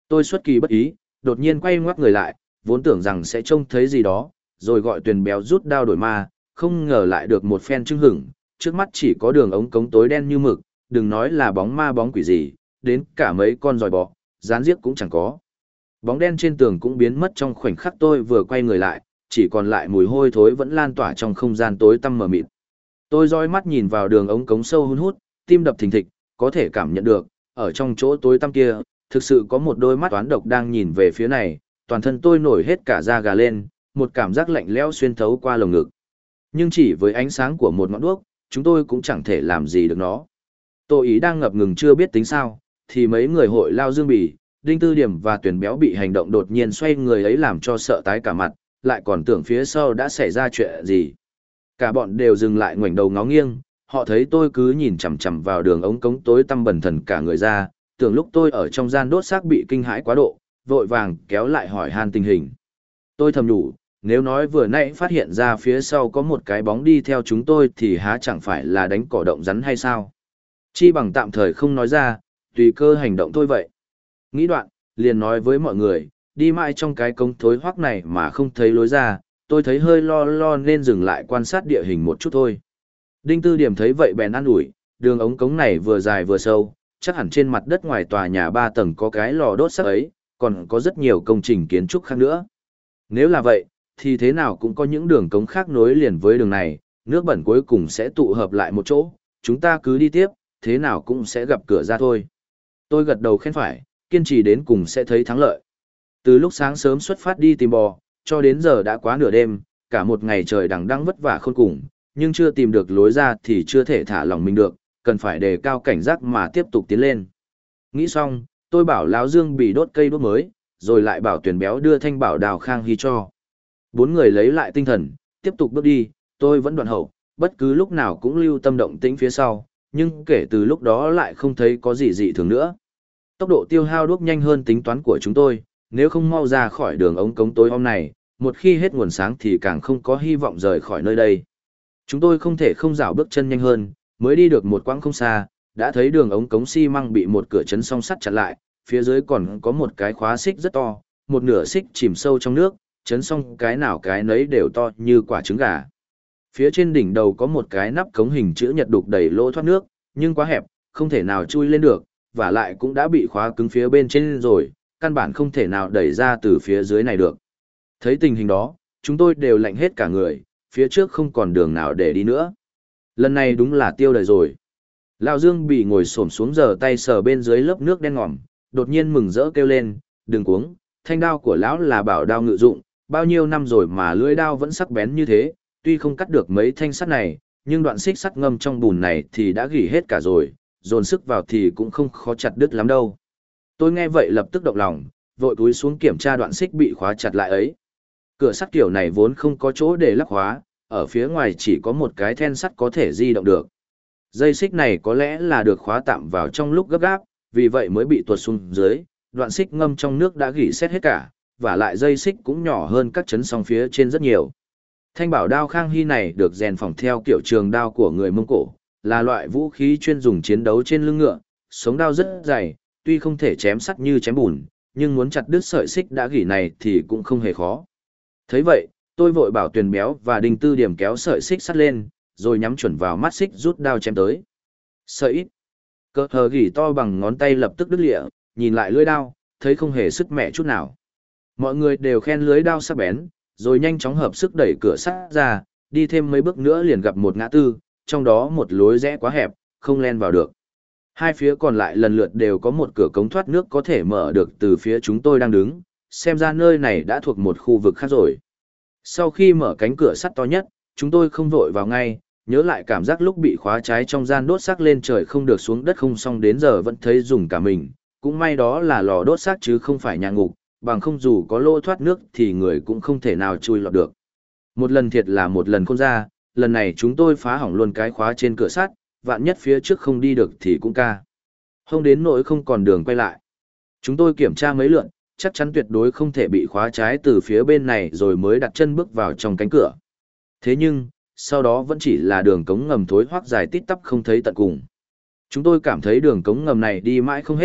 Tôi xuất kỳ bất ý, đột nhiên quay ngoắt người lại, vốn tưởng rằng sẽ trông thấy gì đó, rồi gọi Tuyền Béo rút đao đổi ma, không ngờ lại được một phen chưng hửng, trước mắt chỉ có đường ống cống tối đen như mực, đừng nói là bóng ma bóng quỷ gì, đến cả mấy con giòi bọ, rán riếc cũng chẳng có. Bóng đen trên tường cũng biến mất trong khoảnh khắc tôi vừa quay người lại, chỉ còn lại mùi hôi thối vẫn lan tỏa trong không gian tối tăm mờ mịt. Tôi dõi mắt nhìn vào đường ống cống sâu hun hút, tim đập thình thịch, có thể cảm nhận được, ở trong chỗ tối tăm kia, thực sự có một đôi mắt toán độc đang nhìn về phía này, toàn thân tôi nổi hết cả da gà lên, một cảm giác lạnh lẽo xuyên thấu qua lồng ngực. Nhưng chỉ với ánh sáng của một ngọn đuốc, chúng tôi cũng chẳng thể làm gì được nó. Tô Ý đang ngập ngừng chưa biết tính sao, thì mấy người hội Lao Dương Bỉ, Đinh Tư Điểm và Tuyền Béo bị hành động đột nhiên xoay người ấy làm cho sợ tái cả mặt, lại còn tưởng phía sau đã xảy ra chuyện gì. Cả bọn đều dừng lại ngoảnh đầu ngó nghiêng, họ thấy tôi cứ nhìn chằm chằm vào đường ống cống tối tăm bần thần cả người ra, tưởng lúc tôi ở trong gian đốt xác bị kinh hãi quá độ, vội vàng kéo lại hỏi han tình hình. Tôi thầm nhủ, nếu nói vừa nãy phát hiện ra phía sau có một cái bóng đi theo chúng tôi thì há chẳng phải là đánh cỏ động rắn hay sao? Chi bằng tạm thời không nói ra, tùy cơ hành động thôi vậy. Nghĩ đoạn, liền nói với mọi người, đi mãi trong cái cống thối hoắc này mà không thấy lối ra, tôi thấy hơi lo nên dừng lại quan sát địa hình một chút thôi. Đinh Tư Điểm thấy vậy bèn an ủi, đường ống cống này vừa dài vừa sâu, chắc hẳn trên mặt đất ngoài tòa nhà 3 tầng có cái lò đốt xác ấy, còn có rất nhiều công trình kiến trúc khác nữa. Nếu là vậy, thì thế nào cũng có những đường cống khác nối liền với đường này, nước bẩn cuối cùng sẽ tụ hợp lại một chỗ, chúng ta cứ đi tiếp, thế nào cũng sẽ gặp cửa ra thôi. Tôi gật đầu khen phải, kiên trì đến cùng sẽ thấy thắng lợi. Từ lúc sáng sớm xuất phát đi tìm bò, cho đến giờ đã quá nửa đêm, cả một ngày trời đằng đẵng vất vả khôn cùng, nhưng chưa tìm được lối ra thì chưa thể thả lòng mình được, cần phải đề cao cảnh giác mà tiếp tục tiến lên. Nghĩ xong, tôi bảo Lão Dương Bỉ đốt cây đuốc mới, rồi lại bảo Tuyền Béo đưa thanh bảo đào Khang Hy cho. 4 người lấy lại tinh thần, tiếp tục bước đi, tôi vẫn đoạn hậu, bất cứ lúc nào cũng lưu tâm động tĩnh phía sau, nhưng kể từ lúc đó lại không thấy có gì dị thường nữa. Tốc độ tiêu hao đuốc nhanh hơn tính toán của chúng tôi, nếu không mau ra khỏi đường ống cống tối om này, một khi hết nguồn sáng thì càng không có hy vọng rời khỏi nơi đây. Chúng tôi không thể không rảo bước chân nhanh hơn, mới đi được một quãng không xa, đã thấy đường ống cống xi măng bị một cửa chấn song sắt chặn lại, phía dưới còn có một cái khóa xích rất to, một nửa xích chìm sâu trong nước, chấn xong cái nào cái nấy đều to như quả trứng gà. Phía trên đỉnh đầu có một cái nắp cống hình chữ nhật đục đầy lỗ thoát nước, nhưng quá hẹp, không thể nào chui lên được, và lại cũng đã bị khóa cứng phía bên trên rồi, căn bản không thể nào đẩy ra từ phía dưới này được. Thấy tình hình đó, chúng tôi đều lạnh hết cả người, phía trước không còn đường nào để đi nữa. Lần này đúng là tiêu đời rồi. Lão Dương Bỉ ngồi xổm xuống giở tay sờ bên dưới lớp nước đen ngòm, đột nhiên mừng rỡ kêu lên, đừng cuống, thanh đao của lão là bảo đao ngự dụng, bao nhiêu năm rồi mà lưỡi đao vẫn sắc bén như thế, tuy không cắt được mấy thanh sắt này, nhưng đoạn xích sắt ngâm trong bùn này thì đã gỉ hết cả rồi, dồn sức vào thì cũng không khó chặt đứt lắm đâu. Tôi nghe vậy lập tức động lòng, vội cúi xuống kiểm tra đoạn xích bị khóa chặt lại ấy. Cửa sắt kiểu này vốn không có chỗ để lắp khóa, ở phía ngoài chỉ có một cái then sắt có thể di động được. Dây xích này có lẽ là được khóa tạm vào trong lúc gấp gáp, vì vậy mới bị tuột xuống dưới, đoạn xích ngâm trong nước đã gỉ xét hết cả, và lại dây xích cũng nhỏ hơn các chấn song phía trên rất nhiều. Thanh bảo đao Khang Hy này được rèn phỏng theo kiểu trường đao của người Mông Cổ, là loại vũ khí chuyên dùng chiến đấu trên lưng ngựa, sống đao rất dày, tuy không thể chém sắt như chém bùn, nhưng muốn chặt đứt sợi xích đã gỉ này thì cũng không hề khó. Thấy vậy, tôi vội bảo Tuyền Béo và Đinh Tư Điểm kéo sợi xích sắt lên, rồi nhắm chuẩn vào mắt xích rút đao chém tới. Sợi ít, cỡ hờ gỉ to bằng ngón tay lập tức đứt lịa, nhìn lại lưỡi đao, thấy không hề sứt mẻ chút nào. Mọi người đều khen lưới đao sắc bén, rồi nhanh chóng hợp sức đẩy cửa sắt ra, đi thêm mấy bước nữa liền gặp một ngã tư, trong đó một lối rẽ quá hẹp, không len vào được. Hai phía còn lại lần lượt đều có một cửa cống thoát nước có thể mở được từ phía chúng tôi đang đứng, xem ra nơi này đã thuộc một khu vực khác rồi. Sau khi mở cánh cửa sắt to nhất, chúng tôi không vội vào ngay, nhớ lại cảm giác lúc bị khóa trái trong gian đốt xác lên trời không được xuống đất không xong đến giờ vẫn thấy dùng cả mình, cũng may đó là lò đốt xác chứ không phải nhà ngục, bằng không dù có lỗ thoát nước thì người cũng không thể nào chui lọt được. Một lần thiệt là một lần không ra, lần này chúng tôi phá hỏng luôn cái khóa trên cửa sắt, vạn nhất phía trước không đi được thì cũng ca. Không đến nỗi không còn đường quay lại. Chúng tôi kiểm tra mấy lượt, chắc chắn tuyệt đối không thể bị khóa trái từ phía bên này rồi mới đặt chân bước vào trong cánh cửa. Thế nhưng, sau đó vẫn chỉ là đường cống ngầm thối hoác dài tít tắp không thấy tận cùng. Chúng tôi cảm thấy đường cống ngầm này đi mãi không hết,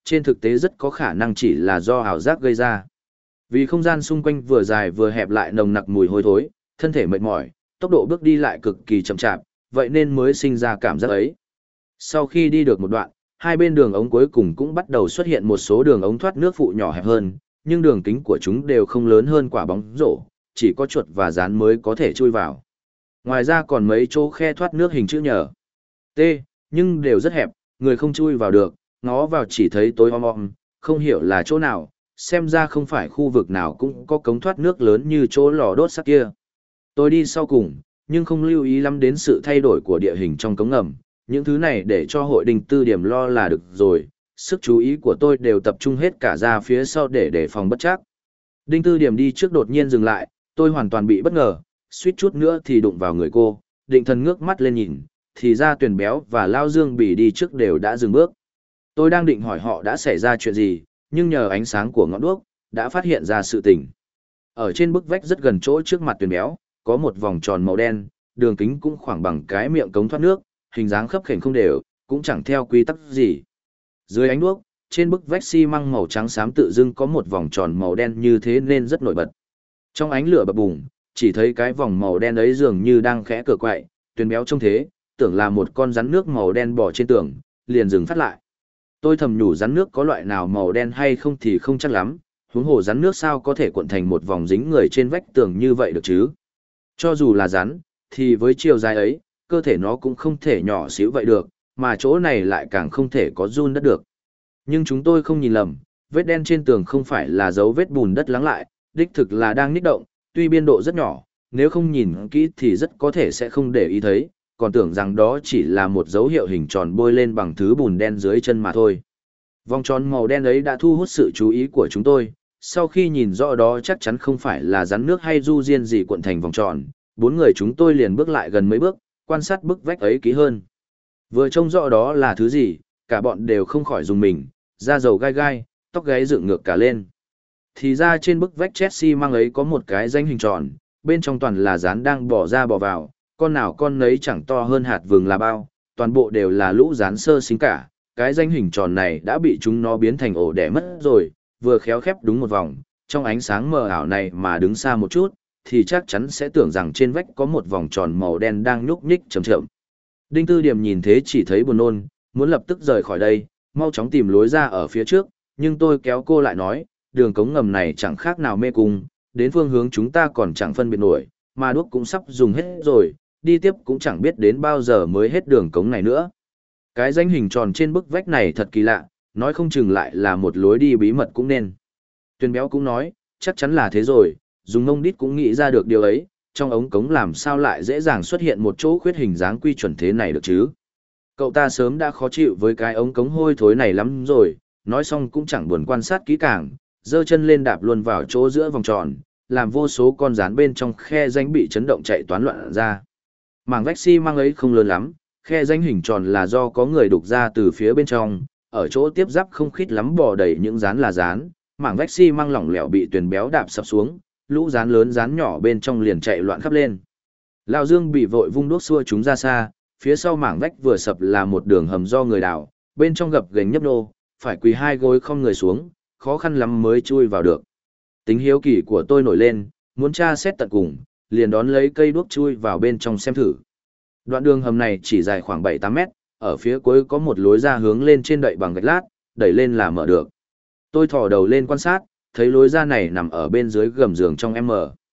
trên thực tế rất có khả năng chỉ là do ảo giác gây ra. Vì không gian xung quanh vừa dài vừa hẹp lại nồng nặc mùi hôi thối, thân thể mệt mỏi, tốc độ bước đi lại cực kỳ chậm chạp, vậy nên mới sinh ra cảm giác ấy. Sau khi đi được một đoạn, hai bên đường ống cuối cùng cũng bắt đầu xuất hiện một số đường ống thoát nước phụ nhỏ hẹp hơn, nhưng đường kính của chúng đều không lớn hơn quả bóng rổ, chỉ có chuột và rán mới có thể chui vào. Ngoài ra còn mấy chỗ khe thoát nước hình chữ nhờ. T, nhưng đều rất hẹp, người không chui vào được, ngó vào chỉ thấy tối om, không hiểu là chỗ nào, xem ra không phải khu vực nào cũng có cống thoát nước lớn như chỗ lò đốt sắt kia. Tôi đi sau cùng, nhưng không lưu ý lắm đến sự thay đổi của địa hình trong cống ngầm, những thứ này để cho hội Đinh Tư Điểm lo là được rồi, sức chú ý của tôi đều tập trung hết cả ra phía sau để đề phòng bất trắc. Đinh Tư Điểm đi trước đột nhiên dừng lại, tôi hoàn toàn bị bất ngờ, suýt chút nữa thì đụng vào người cô, định thần ngước mắt lên nhìn, thì ra Tuyền Béo và Lao Dương Bỉ đi trước đều đã dừng bước. Tôi đang định hỏi họ đã xảy ra chuyện gì, nhưng nhờ ánh sáng của ngọn đuốc, đã phát hiện ra sự tình. Ở trên bức vách rất gần chỗ trước mặt Tuyền Béo, có một vòng tròn màu đen, đường kính cũng khoảng bằng cái miệng cống thoát nước, hình dáng khấp khểnh không đều, cũng chẳng theo quy tắc gì. Dưới ánh đuốc, trên bức vách xi măng màu trắng xám tự dưng có một vòng tròn màu đen như thế nên rất nổi bật. Trong ánh lửa bập bùng, chỉ thấy cái vòng màu đen ấy dường như đang khẽ cựa quậy, Tuyền Béo trông thế, tưởng là một con rắn nước màu đen bò trên tường, liền dừng phát lại. Tôi thầm nhủ rắn nước có loại nào màu đen hay không thì không chắc lắm, huống hồ rắn nước sao có thể cuộn thành một vòng dính người trên vách tường như vậy được chứ. Cho dù là rắn, thì với chiều dài ấy, cơ thể nó cũng không thể nhỏ xíu vậy được, mà chỗ này lại càng không thể có run đất được. Nhưng chúng tôi không nhìn lầm, vết đen trên tường không phải là dấu vết bùn đất lắng lại, đích thực là đang nhích động, tuy biên độ rất nhỏ, nếu không nhìn kỹ thì rất có thể sẽ không để ý thấy, còn tưởng rằng đó chỉ là một dấu hiệu hình tròn bôi lên bằng thứ bùn đen dưới chân mà thôi. Vòng tròn màu đen ấy đã thu hút sự chú ý của chúng tôi, sau khi nhìn rõ đó chắc chắn không phải là rắn nước hay du diên gì cuộn thành vòng tròn, bốn người chúng tôi liền bước lại gần mấy bước, quan sát bức vách ấy kỹ hơn. Vừa trông rõ đó là thứ gì, cả bọn đều không khỏi dùng mình, da dầu gai gai, tóc gáy dựng ngược cả lên. Thì ra trên bức vách chelsea mang ấy có một cái rãnh hình tròn, bên trong toàn là rán đang bò ra bò vào, con nào con nấy chẳng to hơn hạt vừng là bao, toàn bộ đều là lũ rán sơ sinh cả. Cái rãnh hình tròn này đã bị chúng nó biến thành ổ đẻ mất rồi, vừa khéo khép đúng một vòng, trong ánh sáng mờ ảo này mà đứng xa một chút, thì chắc chắn sẽ tưởng rằng trên vách có một vòng tròn màu đen đang nhúc nhích chậm chậm. Đinh Tư Điểm nhìn thế chỉ thấy buồn nôn, muốn lập tức rời khỏi đây, mau chóng tìm lối ra ở phía trước, nhưng tôi kéo cô lại nói, đường cống ngầm này chẳng khác nào mê cung, đến phương hướng chúng ta còn chẳng phân biệt nổi, mà đuốc cũng sắp dùng hết rồi, đi tiếp cũng chẳng biết đến bao giờ mới hết đường cống này nữa. Cái rãnh hình tròn trên bức vách này thật kỳ lạ, nói không chừng lại là một lối đi bí mật cũng nên. Tuyền Béo cũng nói, chắc chắn là thế rồi, dùng ngông đít cũng nghĩ ra được điều ấy, trong ống cống làm sao lại dễ dàng xuất hiện một chỗ khuyết hình dáng quy chuẩn thế này được chứ. Cậu ta sớm đã khó chịu với cái ống cống hôi thối này lắm rồi, nói xong cũng chẳng buồn quan sát kỹ càng, giơ chân lên đạp luôn vào chỗ giữa vòng tròn, làm vô số con rán bên trong khe rãnh bị chấn động chạy toán loạn ra. Mảng vách xi măng ấy không lớn lắm, khe rãnh hình tròn là do có người đục ra từ phía bên trong, ở chỗ tiếp giáp không khít lắm bò đầy những rán là rán, mảng vách xi măng lỏng lẻo bị Tuyền Béo đạp sập xuống, lũ rán lớn rán nhỏ bên trong liền chạy loạn khắp lên. Lão Dương bị vội vung đuốc xua chúng ra xa, phía sau mảng vách vừa sập là một đường hầm do người đào, bên trong gập ghềnh nhấp nô, phải quỳ hai gối không người xuống, khó khăn lắm mới chui vào được. Tính hiếu kỳ của tôi nổi lên, muốn tra xét tận cùng, liền đón lấy cây đuốc chui vào bên trong xem thử. Đoạn đường hầm này chỉ dài khoảng 7-8 mét, ở phía cuối có một lối ra hướng lên trên đậy bằng gạch lát, đẩy lên là mở được. Tôi thò đầu lên quan sát, thấy lối ra này nằm ở bên dưới gầm giường trong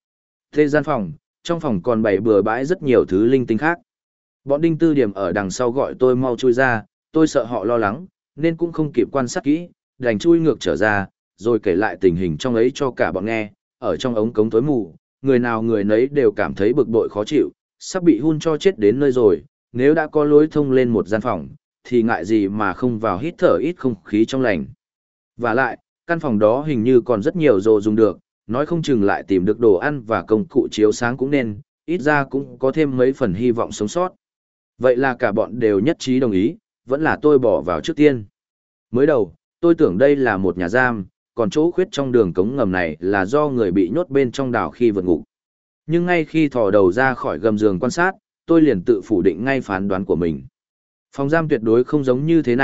Thế gian phòng, trong phòng còn bày bừa bãi rất nhiều thứ linh tinh khác. Bọn Đinh Tư Điểm ở đằng sau gọi tôi mau chui ra, tôi sợ họ lo lắng, nên cũng không kịp quan sát kỹ, đành chui ngược trở ra, rồi kể lại tình hình trong ấy cho cả bọn nghe. Ở trong ống cống tối mù, người nào người nấy đều cảm thấy bực bội khó chịu, sắp bị hun cho chết đến nơi rồi, nếu đã có lối thông lên một gian phòng, thì ngại gì mà không vào hít thở ít không khí trong lành. Và lại, căn phòng đó hình như còn rất nhiều đồ dùng được, nói không chừng lại tìm được đồ ăn và công cụ chiếu sáng cũng nên, ít ra cũng có thêm mấy phần hy vọng sống sót. Vậy là cả bọn đều nhất trí đồng ý, vẫn là tôi bỏ vào trước tiên. Mới đầu, tôi tưởng đây là một nhà giam, còn chỗ khuyết trong đường cống ngầm này là do người bị nhốt bên trong đào khi vượt ngục. Nhưng ngay khi thò đầu ra khỏi gầm giường quan sát, tôi liền tự phủ định ngay phán đoán của mình. Phòng giam tuyệt đối không giống như thế này,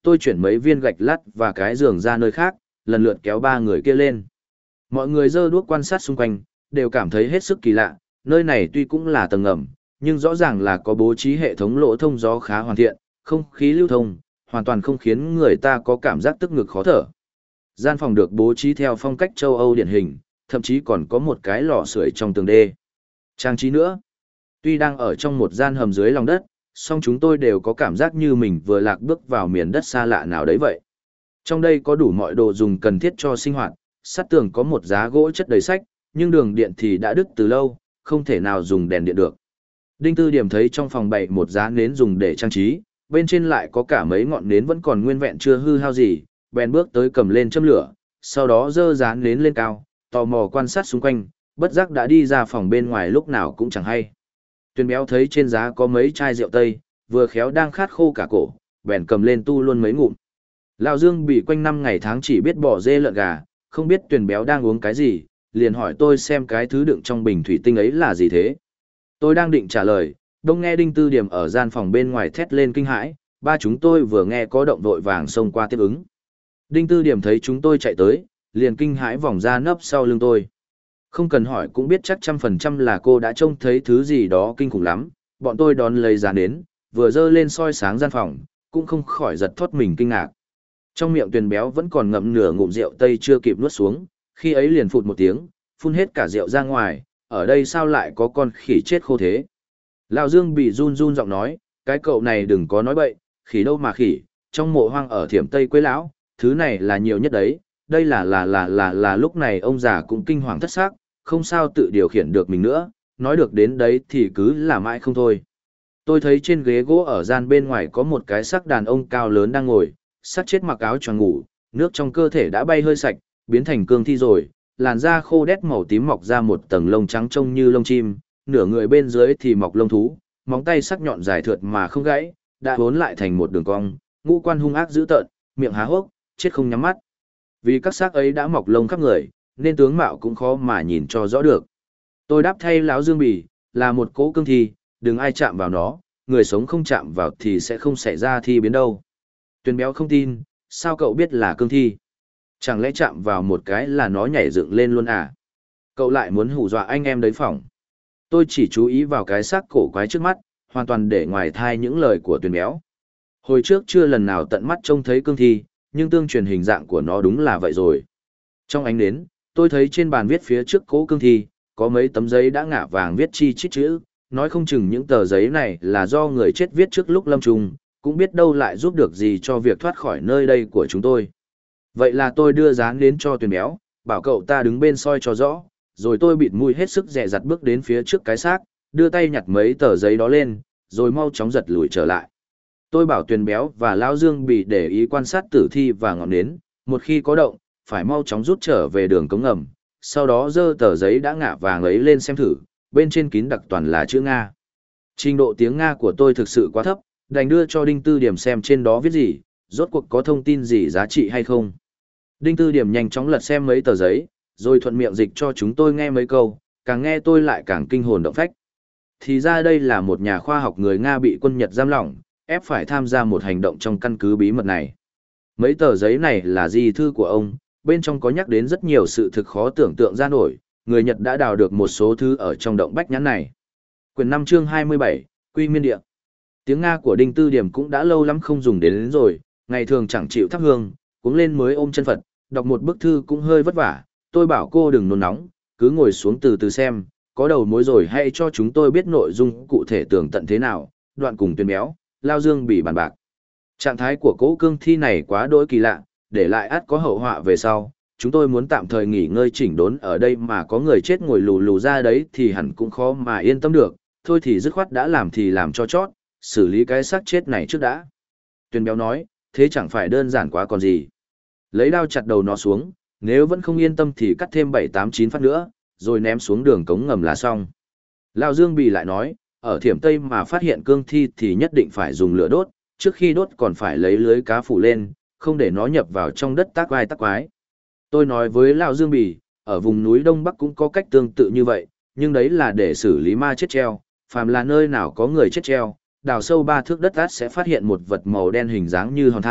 tôi chuyển mấy viên gạch lát và cái giường ra nơi khác, lần lượt kéo ba người kia lên. Mọi người giơ đuốc quan sát xung quanh, đều cảm thấy hết sức kỳ lạ, nơi này tuy cũng là tầng ngầm, nhưng rõ ràng là có bố trí hệ thống lỗ thông gió khá hoàn thiện, không khí lưu thông, hoàn toàn không khiến người ta có cảm giác tức ngực khó thở. Gian phòng được bố trí theo phong cách châu Âu điển hình, thậm chí còn có một cái lò sưởi trong tường đê. Trang trí nữa. Tuy đang ở trong một gian hầm dưới lòng đất, song chúng tôi đều có cảm giác như mình vừa lạc bước vào miền đất xa lạ nào đấy vậy. Trong đây có đủ mọi đồ dùng cần thiết cho sinh hoạt, sát tường có một giá gỗ chất đầy sách, nhưng đường điện thì đã đứt từ lâu, không thể nào dùng đèn điện được. Đinh Tư Điểm thấy trong phòng bày một giá nến dùng để trang trí, bên trên lại có cả mấy ngọn nến vẫn còn nguyên vẹn chưa hư hao gì, bèn bước tới cầm lên châm lửa, sau đó dơ giá nến lên cao, tò mò quan sát xung quanh, bất giác đã đi ra phòng bên ngoài lúc nào cũng chẳng hay. Tuyền Béo thấy trên giá có mấy chai rượu Tây, vừa khéo đang khát khô cả cổ, bèn cầm lên tu luôn mấy ngụm. Lão Dương bị quanh năm ngày tháng chỉ biết bỏ dê lợn gà, không biết Tuyền Béo đang uống cái gì, liền hỏi tôi xem cái thứ đựng trong bình thủy tinh ấy là gì thế. Tôi đang định trả lời, đông nghe Đinh Tư Điểm ở gian phòng bên ngoài thét lên kinh hãi, ba chúng tôi vừa nghe có động vội vàng xông qua tiếp ứng. Đinh Tư Điểm thấy chúng tôi chạy tới, liền kinh hãi vòng ra nấp sau lưng tôi. Không cần hỏi cũng biết chắc 100% là cô đã trông thấy thứ gì đó kinh khủng lắm, bọn tôi đón lấy giá nến, vừa dơ lên soi sáng gian phòng, cũng không khỏi giật thoát mình kinh ngạc. Trong miệng Tuyền Béo vẫn còn ngậm nửa ngụm rượu Tây chưa kịp nuốt xuống, khi ấy liền phụt một tiếng, phun hết cả rượu ra ngoài, ở đây sao lại có con khỉ chết khô thế. Lão Dương bị run run giọng nói, cái cậu này đừng có nói bậy, khỉ đâu mà khỉ, trong mộ hoang ở Thiểm Tây Quế Lão, thứ này là nhiều nhất đấy, đây là lúc này ông già cũng kinh hoàng thất xác, không sao tự điều khiển được mình nữa, nói được đến đấy thì cứ là mãi không thôi. Tôi thấy trên ghế gỗ ở gian bên ngoài có một cái xác đàn ông cao lớn đang ngồi, xác chết mặc áo choàng ngủ, nước trong cơ thể đã bay hơi sạch, biến thành cương thi rồi, làn da khô đét màu tím mọc ra một tầng lông trắng trông như lông chim, nửa người bên dưới thì mọc lông thú, móng tay sắc nhọn dài thượt mà không gãy, đã vốn lại thành một đường cong, ngũ quan hung ác dữ tợn, miệng há hốc, chết không nhắm mắt. Vì các xác ấy đã mọc lông khắp người, nên tướng mạo cũng khó mà nhìn cho rõ được. Tôi đáp thay lão Dương Bì, là một cỗ cương thi, đừng ai chạm vào nó, người sống không chạm vào thì sẽ không xảy ra thi biến đâu. Tuyền Béo không tin, sao cậu biết là cương thi? Chẳng lẽ chạm vào một cái là nó nhảy dựng lên luôn à? Cậu lại muốn hù dọa anh em đấy phỏng. Tôi chỉ chú ý vào cái xác cổ quái trước mắt, hoàn toàn để ngoài thai những lời của Tuyền Béo. Hồi trước chưa lần nào tận mắt trông thấy cương thi, nhưng tương truyền hình dạng của nó đúng là vậy rồi. Trong ánh nến, tôi thấy trên bàn viết phía trước cỗ cương thi, có mấy tấm giấy đã ngả vàng viết chi chít chữ, nói không chừng những tờ giấy này là do người chết viết trước lúc lâm chung, cũng biết đâu lại giúp được gì cho việc thoát khỏi nơi đây của chúng tôi. Vậy là tôi đưa dán đến cho Tuyền Béo, bảo cậu ta đứng bên soi cho rõ, rồi tôi bịt mũi hết sức dè dặt bước đến phía trước cái xác, đưa tay nhặt mấy tờ giấy đó lên, rồi mau chóng giật lùi trở lại. Tôi bảo Tuyền Béo và Lão Dương bị để ý quan sát tử thi và ngọn nến, một khi có động, phải mau chóng rút trở về đường cống ngầm, sau đó dơ tờ giấy đã ngả vàng ấy lên xem thử, bên trên kín đặc toàn là chữ Nga. Trình độ tiếng Nga của tôi thực sự quá thấp, đành đưa cho Đinh Tư Điểm xem trên đó viết gì, rốt cuộc có thông tin gì giá trị hay không. Đinh Tư Điểm nhanh chóng lật xem mấy tờ giấy, rồi thuận miệng dịch cho chúng tôi nghe mấy câu, càng nghe tôi lại càng kinh hồn động phách. Thì ra đây là một nhà khoa học người Nga bị quân Nhật giam lỏng, ép phải tham gia một hành động trong căn cứ bí mật này. Mấy tờ giấy này là di thư của ông, bên trong có nhắc đến rất nhiều sự thực khó tưởng tượng ra nổi, người Nhật đã đào được một số thứ ở trong động bách nhãn này. Quyển 5 chương 27, Quy Miên Địa. Tiếng Nga của Đinh Tư Điểm cũng đã lâu lắm không dùng đến rồi, ngày thường chẳng chịu thắp hương, cuống lên mới ôm chân Phật, đọc một bức thư cũng hơi vất vả, tôi bảo cô đừng nôn nóng, cứ ngồi xuống từ từ xem, có đầu mối rồi hãy cho chúng tôi biết nội dung cụ thể tường tận thế nào, đoạn cùng Tuyền Béo, Lão Dương bị bàn bạc. Trạng thái của cỗ cương thi này quá đỗi kỳ lạ, để lại ắt có hậu họa về sau, chúng tôi muốn tạm thời nghỉ ngơi chỉnh đốn ở đây mà có người chết ngồi lù lù ra đấy thì hẳn cũng khó mà yên tâm được, thôi thì dứt khoát đã làm thì làm cho chót, xử lý cái xác chết này trước đã. Tuyền Béo nói, thế chẳng phải đơn giản quá còn gì. Lấy đao chặt đầu nó xuống, nếu vẫn không yên tâm thì cắt thêm 7-8-9 phát nữa, rồi ném xuống đường cống ngầm là xong. Lão Dương Bì lại nói, ở Thiểm Tây mà phát hiện cương thi thì nhất định phải dùng lửa đốt, trước khi đốt còn phải lấy lưới cá phủ lên, không để nó nhập vào trong đất tác vai tác quái. Tôi nói với Lão Dương Bì, ở vùng núi Đông Bắc cũng có cách tương tự như vậy, nhưng đấy là để xử lý ma chết treo, phàm là nơi nào có người chết treo, đào sâu 3 thước đất át sẽ phát hiện một vật màu đen hình dáng như hòn than,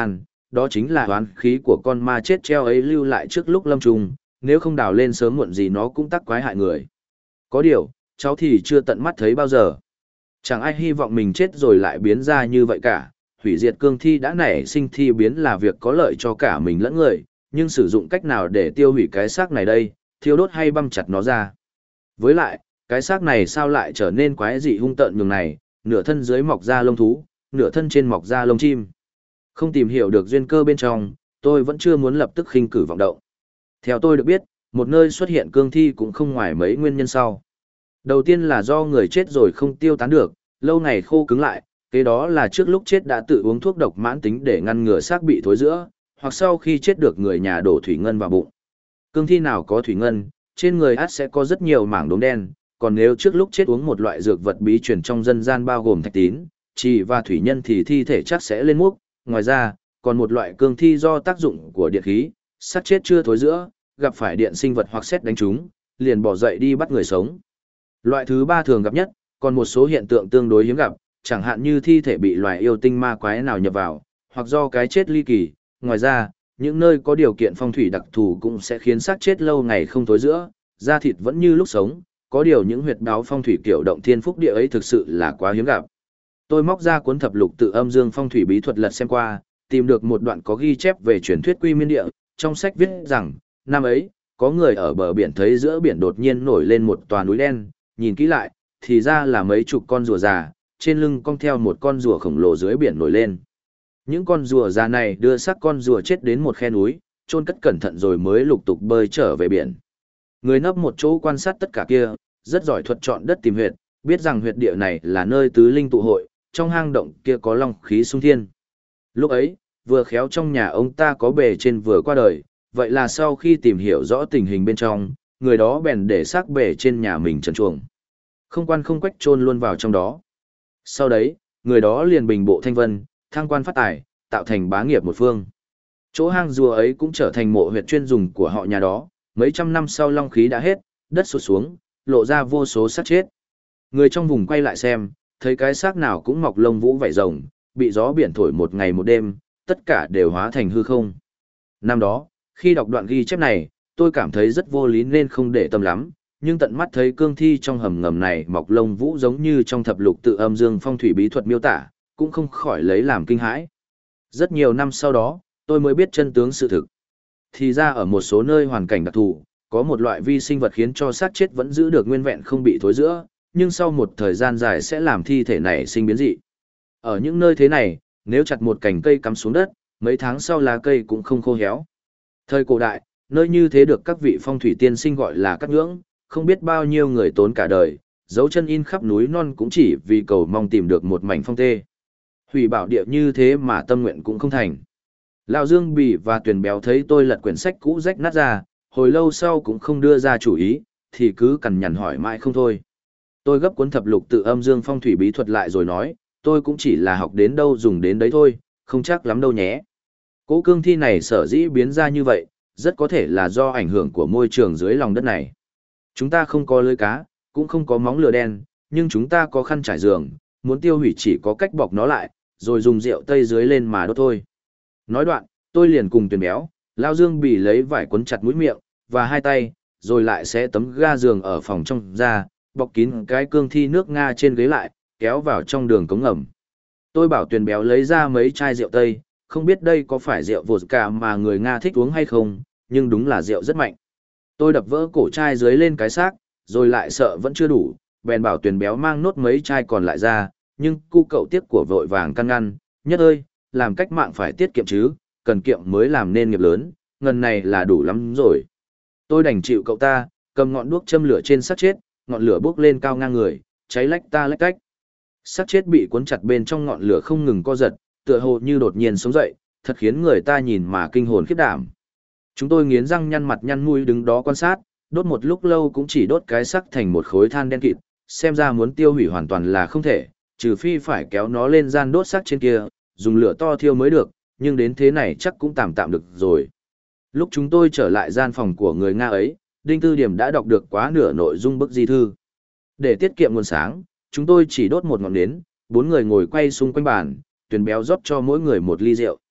đó chính là oán khí của con ma chết treo ấy lưu lại trước lúc lâm trùng, nếu không đào lên sớm muộn gì nó cũng tắc quái hại người. Có điều, cháu thì chưa tận mắt thấy bao giờ. Chẳng ai hy vọng mình chết rồi lại biến ra như vậy cả, hủy diệt cương thi đã nảy sinh thi biến là việc có lợi cho cả mình lẫn người, nhưng sử dụng cách nào để tiêu hủy cái xác này đây, thiêu đốt hay băm chặt nó ra. Với lại, cái xác này sao lại trở nên quái dị hung tợn nhường này, nửa thân dưới mọc ra lông thú, nửa thân trên mọc ra lông chim. Không tìm hiểu được duyên cơ bên trong, tôi vẫn chưa muốn lập tức khinh cử vọng động. Theo tôi được biết, một nơi xuất hiện cương thi cũng không ngoài mấy nguyên nhân sau. Đầu tiên là do người chết rồi không tiêu tán được, lâu ngày khô cứng lại, kế đó là trước lúc chết đã tự uống thuốc độc mãn tính để ngăn ngừa xác bị thối rữa, hoặc sau khi chết được người nhà đổ thủy ngân vào bụng. Cương thi nào có thủy ngân, trên người ắt sẽ có rất nhiều mảng đốm đen, còn nếu trước lúc chết uống một loại dược vật bí truyền trong dân gian bao gồm thạch tín, trì và thủy nhân thì thi thể chắc sẽ lên múc. Ngoài ra, còn một loại cương thi do tác dụng của điện khí, xác chết chưa thối rữa, gặp phải điện sinh vật hoặc sét đánh trúng, liền bỏ dậy đi bắt người sống. Loại thứ ba thường gặp nhất, còn một số hiện tượng tương đối hiếm gặp, chẳng hạn như thi thể bị loài yêu tinh ma quái nào nhập vào, hoặc do cái chết ly kỳ. Ngoài ra, những nơi có điều kiện phong thủy đặc thù cũng sẽ khiến xác chết lâu ngày không thối rữa, da thịt vẫn như lúc sống, có điều những huyệt báo phong thủy kiểu động thiên phúc địa ấy thực sự là quá hiếm gặp. Tôi móc ra cuốn thập lục tự âm dương phong thủy bí thuật lật xem qua, tìm được một đoạn có ghi chép về truyền thuyết Quy Miên Địa, trong sách viết rằng, năm ấy, có người ở bờ biển thấy giữa biển đột nhiên nổi lên một tòa núi đen, nhìn kỹ lại, thì ra là mấy chục con rùa già, trên lưng cong theo một con rùa khổng lồ dưới biển nổi lên. Những con rùa già này đưa xác con rùa chết đến một khe núi, chôn cất cẩn thận rồi mới lục tục bơi trở về biển. Người nấp một chỗ quan sát tất cả kia, rất giỏi thuật chọn đất tìm huyệt, biết rằng huyệt địa này là nơi tứ linh tụ hội, trong hang động kia có long khí xung thiên. Lúc ấy, vừa khéo trong nhà ông ta có bề trên vừa qua đời, vậy là sau khi tìm hiểu rõ tình hình bên trong, người đó bèn để xác bề trên nhà mình trần chuồng. Không quan không quách chôn luôn vào trong đó. Sau đấy, người đó liền bình bộ thanh vân, thăng quan phát tài, tạo thành bá nghiệp một phương. Chỗ hang rùa ấy cũng trở thành mộ huyệt chuyên dùng của họ nhà đó, mấy trăm năm sau long khí đã hết, đất sụt xuống, lộ ra vô số xác chết. Người trong vùng quay lại xem, thấy cái xác nào cũng mọc lông vũ vảy rồng, bị gió biển thổi một ngày một đêm, tất cả đều hóa thành hư không. Năm đó, khi đọc đoạn ghi chép này, tôi cảm thấy rất vô lý nên không để tâm lắm, nhưng tận mắt thấy cương thi trong hầm ngầm này mọc lông vũ giống như trong thập lục tự âm dương phong thủy bí thuật miêu tả, cũng không khỏi lấy làm kinh hãi. Rất nhiều năm sau đó, tôi mới biết chân tướng sự thực. Thì ra ở một số nơi hoàn cảnh đặc thù, có một loại vi sinh vật khiến cho xác chết vẫn giữ được nguyên vẹn không bị thối rữa, nhưng sau một thời gian dài sẽ làm thi thể này sinh biến dị. Ở những nơi thế này, nếu chặt một cành cây cắm xuống đất, mấy tháng sau lá cây cũng không khô héo. Thời cổ đại, nơi như thế được các vị phong thủy tiên sinh gọi là cát ngưỡng, không biết bao nhiêu người tốn cả đời, dấu chân in khắp núi non cũng chỉ vì cầu mong tìm được một mảnh phong tê. Hủy bảo địa như thế mà tâm nguyện cũng không thành. Lão Dương Bỉ và Tuyền Béo thấy tôi lật quyển sách cũ rách nát ra, hồi lâu sau cũng không đưa ra chủ ý, thì cứ cằn nhằn hỏi mãi không thôi. Tôi gấp cuốn thập lục tự âm dương phong thủy bí thuật lại rồi nói, tôi cũng chỉ là học đến đâu dùng đến đấy thôi, không chắc lắm đâu nhé. Cỗ cương thi này sở dĩ biến ra như vậy, rất có thể là do ảnh hưởng của môi trường dưới lòng đất này. Chúng ta không có lưới cá, cũng không có móng lửa đen, nhưng chúng ta có khăn trải giường, muốn tiêu hủy chỉ có cách bọc nó lại, rồi dùng rượu tây dưới lên mà đốt thôi. Nói đoạn, tôi liền cùng Tuyền Béo, Lao Dương Bỉ lấy vải quấn chặt mũi miệng, và hai tay, rồi lại xé tấm ga giường ở phòng trong ra, bọc kín cái cương thi nước Nga trên ghế lại, kéo vào trong đường cống ngầm. Tôi bảo Tuyền Béo lấy ra mấy chai rượu tây, không biết đây có phải rượu vodka mà người Nga thích uống hay không, nhưng đúng là rượu rất mạnh. Tôi đập vỡ cổ chai dưới lên cái xác, rồi lại sợ vẫn chưa đủ, bèn bảo Tuyền Béo mang nốt mấy chai còn lại ra, nhưng cu cậu tiếc của vội vàng căn ngăn, Nhất ơi, làm cách mạng phải tiết kiệm chứ, cần kiệm mới làm nên nghiệp lớn, ngần này là đủ lắm rồi. Tôi đành chịu cậu ta, cầm ngọn đuốc châm lửa trên xác chết, ngọn lửa bốc lên cao ngang người, cháy lách ta lách cách. Xác chết bị cuốn chặt bên trong ngọn lửa không ngừng co giật, tựa hồ như đột nhiên sống dậy, thật khiến người ta nhìn mà kinh hồn khiếp đảm. Chúng tôi nghiến răng nhăn mặt nhăn mũi đứng đó quan sát, đốt một lúc lâu cũng chỉ đốt cái xác thành một khối than đen kịt, xem ra muốn tiêu hủy hoàn toàn là không thể, trừ phi phải kéo nó lên gian đốt xác trên kia, dùng lửa to thiêu mới được, nhưng đến thế này chắc cũng tạm tạm được rồi. Lúc chúng tôi trở lại gian phòng của người Nga ấy, Đinh Tư Điểm đã đọc được quá nửa nội dung bức di thư. Để tiết kiệm nguồn sáng, chúng tôi chỉ đốt một ngọn nến, 4 người ngồi quay xung quanh bàn, Tuyền Béo rót cho mỗi người một ly rượu.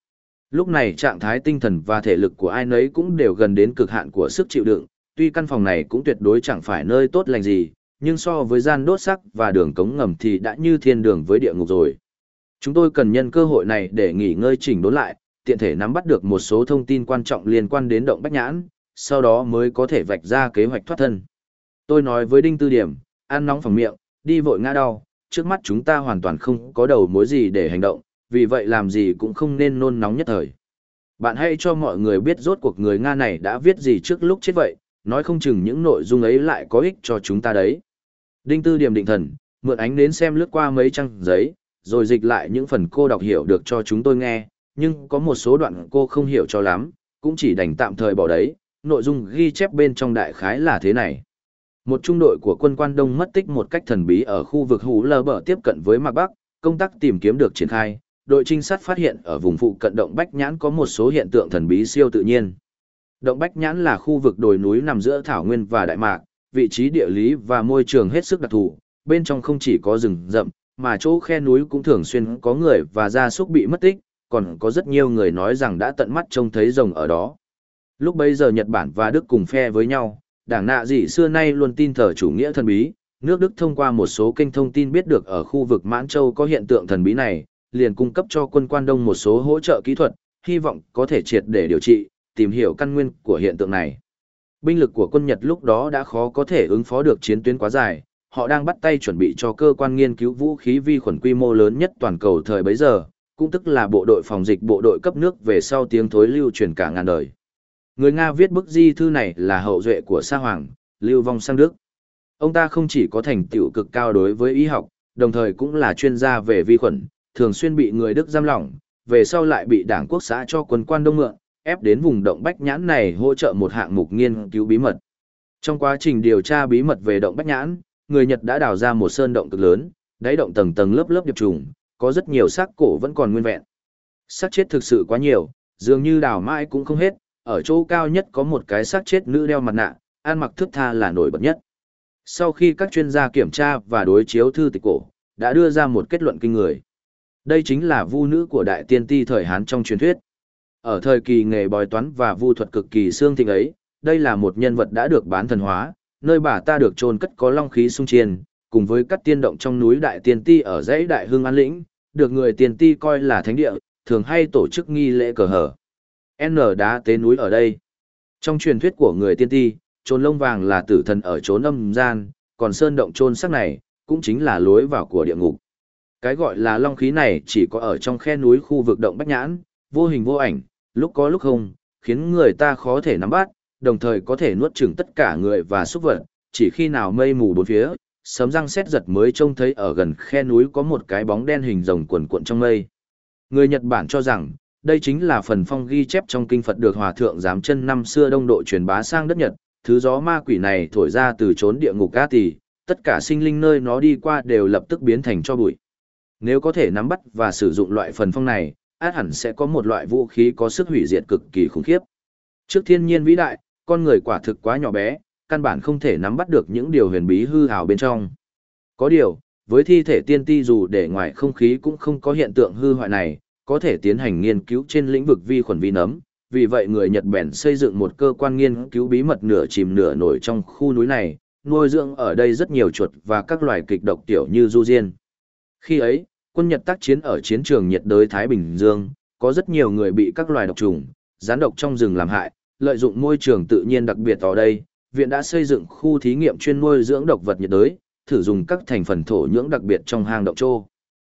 Lúc này trạng thái tinh thần và thể lực của ai nấy cũng đều gần đến cực hạn của sức chịu đựng, tuy căn phòng này cũng tuyệt đối chẳng phải nơi tốt lành gì, nhưng so với gian đốt sắc và đường cống ngầm thì đã như thiên đường với địa ngục rồi. Chúng tôi cần nhân cơ hội này để nghỉ ngơi chỉnh đốn lại, tiện thể nắm bắt được một số thông tin quan trọng liên quan đến động Bách Nhãn, sau đó mới có thể vạch ra kế hoạch thoát thân. Tôi nói với Đinh Tư Điểm, ăn nóng phòng miệng, đi vội ngã đau, trước mắt chúng ta hoàn toàn không có đầu mối gì để hành động, vì vậy làm gì cũng không nên nôn nóng nhất thời. Bạn hãy cho mọi người biết rốt cuộc người Nga này đã viết gì trước lúc chết vậy, nói không chừng những nội dung ấy lại có ích cho chúng ta đấy. Đinh Tư Điểm định thần, mượn ánh đến xem lướt qua mấy trang giấy, rồi dịch lại những phần cô đọc hiểu được cho chúng tôi nghe, nhưng có một số đoạn cô không hiểu cho lắm, cũng chỉ đành tạm thời bỏ đấy. Nội dung ghi chép bên trong đại khái là thế này. Một trung đội của quân Quan Đông mất tích một cách thần bí ở khu vực Hú Lơ Bờ tiếp cận với Mạc Bắc, công tác tìm kiếm được triển khai, đội trinh sát phát hiện ở vùng phụ cận động Bách Nhãn có một số hiện tượng thần bí siêu tự nhiên. Động Bách Nhãn là khu vực đồi núi nằm giữa thảo nguyên và Đại Mạc, vị trí địa lý và môi trường hết sức đặc thù, bên trong không chỉ có rừng rậm, mà chỗ khe núi cũng thường xuyên có người và gia súc bị mất tích, còn có rất nhiều người nói rằng đã tận mắt trông thấy rồng ở đó. Lúc bấy giờ Nhật Bản và Đức cùng phe với nhau, đảng nạ dị xưa nay luôn tin thờ chủ nghĩa thần bí, nước Đức thông qua một số kênh thông tin biết được ở khu vực Mãn Châu có hiện tượng thần bí này, liền cung cấp cho quân Quan Đông một số hỗ trợ kỹ thuật, hy vọng có thể triệt để điều trị, tìm hiểu căn nguyên của hiện tượng này. Binh lực của quân Nhật lúc đó đã khó có thể ứng phó được chiến tuyến quá dài, họ đang bắt tay chuẩn bị cho cơ quan nghiên cứu vũ khí vi khuẩn quy mô lớn nhất toàn cầu thời bấy giờ, cũng tức là bộ đội phòng dịch bộ đội cấp nước về sau tiếng thối lưu truyền cả ngàn đời. Người Nga viết bức di thư này là hậu duệ của Sa Hoàng, lưu vong sang Đức. Ông ta không chỉ có thành tựu cực cao đối với y học, đồng thời cũng là chuyên gia về vi khuẩn, thường xuyên bị người Đức giam lỏng, về sau lại bị Đảng Quốc xã cho quân Quan Đông mượn, ép đến vùng động Bách Nhãn này hỗ trợ một hạng mục nghiên cứu bí mật. Trong quá trình điều tra bí mật về động Bách Nhãn, người Nhật đã đào ra một sơn động cực lớn, đáy động tầng tầng lớp lớp điệp trùng, có rất nhiều xác cổ vẫn còn nguyên vẹn. Xác chết thực sự quá nhiều, dường như đào mãi cũng không hết, ở chỗ cao nhất có một cái xác chết nữ đeo mặt nạ, ăn mặc thướt tha là nổi bật nhất. Sau khi các chuyên gia kiểm tra và đối chiếu thư tịch cổ, đã đưa ra một kết luận kinh người. Đây chính là vu nữ của đại tiên ti thời Hán trong truyền thuyết. Ở thời kỳ nghề bói toán và vu thuật cực kỳ xương thịnh ấy, đây là một nhân vật đã được bán thần hóa, nơi bà ta được chôn cất có long khí sung chiên, cùng với các tiên động trong núi đại tiên ti ở dãy Đại Hưng An Lĩnh, được người tiên ti coi là thánh địa, thường hay tổ chức nghi lễ cờ hở. N đá tế núi ở đây. Trong truyền thuyết của người tiên ti, chôn lông vàng là tử thần ở chốn âm gian, còn sơn động chôn xác này, cũng chính là lối vào của địa ngục. Cái gọi là long khí này chỉ có ở trong khe núi khu vực động Bách Nhãn, vô hình vô ảnh, lúc có lúc không, khiến người ta khó thể nắm bắt, đồng thời có thể nuốt chửng tất cả người và súc vật, chỉ khi nào mây mù bốn phía, sấm răng sét giật mới trông thấy ở gần khe núi có một cái bóng đen hình rồng cuộn cuộn trong mây. Người Nhật Bản cho rằng, đây chính là phần phong ghi chép trong kinh Phật được Hòa Thượng Giám Chân năm xưa đông độ truyền bá sang đất Nhật, thứ gió ma quỷ này thổi ra từ chốn địa ngục A Tỳ, tất cả sinh linh nơi nó đi qua đều lập tức biến thành tro bụi. Nếu có thể nắm bắt và sử dụng loại phần phong này, ắt hẳn sẽ có một loại vũ khí có sức hủy diệt cực kỳ khủng khiếp. Trước thiên nhiên vĩ đại, con người quả thực quá nhỏ bé, căn bản không thể nắm bắt được những điều huyền bí hư ảo bên trong. Có điều, với thi thể tiên ti dù để ngoài không khí cũng không có hiện tượng hư hoại này, có thể tiến hành nghiên cứu trên lĩnh vực vi khuẩn vi nấm, vì vậy người Nhật bèn xây dựng một cơ quan nghiên cứu bí mật nửa chìm nửa nổi trong khu núi này, nuôi dưỡng ở đây rất nhiều chuột và các loài kịch độc tiểu như du diên. Khi ấy, quân Nhật tác chiến ở chiến trường nhiệt đới Thái Bình Dương, có rất nhiều người bị các loài độc trùng, gián độc trong rừng làm hại, lợi dụng môi trường tự nhiên đặc biệt ở đây, viện đã xây dựng khu thí nghiệm chuyên nuôi dưỡng độc vật nhiệt đới, thử dùng các thành phần thổ nhưỡng đặc biệt trong hang động trô.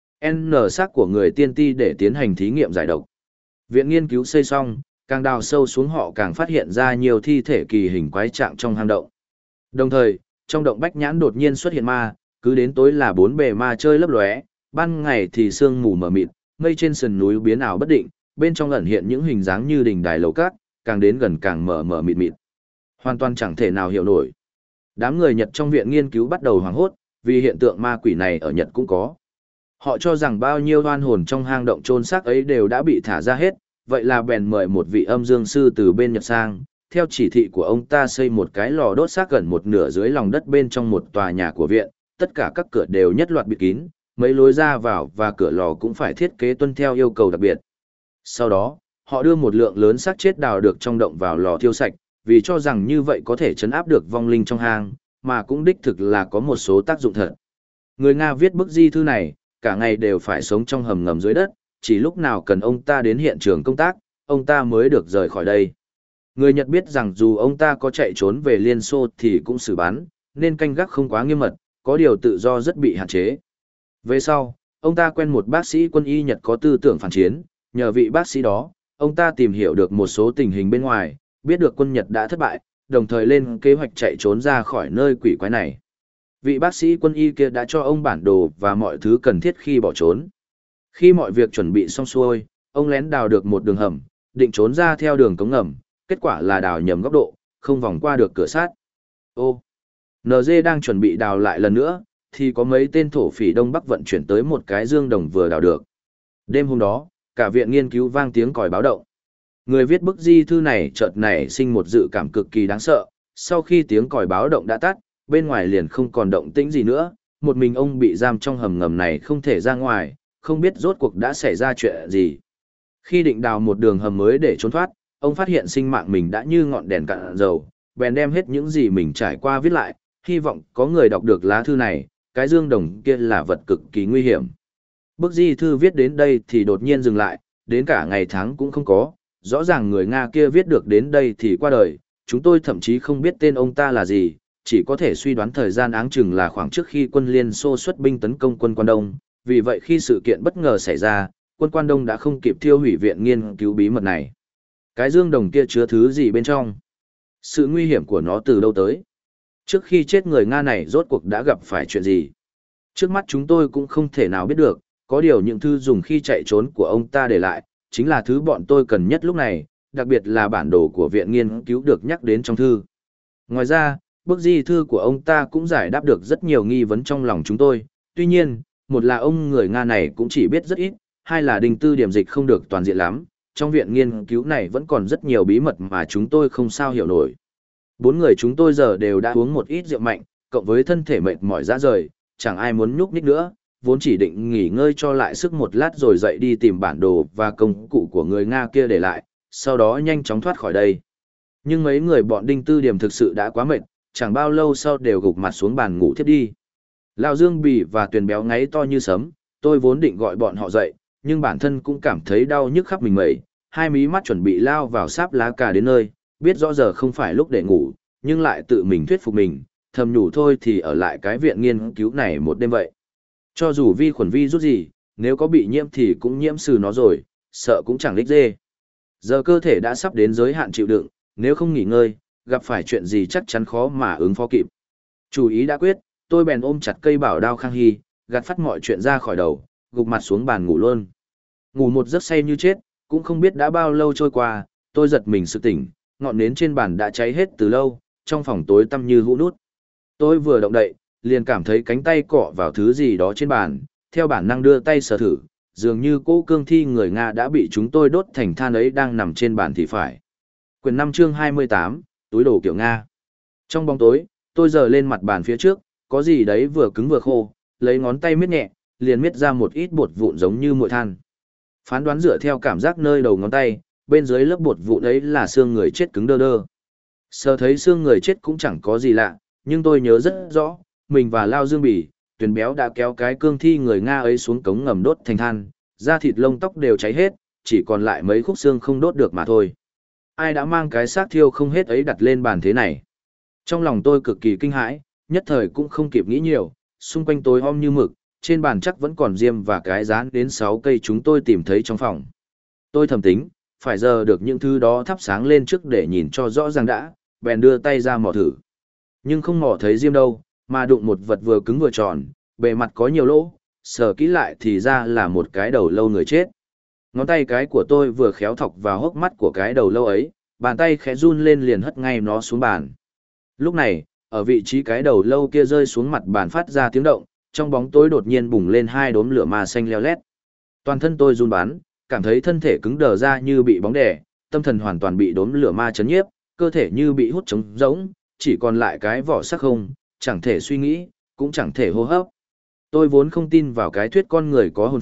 N xác của người tiên ti để tiến hành thí nghiệm giải độc. Viện nghiên cứu xây xong, càng đào sâu xuống họ càng phát hiện ra nhiều thi thể kỳ hình quái trạng trong hang động. Đồng thời, trong động Bách Nhãn đột nhiên xuất hiện ma, cứ đến tối là bốn bề ma chơi lấp lóe, ban ngày thì sương mù mờ mịt, mây trên sườn núi biến ảo bất định, bên trong ẩn hiện những hình dáng như đỉnh đài lầu cát, càng đến gần càng mờ mờ mịt mịt. Hoàn toàn chẳng thể nào hiểu nổi. Đám người Nhật trong viện nghiên cứu bắt đầu hoảng hốt, vì hiện tượng ma quỷ này ở Nhật cũng có. Họ cho rằng bao nhiêu oan hồn trong hang động chôn xác ấy đều đã bị thả ra hết, vậy là bèn mời một vị âm dương sư từ bên Nhật sang, theo chỉ thị của ông ta xây một cái lò đốt xác gần một nửa dưới lòng đất bên trong một tòa nhà của viện, tất cả các cửa đều nhất loạt bịt kín, mấy lối ra vào và cửa lò cũng phải thiết kế tuân theo yêu cầu đặc biệt. Sau đó, Họ đưa một lượng lớn xác chết đào được trong động vào lò thiêu sạch, vì cho rằng như vậy có thể trấn áp được vong linh trong hang, mà cũng đích thực là có một số tác dụng thật. Người Nga viết bức di thư này, cả ngày đều phải sống trong hầm ngầm dưới đất, chỉ lúc nào cần ông ta đến hiện trường công tác, ông ta mới được rời khỏi đây. Người Nhật biết rằng dù ông ta có chạy trốn về Liên Xô thì cũng xử bắn, nên canh gác không quá nghiêm mật, có điều tự do rất bị hạn chế. Về sau, ông ta quen một bác sĩ quân y Nhật có tư tưởng phản chiến, nhờ vị bác sĩ đó, ông ta tìm hiểu được một số tình hình bên ngoài, biết được quân Nhật đã thất bại, đồng thời lên kế hoạch chạy trốn ra khỏi nơi quỷ quái này. Vị bác sĩ quân y kia đã cho ông bản đồ và mọi thứ cần thiết khi bỏ trốn. Khi mọi việc chuẩn bị xong xuôi, ông lén đào được một đường hầm, định trốn ra theo đường cống ngầm, kết quả là đào nhầm góc độ, không vòng qua được cửa sắt. Ô, NG đang chuẩn bị đào lại lần nữa, thì có mấy tên thổ phỉ Đông Bắc vận chuyển tới một cái dương đồng vừa đào được. Đêm hôm đó, cả viện nghiên cứu vang tiếng còi báo động. Người viết bức di thư này chợt nảy sinh một dự cảm cực kỳ đáng sợ, sau khi tiếng còi báo động đã tắt, bên ngoài liền không còn động tĩnh gì nữa, một mình ông bị giam trong hầm ngầm này không thể ra ngoài, không biết rốt cuộc đã xảy ra chuyện gì. Khi định đào một đường hầm mới để trốn thoát, ông phát hiện sinh mạng mình đã như ngọn đèn cạn dầu, bèn đem hết những gì mình trải qua viết lại, hy vọng có người đọc được lá thư này, cái dương đồng kia là vật cực kỳ nguy hiểm. Bức di thư viết đến đây thì đột nhiên dừng lại, đến cả ngày tháng cũng không có, rõ ràng người Nga kia viết được đến đây thì qua đời, chúng tôi thậm chí không biết tên ông ta là gì, chỉ có thể suy đoán thời gian áng chừng là khoảng trước khi quân Liên Xô xuất binh tấn công quân Quan Đông, vì vậy khi sự kiện bất ngờ xảy ra, quân Quan Đông đã không kịp thiêu hủy viện nghiên cứu bí mật này. Cái dương đồng kia chứa thứ gì bên trong? Sự nguy hiểm của nó từ đâu tới? Trước khi chết người Nga này rốt cuộc đã gặp phải chuyện gì? Trước mắt chúng tôi cũng không thể nào biết được, có điều những thư dùng khi chạy trốn của ông ta để lại, chính là thứ bọn tôi cần nhất lúc này, đặc biệt là bản đồ của viện nghiên cứu được nhắc đến trong thư. Ngoài ra, bức di thư của ông ta cũng giải đáp được rất nhiều nghi vấn trong lòng chúng tôi, tuy nhiên, một là ông người Nga này cũng chỉ biết rất ít, hai là Đinh Tư điểm dịch không được toàn diện lắm, trong viện nghiên cứu này vẫn còn rất nhiều bí mật mà chúng tôi không sao hiểu nổi. Bốn người chúng tôi giờ đều đã uống một ít rượu mạnh, cộng với thân thể mệt mỏi rã rời, chẳng ai muốn nhúc nhích nữa, vốn chỉ định nghỉ ngơi cho lại sức một lát rồi dậy đi tìm bản đồ và công cụ của người Nga kia để lại, sau đó nhanh chóng thoát khỏi đây. Nhưng mấy người bọn Đinh Tư Điểm thực sự đã quá mệt, chẳng bao lâu sau đều gục mặt xuống bàn ngủ thiếp đi. Lão Dương Bì và Tuyền Béo ngáy to như sấm, tôi vốn định gọi bọn họ dậy, nhưng bản thân cũng cảm thấy đau nhức khắp mình mẩy, hai mí mắt chuẩn bị lao vào sáp lá cà đến nơi, biết rõ giờ không phải lúc để ngủ, nhưng lại tự mình thuyết phục mình, thầm nhủ thôi thì ở lại cái viện nghiên cứu này một đêm vậy. Cho dù vi khuẩn vi rút gì, nếu có bị nhiễm thì cũng nhiễm sừ nó rồi, sợ cũng chẳng lích dê. Giờ cơ thể đã sắp đến giới hạn chịu đựng, nếu không nghỉ ngơi, gặp phải chuyện gì chắc chắn khó mà ứng phó kịp. Chủ ý đã quyết, tôi bèn ôm chặt cây bảo đao Khang Hy, gạt phát mọi chuyện ra khỏi đầu, gục mặt xuống bàn ngủ luôn. Ngủ một giấc say như chết, cũng không biết đã bao lâu trôi qua, tôi giật mình sự tỉnh, ngọn nến trên bàn đã cháy hết từ lâu, trong phòng tối tăm như hũ nút. Tôi vừa động đậy, liền cảm thấy cánh tay cọ vào thứ gì đó trên bàn, theo bản năng đưa tay sờ thử, dường như cỗ cương thi người Nga đã bị chúng tôi đốt thành than ấy đang nằm trên bàn thì phải. Quyển 5 chương 28, túi đồ kiểu Nga. Trong bóng tối, tôi giơ lên mặt bàn phía trước, có gì đấy vừa cứng vừa khô, lấy ngón tay miết nhẹ, liền miết ra một ít bột vụn giống như muội than. Phán đoán dựa theo cảm giác nơi đầu ngón tay, bên dưới lớp bột vụn ấy là xương người chết cứng đơ đơ. Sờ thấy xương người chết cũng chẳng có gì lạ, nhưng tôi nhớ rất rõ, mình và Lao Dương Bỉ, Tuyền Béo đã kéo cái cương thi người Nga ấy xuống cống ngầm đốt thành than, da thịt lông tóc đều cháy hết, chỉ còn lại mấy khúc xương không đốt được mà thôi. Ai đã mang cái xác thiêu không hết ấy đặt lên bàn thế này? Trong lòng tôi cực kỳ kinh hãi, nhất thời cũng không kịp nghĩ nhiều, xung quanh tối om như mực, trên bàn chắc vẫn còn diêm và cái dán đến 6 cây chúng tôi tìm thấy trong phòng. Tôi thầm tính, phải giờ được những thứ đó thắp sáng lên trước để nhìn cho rõ ràng đã, bèn đưa tay ra mò thử. Nhưng không mò thấy diêm đâu, mà đụng một vật vừa cứng vừa tròn, bề mặt có nhiều lỗ, sờ kỹ lại thì ra là một cái đầu lâu người chết. Ngón tay cái của tôi vừa khéo thọc vào hốc mắt của cái đầu lâu ấy, bàn tay khẽ run lên liền hất ngay nó xuống bàn. Lúc này, ở vị trí cái đầu lâu kia rơi xuống mặt bàn phát ra tiếng động, trong bóng tối đột nhiên bùng lên hai đốm lửa ma xanh leo lét. Toàn thân tôi run bắn, cảm thấy thân thể cứng đờ ra như bị bóng đè, tâm thần hoàn toàn bị đốm lửa ma chấn nhiếp, cơ thể như bị hút trống rỗng, chỉ còn lại cái vỏ sắc không, chẳng thể suy nghĩ, cũng chẳng thể hô hấp. Tôi vốn không tin vào cái thuyết con người có hồn phách,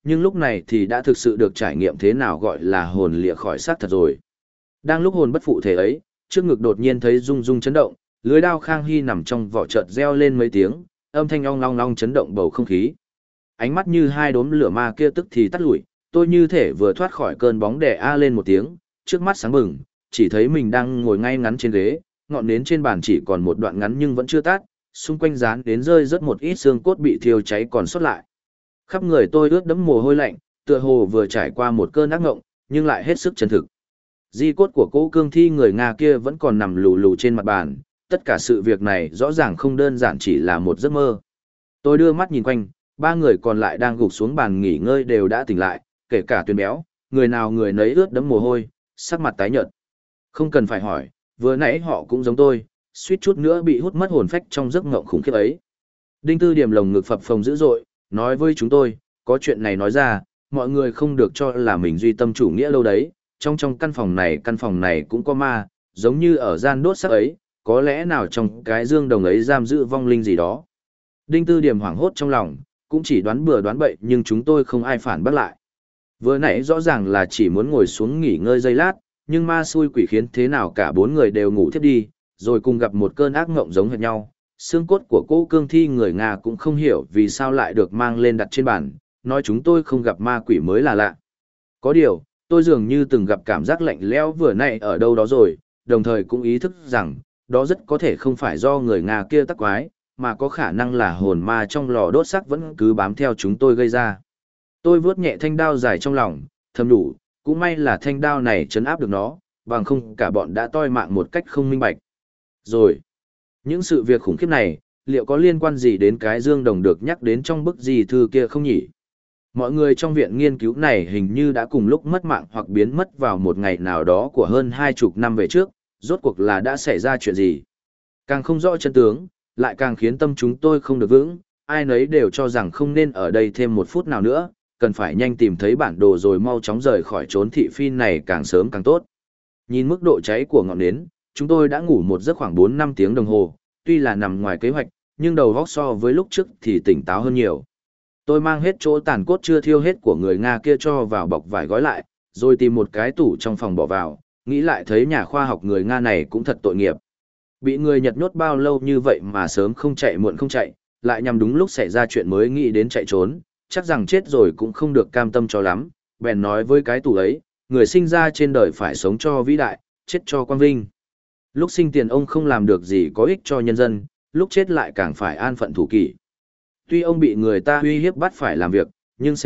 nhưng lúc này thì đã thực sự được trải nghiệm thế nào gọi là hồn lìa khỏi xác thật rồi. Đang lúc hồn bất phụ thể ấy, trước ngực đột nhiên thấy rung rung chấn động, lưới đao Khang Hy nằm trong vỏ chợt reo lên mấy tiếng, âm thanh ong long long chấn động bầu không khí. Ánh mắt như hai đốm lửa ma kia tức thì tắt lụi, tôi như thể vừa thoát khỏi cơn bóng đè a lên một tiếng, trước mắt sáng bừng, chỉ thấy mình đang ngồi ngay ngắn trên ghế, ngọn nến trên bàn chỉ còn một đoạn ngắn nhưng vẫn chưa tắt, xung quanh dán đến rơi rất một ít xương cốt bị thiêu cháy còn sót lại. Khắp người tôi ướt đẫm mồ hôi lạnh, tựa hồ vừa trải qua một cơn ác ngộng, nhưng lại hết sức chân thực. Di cốt của cô cương thi người Nga kia vẫn còn nằm lù lù trên mặt bàn, tất cả sự việc này rõ ràng không đơn giản chỉ là một giấc mơ. Tôi đưa mắt nhìn quanh, ba người còn lại đang gục xuống bàn nghỉ ngơi đều đã tỉnh lại, kể cả Tuyền Béo, người nào người nấy ướt đẫm mồ hôi, sắc mặt tái nhợt. Không cần phải hỏi, vừa nãy họ cũng giống tôi, suýt chút nữa bị hút mất hồn phách trong giấc ngộng khủng khiếp ấy. Đinh Tư Điểm lồng ngực phập phồng dữ dội, nói với chúng tôi, có chuyện này nói ra, mọi người không được cho là mình duy tâm chủ nghĩa lâu đấy, trong căn phòng này cũng có ma, giống như ở gian đốt xác ấy, có lẽ nào trong cái dương đồng ấy giam giữ vong linh gì đó. Đinh Tư Điểm hoảng hốt trong lòng, cũng chỉ đoán bừa đoán bậy nhưng chúng tôi không ai phản bác lại. Vừa nãy rõ ràng là chỉ muốn ngồi xuống nghỉ ngơi giây lát, nhưng ma xui quỷ khiến thế nào cả bốn người đều ngủ thiếp đi, rồi cùng gặp một cơn ác ngộng giống hệt nhau. Xương cốt của cô cương thi người Nga cũng không hiểu vì sao lại được mang lên đặt trên bàn, nói chúng tôi không gặp ma quỷ mới là lạ. Có điều, tôi dường như từng gặp cảm giác lạnh lẽo vừa nãy ở đâu đó rồi, đồng thời cũng ý thức rằng, đó rất có thể không phải do người Nga kia tắc quái, mà có khả năng là hồn ma trong lò đốt xác vẫn cứ bám theo chúng tôi gây ra. Tôi vuốt nhẹ thanh đao dài trong lòng, thầm đủ, cũng may là thanh đao này trấn áp được nó, bằng không cả bọn đã toi mạng một cách không minh bạch. Rồi, những sự việc khủng khiếp này, liệu có liên quan gì đến cái dương đồng được nhắc đến trong bức di thư kia không nhỉ? Mọi người trong viện nghiên cứu này hình như đã cùng lúc mất mạng hoặc biến mất vào một ngày nào đó của hơn 20 năm về trước, rốt cuộc là đã xảy ra chuyện gì? Càng không rõ chân tướng, lại càng khiến tâm chúng tôi không được vững, ai nấy đều cho rằng không nên ở đây thêm một phút nào nữa, cần phải nhanh tìm thấy bản đồ rồi mau chóng rời khỏi chốn thị phi này càng sớm càng tốt. Nhìn mức độ cháy của ngọn nến, chúng tôi đã ngủ một giấc khoảng 4-5 tiếng đồng hồ, tuy là nằm ngoài kế hoạch, nhưng đầu óc so với lúc trước thì tỉnh táo hơn nhiều. Tôi mang hết chỗ tàn cốt chưa thiêu hết của người Nga kia cho vào bọc vải gói lại, rồi tìm một cái tủ trong phòng bỏ vào, nghĩ lại thấy nhà khoa học người Nga này cũng thật tội nghiệp. Bị người Nhật nhốt bao lâu như vậy mà sớm không chạy muộn không chạy, lại nhằm đúng lúc xảy ra chuyện mới nghĩ đến chạy trốn, chắc rằng chết rồi cũng không được cam tâm cho lắm, bèn nói với cái tủ ấy, người sinh ra trên đời phải sống cho vĩ đại, chết cho quang vinh. Lúc sinh tiền ông không làm được gì có ích cho nhân dân, lúc chết lại càng phải an phận thủ kỷ. Tuy ông bị người ta uy hiếp bắt phải làm việc, nhưng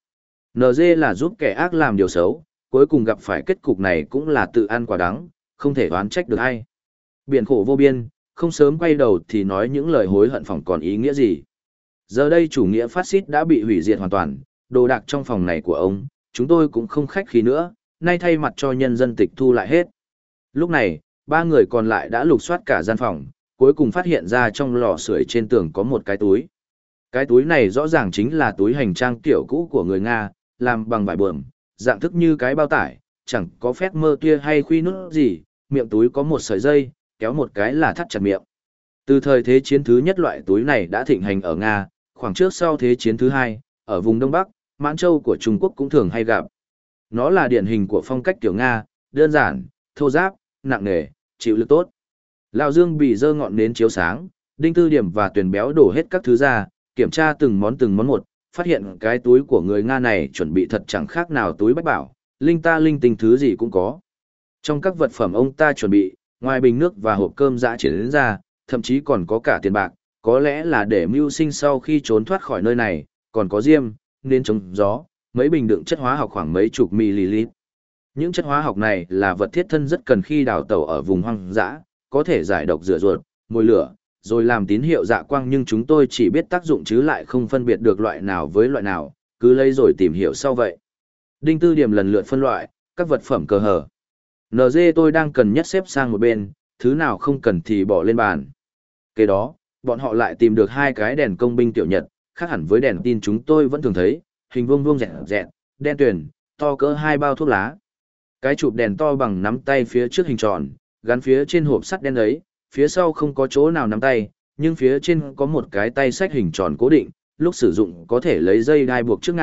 NG là giúp kẻ ác làm điều xấu, cuối cùng gặp phải kết cục này cũng là tự ăn quả đắng, không thể oán trách được ai. Biển khổ vô biên, không sớm quay đầu thì nói những lời hối hận phỏng còn ý nghĩa gì. Giờ đây chủ nghĩa phát xít đã bị hủy diệt hoàn toàn, đồ đạc trong phòng này của ông, chúng tôi cũng không khách khí nữa, nay thay mặt cho nhân dân tịch thu lại hết. Lúc này, ba người còn lại đã lục soát cả gian phòng, cuối cùng phát hiện ra trong lò sưởi trên tường có một cái túi. Cái túi này rõ ràng chính là túi hành trang kiểu cũ của người Nga, làm bằng vải buồm, dạng thức như cái bao tải, chẳng có phép mơ tia hay khuy nút gì, miệng túi có một sợi dây, kéo một cái là thắt chặt miệng. Từ thời Thế chiến thứ nhất loại túi này đã thịnh hành ở Nga, khoảng trước sau Thế chiến thứ hai, ở vùng Đông Bắc, Mãn Châu của Trung Quốc cũng thường hay gặp. Nó là điển hình của phong cách kiểu Nga, đơn giản, thô ráp, nặng nề, chịu lực tốt. Lão Dương bị dơ ngọn nến chiếu sáng, Đinh Tư Điểm và Tuyền Béo đổ hết các thứ ra, kiểm tra từng món một, phát hiện cái túi của người Nga này chuẩn bị thật chẳng khác nào túi bách bảo, linh ta linh tinh thứ gì cũng có. Trong các vật phẩm ông ta chuẩn bị, ngoài bình nước và hộp cơm dã triển ra, thậm chí còn có cả tiền bạc, có lẽ là để mưu sinh sau khi trốn thoát khỏi nơi này, còn có diêm, nến chống gió, mấy bình đựng chất hóa học khoảng mấy chục ml. Những chất hóa học này là vật thiết thân rất cần khi đào tẩu ở vùng hoang dã, có thể giải độc rửa ruột, mồi lửa, rồi làm tín hiệu dạ quang, nhưng chúng tôi chỉ biết tác dụng chứ lại không phân biệt được loại nào với loại nào, cứ lấy rồi tìm hiểu sau vậy. Đinh Tư Điểm lần lượt phân loại, các vật phẩm cờ hở. NG tôi đang cần nhất xếp sang một bên, thứ nào không cần thì bỏ lên bàn. Kế đó, bọn họ lại tìm được hai cái đèn công binh tiểu nhật, khác hẳn với đèn tin chúng tôi vẫn thường thấy, hình vuông vuông dẹt dẹt, đen tuyền, to cỡ 2 bao thuốc lá. Cái chụp đèn to bằng nắm tay phía trước hình tròn, gắn phía trên hộp sắt đen ấy, phía sau không có chỗ nào nắm tay, nhưng phía trên có một cái tay xách hình tròn cố định, lúc sử dụng có thể lấy dây đai buộc trước ngạc,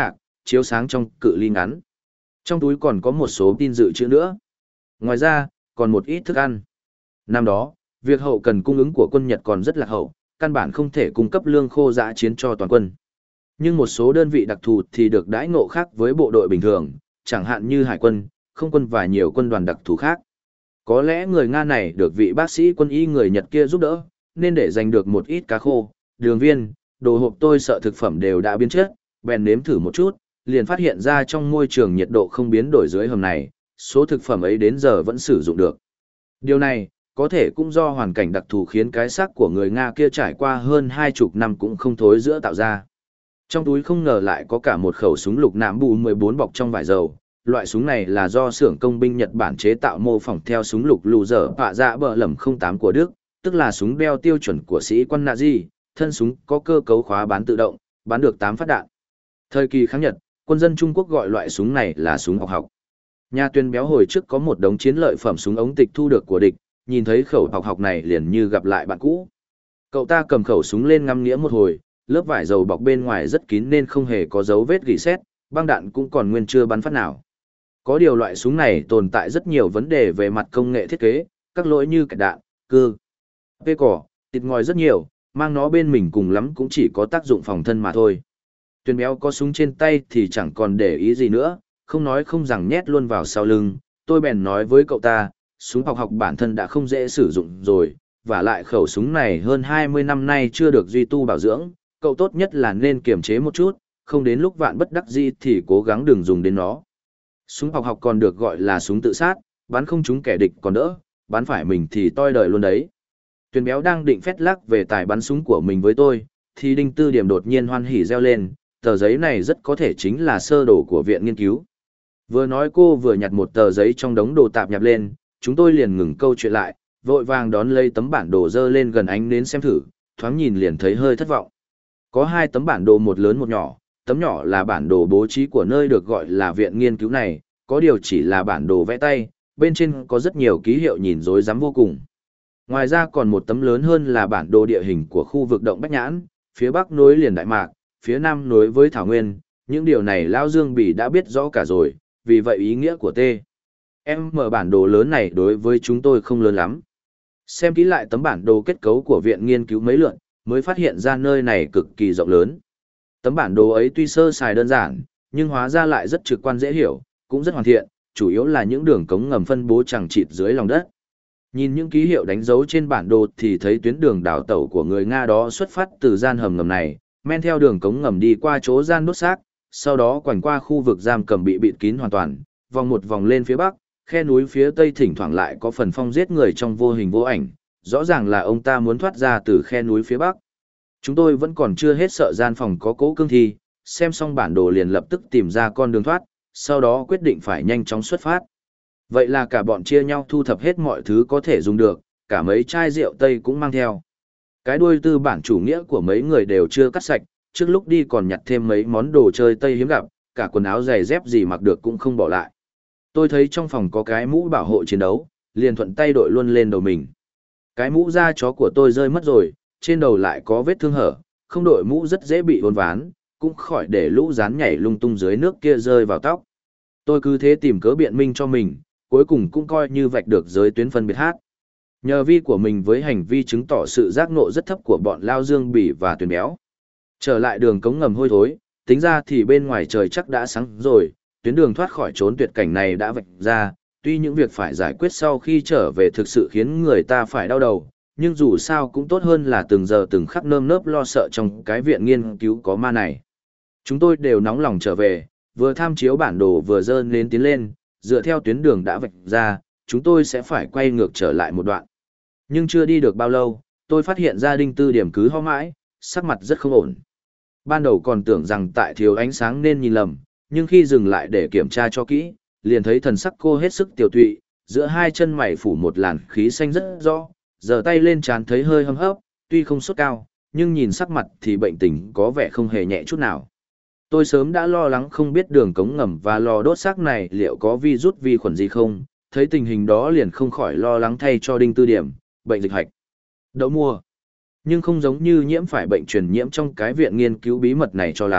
chiếu sáng trong cự ly ngắn. Trong túi còn có một số tin dự trữ nữa. Ngoài ra, còn một ít thức ăn. Năm đó, việc hậu cần cung ứng của quân Nhật còn rất lạc hậu, căn bản không thể cung cấp lương khô dã chiến cho toàn quân. Nhưng một số đơn vị đặc thù thì được đãi ngộ khác với bộ đội bình thường, chẳng hạn như hải quân, không quân và nhiều quân đoàn đặc thù khác. Có lẽ người Nga này được vị bác sĩ quân y người Nhật kia giúp đỡ, nên để giành được một ít cá khô, đường viên, đồ hộp tôi sợ thực phẩm đều đã biến chất, bèn nếm thử một chút, liền phát hiện ra trong môi trường nhiệt độ không biến đổi dưới hầm này, số thực phẩm ấy đến giờ vẫn sử dụng được. Điều này, có thể cũng do hoàn cảnh đặc thù khiến cái xác của người Nga kia trải qua hơn 20 năm cũng không thối giữa tạo ra. Trong túi không ngờ lại có cả một khẩu súng lục nạm bù 14 bọc trong vải dầu. Loại súng này là do xưởng công binh Nhật Bản chế tạo mô phỏng theo súng lục lù dở bạ dạ bờ lầm 08 của Đức, tức là súng đeo tiêu chuẩn của sĩ quan Nazi, thân súng có cơ cấu khóa bán tự động, bắn được 8 phát đạn. Thời kỳ kháng Nhật, quân dân Trung Quốc gọi loại súng này là súng học học. Nhà tuyên béo hồi trước có một đống chiến lợi phẩm súng ống tịch thu được của địch, nhìn thấy khẩu học học này liền như gặp lại bạn cũ. Cậu ta cầm khẩu súng lên ngắm nghĩa một hồi, lớp vải dầu bọc bên ngoài rất kín nên không hề có dấu vết rỉ sét, băng đạn cũng còn nguyên chưa bắn phát nào. Có điều loại súng này tồn tại rất nhiều vấn đề về mặt công nghệ thiết kế, các lỗi như cạch đạn, cưa, phê cỏ, tịt ngòi rất nhiều, mang nó bên mình cùng lắm cũng chỉ có tác dụng phòng thân mà thôi. Tuyền béo có súng trên tay thì chẳng còn để ý gì nữa, không nói không rằng nhét luôn vào sau lưng, tôi bèn nói với cậu ta, súng học học bản thân đã không dễ sử dụng rồi, và lại khẩu súng này hơn 20 năm nay chưa được duy tu bảo dưỡng, cậu tốt nhất là nên kiềm chế một chút, không đến lúc vạn bất đắc dĩ thì cố gắng đừng dùng đến nó. Súng học học còn được gọi là súng tự sát, bắn không trúng kẻ địch còn đỡ, bắn phải mình thì toi đời luôn đấy. Tuyền béo đang định phét lắc về tài bắn súng của mình với tôi, thì Đinh Tư Điểm đột nhiên hoan hỉ reo lên, tờ giấy này rất có thể chính là sơ đồ của viện nghiên cứu. Vừa nói cô vừa nhặt một tờ giấy trong đống đồ tạp nhạp lên, chúng tôi liền ngừng câu chuyện lại, vội vàng đón lấy tấm bản đồ dơ lên gần ánh nến xem thử, thoáng nhìn liền thấy hơi thất vọng. Có hai tấm bản đồ, một lớn một nhỏ, tấm nhỏ là bản đồ bố trí của nơi được gọi là viện nghiên cứu này, có điều chỉ là bản đồ vẽ tay, bên trên có rất nhiều ký hiệu nhìn rối rắm vô cùng. Ngoài ra còn một tấm lớn hơn là bản đồ địa hình của khu vực động Bách Nhãn, phía bắc nối liền Đại Mạc, phía nam nối với Thảo Nguyên, những điều này Lao Dương Bỉ đã biết rõ cả rồi, vì vậy ý nghĩa của em mở bản đồ lớn này đối với chúng tôi không lớn lắm. Xem kỹ lại tấm bản đồ kết cấu của viện nghiên cứu mấy lượt, mới phát hiện ra nơi này cực kỳ rộng lớn. Tấm bản đồ ấy tuy sơ sài đơn giản, nhưng hóa ra lại rất trực quan dễ hiểu, cũng rất hoàn thiện, chủ yếu là những đường cống ngầm phân bố chằng chịt dưới lòng đất. Nhìn những ký hiệu đánh dấu trên bản đồ thì thấy tuyến đường đào tẩu của người Nga đó xuất phát từ gian hầm ngầm này, men theo đường cống ngầm đi qua chỗ gian đốt xác, sau đó quanh qua khu vực giam cầm bị bịt kín hoàn toàn, vòng một vòng lên phía bắc, khe núi phía tây thỉnh thoảng lại có phần phong giết người trong vô hình vô ảnh, rõ ràng là ông ta muốn thoát ra từ khe núi phía bắc. Chúng tôi vẫn còn chưa hết sợ gian phòng có cố cương thi, xem xong bản đồ liền lập tức tìm ra con đường thoát, sau đó quyết định phải nhanh chóng xuất phát. Vậy là cả bọn chia nhau thu thập hết mọi thứ có thể dùng được, cả mấy chai rượu Tây cũng mang theo. Cái đuôi tư bản chủ nghĩa của mấy người đều chưa cắt sạch, trước lúc đi còn nhặt thêm mấy món đồ chơi Tây hiếm gặp, cả quần áo giày dép gì mặc được cũng không bỏ lại. Tôi thấy trong phòng có cái mũ bảo hộ chiến đấu, liền thuận tay đội luôn lên đầu mình. Cái mũ da chó của tôi rơi mất rồi, trên đầu lại có vết thương hở, không đội mũ rất dễ bị uốn ván, cũng khỏi để lũ rán nhảy lung tung dưới nước kia rơi vào tóc. Tôi cứ thế tìm cớ biện minh cho mình, cuối cùng cũng coi như vạch được giới tuyến phân biệt hát. Nhờ vi của mình với hành vi chứng tỏ sự giác ngộ rất thấp của bọn Lao Dương Bỉ và Tuyền Béo. Trở lại đường cống ngầm hôi thối, tính ra thì bên ngoài trời chắc đã sáng rồi, tuyến đường thoát khỏi trốn tuyệt cảnh này đã vạch ra, tuy những việc phải giải quyết sau khi trở về thực sự khiến người ta phải đau đầu, nhưng dù sao cũng tốt hơn là từng giờ từng khắc nơm nớp lo sợ trong cái viện nghiên cứu có ma này. Chúng tôi đều nóng lòng trở về, vừa tham chiếu bản đồ vừa dơ lên tiến lên, dựa theo tuyến đường đã vạch ra, chúng tôi sẽ phải quay ngược trở lại một đoạn. Nhưng chưa đi được bao lâu, tôi phát hiện ra Đinh Tư Điểm cứ ho mãi, sắc mặt rất không ổn. Ban đầu còn tưởng rằng tại thiếu ánh sáng nên nhìn lầm, nhưng khi dừng lại để kiểm tra cho kỹ, liền thấy thần sắc cô hết sức tiểu tụy, giữa hai chân mày phủ một làn khí xanh rất rõ, giờ tay lên trán thấy hơi hâm hấp, tuy không sốt cao, nhưng nhìn sắc mặt thì bệnh tình có vẻ không hề nhẹ chút nào. Tôi sớm đã lo lắng không biết đường cống ngầm và lò đốt xác này liệu có virus vi khuẩn gì không, thấy tình hình đó liền không khỏi lo lắng thay cho Đinh Tư Điểm, bệnh dịch hạch đậu mùa. Nhưng không giống như nhiễm phải bệnh truyền nhiễm trong cái viện nghiên cứu bí mật này cho lắm,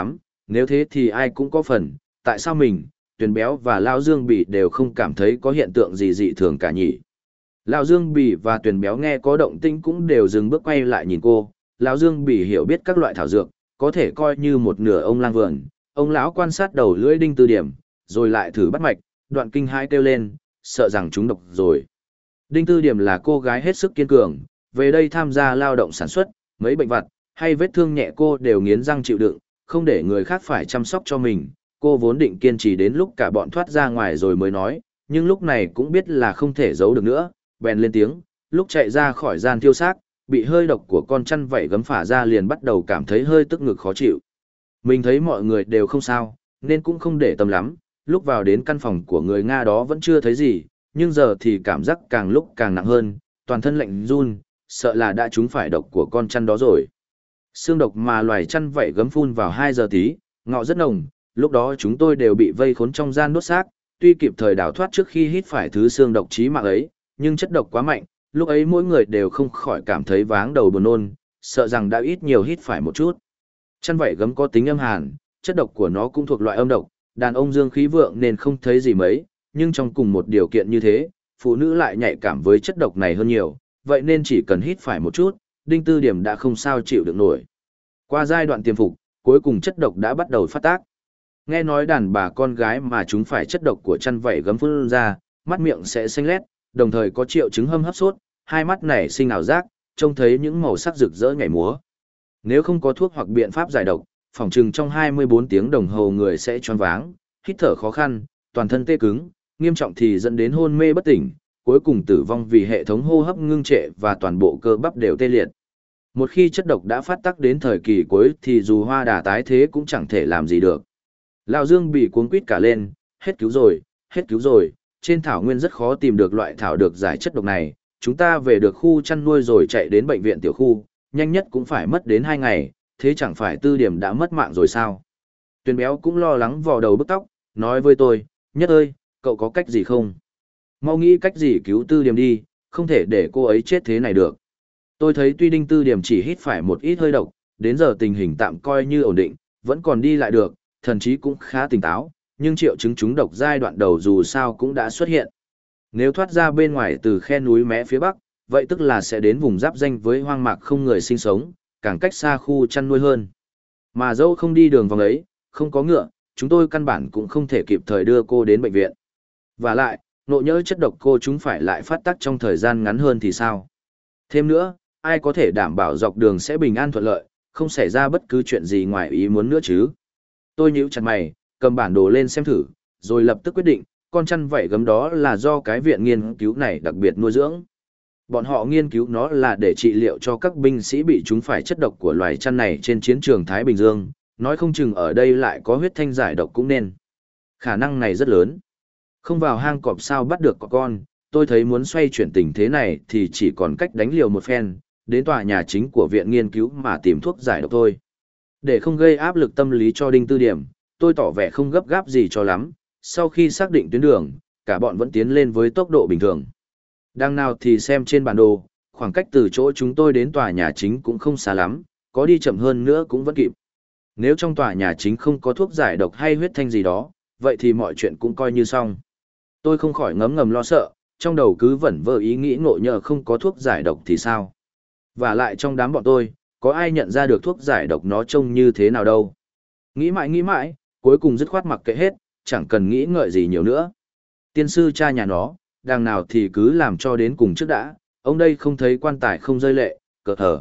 nếu thế thì ai cũng có phần, tại sao mình, Tuyền Béo và Lao Dương Bỉ đều không cảm thấy có hiện tượng gì dị thường cả nhỉ? Lão Dương Bỉ và Tuyền Béo nghe có động tĩnh cũng đều dừng bước quay lại nhìn cô. Lão Dương Bỉ hiểu biết các loại thảo dược, có thể coi như một nửa ông lang vườn. Ông lão quan sát đầu lưỡi Đinh Tư Điểm, rồi lại thử bắt mạch, Đoạn kinh hãi kêu lên, sợ rằng chúng độc rồi. Đinh Tư Điểm là cô gái hết sức kiên cường, về đây tham gia lao động sản xuất, mấy bệnh vặt hay vết thương nhẹ cô đều nghiến răng chịu đựng, không để người khác phải chăm sóc cho mình. Cô vốn định kiên trì đến lúc cả bọn thoát ra ngoài rồi mới nói, nhưng lúc này cũng biết là không thể giấu được nữa, bèn lên tiếng, lúc chạy ra khỏi gian thiêu xác, bị hơi độc của con chăn vảy gấm phả ra liền bắt đầu cảm thấy hơi tức ngực khó chịu. Mình thấy mọi người đều không sao, nên cũng không để tâm lắm, lúc vào đến căn phòng của người Nga đó vẫn chưa thấy gì, nhưng giờ thì cảm giác càng lúc càng nặng hơn, toàn thân lạnh run, sợ là đã trúng phải độc của con chăn đó rồi. Xương độc mà loài chăn vảy gấm phun vào 2 giờ tí, ngọ rất nồng, lúc đó chúng tôi đều bị vây khốn trong gian đốt xác, tuy kịp thời đào thoát trước khi hít phải thứ xương độc chí mạng ấy, nhưng chất độc quá mạnh, lúc ấy mỗi người đều không khỏi cảm thấy váng đầu buồn nôn, sợ rằng đã ít nhiều hít phải một chút. Chăn vảy gấm có tính âm hàn, chất độc của nó cũng thuộc loại âm độc, đàn ông dương khí vượng nên không thấy gì mấy, nhưng trong cùng một điều kiện như thế, phụ nữ lại nhạy cảm với chất độc này hơn nhiều, vậy nên chỉ cần hít phải một chút, Đinh Tư Điểm đã không sao chịu được nổi. Qua giai đoạn tiêm phục, cuối cùng chất độc đã bắt đầu phát tác. Nghe nói đàn bà con gái mà chúng phải chất độc của chăn vảy gấm phun ra, mắt miệng sẽ xanh lét, đồng thời có triệu chứng hâm hấp sốt, hai mắt nảy sinh ảo giác, trông thấy những màu sắc rực rỡ nhảy múa. Nếu không có thuốc hoặc biện pháp giải độc, phỏng chừng trong 24 tiếng đồng hồ người sẽ choáng váng, hít thở khó khăn, toàn thân tê cứng, nghiêm trọng thì dẫn đến hôn mê bất tỉnh, cuối cùng tử vong vì hệ thống hô hấp ngưng trệ và toàn bộ cơ bắp đều tê liệt. Một khi chất độc đã phát tác đến thời kỳ cuối thì dù hoa đà tái thế cũng chẳng thể làm gì được. Lão Dương bị cuống quýt cả lên, hết cứu rồi, trên thảo nguyên rất khó tìm được loại thảo được giải chất độc này, chúng ta về được khu chăn nuôi rồi chạy đến bệnh viện tiểu khu, nhanh nhất cũng phải mất đến 2 ngày, thế chẳng phải Tư Điểm đã mất mạng rồi sao? Tuyền Béo cũng lo lắng vò đầu bức tóc, nói với tôi, Nhất ơi, cậu có cách gì không? Mau nghĩ cách gì cứu Tư Điểm đi, không thể để cô ấy chết thế này được. Tôi thấy tuy Đinh Tư Điểm chỉ hít phải một ít hơi độc, đến giờ tình hình tạm coi như ổn định, vẫn còn đi lại được, thần chí cũng khá tỉnh táo, nhưng triệu chứng trúng độc giai đoạn đầu dù sao cũng đã xuất hiện. Nếu thoát ra bên ngoài từ khe núi mé phía bắc, vậy tức là sẽ đến vùng giáp danh với hoang mạc không người sinh sống, càng cách xa khu chăn nuôi hơn. Mà dẫu không đi đường vòng ấy, không có ngựa, chúng tôi căn bản cũng không thể kịp thời đưa cô đến bệnh viện. Và lại, nộ nhỡ chất độc cô chúng phải lại phát tác trong thời gian ngắn hơn thì sao? Thêm nữa, ai có thể đảm bảo dọc đường sẽ bình an thuận lợi, không xảy ra bất cứ chuyện gì ngoài ý muốn nữa chứ? Tôi nhíu chặt mày, cầm bản đồ lên xem thử, rồi lập tức quyết định, con chăn vảy gấm đó là do cái viện nghiên cứu này đặc biệt nuôi dưỡng. Bọn họ nghiên cứu nó là để trị liệu cho các binh sĩ bị trúng phải chất độc của loài chăn này trên chiến trường Thái Bình Dương, nói không chừng ở đây lại có huyết thanh giải độc cũng nên. Khả năng này rất lớn. Không vào hang cọp sao bắt được con, tôi thấy muốn xoay chuyển tình thế này thì chỉ còn cách đánh liều một phen, đến tòa nhà chính của viện nghiên cứu mà tìm thuốc giải độc thôi. Để không gây áp lực tâm lý cho Đinh Tư Điểm, tôi tỏ vẻ không gấp gáp gì cho lắm, sau khi xác định tuyến đường, cả bọn vẫn tiến lên với tốc độ bình thường. Đằng nào thì xem trên bản đồ, khoảng cách từ chỗ chúng tôi đến tòa nhà chính cũng không xa lắm, có đi chậm hơn nữa cũng vẫn kịp. Nếu trong tòa nhà chính không có thuốc giải độc hay huyết thanh gì đó, vậy thì mọi chuyện cũng coi như xong. Tôi không khỏi ngấm ngầm lo sợ, trong đầu cứ vẩn vơ ý nghĩ ngộ nhờ không có thuốc giải độc thì sao. Và lại trong đám bọn tôi, có ai nhận ra được thuốc giải độc nó trông như thế nào đâu. Nghĩ mãi, cuối cùng dứt khoát mặc kệ hết, chẳng cần nghĩ ngợi gì nhiều nữa. Tiên sư cha nhà nó, đằng nào thì cứ làm cho đến cùng trước đã, ông đây không thấy quan tài không rơi lệ, cợt thở.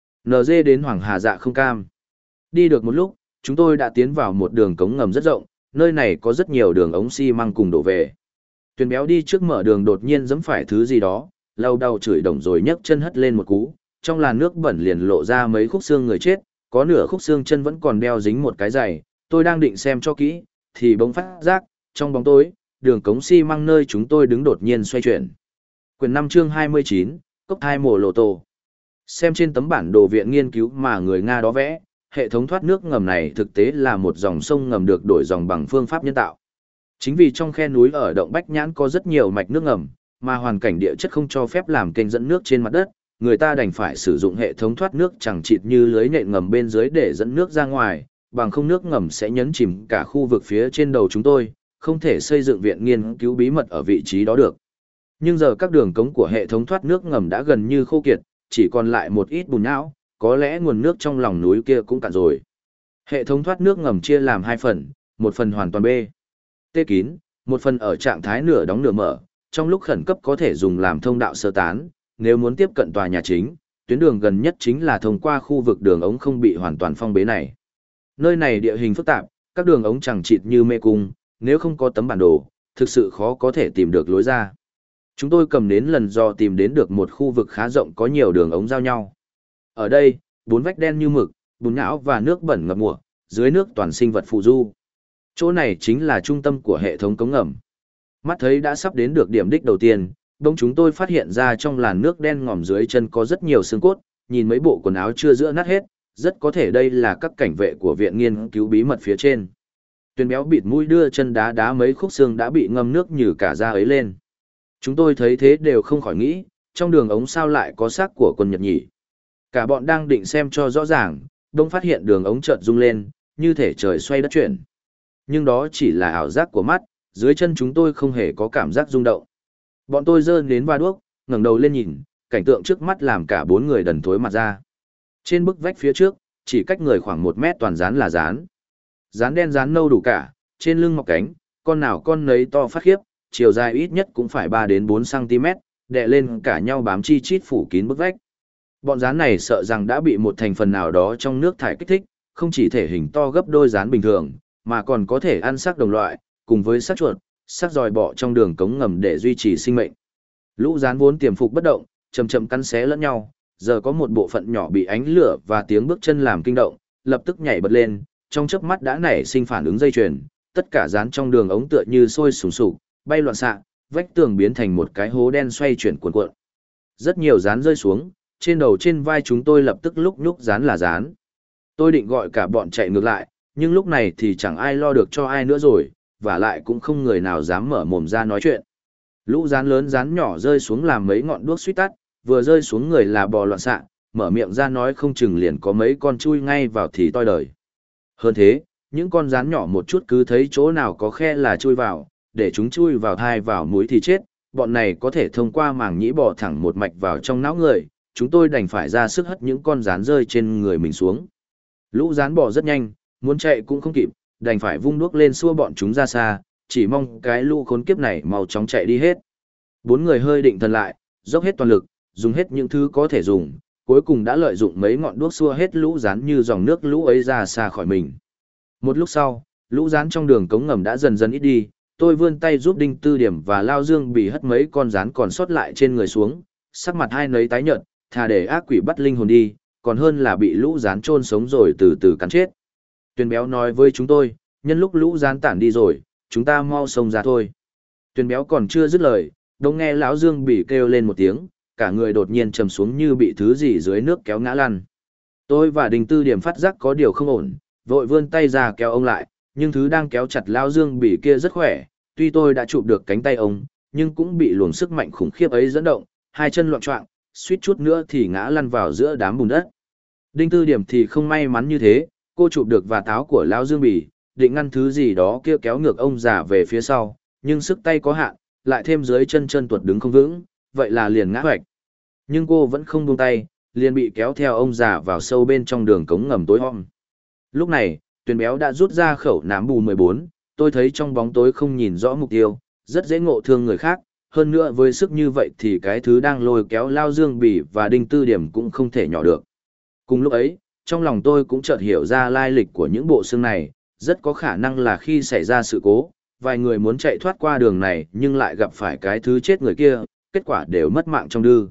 NG đến Hoàng Hà Dạ không cam. Đi được một lúc, chúng tôi đã tiến vào một đường cống ngầm rất rộng, nơi này có rất nhiều đường ống xi măng cùng đổ về. Tuyền Béo đi trước mở đường đột nhiên giẫm phải thứ gì đó, lau đau chửi đồng rồi nhấc chân hất lên một cú, trong làn nước bẩn liền lộ ra mấy khúc xương người chết, có nửa khúc xương chân vẫn còn đeo dính một cái giày, tôi đang định xem cho kỹ, thì bỗng phát giác, trong bóng tối, đường cống xi măng nơi chúng tôi đứng đột nhiên xoay chuyển. Quyển 5 chương 29, cốc hai mồ lộ tổ. Xem trên tấm bản đồ viện nghiên cứu mà người Nga đó vẽ, hệ thống thoát nước ngầm này thực tế là một dòng sông ngầm được đổi dòng bằng phương pháp nhân tạo. Chính vì trong khe núi ở động Bách Nhãn có rất nhiều mạch nước ngầm, mà hoàn cảnh địa chất không cho phép làm kênh dẫn nước trên mặt đất, người ta đành phải sử dụng hệ thống thoát nước chẳng chịt như lưới nện ngầm bên dưới để dẫn nước ra ngoài, bằng không nước ngầm sẽ nhấn chìm cả khu vực phía trên đầu chúng tôi, không thể xây dựng viện nghiên cứu bí mật ở vị trí đó được. Nhưng giờ các đường cống của hệ thống thoát nước ngầm đã gần như khô kiệt, chỉ còn lại một ít bùn nhão, có lẽ nguồn nước trong lòng núi kia cũng cạn rồi. Hệ thống thoát nước ngầm chia làm hai phần, một phần hoàn toàn B, T kín, một phần ở trạng thái nửa đóng nửa mở, trong lúc khẩn cấp có thể dùng làm thông đạo sơ tán, nếu muốn tiếp cận tòa nhà chính, tuyến đường gần nhất chính là thông qua khu vực đường ống không bị hoàn toàn phong bế này. Nơi này địa hình phức tạp, các đường ống chằng chịt như mê cung, nếu không có tấm bản đồ, thực sự khó có thể tìm được lối ra. Chúng tôi cầm đến lần dò tìm đến được một khu vực khá rộng có nhiều đường ống giao nhau. Ở đây, bốn vách đen như mực, bùn nhão và nước bẩn ngập ngụa, dưới nước toàn sinh vật phù du. Chỗ này chính là trung tâm của hệ thống cống ngầm. Mắt thấy đã sắp đến được điểm đích đầu tiên, bỗng chúng tôi phát hiện ra trong làn nước đen ngòm dưới chân có rất nhiều xương cốt, nhìn mấy bộ quần áo chưa giữa nát hết, rất có thể đây là các cảnh vệ của viện nghiên cứu bí mật phía trên. Tuyền béo bịt mũi đưa chân đá đá mấy khúc xương đã bị ngâm nước như cả da ấy lên. Chúng tôi thấy thế đều không khỏi nghĩ, trong đường ống sao lại có xác của quân Nhật nhỉ. Cả bọn đang định xem cho rõ ràng, đông phát hiện đường ống chợt rung lên, như thể trời xoay đất chuyển. Nhưng đó chỉ là ảo giác của mắt, dưới chân chúng tôi không hề có cảm giác rung động. Bọn tôi giơ đến va đuốc, ngẩng đầu lên nhìn, cảnh tượng trước mắt làm cả bốn người đần thối mặt ra. Trên bức vách phía trước, chỉ cách người khoảng 1 mét toàn rán là rán. Rán đen rán nâu đủ cả, trên lưng mọc cánh, con nào con nấy to phát khiếp, chiều dài ít nhất cũng phải 3 đến 4 cm, đè lên cả nhau bám chi chít phủ kín bức vách. Bọn rán này sợ rằng đã bị một thành phần nào đó trong nước thải kích thích, không chỉ thể hình to gấp đôi rán bình thường, mà còn có thể ăn xác đồng loại, cùng với xác chuột, xác giòi bọ trong đường cống ngầm để duy trì sinh mệnh. Lũ rán vốn tiềm phục bất động, chậm chậm cắn xé lẫn nhau, giờ có một bộ phận nhỏ bị ánh lửa và tiếng bước chân làm kinh động, lập tức nhảy bật lên, trong chớp mắt đã nảy sinh phản ứng dây chuyền, tất cả rán trong đường ống tựa như sôi sùng sục, bay loạn xạ, vách tường biến thành một cái hố đen xoay chuyển cuộn cuộn. Rất nhiều rán rơi xuống, trên đầu trên vai chúng tôi lập tức lúc nhúc rán là rán. Tôi định gọi cả bọn chạy ngược lại, nhưng lúc này thì chẳng ai lo được cho ai nữa rồi, và lại cũng không người nào dám mở mồm ra nói chuyện. Lũ rán lớn rán nhỏ rơi xuống làm mấy ngọn đuốc suýt tắt, vừa rơi xuống người là bò loạn xạ, mở miệng ra nói không chừng liền có mấy con chui ngay vào thì toi đời. Hơn thế, những con rán nhỏ một chút cứ thấy chỗ nào có khe là chui vào, để chúng chui vào thai vào mũi thì chết, bọn này có thể thông qua màng nhĩ bò thẳng một mạch vào trong não người, chúng tôi đành phải ra sức hất những con rán rơi trên người mình xuống. Lũ rán bò rất nhanh, muốn chạy cũng không kịp, đành phải vung đuốc lên xua bọn chúng ra xa, chỉ mong cái lũ khốn kiếp này mau chóng chạy đi hết. Bốn người hơi định thần lại, dốc hết toàn lực, dùng hết những thứ có thể dùng, cuối cùng đã lợi dụng mấy ngọn đuốc xua hết lũ rán như dòng nước lũ ấy ra xa khỏi mình. Một lúc sau, lũ rán trong đường cống ngầm đã dần dần ít đi, tôi vươn tay giúp Đinh Tư Điểm và Lao Dương bị hất mấy con rán còn sót lại trên người xuống, sắc mặt hai nấy tái nhợt, thà để ác quỷ bắt linh hồn đi, còn hơn là bị lũ rán chôn sống rồi từ từ cắn chết. Tuyền béo nói với chúng tôi, nhân lúc lũ rán tản đi rồi, chúng ta mau xông ra thôi. Tuyền béo còn chưa dứt lời, đông nghe lão Dương bị kêu lên một tiếng, cả người đột nhiên trầm xuống như bị thứ gì dưới nước kéo ngã lăn. Tôi và Đinh Tư Điểm phát giác có điều không ổn, vội vươn tay ra kéo ông lại, nhưng thứ đang kéo chặt lão Dương bị kia rất khỏe, tuy tôi đã chụp được cánh tay ông, nhưng cũng bị luồng sức mạnh khủng khiếp ấy dẫn động, hai chân loạng choạng, suýt chút nữa thì ngã lăn vào giữa đám bùn đất. Đinh Tư Điểm thì không may mắn như thế, cô chụp được và táo của lão Dương Bỉ, định ngăn thứ gì đó kia kéo ngược ông già về phía sau, nhưng sức tay có hạn, lại thêm dưới chân chân tuột đứng không vững, vậy là liền ngã hoạch. Nhưng cô vẫn không buông tay, liền bị kéo theo ông già vào sâu bên trong đường cống ngầm tối om. Lúc này, Tuyền béo đã rút ra khẩu nám bù 14, tôi thấy trong bóng tối không nhìn rõ mục tiêu, rất dễ ngộ thương người khác, hơn nữa với sức như vậy thì cái thứ đang lôi kéo Lao Dương Bỉ và Đinh Tư Điểm cũng không thể nhỏ được. Cùng lúc ấy, trong lòng tôi cũng chợt hiểu ra lai lịch của những bộ xương này, rất có khả năng là khi xảy ra sự cố, vài người muốn chạy thoát qua đường này nhưng lại gặp phải cái thứ chết người kia, kết quả đều mất mạng trong đư.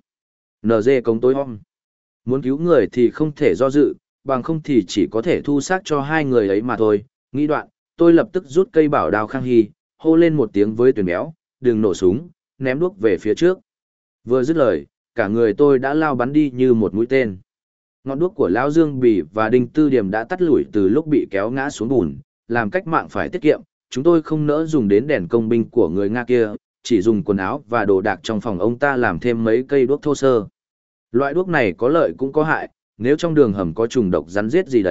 NG cống tối om. Muốn cứu người thì không thể do dự, bằng không thì chỉ có thể thu xác cho hai người ấy mà thôi. Nghĩ đoạn, tôi lập tức rút cây bảo đao Khang Hy, hô lên một tiếng với Tuyền béo, đừng nổ súng, ném đuốc về phía trước. Vừa dứt lời, cả người tôi đã lao bắn đi như một mũi tên. Ngọn đuốc của Lão Dương Bỉ và Đinh Tư Điểm đã tắt lủi từ lúc bị kéo ngã xuống bùn, làm cách mạng phải tiết kiệm, chúng tôi không nỡ dùng đến đèn công binh của người Nga kia, chỉ dùng quần áo và đồ đạc trong phòng ông ta làm thêm mấy cây đuốc thô sơ. Loại đuốc này có lợi cũng có hại, nếu trong đường hầm có trùng độc rắn rết gì đấy,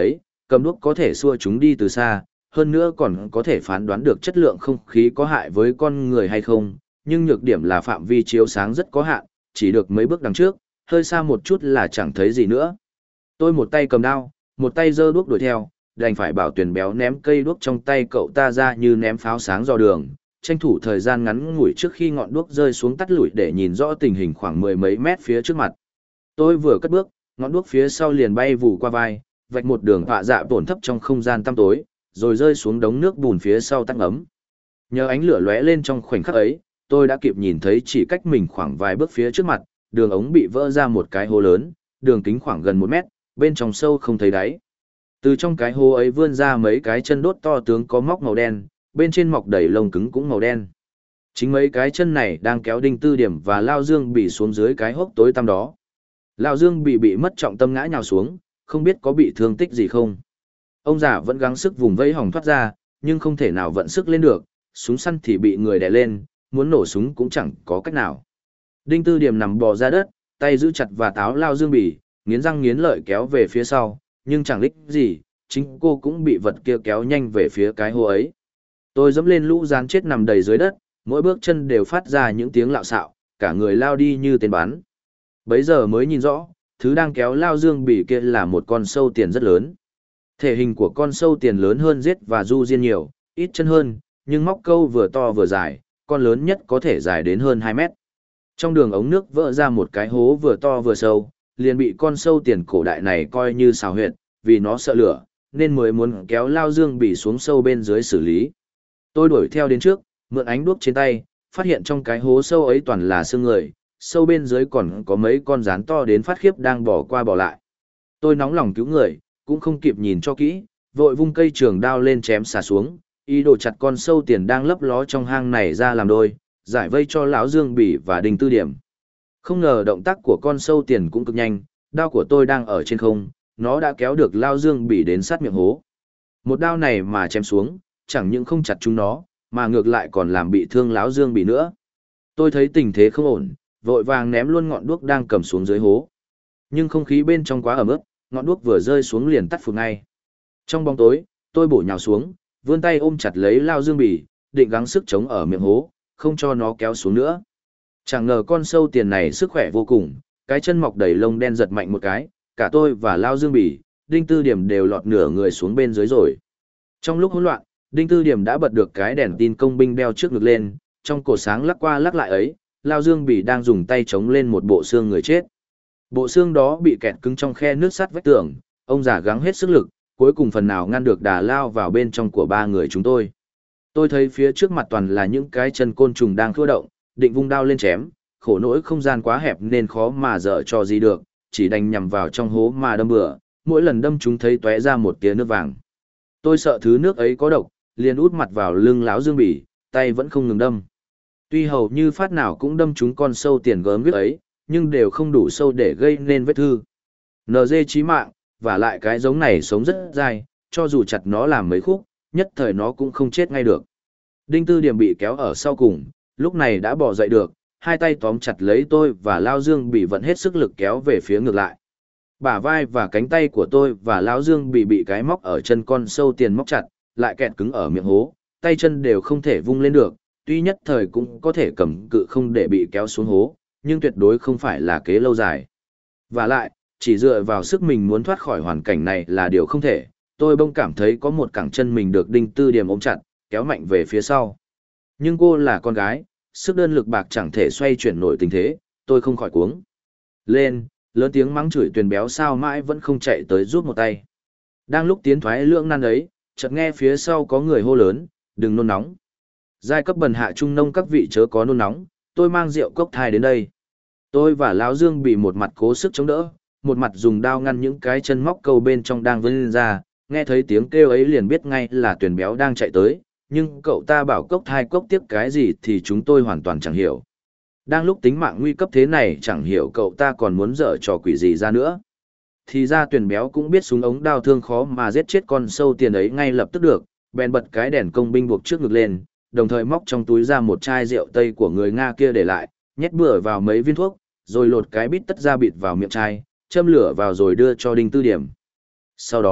cầm đuốc có thể xua chúng đi từ xa, hơn nữa còn có thể phán đoán được chất lượng không khí có hại với con người hay không, nhưng nhược điểm là phạm vi chiếu sáng rất có hạn, chỉ được mấy bước đằng trước, hơi xa một chút là chẳng thấy gì nữa. Tôi một tay cầm đao, một tay giơ đuốc đuổi theo, đành phải bảo Tuyền Béo ném cây đuốc trong tay cậu ta ra như ném pháo sáng dò đường, tranh thủ thời gian ngắn ngủi trước khi ngọn đuốc rơi xuống tắt lụi để nhìn rõ tình hình khoảng mười mấy mét phía trước mặt. Tôi vừa cất bước, ngọn đuốc phía sau liền bay vù qua vai, vạch một đường họa dạ tổn thấp trong không gian tăm tối, rồi rơi xuống đống nước bùn phía sau tắt ngấm. Nhờ ánh lửa lóe lên trong khoảnh khắc ấy, tôi đã kịp nhìn thấy chỉ cách mình khoảng vài bước phía trước mặt, đường ống bị vỡ ra một cái hố lớn, đường kính khoảng gần 1 mét, bên trong sâu không thấy đáy. Từ trong cái hố ấy vươn ra mấy cái chân đốt to tướng có móc màu đen, bên trên mọc đầy lông cứng cũng màu đen. Chính mấy cái chân này đang kéo Đinh Tư Điểm và Lao Dương Bỉ xuống dưới cái hốc tối tăm đó. Lao Dương bị mất trọng tâm ngã nhào xuống, không biết có bị thương tích gì không. Ông già vẫn gắng sức vùng vẫy hòng thoát ra, nhưng không thể nào vận sức lên được, súng săn thì bị người đè lên, muốn nổ súng cũng chẳng có cách nào. Đinh Tư Điểm nằm bò ra đất, tay giữ chặt và táo Lao Dương Bỉ, nghiến răng nghiến lợi kéo về phía sau, nhưng chẳng lích gì, chính cô cũng bị vật kia kéo nhanh về phía cái hố ấy. Tôi dẫm lên lũ rán chết nằm đầy dưới đất, mỗi bước chân đều phát ra những tiếng lạo xạo, cả người lao đi như tên bắn. Bấy giờ mới nhìn rõ, thứ đang kéo Lao Dương Bỉ kia là một con sâu tiền rất lớn. Thể hình của con sâu tiền lớn hơn giết và du diên nhiều, ít chân hơn, nhưng móc câu vừa to vừa dài, con lớn nhất có thể dài đến hơn 2 mét. Trong đường ống nước vỡ ra một cái hố vừa to vừa sâu, liền bị con sâu tiền cổ đại này coi như xào huyệt, vì nó sợ lửa, nên mới muốn kéo Lao Dương Bỉ xuống sâu bên dưới xử lý. Tôi đuổi theo đến trước, mượn ánh đuốc trên tay, phát hiện trong cái hố sâu ấy toàn là xương người, sâu bên dưới còn có mấy con rán to đến phát khiếp đang bỏ qua bỏ lại. Tôi nóng lòng cứu người, cũng không kịp nhìn cho kỹ, vội vung cây trường đao lên chém xả xuống, ý đồ chặt con sâu tiền đang lấp ló trong hang này ra làm đôi, giải vây cho lão Dương Bỉ và Đinh Tư Điểm. Không ngờ động tác của con sâu tiền cũng cực nhanh, đao của tôi đang ở trên không, nó đã kéo được Lao Dương Bỉ đến sát miệng hố. Một đao này mà chém xuống, chẳng những không chặt chúng nó, mà ngược lại còn làm bị thương lão Dương Bỉ nữa. Tôi thấy tình thế không ổn, vội vàng ném luôn ngọn đuốc đang cầm xuống dưới hố. Nhưng không khí bên trong quá ẩm ướt, ngọn đuốc vừa rơi xuống liền tắt phụt ngay. Trong bóng tối, tôi bổ nhào xuống, vươn tay ôm chặt lấy Lao Dương Bỉ, định gắng sức chống ở miệng hố, không cho nó kéo xuống nữa. Chẳng ngờ con sâu tiền này sức khỏe vô cùng, cái chân mọc đầy lông đen giật mạnh một cái, cả tôi và Lao Dương Bỉ, Đinh Tư Điểm đều lọt nửa người xuống bên dưới rồi. Trong lúc hỗn loạn, Đinh Tư Điểm đã bật được cái đèn tin công binh đeo trước ngực lên, trong cổ sáng lắc qua lắc lại ấy, Lao Dương Bỉ đang dùng tay chống lên một bộ xương người chết. Bộ xương đó bị kẹt cứng trong khe nước sắt vách tường, ông già gắng hết sức lực, cuối cùng phần nào ngăn được đà lao vào bên trong của ba người chúng tôi. Tôi thấy phía trước mặt toàn là những cái chân côn trùng đang khua động, định vung đao lên chém, khổ nỗi không gian quá hẹp nên khó mà dở cho gì được, chỉ đành nhằm vào trong hố mà đâm bừa, mỗi lần đâm chúng thấy tóe ra một tia nước vàng. Tôi sợ thứ nước ấy có độc, liền út mặt vào lưng lão Dương Bỉ, tay vẫn không ngừng đâm. Tuy hầu như phát nào cũng đâm trúng con sâu tiền gớm ghiếc ấy, nhưng đều không đủ sâu để gây nên vết thương. NG chí mạng, và lại cái giống này sống rất dai, cho dù chặt nó làm mấy khúc, nhất thời nó cũng không chết ngay được. Đinh Tư Điểm bị kéo ở sau cùng, lúc này đã bò dậy được, hai tay tóm chặt lấy tôi và Lao Dương Bỉ vận hết sức lực kéo về phía ngược lại. Bả vai và cánh tay của tôi và Lao Dương bị cái móc ở chân con sâu tiền móc chặt, lại kẹt cứng ở miệng hố, tay chân đều không thể vung lên được, tuy nhất thời cũng có thể cầm cự không để bị kéo xuống hố, nhưng tuyệt đối không phải là kế lâu dài. Và lại, chỉ dựa vào sức mình muốn thoát khỏi hoàn cảnh này là điều không thể, tôi bỗng cảm thấy có một cẳng chân mình được Đinh Tư Điểm ôm chặt, kéo mạnh về phía sau. Nhưng cô là con gái, sức đơn lực bạc chẳng thể xoay chuyển nổi tình thế, tôi không khỏi cuống lên, lớn tiếng mắng chửi Tuyền Béo sao mãi vẫn không chạy tới giúp một tay. Đang lúc tiến thoái lưỡng nan ấy, chợt nghe phía sau có người hô lớn, đừng nôn nóng. Giai cấp bần hạ trung nông các vị chớ có nôn nóng, tôi mang rượu cốc thai đến đây. Tôi và Lão Dương bị một mặt cố sức chống đỡ, một mặt dùng đao ngăn những cái chân móc câu bên trong đang vươn lên ra, nghe thấy tiếng kêu ấy liền biết ngay là Tuyền Béo đang chạy tới, nhưng cậu ta bảo cốc thai cốc tiếp cái gì thì chúng tôi hoàn toàn chẳng hiểu. Đang lúc tính mạng nguy cấp thế này chẳng hiểu cậu ta còn muốn dở trò quỷ gì ra nữa. Thì ra Tuyền Béo cũng biết súng ống đao thương khó mà giết chết con sâu tiền ấy ngay lập tức được, bèn bật cái đèn công binh buộc trước ngực lên, đồng thời móc trong túi ra một chai rượu Tây của người Nga kia để lại, nhét bừa vào mấy viên thuốc, rồi lột cái bít tất ra bịt vào miệng chai, châm lửa vào rồi đưa cho Đinh Tư Điểm. Sau đó,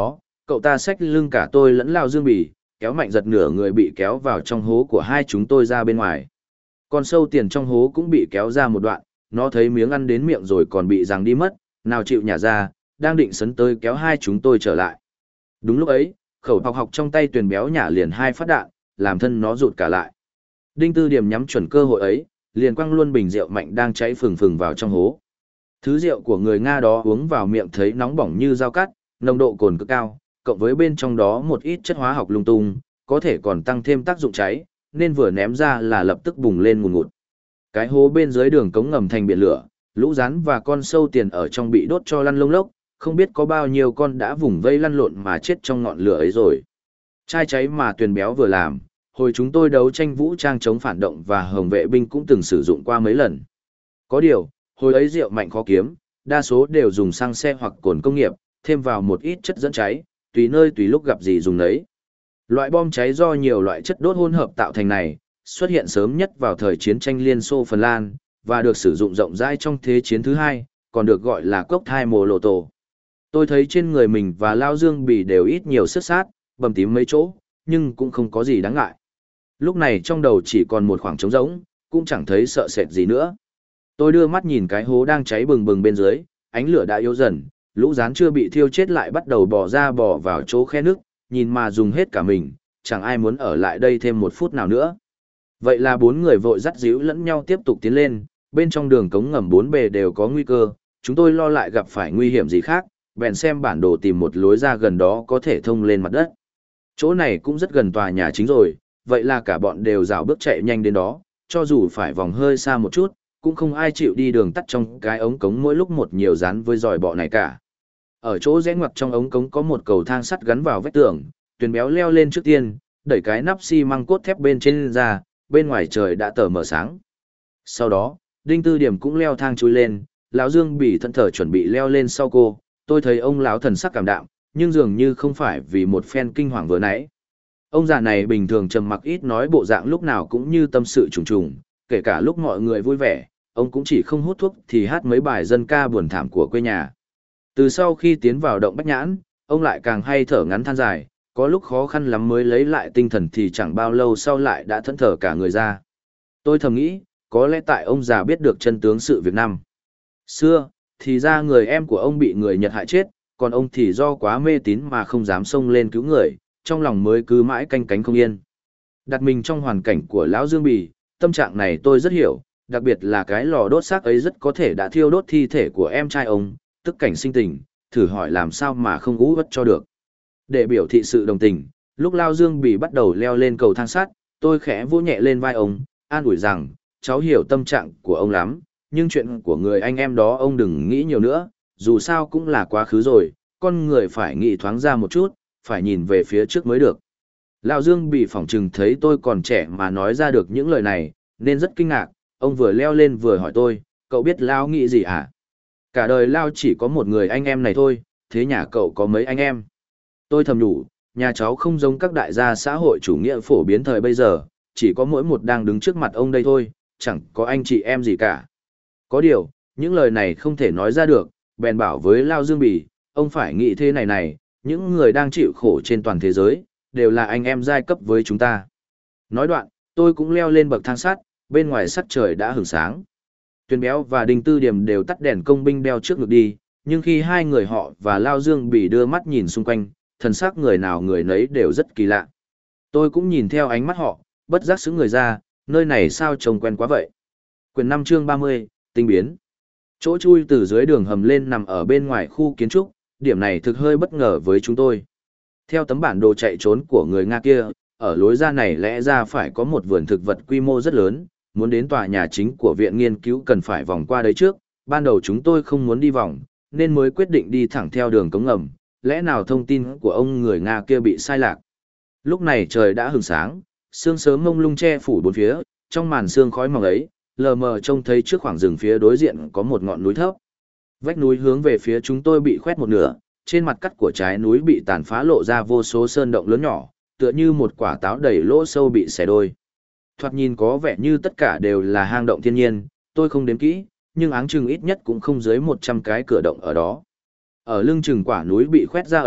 Cậu ta xách lưng cả tôi lẫn Lao Dương Bỉ, kéo mạnh giật nửa người bị kéo vào trong hố của hai chúng tôi ra bên ngoài. Con sâu tiền trong hố cũng bị kéo ra một đoạn, nó thấy miếng ăn đến miệng rồi còn bị giằng đi mất, nào chịu nhả ra, đang định sấn tới kéo hai chúng tôi trở lại. Đúng lúc ấy, khẩu học học trong tay Tuyền béo nhả liền hai phát đạn, làm thân nó rụt cả lại. Đinh Tư Điểm nhắm chuẩn cơ hội ấy, liền quăng luôn bình rượu mạnh đang cháy phừng phừng vào trong hố. Thứ rượu của người Nga đó uống vào miệng thấy nóng bỏng như dao cắt, nồng độ cồn cực cao, cộng với bên trong đó một ít chất hóa học lung tung, có thể còn tăng thêm tác dụng cháy, nên vừa ném ra là lập tức bùng lên ngùn ngụt. Cái hố bên dưới đường cống ngầm thành biển lửa, lũ rắn và con sâu tiền ở trong bị đốt cho lăn lông lốc, không biết có bao nhiêu con đã vùng vây lăn lộn mà chết trong ngọn lửa ấy rồi. Chai cháy mà Tuyền béo vừa làm, hồi chúng tôi đấu tranh vũ trang chống phản động và hồng vệ binh cũng từng sử dụng qua mấy lần. Có điều, hồi ấy rượu mạnh khó kiếm, đa số đều dùng xăng xe hoặc cồn công nghiệp, thêm vào một ít chất dẫn cháy, tùy nơi tùy lúc gặp gì dùng nấy. Loại bom cháy do nhiều loại chất đốt hỗn hợp tạo thành này, xuất hiện sớm nhất vào thời chiến tranh Liên Xô Phần Lan, và được sử dụng rộng rãi trong Thế chiến thứ hai, còn được gọi là cocktail Molotov. Tôi thấy trên người mình và Lao Dương Bỉ đều ít nhiều xước sát, bầm tím mấy chỗ, nhưng cũng không có gì đáng ngại. Lúc này trong đầu chỉ còn một khoảng trống rỗng, cũng chẳng thấy sợ sệt gì nữa. Tôi đưa mắt nhìn cái hố đang cháy bừng bừng bên dưới, ánh lửa đã yếu dần, lũ rán chưa bị thiêu chết lại bắt đầu bò ra bò vào chỗ khe nước, nhìn mà dùng hết cả mình, chẳng ai muốn ở lại đây thêm một phút nào nữa. Vậy là bốn người vội dắt díu lẫn nhau tiếp tục tiến lên, bên trong đường cống ngầm bốn bề đều có nguy cơ, chúng tôi lo lại gặp phải nguy hiểm gì khác, bèn xem bản đồ tìm một lối ra gần đó có thể thông lên mặt đất. Chỗ này cũng rất gần tòa nhà chính rồi, vậy là cả bọn đều rảo bước chạy nhanh đến đó, cho dù phải vòng hơi xa một chút, cũng không ai chịu đi đường tắt trong cái ống cống mỗi lúc một nhiều dán với dòi bọ này cả. Ở chỗ rẽ ngoặt trong ống cống có một cầu thang sắt gắn vào vách tường, Tuyền béo leo lên trước tiên, đẩy cái nắp xi măng cốt thép bên trên ra, bên ngoài trời đã tờ mờ sáng. Sau đó, Đinh Tư Điểm cũng leo thang chui lên, lão Dương Bỉ thẫn thờ chuẩn bị leo lên sau cô, tôi thấy ông lão thần sắc cảm đạm, nhưng dường như không phải vì một phen kinh hoàng vừa nãy. Ông già này bình thường trầm mặc ít nói, bộ dạng lúc nào cũng như tâm sự trùng trùng, kể cả lúc mọi người vui vẻ, ông cũng chỉ không hút thuốc thì hát mấy bài dân ca buồn thảm của quê nhà. Từ sau khi tiến vào động Bách Nhãn, ông lại càng hay thở ngắn than dài, có lúc khó khăn lắm mới lấy lại tinh thần thì chẳng bao lâu sau lại đã thẫn thờ cả người ra. Tôi thầm nghĩ, có lẽ tại ông già biết được chân tướng sự việc năm xưa, thì ra người em của ông bị người Nhật hại chết, còn ông thì do quá mê tín mà không dám xông lên cứu người, trong lòng mới cứ mãi canh cánh không yên. Đặt mình trong hoàn cảnh của lão Dương Bỉ, tâm trạng này tôi rất hiểu, đặc biệt là cái lò đốt xác ấy rất có thể đã thiêu đốt thi thể của em trai ông, tức cảnh sinh tình, thử hỏi làm sao mà không ú uất cho được. Để biểu thị sự đồng tình, lúc Lao Dương Bỉ bắt đầu leo lên cầu thang sắt, tôi khẽ vỗ nhẹ lên vai ông, an ủi rằng, cháu hiểu tâm trạng của ông lắm, nhưng chuyện của người anh em đó ông đừng nghĩ nhiều nữa, dù sao cũng là quá khứ rồi, con người phải nghĩ thoáng ra một chút, phải nhìn về phía trước mới được. Lão Dương Bỉ phỏng chừng thấy tôi còn trẻ mà nói ra được những lời này, nên rất kinh ngạc, ông vừa leo lên vừa hỏi tôi, cậu biết Lao nghĩ gì hả? Cả đời Lao chỉ có một người anh em này thôi, thế nhà cậu có mấy anh em? Tôi thầm nhủ, nhà cháu không giống các đại gia xã hội chủ nghĩa phổ biến thời bây giờ, chỉ có mỗi một đang đứng trước mặt ông đây thôi, chẳng có anh chị em gì cả. Có điều, những lời này không thể nói ra được, bèn bảo với Lao Dương Bỉ, ông phải nghĩ thế này này, những người đang chịu khổ trên toàn thế giới, đều là anh em giai cấp với chúng ta. Nói đoạn, tôi cũng leo lên bậc thang sắt, bên ngoài sắc trời đã hửng sáng. Tuyền béo và Đinh Tư Điểm đều tắt đèn công binh đeo trước ngực đi, nhưng khi hai người họ và Lao Dương Bỉ đưa mắt nhìn xung quanh, thần sắc người nào người nấy đều rất kỳ lạ. Tôi cũng nhìn theo ánh mắt họ, bất giác sững người ra, nơi này sao trông quen quá vậy. Quyển 5 chương 30, tinh biến. Chỗ chui từ dưới đường hầm lên nằm ở bên ngoài khu kiến trúc, điểm này thực hơi bất ngờ với chúng tôi. Theo tấm bản đồ chạy trốn của người Nga kia, ở lối ra này lẽ ra phải có một vườn thực vật quy mô rất lớn, muốn đến tòa nhà chính của viện nghiên cứu cần phải vòng qua đấy trước. Ban đầu chúng tôi không muốn đi vòng, nên mới quyết định đi thẳng theo đường cống ngầm, lẽ nào thông tin của ông người Nga kia bị sai lạc. Lúc này trời đã hừng sáng, sương sớm mông lung che phủ bốn phía, trong màn sương khói mỏng ấy, lờ mờ trông thấy trước khoảng rừng phía đối diện có một ngọn núi thấp. Vách núi hướng về phía chúng tôi bị khoét một nửa, trên mặt cắt của trái núi bị tàn phá lộ ra vô số sơn động lớn nhỏ, tựa như một quả táo đầy lỗ sâu bị xẻ đôi. Thoạt nhìn có vẻ như tất cả đều là hang động thiên nhiên, tôi không đếm kỹ, nhưng áng chừng ít nhất cũng không dưới 100 cái cửa động ở đó. Ở lưng chừng quả núi bị khoét ra ấy,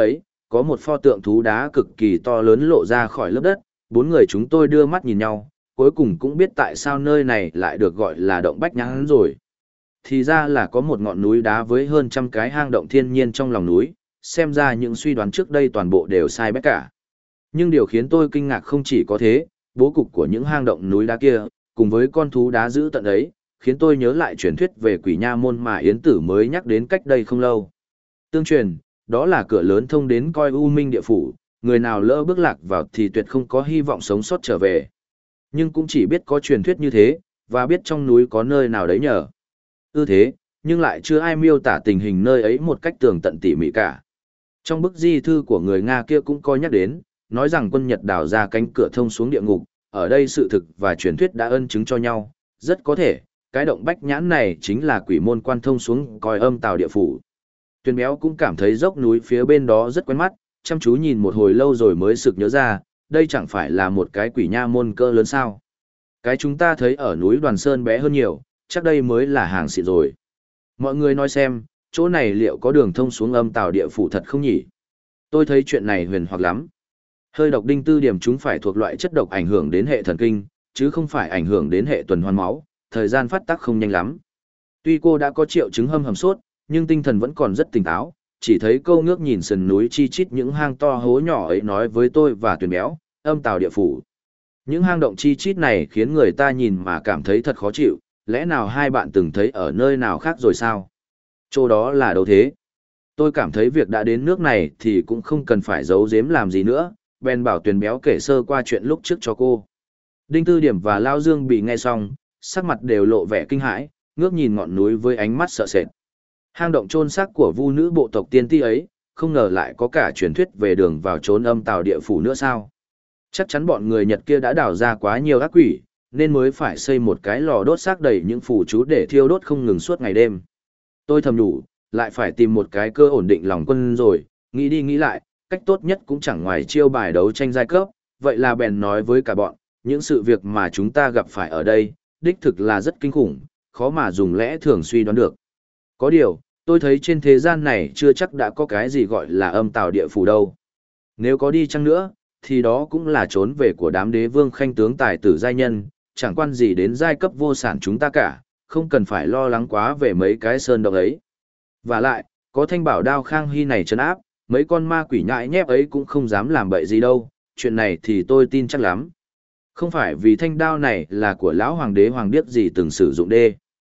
có một pho tượng thú đá cực kỳ to lớn lộ ra khỏi lớp đất, bốn người chúng tôi đưa mắt nhìn nhau, cuối cùng cũng biết tại sao nơi này lại được gọi là động Bách Nhãn rồi. Thì ra là có một ngọn núi đá với hơn trăm cái hang động thiên nhiên trong lòng núi, xem ra những suy đoán trước đây toàn bộ đều sai bét cả. Nhưng điều khiến tôi kinh ngạc không chỉ có thế, bố cục của những hang động núi đá kia, cùng với con thú đá giữ tận ấy, khiến tôi nhớ lại truyền thuyết về Quỷ Nha Môn mà Yến Tử mới nhắc đến cách đây không lâu. Tương truyền, đó là cửa lớn thông đến coi U Minh địa phủ, người nào lỡ bước lạc vào thì tuyệt không có hy vọng sống sót trở về. Nhưng cũng chỉ biết có truyền thuyết như thế, và biết trong núi có nơi nào đấy nhờ. Thế, nhưng lại chưa ai miêu tả tình hình nơi ấy một cách tường tận tỉ mỉ cả. Trong bức di thư của người Nga kia cũng có nhắc đến, nói rằng quân Nhật đào ra cánh cửa thông xuống địa ngục, ở đây sự thực và truyền thuyết đã ân chứng cho nhau, rất có thể, cái động Bách Nhãn này chính là quỷ môn quan thông xuống coi âm tào địa phủ. Tuyền Béo cũng cảm thấy dốc núi phía bên đó rất quen mắt, chăm chú nhìn một hồi lâu rồi mới sực nhớ ra, đây chẳng phải là một cái Quỷ Nha Môn cỡ lớn sao. Cái chúng ta thấy ở núi Đoàn Sơn bé hơn nhiều, chắc đây mới là hàng xịn rồi. Mọi người nói xem, chỗ này liệu có đường thông xuống âm tào địa phủ thật không nhỉ? Tôi thấy chuyện này huyền hoặc lắm. Hơi độc đinh tư điểm chúng phải thuộc loại chất độc ảnh hưởng đến hệ thần kinh, chứ không phải ảnh hưởng đến hệ tuần hoàn máu, thời gian phát tác không nhanh lắm. Tuy cô đã có triệu chứng hâm hầm sốt, nhưng tinh thần vẫn còn rất tỉnh táo, chỉ thấy câu ngước nhìn sườn núi chi chít những hang to hố nhỏ ấy nói với tôi và Tuyền Béo, âm tào địa phủ. Những hang động chi chít này khiến người ta nhìn mà cảm thấy thật khó chịu, lẽ nào hai bạn từng thấy ở nơi nào khác rồi sao? Chỗ đó là đâu thế? Tôi cảm thấy việc đã đến nước này thì cũng không cần phải giấu giếm làm gì nữa, bèn bảo Tuyền Béo kể sơ qua chuyện lúc trước cho cô. Đinh Tư Điểm và Lao Dương bị nghe xong, sắc mặt đều lộ vẻ kinh hãi, ngước nhìn ngọn núi với ánh mắt sợ sệt. Hang động chôn xác của vu nữ bộ tộc tiên ti ấy, không ngờ lại có cả truyền thuyết về đường vào chốn âm tào địa phủ nữa sao? Chắc chắn bọn người Nhật kia đã đào ra quá nhiều ác quỷ, nên mới phải xây một cái lò đốt xác đầy những phù chú để thiêu đốt không ngừng suốt ngày đêm. Tôi thầm nhủ, lại phải tìm một cái cơ ổn định lòng quân rồi, nghĩ đi nghĩ lại, cách tốt nhất cũng chẳng ngoài chiêu bài đấu tranh giai cấp, vậy là bèn nói với cả bọn, những sự việc mà chúng ta gặp phải ở đây, đích thực là rất kinh khủng, khó mà dùng lẽ thường suy đoán được. Có điều, tôi thấy trên thế gian này chưa chắc đã có cái gì gọi là âm tào địa phủ đâu. Nếu có đi chăng nữa, thì đó cũng là trốn về của đám đế vương khanh tướng tài tử giai nhân, chẳng quan gì đến giai cấp vô sản chúng ta cả, không cần phải lo lắng quá về mấy cái sơn động ấy. Và lại, có thanh bảo đao Khang Hy này trấn áp, mấy con ma quỷ nhãi nhép ấy cũng không dám làm bậy gì đâu, chuyện này thì tôi tin chắc lắm. Không phải vì thanh đao này là của lão hoàng đế hoàng điếc gì từng sử dụng đê.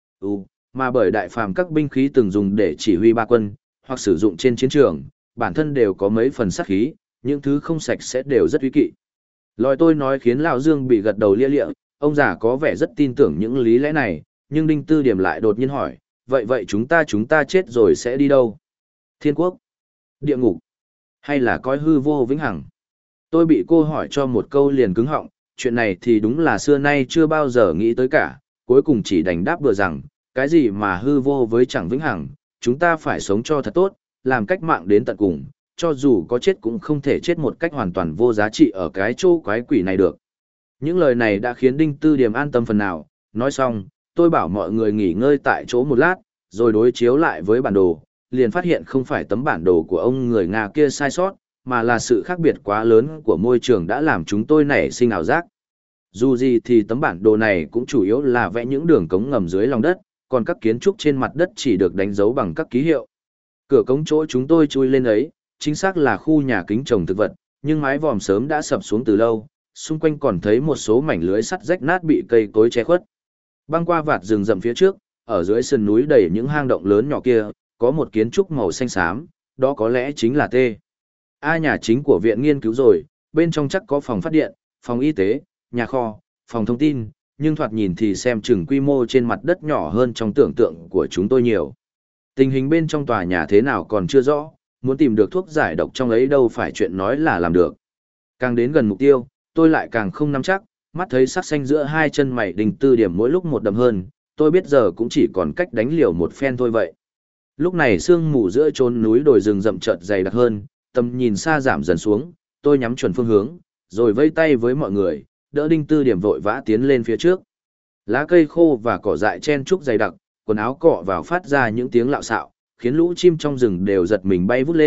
Mà bởi đại phàm các binh khí từng dùng để chỉ huy ba quân, hoặc sử dụng trên chiến trường, bản thân đều có mấy phần sát khí, những thứ không sạch sẽ đều rất uy kỵ. Lời tôi nói khiến Lão Dương bị gật đầu lia lịa, ông già có vẻ rất tin tưởng những lý lẽ này, nhưng Đinh Tư Điểm lại đột nhiên hỏi, vậy chúng ta chết rồi sẽ đi đâu? Thiên quốc? Địa ngục? Hay là cõi hư vô vĩnh hằng? Tôi bị cô hỏi cho một câu liền cứng họng, chuyện này thì đúng là xưa nay chưa bao giờ nghĩ tới cả, cuối cùng chỉ đành đáp bừa rằng, cái gì mà hư vô với chẳng vĩnh hằng, chúng ta phải sống cho thật tốt, làm cách mạng đến tận cùng, cho dù có chết cũng không thể chết một cách hoàn toàn vô giá trị ở cái chỗ quái quỷ này được. Những lời này đã khiến Đinh Tư Điểm an tâm phần nào, nói xong, tôi bảo mọi người nghỉ ngơi tại chỗ một lát, rồi đối chiếu lại với bản đồ, liền phát hiện không phải tấm bản đồ của ông người Nga kia sai sót, mà là sự khác biệt quá lớn của môi trường đã làm chúng tôi nảy sinh ảo giác. Dù gì thì tấm bản đồ này cũng chủ yếu là vẽ những đường cống ngầm dưới lòng đất, còn các kiến trúc trên mặt đất chỉ được đánh dấu bằng các ký hiệu. Cửa cống chỗ chúng tôi chui lên ấy, chính xác là khu nhà kính trồng thực vật, nhưng mái vòm sớm đã sập xuống từ lâu, xung quanh còn thấy một số mảnh lưới sắt rách nát bị cây cối che khuất. Băng qua vạt rừng rậm phía trước, ở dưới sườn núi đầy những hang động lớn nhỏ kia, có một kiến trúc màu xanh xám, đó có lẽ chính là nhà chính của viện nghiên cứu rồi, bên trong chắc có phòng phát điện, phòng y tế, nhà kho, phòng thông tin, nhưng thoạt nhìn thì xem chừng quy mô trên mặt đất nhỏ hơn trong tưởng tượng của chúng tôi nhiều. Tình hình bên trong tòa nhà thế nào còn chưa rõ, muốn tìm được thuốc giải độc trong ấy đâu phải chuyện nói là làm được. Càng đến gần mục tiêu, tôi lại càng không nắm chắc, mắt thấy sắc xanh giữa hai chân mày Đinh Tư Điểm mỗi lúc một đậm hơn, tôi biết giờ cũng chỉ còn cách đánh liều một phen thôi vậy. Lúc này sương mù giữa chốn núi đồi rừng rậm chợt dày đặc hơn, tầm nhìn xa giảm dần xuống, tôi nhắm chuẩn phương hướng, rồi vây tay với mọi người, đỡ Đinh Tư Điểm vội vã tiến lên phía trước. Lá cây khô và cỏ dại chen trúc dày đặc, quần áo cọ vào phát ra những tiếng lạo xạo, khiến lũ chim trong rừng đều giật mình bay vút lên,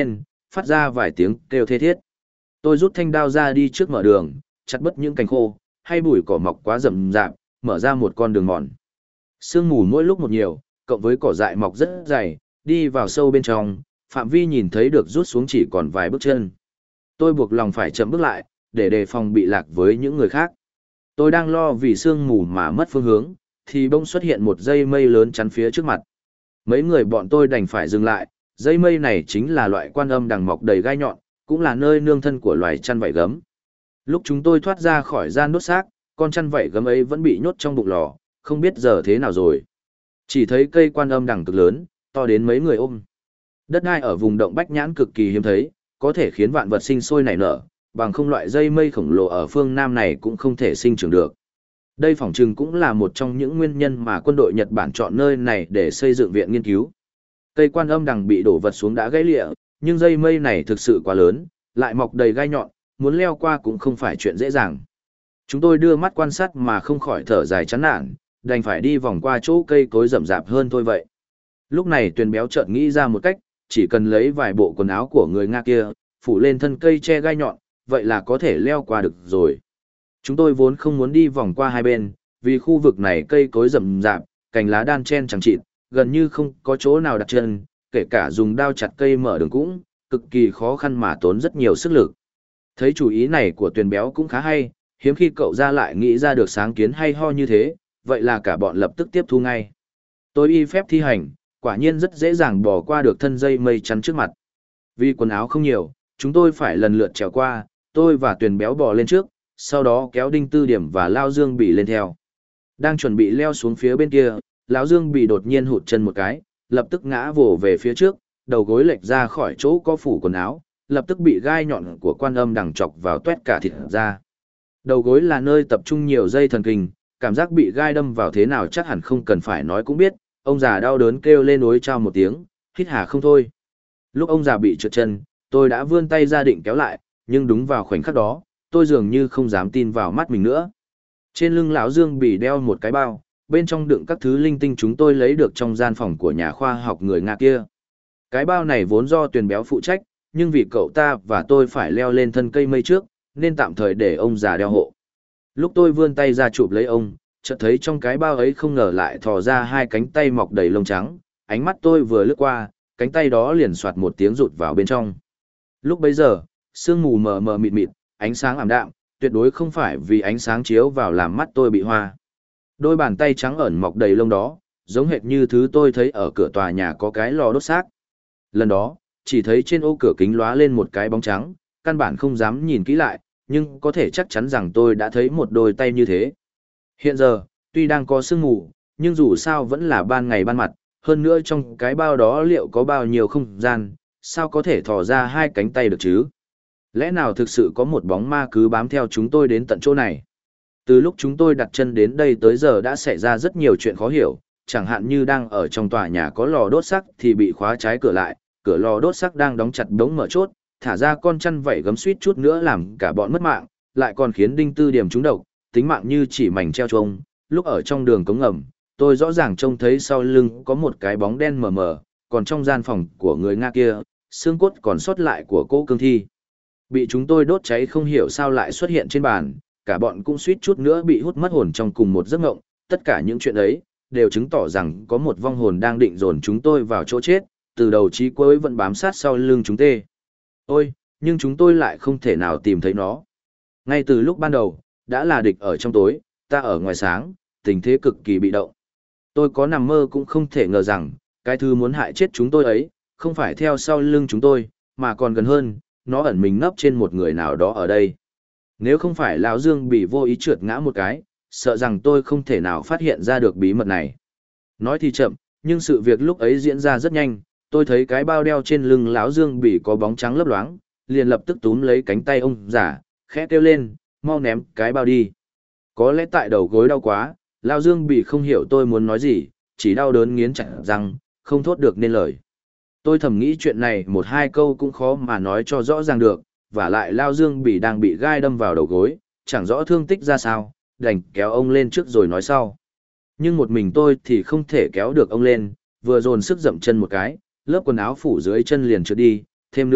phát ra vài tiếng kêu thê thiết. Tôi rút thanh đao ra đi trước mở đường, chặt bớt những cành khô, hay bụi cỏ mọc quá rậm rạp, mở ra một con đường mòn. Sương mù mỗi lúc một nhiều, cộng với cỏ dại mọc rất dày, đi vào sâu bên trong, phạm vi nhìn thấy được rút xuống chỉ còn vài bước chân. Tôi buộc lòng phải chậm bước lại, để đề phòng bị lạc với những người khác. Tôi đang lo vì sương mù mà mất phương hướng, thì bỗng xuất hiện một dây mây lớn chắn phía trước mặt. Mấy người bọn tôi đành phải dừng lại, dây mây này chính là loại quan âm đằng mọc đầy gai nhọn, cũng là nơi nương thân của loài chăn vảy gấm. Lúc chúng tôi thoát ra khỏi gian đốt xác, con chăn vảy gấm ấy vẫn bị nhốt trong bụng lò, không biết giờ thế nào rồi. Chỉ thấy cây quan âm đằng cực lớn, to đến mấy người ôm. Đất đai ở vùng động Bách Nhãn cực kỳ hiếm thấy, có thể khiến vạn vật sinh sôi nảy nở, bằng không loại dây mây khổng lồ ở phương Nam này cũng không thể sinh trưởng được. Đây phỏng chừng cũng là một trong những nguyên nhân mà quân đội Nhật Bản chọn nơi này để xây dựng viện nghiên cứu. Cây quan âm đằng bị đổ vật xuống đã gãy lịa, nhưng dây mây này thực sự quá lớn, lại mọc đầy gai nhọn, muốn leo qua cũng không phải chuyện dễ dàng. Chúng tôi đưa mắt quan sát mà không khỏi thở dài chán nản, đành phải đi vòng qua chỗ cây cối rậm rạp hơn thôi vậy. Lúc này Tuyền béo chợt nghĩ ra một cách, chỉ cần lấy vài bộ quần áo của người Nga kia, phủ lên thân cây che gai nhọn, vậy là có thể leo qua được rồi. Chúng tôi vốn không muốn đi vòng qua hai bên, vì khu vực này cây cối rậm rạp, cành lá đan chen chằng chịt, gần như không có chỗ nào đặt chân, kể cả dùng đao chặt cây mở đường cũng cực kỳ khó khăn mà tốn rất nhiều sức lực. Thấy chủ ý này của Tuyền béo cũng khá hay, hiếm khi cậu ra lại nghĩ ra được sáng kiến hay ho như thế, vậy là cả bọn lập tức tiếp thu ngay. Tôi y phép thi hành, quả nhiên rất dễ dàng bò qua được thân dây mây chắn trước mặt. Vì quần áo không nhiều, chúng tôi phải lần lượt trèo qua, tôi và Tuyền béo bò lên trước, sau đó kéo Đinh Tư Điểm và Lao Dương Bỉ lên theo. Đang chuẩn bị leo xuống phía bên kia, Lão Dương Bỉ đột nhiên hụt chân một cái, lập tức ngã vồ về phía trước, đầu gối lệch ra khỏi chỗ có phủ quần áo, lập tức bị gai nhọn của quan âm đằng chọc vào toét cả thịt ra. Đầu gối là nơi tập trung nhiều dây thần kinh, cảm giác bị gai đâm vào thế nào chắc hẳn không cần phải nói cũng biết, ông già đau đớn kêu lên ối chao một tiếng, hít hà không thôi. Lúc ông già bị trượt chân, tôi đã vươn tay ra định kéo lại, nhưng đúng vào khoảnh khắc đó, tôi dường như không dám tin vào mắt mình nữa. Trên lưng lão Dương Bỉ đeo một cái bao, bên trong đựng các thứ linh tinh chúng tôi lấy được trong gian phòng của nhà khoa học người Nga kia. Cái bao này vốn do Tuyền béo phụ trách, nhưng vì cậu ta và tôi phải leo lên thân cây mây trước, nên tạm thời để ông già đeo hộ. Lúc tôi vươn tay ra chụp lấy ông, chợt thấy trong cái bao ấy không ngờ lại thò ra hai cánh tay mọc đầy lông trắng, ánh mắt tôi vừa lướt qua, cánh tay đó liền soạt một tiếng rụt vào bên trong. Lúc bấy giờ, sương mù mờ mờ mịt mịt, ánh sáng ảm đạm, tuyệt đối không phải vì ánh sáng chiếu vào làm mắt tôi bị hoa. Đôi bàn tay trắng ẩn mọc đầy lông đó, giống hệt như thứ tôi thấy ở cửa tòa nhà có cái lò đốt xác. Lần đó, chỉ thấy trên ô cửa kính lóa lên một cái bóng trắng, căn bản không dám nhìn kỹ lại, nhưng có thể chắc chắn rằng tôi đã thấy một đôi tay như thế. Hiện giờ, tuy đang có sương mù, nhưng dù sao vẫn là ban ngày ban mặt, hơn nữa trong cái bao đó liệu có bao nhiêu không gian, sao có thể thò ra hai cánh tay được chứ? Lẽ nào thực sự có một bóng ma cứ bám theo chúng tôi đến tận chỗ này? Từ lúc chúng tôi đặt chân đến đây tới giờ đã xảy ra rất nhiều chuyện khó hiểu, chẳng hạn như đang ở trong tòa nhà có lò đốt xác thì bị khóa trái cửa lại, cửa lò đốt xác đang đóng chặt đống mở chốt, thả ra con chăn vảy gấm suýt chút nữa làm cả bọn mất mạng, lại còn khiến Đinh Tư Điểm trúng độc, tính mạng như chỉ mảnh treo trông. Lúc ở trong đường cống ngầm, tôi rõ ràng trông thấy sau lưng có một cái bóng đen mờ mờ, còn trong gian phòng của người Nga kia, xương cốt còn sót lại của cô cương thi bị chúng tôi đốt cháy không hiểu sao lại xuất hiện trên bàn, cả bọn cũng suýt chút nữa bị hút mất hồn trong cùng một giấc ngộng. Tất cả những chuyện ấy đều chứng tỏ rằng có một vong hồn đang định dồn chúng tôi vào chỗ chết, từ đầu chí cuối vẫn bám sát sau lưng chúng tê. Ôi, nhưng chúng tôi lại không thể nào tìm thấy nó. Ngay từ lúc ban đầu, đã là địch ở trong tối, ta ở ngoài sáng, tình thế cực kỳ bị động. Tôi có nằm mơ cũng không thể ngờ rằng, cái thứ muốn hại chết chúng tôi ấy, không phải theo sau lưng chúng tôi, mà còn gần hơn, nó ẩn mình nấp trên một người nào đó ở đây. Nếu không phải lão Dương bị vô ý trượt ngã một cái, sợ rằng tôi không thể nào phát hiện ra được bí mật này. Nói thì chậm, nhưng sự việc lúc ấy diễn ra rất nhanh, tôi thấy cái bao đeo trên lưng lão Dương bị có bóng trắng lấp loáng, liền lập tức túm lấy cánh tay ông già, khẽ kêu lên, mau ném cái bao đi. Có lẽ tại đầu gối đau quá, lão Dương bị không hiểu tôi muốn nói gì, chỉ đau đớn nghiến chặt răng, không thốt được nên lời. Tôi thầm nghĩ chuyện này một hai câu cũng khó mà nói cho rõ ràng được, và lại Lao Dương Bỉ đang bị gai đâm vào đầu gối, chẳng rõ thương tích ra sao, đành kéo ông lên trước rồi nói sau. Nhưng một mình tôi thì không thể kéo được ông lên, vừa dồn sức dậm chân một cái, lớp quần áo phủ dưới chân liền trượt đi, thêm nữa,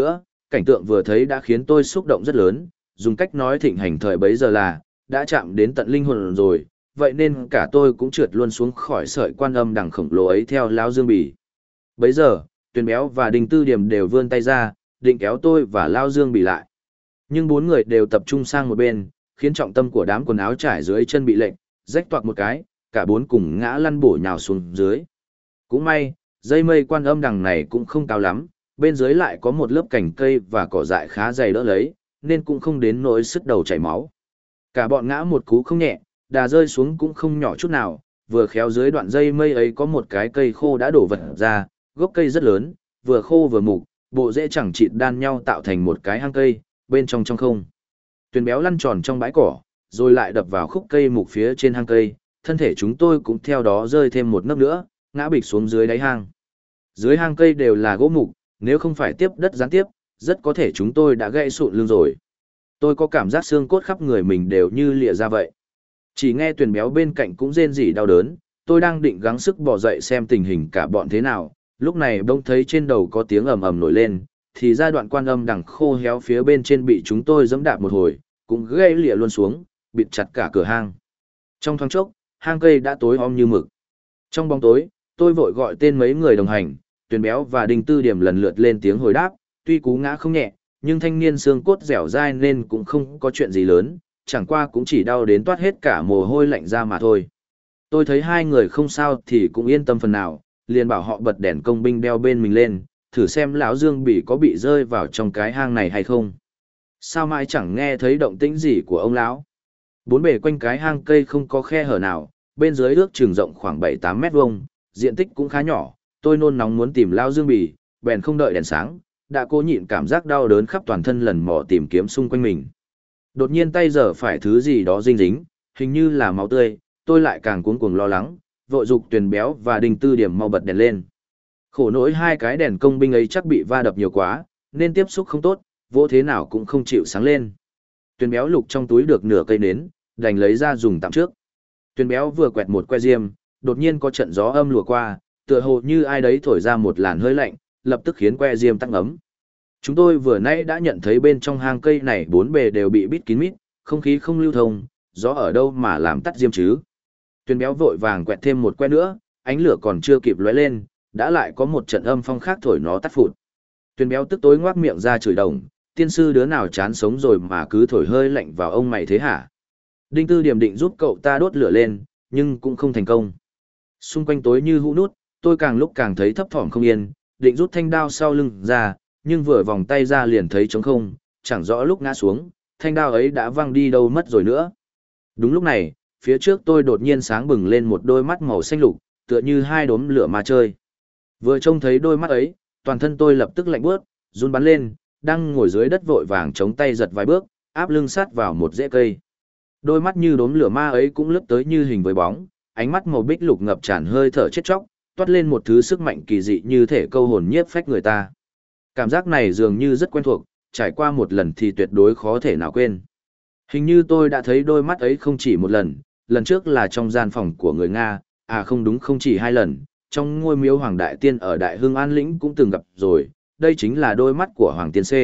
cảnh tượng vừa thấy đã khiến tôi xúc động rất lớn, dùng cách nói thịnh hành thời bấy giờ là, đã chạm đến tận linh hồn rồi, vậy nên cả tôi cũng trượt luôn xuống khỏi sợi quan âm đằng khổng lồ ấy theo Lão Dương Bỉ. Bấy giờ, Tuyền Béo và Đinh Tư Điểm đều vươn tay ra, định kéo tôi và Lão Dương Bỉ lại. Nhưng bốn người đều tập trung sang một bên, khiến trọng tâm của đám quần áo trải dưới chân bị lệch, rách toạc một cái, cả bốn cùng ngã lăn bổ nhào xuống dưới. Cũng may, dây mây quan âm đằng này cũng không cao lắm, bên dưới lại có một lớp cành cây và cỏ dại khá dày đỡ lấy, nên cũng không đến nỗi sứt đầu chảy máu. Cả bọn ngã một cú không nhẹ, đà rơi xuống cũng không nhỏ chút nào, vừa khéo dưới đoạn dây mây ấy có một cái cây khô đã đổ vật ra, gốc cây rất lớn, vừa khô vừa mục, bộ rễ chẳng chịt đan nhau tạo thành một cái hang cây, bên trong trong không. Tuyền Béo lăn tròn trong bãi cỏ, rồi lại đập vào khúc cây mục phía trên hang cây, thân thể chúng tôi cũng theo đó rơi thêm một nấc nữa, ngã bịch xuống dưới đáy hang. Dưới hang cây đều là gỗ mục, nếu không phải tiếp đất gián tiếp, rất có thể chúng tôi đã gãy sụn lưng rồi. Tôi có cảm giác xương cốt khắp người mình đều như lìa ra vậy. Chỉ nghe Tuyền Béo bên cạnh cũng rên rỉ đau đớn, tôi đang định gắng sức bò dậy xem tình hình cả bọn thế nào, lúc này bỗng thấy trên đầu có tiếng ầm ầm nổi lên, thì ra đoạn quan âm đằng khô héo phía bên trên bị chúng tôi giẫm đạp một hồi, cũng gãy lìa luôn xuống, bịt chặt cả cửa hang. Trong thoáng chốc, hang cây đã tối om như mực. Trong bóng tối, tôi vội gọi tên mấy người đồng hành, Tuyền Béo và Đinh Tư Điểm lần lượt lên tiếng hồi đáp, tuy cú ngã không nhẹ, nhưng thanh niên xương cốt dẻo dai nên cũng không có chuyện gì lớn, chẳng qua cũng chỉ đau đến toát hết cả mồ hôi lạnh ra mà thôi. Tôi thấy hai người không sao thì cũng yên tâm phần nào, liền bảo họ bật đèn công binh đeo bên mình lên, thử xem lão Dương Bỉ có bị rơi vào trong cái hang này hay không. Sao mãi chẳng nghe thấy động tĩnh gì của ông lão? Bốn bề quanh cái hang cây không có khe hở nào, bên dưới ước chừng rộng khoảng 7-8 mét vuông, diện tích cũng khá nhỏ, tôi nôn nóng muốn tìm lão Dương Bỉ, bèn không đợi đèn sáng, đã cố nhịn cảm giác đau đớn khắp toàn thân lần mò tìm kiếm xung quanh mình. Đột nhiên tay giở phải thứ gì đó dinh dính, hình như là máu tươi, tôi lại càng cuống cuồng lo lắng, vội giục Tuyền Béo và Đinh Tư Điểm mau bật đèn lên. Khổ nỗi hai cái đèn công binh ấy chắc bị va đập nhiều quá, nên tiếp xúc không tốt, vỗ thế nào cũng không chịu sáng lên. Tuyền Béo lục trong túi được nửa cây nến, đành lấy ra dùng tạm trước. Tuyền Béo vừa quẹt một que diêm, đột nhiên có trận gió âm lùa qua, tựa hồ như ai đấy thổi ra một làn hơi lạnh, lập tức khiến que diêm tắt ngấm. Chúng tôi vừa nãy đã nhận thấy bên trong hang cây này bốn bề đều bị bít kín mít, không khí không lưu thông, gió ở đâu mà làm tắt diêm chứ. Tuyền Béo vội vàng quẹt thêm một que nữa, ánh lửa còn chưa kịp lóe lên, đã lại có một trận âm phong khác thổi nó tắt phụt. Tuyền Béo tức tối ngoác miệng ra chửi đồng, tiên sư đứa nào chán sống rồi mà cứ thổi hơi lạnh vào ông mày thế hả? Đinh Tư Điểm định giúp cậu ta đốt lửa lên, nhưng cũng không thành công. Xung quanh tối như hũ nút, tôi càng lúc càng thấy thấp thỏm không yên, định rút thanh đao sau lưng ra, nhưng vừa vòng tay ra liền thấy trống không, chẳng rõ lúc ngã xuống, thanh đao ấy đã văng đi đâu mất rồi nữa. Đúng lúc này, phía trước tôi đột nhiên sáng bừng lên một đôi mắt màu xanh lục, tựa như hai đốm lửa ma chơi. Vừa trông thấy đôi mắt ấy, toàn thân tôi lập tức lạnh buốt, run bắn lên, đang ngồi dưới đất vội vàng chống tay giật vài bước, áp lưng sát vào một rễ cây. Đôi mắt như đốm lửa ma ấy cũng lướt tới như hình với bóng, ánh mắt màu bích lục ngập tràn hơi thở chết chóc, toát lên một thứ sức mạnh kỳ dị như thể câu hồn nhiếp phách người ta. Cảm giác này dường như rất quen thuộc, trải qua một lần thì tuyệt đối khó thể nào quên. Hình như tôi đã thấy đôi mắt ấy không chỉ một lần trước là trong gian phòng của người Nga, à không đúng, không chỉ hai lần, trong ngôi miếu Hoàng Đại Tiên ở Đại Hưng An Lĩnh cũng từng gặp rồi, đây chính là đôi mắt của Hoàng Tiên C.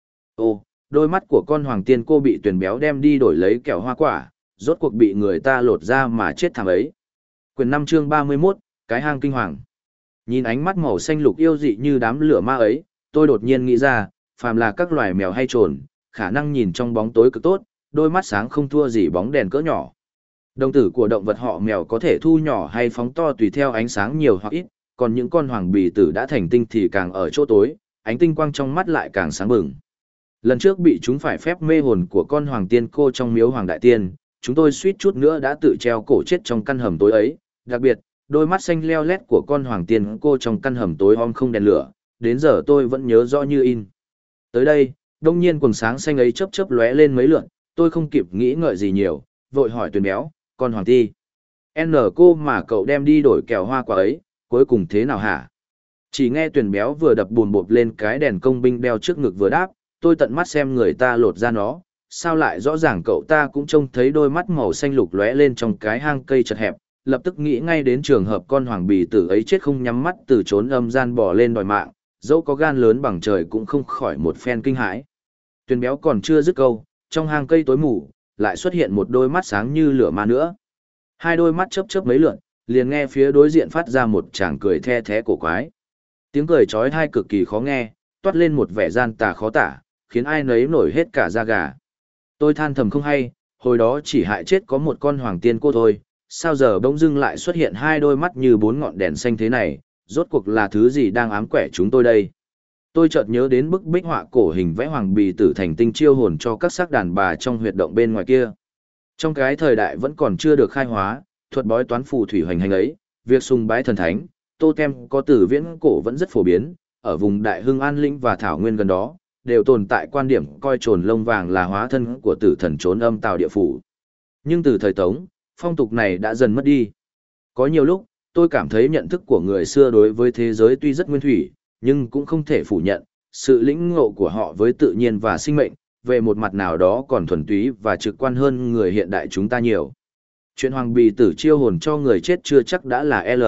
Ồ, đôi mắt của con Hoàng Tiên cô bị Tuyền Béo đem đi đổi lấy kẹo hoa quả, rốt cuộc bị người ta lột ra mà chết thảm ấy. Quyển 5 chương 31, cái hang kinh hoàng. Nhìn ánh mắt màu xanh lục yêu dị như đám lửa ma ấy, tôi đột nhiên nghĩ ra, phàm là các loài mèo hay trồn, khả năng nhìn trong bóng tối cực tốt, đôi mắt sáng không thua gì bóng đèn cỡ nhỏ. Đồng tử của động vật họ mèo có thể thu nhỏ hay phóng to tùy theo ánh sáng nhiều hoặc ít, còn những con hoàng bì tử đã thành tinh thì càng ở chỗ tối, ánh tinh quang trong mắt lại càng sáng bừng. Lần trước bị chúng phải phép mê hồn của con Hoàng Tiên cô trong miếu Hoàng Đại Tiên, chúng tôi suýt chút nữa đã tự treo cổ chết trong căn hầm tối ấy, đặc biệt, đôi mắt xanh leo lét của con Hoàng Tiên cô trong căn hầm tối om không đèn lửa, đến giờ tôi vẫn nhớ rõ như in. Tới đây, đông nhiên quầng sáng xanh ấy chớp chớp lóe lên mấy lượn, tôi không kịp nghĩ ngợi gì nhiều, vội hỏi Tuyền Béo, con Hoàng Ti. N cô mà cậu đem đi đổi kẹo hoa quả ấy, cuối cùng thế nào hả? Chỉ nghe Tuyền Béo vừa đập bùn bộp lên cái đèn công binh đeo trước ngực vừa đáp, tôi tận mắt xem người ta lột ra nó, sao lại rõ ràng cậu ta cũng trông thấy đôi mắt màu xanh lục lóe lên trong cái hang cây chật hẹp, lập tức nghĩ ngay đến trường hợp con hoàng bì tử ấy chết không nhắm mắt từ trốn âm gian bỏ lên đòi mạng, dẫu có gan lớn bằng trời cũng không khỏi một phen kinh hãi. Tuyền béo còn chưa dứt câu, trong hang cây tối mù, lại xuất hiện một đôi mắt sáng như lửa ma nữa. Hai đôi mắt chớp chớp mấy lượn, liền nghe phía đối diện phát ra một tràng cười the thé cổ quái. Tiếng cười chói tai cực kỳ khó nghe, toát lên một vẻ gian tà khó tả, khiến ai nấy nổi hết cả da gà. Tôi than thầm không hay, hồi đó chỉ hại chết có một con hoàng tiên cô thôi, sao giờ bỗng dưng lại xuất hiện hai đôi mắt như bốn ngọn đèn xanh thế này, rốt cuộc là thứ gì đang ám quẻ chúng tôi đây? Tôi chợt nhớ đến bức bích họa cổ hình vẽ hoàng bì tử thành tinh chiêu hồn cho các xác đàn bà trong huyệt động bên ngoài kia. Trong cái thời đại vẫn còn chưa được khai hóa, thuật bói toán phù thủy hoành hành ấy, việc sùng bái thần thánh, totem có từ viễn cổ vẫn rất phổ biến, ở vùng Đại Hưng An Lĩnh và Thảo Nguyên gần đó, đều tồn tại quan điểm coi trồn lông vàng là hóa thân của tử thần trốn âm tào địa phủ. Nhưng từ thời Tống, phong tục này đã dần mất đi. Có nhiều lúc, tôi cảm thấy nhận thức của người xưa đối với thế giới tuy rất nguyên thủy, nhưng cũng không thể phủ nhận, sự lĩnh ngộ của họ với tự nhiên và sinh mệnh, về một mặt nào đó còn thuần túy và trực quan hơn người hiện đại chúng ta nhiều. Chuyện hoàng bì tử chiêu hồn cho người chết chưa chắc đã là L.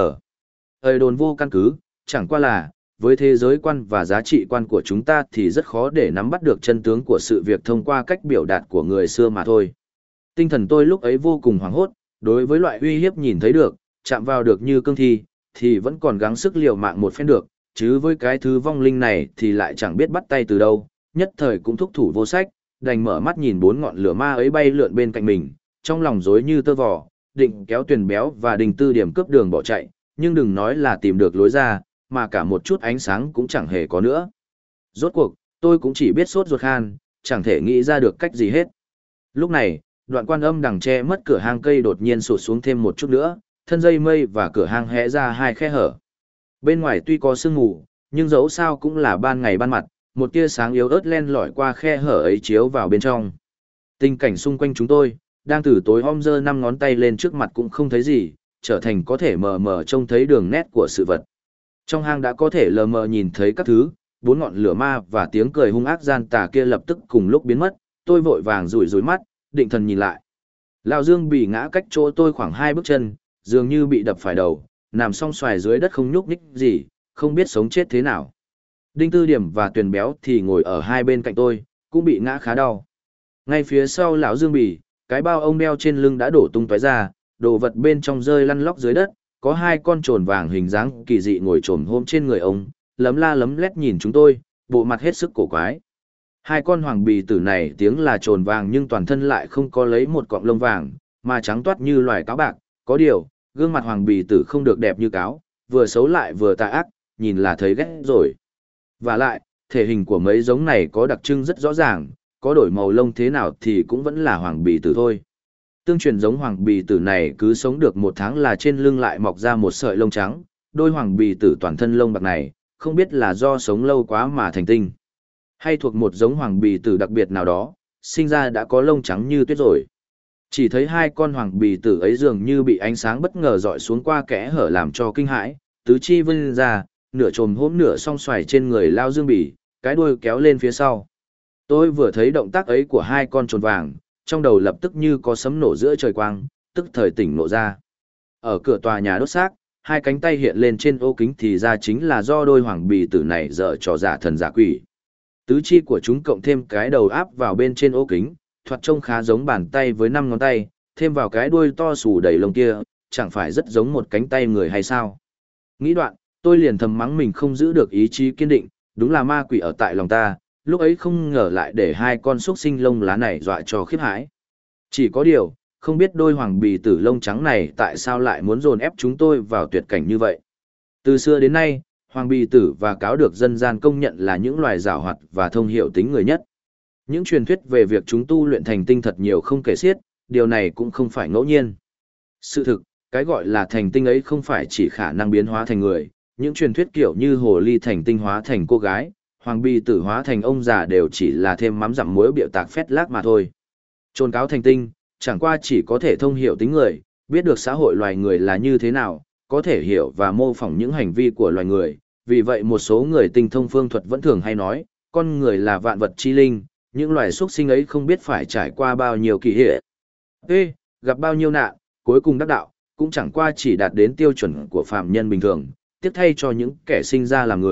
Đồn vô căn cứ, chẳng qua là, với thế giới quan và giá trị quan của chúng ta thì rất khó để nắm bắt được chân tướng của sự việc thông qua cách biểu đạt của người xưa mà thôi. Tinh thần tôi lúc ấy vô cùng hoảng hốt, đối với loại uy hiếp nhìn thấy được, chạm vào được như cương thi, thì vẫn còn gắng sức liều mạng một phen được, chứ với cái thứ vong linh này thì lại chẳng biết bắt tay từ đâu, nhất thời cũng thúc thủ vô sách, đành mở mắt nhìn bốn ngọn lửa ma ấy bay lượn bên cạnh mình, trong lòng rối như tơ vò, định kéo Tuyền béo và Đình Tư Điểm cướp đường bỏ chạy, nhưng đừng nói là tìm được lối ra, mà cả một chút ánh sáng cũng chẳng hề có nữa. Rốt cuộc, tôi cũng chỉ biết sốt ruột khan, chẳng thể nghĩ ra được cách gì hết. Lúc này, đoạn quan âm đằng che mất cửa hang cây đột nhiên sụt xuống thêm một chút nữa, thân dây mây và cửa hang hé ra hai khe hở. Bên ngoài tuy có sương mù, nhưng dẫu sao cũng là ban ngày ban mặt, một tia sáng yếu ớt len lỏi qua khe hở ấy chiếu vào bên trong. Tình cảnh xung quanh chúng tôi, đang từ tối om giơ 5 ngón tay lên trước mặt cũng không thấy gì, trở thành có thể mờ mờ trông thấy đường nét của sự vật. Trong hang đã có thể lờ mờ nhìn thấy các thứ, bốn ngọn lửa ma và tiếng cười hung ác gian tà kia lập tức cùng lúc biến mất, tôi vội vàng rủi rủi mắt, định thần nhìn lại. Lão Dương bị ngã cách chỗ tôi khoảng 2 bước chân, dường như bị đập phải đầu, nằm song xoài dưới đất không nhúc nhích gì, không biết sống chết thế nào. Đinh Tư Điểm và Tuyền béo thì ngồi ở hai bên cạnh tôi, cũng bị ngã khá đau. Ngay phía sau lão Dương bì, cái bao ông đeo trên lưng đã đổ tung tóe ra, đồ vật bên trong rơi lăn lóc dưới đất, có hai con trồn vàng hình dáng kỳ dị ngồi trồm hôm trên người ông, lấm la lấm lét nhìn chúng tôi, bộ mặt hết sức cổ quái. Hai con hoàng bì tử này tiếng là trồn vàng nhưng toàn thân lại không có lấy một cọng lông vàng, mà trắng toát như loài cáo bạc, có điều, gương mặt hoàng bì tử không được đẹp như cáo, vừa xấu lại vừa tà ác, nhìn là thấy ghét rồi. Và lại, thể hình của mấy giống này có đặc trưng rất rõ ràng, có đổi màu lông thế nào thì cũng vẫn là hoàng bì tử thôi. Tương truyền giống hoàng bì tử này cứ sống được 1 tháng là trên lưng lại mọc ra một sợi lông trắng, đôi hoàng bì tử toàn thân lông bạc này, không biết là do sống lâu quá mà thành tinh, hay thuộc một giống hoàng bì tử đặc biệt nào đó, sinh ra đã có lông trắng như tuyết rồi. Chỉ thấy hai con hoàng bì tử ấy dường như bị ánh sáng bất ngờ dọi xuống qua kẽ hở làm cho kinh hãi, tứ chi vươn ra, nửa trồm hốm nửa song xoài trên người Lao Dương bì, cái đuôi kéo lên phía sau. Tôi vừa thấy động tác ấy của hai con trồn vàng, trong đầu lập tức như có sấm nổ giữa trời quang, tức thời tỉnh nộ ra. Ở cửa tòa nhà đốt xác, hai cánh tay hiện lên trên ô kính thì ra chính là do đôi hoàng bì tử này dở trò giả thần giả quỷ. Tứ chi của chúng cộng thêm cái đầu áp vào bên trên ô kính, thoạt trông khá giống bàn tay với 5 ngón tay, thêm vào cái đuôi to xù đầy lông kia, chẳng phải rất giống một cánh tay người hay sao? Nghĩ đoạn, tôi liền thầm mắng mình không giữ được ý chí kiên định, đúng là ma quỷ ở tại lòng ta, lúc ấy không ngờ lại để hai con xúc sinh lông lá này dọa cho khiếp hãi. Chỉ có điều, không biết đôi hoàng bì tử lông trắng này tại sao lại muốn dồn ép chúng tôi vào tuyệt cảnh như vậy. Từ xưa đến nay, hoàng bì tử và cáo được dân gian công nhận là những loài giảo hoạt và thông hiểu tính người nhất. Những truyền thuyết về việc chúng tu luyện thành tinh thật nhiều không kể xiết, điều này cũng không phải ngẫu nhiên. Sự thực, cái gọi là thành tinh ấy không phải chỉ khả năng biến hóa thành người, những truyền thuyết kiểu như hồ ly thành tinh hóa thành cô gái, hoàng bì tử hóa thành ông già đều chỉ là thêm mắm dặm muối biểu tạc phét lác mà thôi. Trôn cáo thành tinh, chẳng qua chỉ có thể thông hiểu tính người, biết được xã hội loài người là như thế nào, có thể hiểu và mô phỏng những hành vi của loài người. Vì vậy một số người tinh thông phương thuật vẫn thường hay nói, con người là vạn vật chi linh, những loài xuất sinh ấy không biết phải trải qua bao nhiêu kỳ hệ. Gặp bao nhiêu nạn, cuối cùng đắc đạo, cũng chẳng qua chỉ đạt đến tiêu chuẩn của phàm nhân bình thường, tiếc thay cho những kẻ sinh ra làm người,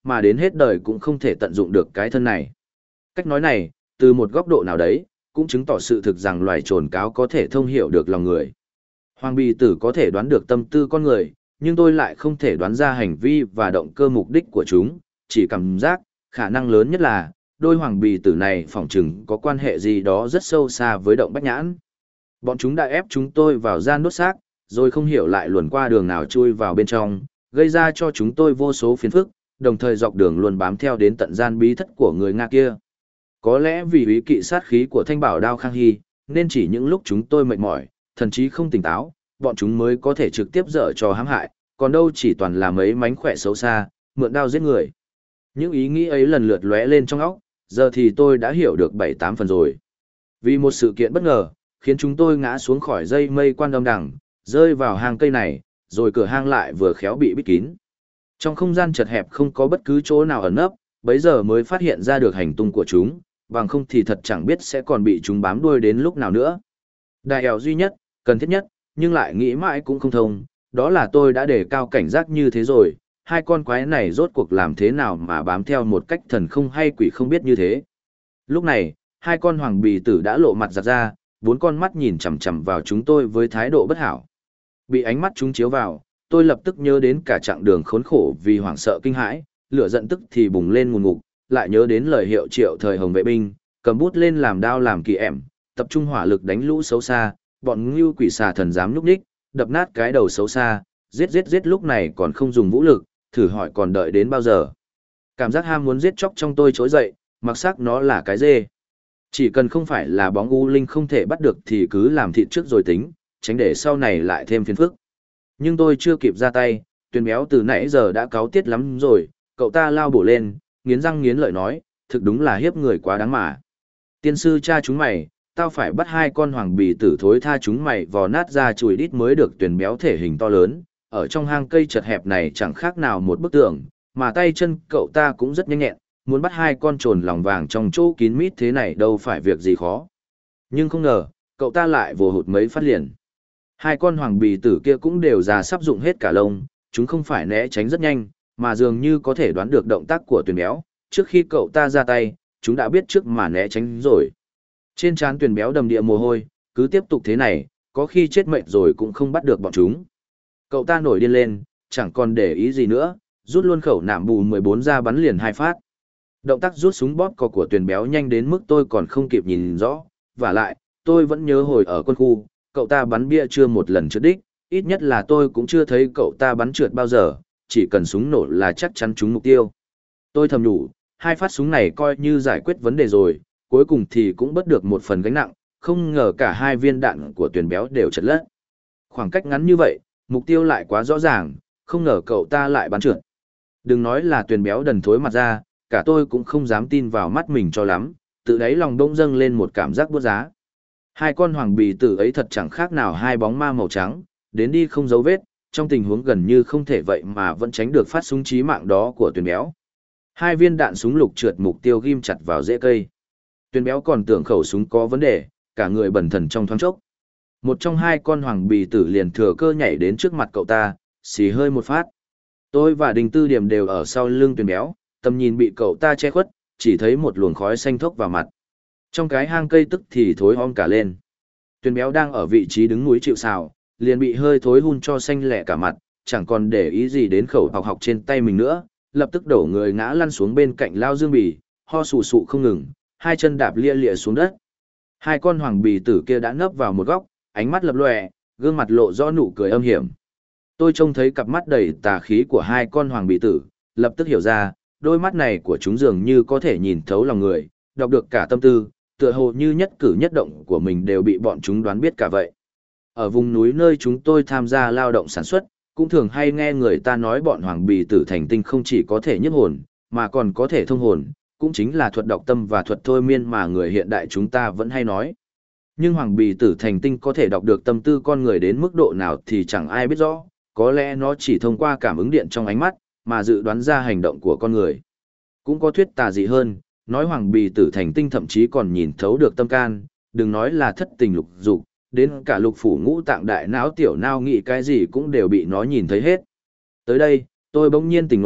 mà đến hết đời cũng không thể tận dụng được cái thân này. Cách nói này, từ một góc độ nào đấy, cũng chứng tỏ sự thực rằng loài trồn cáo có thể thông hiểu được lòng người. Hoàng bì tử có thể đoán được tâm tư con người, nhưng tôi lại không thể đoán ra hành vi và động cơ mục đích của chúng, chỉ cảm giác, khả năng lớn nhất là, đôi hoàng bì tử này phỏng chừng có quan hệ gì đó rất sâu xa với động bách nhãn. Bọn chúng đã ép chúng tôi vào gian đốt xác, rồi không hiểu lại luồn qua đường nào chui vào bên trong, gây ra cho chúng tôi vô số phiền phức, đồng thời dọc đường luôn bám theo đến tận gian bí thất của người Nga kia. Có lẽ vì ý kỵ sát khí của thanh bảo đao Khang Hy, nên chỉ những lúc chúng tôi mệt mỏi, thậm chí không tỉnh táo, bọn chúng mới có thể trực tiếp dở trò hãm hại, còn đâu chỉ toàn là mấy mánh khỏe xấu xa, mượn đao giết người. Những ý nghĩ ấy lần lượt lóe lên trong óc, giờ thì tôi đã hiểu được 7-8 phần rồi. Vì một sự kiện bất ngờ, khiến chúng tôi ngã xuống khỏi dây mây quan âm đằng, rơi vào hang cây này, rồi cửa hang lại vừa khéo bị bít kín. Trong không gian chật hẹp không có bất cứ chỗ nào ẩn nấp, bấy giờ mới phát hiện ra được hành tung của chúng, bằng không thì thật chẳng biết sẽ còn bị chúng bám đuôi đến lúc nào nữa. Đài ẻo duy nhất, cần thiết nhất, nhưng lại nghĩ mãi cũng không thông, đó là tôi đã đề cao cảnh giác như thế rồi, hai con quái này rốt cuộc làm thế nào mà bám theo một cách thần không hay quỷ không biết như thế. Lúc này, hai con hoàng bì tử đã lộ mặt giặt ra, bốn con mắt nhìn chằm chằm vào chúng tôi với thái độ bất hảo. Bị ánh mắt chúng chiếu vào, tôi lập tức nhớ đến cả chặng đường khốn khổ vì hoảng sợ kinh hãi, lửa giận tức thì bùng lên ngùn ngụt, lại nhớ đến lời hiệu triệu thời Hồng vệ binh, cầm bút lên làm đao làm kỳ ẻm, tập trung hỏa lực đánh lũ xấu xa, bọn ngưu quỷ xà thần dám nhúc nhích, đập nát cái đầu xấu xa, giết lúc này còn không dùng vũ lực, thử hỏi còn đợi đến bao giờ. Cảm giác ham muốn giết chóc trong tôi trỗi dậy, mặc xác nó là cái dê. Chỉ cần không phải là bóng u linh không thể bắt được thì cứ làm thịt trước rồi tính, tránh để sau này lại thêm phiền phức. Nhưng tôi chưa kịp ra tay, Tuyền béo từ nãy giờ đã cáu tiết lắm rồi, cậu ta lao bổ lên, nghiến răng nghiến lợi nói, thực đúng là hiếp người quá đáng mà. Tiên sư cha chúng mày, tao phải bắt hai con hoàng bì tử thối tha chúng mày vò nát ra chùi đít mới được. Tuyền béo thể hình to lớn, ở trong hang cây chật hẹp này chẳng khác nào một bức tường, mà tay chân cậu ta cũng rất nhanh nhẹn, muốn bắt hai con trồn lòng vàng trong chỗ kín mít thế này đâu phải việc gì khó. Nhưng không ngờ, cậu ta lại vồ hụt mấy phát liền. Hai con hoàng bì tử kia cũng đều già sắp dụng hết cả lông, chúng không phải né tránh rất nhanh, mà dường như có thể đoán được động tác của Tuyền béo, trước khi cậu ta ra tay, chúng đã biết trước mà né tránh rồi. Trên trán Tuyền béo đầm địa mồ hôi, cứ tiếp tục thế này, có khi chết mệt rồi cũng không bắt được bọn chúng. Cậu ta nổi điên lên, chẳng còn để ý gì nữa, rút luôn khẩu nạm bù 14 ra bắn liền hai phát. Động tác rút súng bóp cò của Tuyền béo nhanh đến mức tôi còn không kịp nhìn rõ, và lại, tôi vẫn nhớ hồi ở quân khu, cậu ta bắn bia chưa một lần trượt đích, ít nhất là tôi cũng chưa thấy cậu ta bắn trượt bao giờ, chỉ cần súng nổ là chắc chắn trúng mục tiêu. Tôi thầm nhủ, hai phát súng này coi như giải quyết vấn đề rồi, cuối cùng thì cũng bớt được một phần gánh nặng, không ngờ cả hai viên đạn của Tuyền béo đều trật lất. Khoảng cách ngắn như vậy, mục tiêu lại quá rõ ràng, không ngờ cậu ta lại bắn trượt. Đừng nói là Tuyền béo đần thối mặt ra, cả tôi cũng không dám tin vào mắt mình cho lắm, tự đáy lòng bỗng dâng lên một cảm giác buốt giá. Hai con hoàng bì tử ấy thật chẳng khác nào hai bóng ma màu trắng, đến đi không dấu vết, trong tình huống gần như không thể vậy mà vẫn tránh được phát súng chí mạng đó của Tuyền béo. Hai viên đạn súng lục trượt mục tiêu ghim chặt vào rễ cây. Tuyền béo còn tưởng khẩu súng có vấn đề, cả người bần thần trong thoáng chốc. Một trong hai con hoàng bì tử liền thừa cơ nhảy đến trước mặt cậu ta, xì hơi một phát. Tôi và Đình Tư Điểm đều ở sau lưng Tuyền béo, tầm nhìn bị cậu ta che khuất, chỉ thấy một luồng khói xanh thốc vào mặt. Trong cái hang cây tức thì thối om cả lên. Tuyền béo đang ở vị trí đứng núi chịu sào, liền bị hơi thối hun cho xanh lẻ cả mặt, chẳng còn để ý gì đến khẩu học trên tay mình nữa, lập tức đổ người ngã lăn xuống bên cạnh Lao Dương Bì, ho sù sụ không ngừng, hai chân đạp lia lịa xuống đất. Hai con hoàng bì tử kia đã nấp vào một góc, ánh mắt lập lòe, gương mặt lộ rõ nụ cười âm hiểm. Tôi trông thấy cặp mắt đầy tà khí của hai con hoàng bì tử, lập tức hiểu ra, đôi mắt này của chúng dường như có thể nhìn thấu lòng người, đọc được cả tâm tư, tựa hồ như nhất cử nhất động của mình đều bị bọn chúng đoán biết cả vậy. Ở vùng núi nơi chúng tôi tham gia lao động sản xuất, cũng thường hay nghe người ta nói bọn hoàng bì tử thành tinh không chỉ có thể nhiếp hồn, mà còn có thể thông hồn, cũng chính là thuật đọc tâm và thuật thôi miên mà người hiện đại chúng ta vẫn hay nói. Nhưng hoàng bì tử thành tinh có thể đọc được tâm tư con người đến mức độ nào thì chẳng ai biết rõ, có lẽ nó chỉ thông qua cảm ứng điện trong ánh mắt, mà dự đoán ra hành động của con người. Cũng có thuyết tà dị hơn, nói hoàng bì tử thành tinh thậm chí còn nhìn thấu được tâm can, đừng nói là thất tình lục dục, đến cả lục phủ ngũ tạng đại não tiểu não nghĩ cái gì cũng đều bị nó nhìn thấy hết. Tới đây, tôi bỗng nhiên tỉnh ngộ,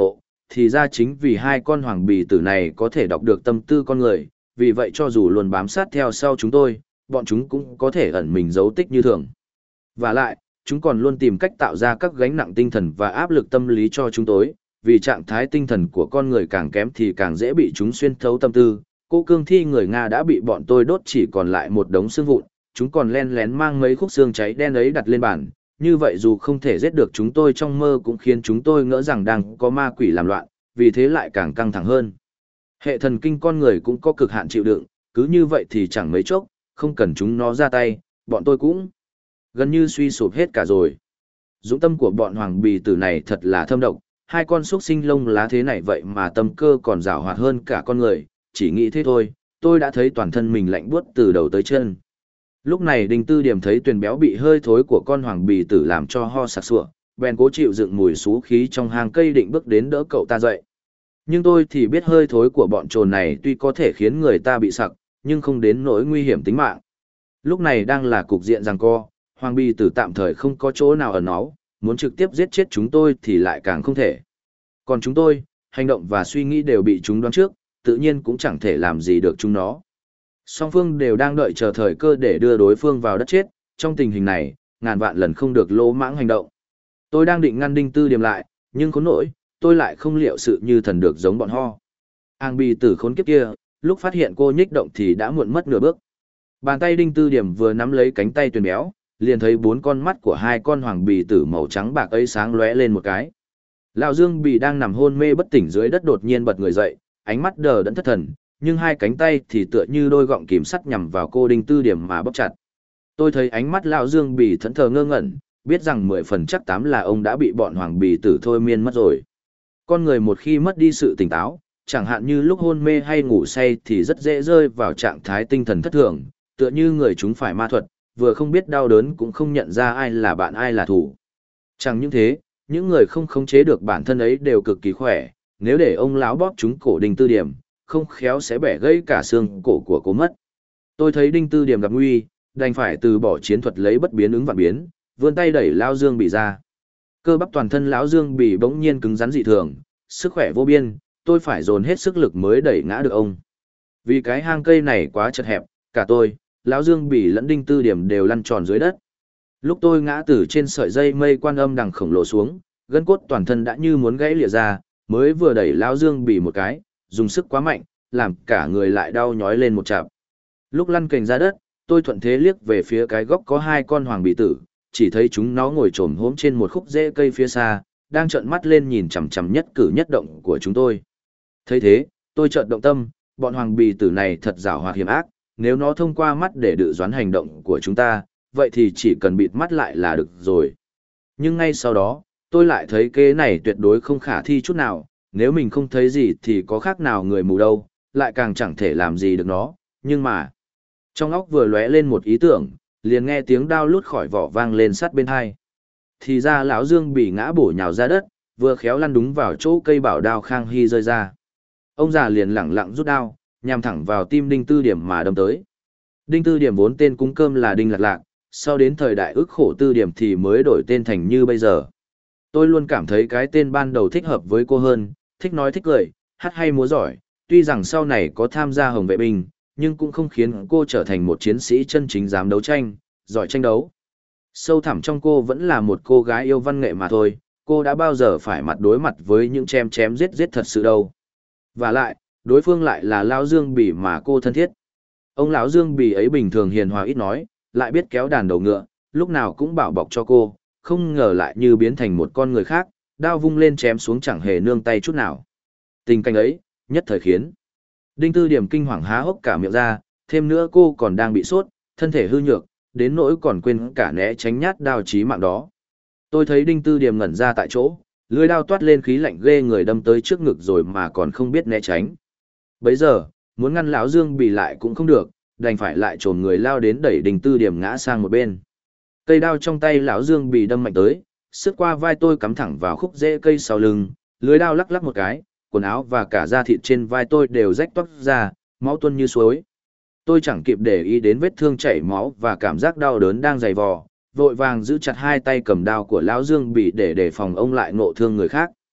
thì ra chính vì hai con hoàng bì tử này có thể đọc được tâm tư con người, vì vậy cho dù luôn bám sát theo sau chúng tôi, bọn chúng cũng có thể ẩn mình giấu tích như thường. Và lại, chúng còn luôn tìm cách tạo ra các gánh nặng tinh thần và áp lực tâm lý cho chúng tôi, vì trạng thái tinh thần của con người càng kém thì càng dễ bị chúng xuyên thấu tâm tư. Cô cương thi người Nga đã bị bọn tôi đốt chỉ còn lại một đống xương vụn, chúng còn len lén mang mấy khúc xương cháy đen ấy đặt lên bàn, như vậy dù không thể giết được chúng tôi trong mơ cũng khiến chúng tôi ngỡ rằng đang có ma quỷ làm loạn, vì thế lại càng căng thẳng hơn. Hệ thần kinh con người cũng có cực hạn chịu đựng, cứ như vậy thì chẳng mấy chốc, không cần chúng nó ra tay, bọn tôi cũng gần như suy sụp hết cả rồi. Dũng tâm của bọn hoàng bì tử này thật là thâm độc, hai con xúc sinh lông lá thế này vậy mà tâm cơ còn giàu hoạt hơn cả con người, chỉ nghĩ thế thôi, tôi đã thấy toàn thân mình lạnh buốt từ đầu tới chân. Lúc này Đinh Tư Điểm thấy Tuyền béo bị hơi thối của con hoàng bì tử làm cho ho sặc sụa, bèn cố chịu dựng mùi xú khí trong hang cây định bước đến đỡ cậu ta dậy. Nhưng tôi thì biết hơi thối của bọn trồn này tuy có thể khiến người ta bị sặc, nhưng không đến nỗi nguy hiểm tính mạng. Lúc này đang là cục diện giằng co, hoàng bì tử tạm thời không có chỗ nào ẩn náu, muốn trực tiếp giết chết chúng tôi thì lại càng không thể. Còn chúng tôi, hành động và suy nghĩ đều bị chúng đoán trước, tự nhiên cũng chẳng thể làm gì được chúng nó. Song phương đều đang đợi chờ thời cơ để đưa đối phương vào đất chết, trong tình hình này, ngàn vạn lần không được lỗ mãng hành động. Tôi đang định ngăn Đinh Tư Điểm lại, nhưng khốn nỗi, tôi lại không liệu sự như thần được giống bọn ho. Ang bì tử khốn kiếp kia, lúc phát hiện cô nhích động thì đã muộn mất nửa bước. Bàn tay Đinh Tư Điểm vừa nắm lấy cánh tay Tuyền béo, liền thấy bốn con mắt của hai con hoàng bì tử màu trắng bạc ấy sáng lóe lên một cái. Lão Dương Bì đang nằm hôn mê bất tỉnh dưới đất đột nhiên bật người dậy, ánh mắt đờ đẫn thất thần, nhưng hai cánh tay thì tựa như đôi gọng kìm sắt nhằm vào cô Đinh Tư Điểm mà bóp chặt. Tôi thấy ánh mắt lão Dương Bì thẫn thờ ngơ ngẩn, biết rằng 10 phần chắc 8 là ông đã bị bọn hoàng bì tử thôi miên mất rồi. Con người một khi mất đi sự tỉnh táo, chẳng hạn như lúc hôn mê hay ngủ say thì rất dễ rơi vào trạng thái tinh thần thất thường, tựa như người chúng phải ma thuật, vừa không biết đau đớn cũng không nhận ra ai là bạn ai là thù. Chẳng những thế, những người không khống chế được bản thân ấy đều cực kỳ khỏe, nếu để ông lão bóp chúng cổ Đinh Tư Điểm, không khéo sẽ bẻ gãy cả xương cổ của cô mất. Tôi thấy Đinh Tư Điểm gặp nguy, đành phải từ bỏ chiến thuật lấy bất biến ứng vạn biến, vươn tay đẩy lão Dương Bì ra. Cơ bắp toàn thân lão Dương Bì bỗng nhiên cứng rắn dị thường, sức khỏe vô biên, tôi phải dồn hết sức lực mới đẩy ngã được ông. Vì cái hang cây này quá chật hẹp, cả tôi, lão Dương Bì lẫn Đinh Tư Điểm đều lăn tròn dưới đất. Lúc tôi ngã từ trên sợi dây mây quan âm đằng khổng lồ xuống, gân cốt toàn thân đã như muốn gãy lìa ra, mới vừa đẩy lão Dương Bì một cái, dùng sức quá mạnh, làm cả người lại đau nhói lên một chạp. Lúc lăn kềnh ra đất, tôi thuận thế liếc về phía cái góc có hai con hoàng bì tử, chỉ thấy chúng nó ngồi chồm hốm trên một khúc rễ cây phía xa, đang trợn mắt lên nhìn chằm chằm nhất cử nhất động của chúng tôi. Thấy thế, tôi chợt động tâm, bọn hoàng bì tử này thật giàu hoạt hiểm ác, nếu nó thông qua mắt để dự đoán hành động của chúng ta, vậy thì chỉ cần bịt mắt lại là được rồi. Nhưng ngay sau đó, tôi lại thấy kế này tuyệt đối không khả thi chút nào, nếu mình không thấy gì thì có khác nào người mù đâu, lại càng chẳng thể làm gì được nó, nhưng mà... Trong óc vừa lóe lên một ý tưởng, liền nghe tiếng đao lút khỏi vỏ vang lên sát bên hai. Thì ra lão Dương bị ngã bổ nhào ra đất, vừa khéo lăn đúng vào chỗ cây bảo đao Khang Hy rơi ra. Ông già liền lẳng lặng rút đao, nhằm thẳng vào tim Đinh Tư Điểm mà đâm tới. Đinh Tư Điểm vốn tên cúng cơm là Đinh Lạc Lạc, sau đến thời đại ức khổ Tư Điểm thì mới đổi tên thành như bây giờ. Tôi luôn cảm thấy cái tên ban đầu thích hợp với cô hơn, thích nói thích cười, hát hay múa giỏi, tuy rằng sau này có tham gia Hồng Vệ Binh, nhưng cũng không khiến cô trở thành một chiến sĩ chân chính dám đấu tranh, giỏi tranh đấu. Sâu thẳm trong cô vẫn là một cô gái yêu văn nghệ mà thôi, cô đã bao giờ phải mặt đối mặt với những chém chém giết giết thật sự đâu. Và lại, đối phương lại là lão Dương Bỉ mà cô thân thiết. Ông lão Dương Bỉ ấy bình thường hiền hòa ít nói, lại biết kéo đàn đầu ngựa, lúc nào cũng bảo bọc cho cô, không ngờ lại như biến thành một con người khác, đao vung lên chém xuống chẳng hề nương tay chút nào. Tình cảnh ấy, nhất thời khiến Đinh Tư Điểm kinh hoàng há hốc cả miệng ra, thêm nữa cô còn đang bị sốt, thân thể hư nhược, đến nỗi còn quên cả né tránh nhát đao chí mạng đó. Tôi thấy Đinh Tư Điểm ngẩn ra tại chỗ, lưỡi đao toát lên khí lạnh ghê người đâm tới trước ngực rồi mà còn không biết né tránh. Bấy giờ, muốn ngăn lão Dương Bỉ lại cũng không được, đành phải lại trồm người lao đến đẩy Đinh Tư Điểm ngã sang một bên. Cây đao trong tay lão Dương Bỉ đâm mạnh tới, sượt qua vai tôi cắm thẳng vào khúc rễ cây sau lưng, lưỡi đao lắc lắc một cái, quần áo và cả da thịt trên vai tôi đều rách toác ra, máu tuôn như suối. Tôi chẳng kịp để ý đến vết thương chảy máu và cảm giác đau đớn đang dày vò, vội vàng giữ chặt hai tay cầm đao của lão Dương Bỉ để đề phòng ông lại ngộ thương người khác.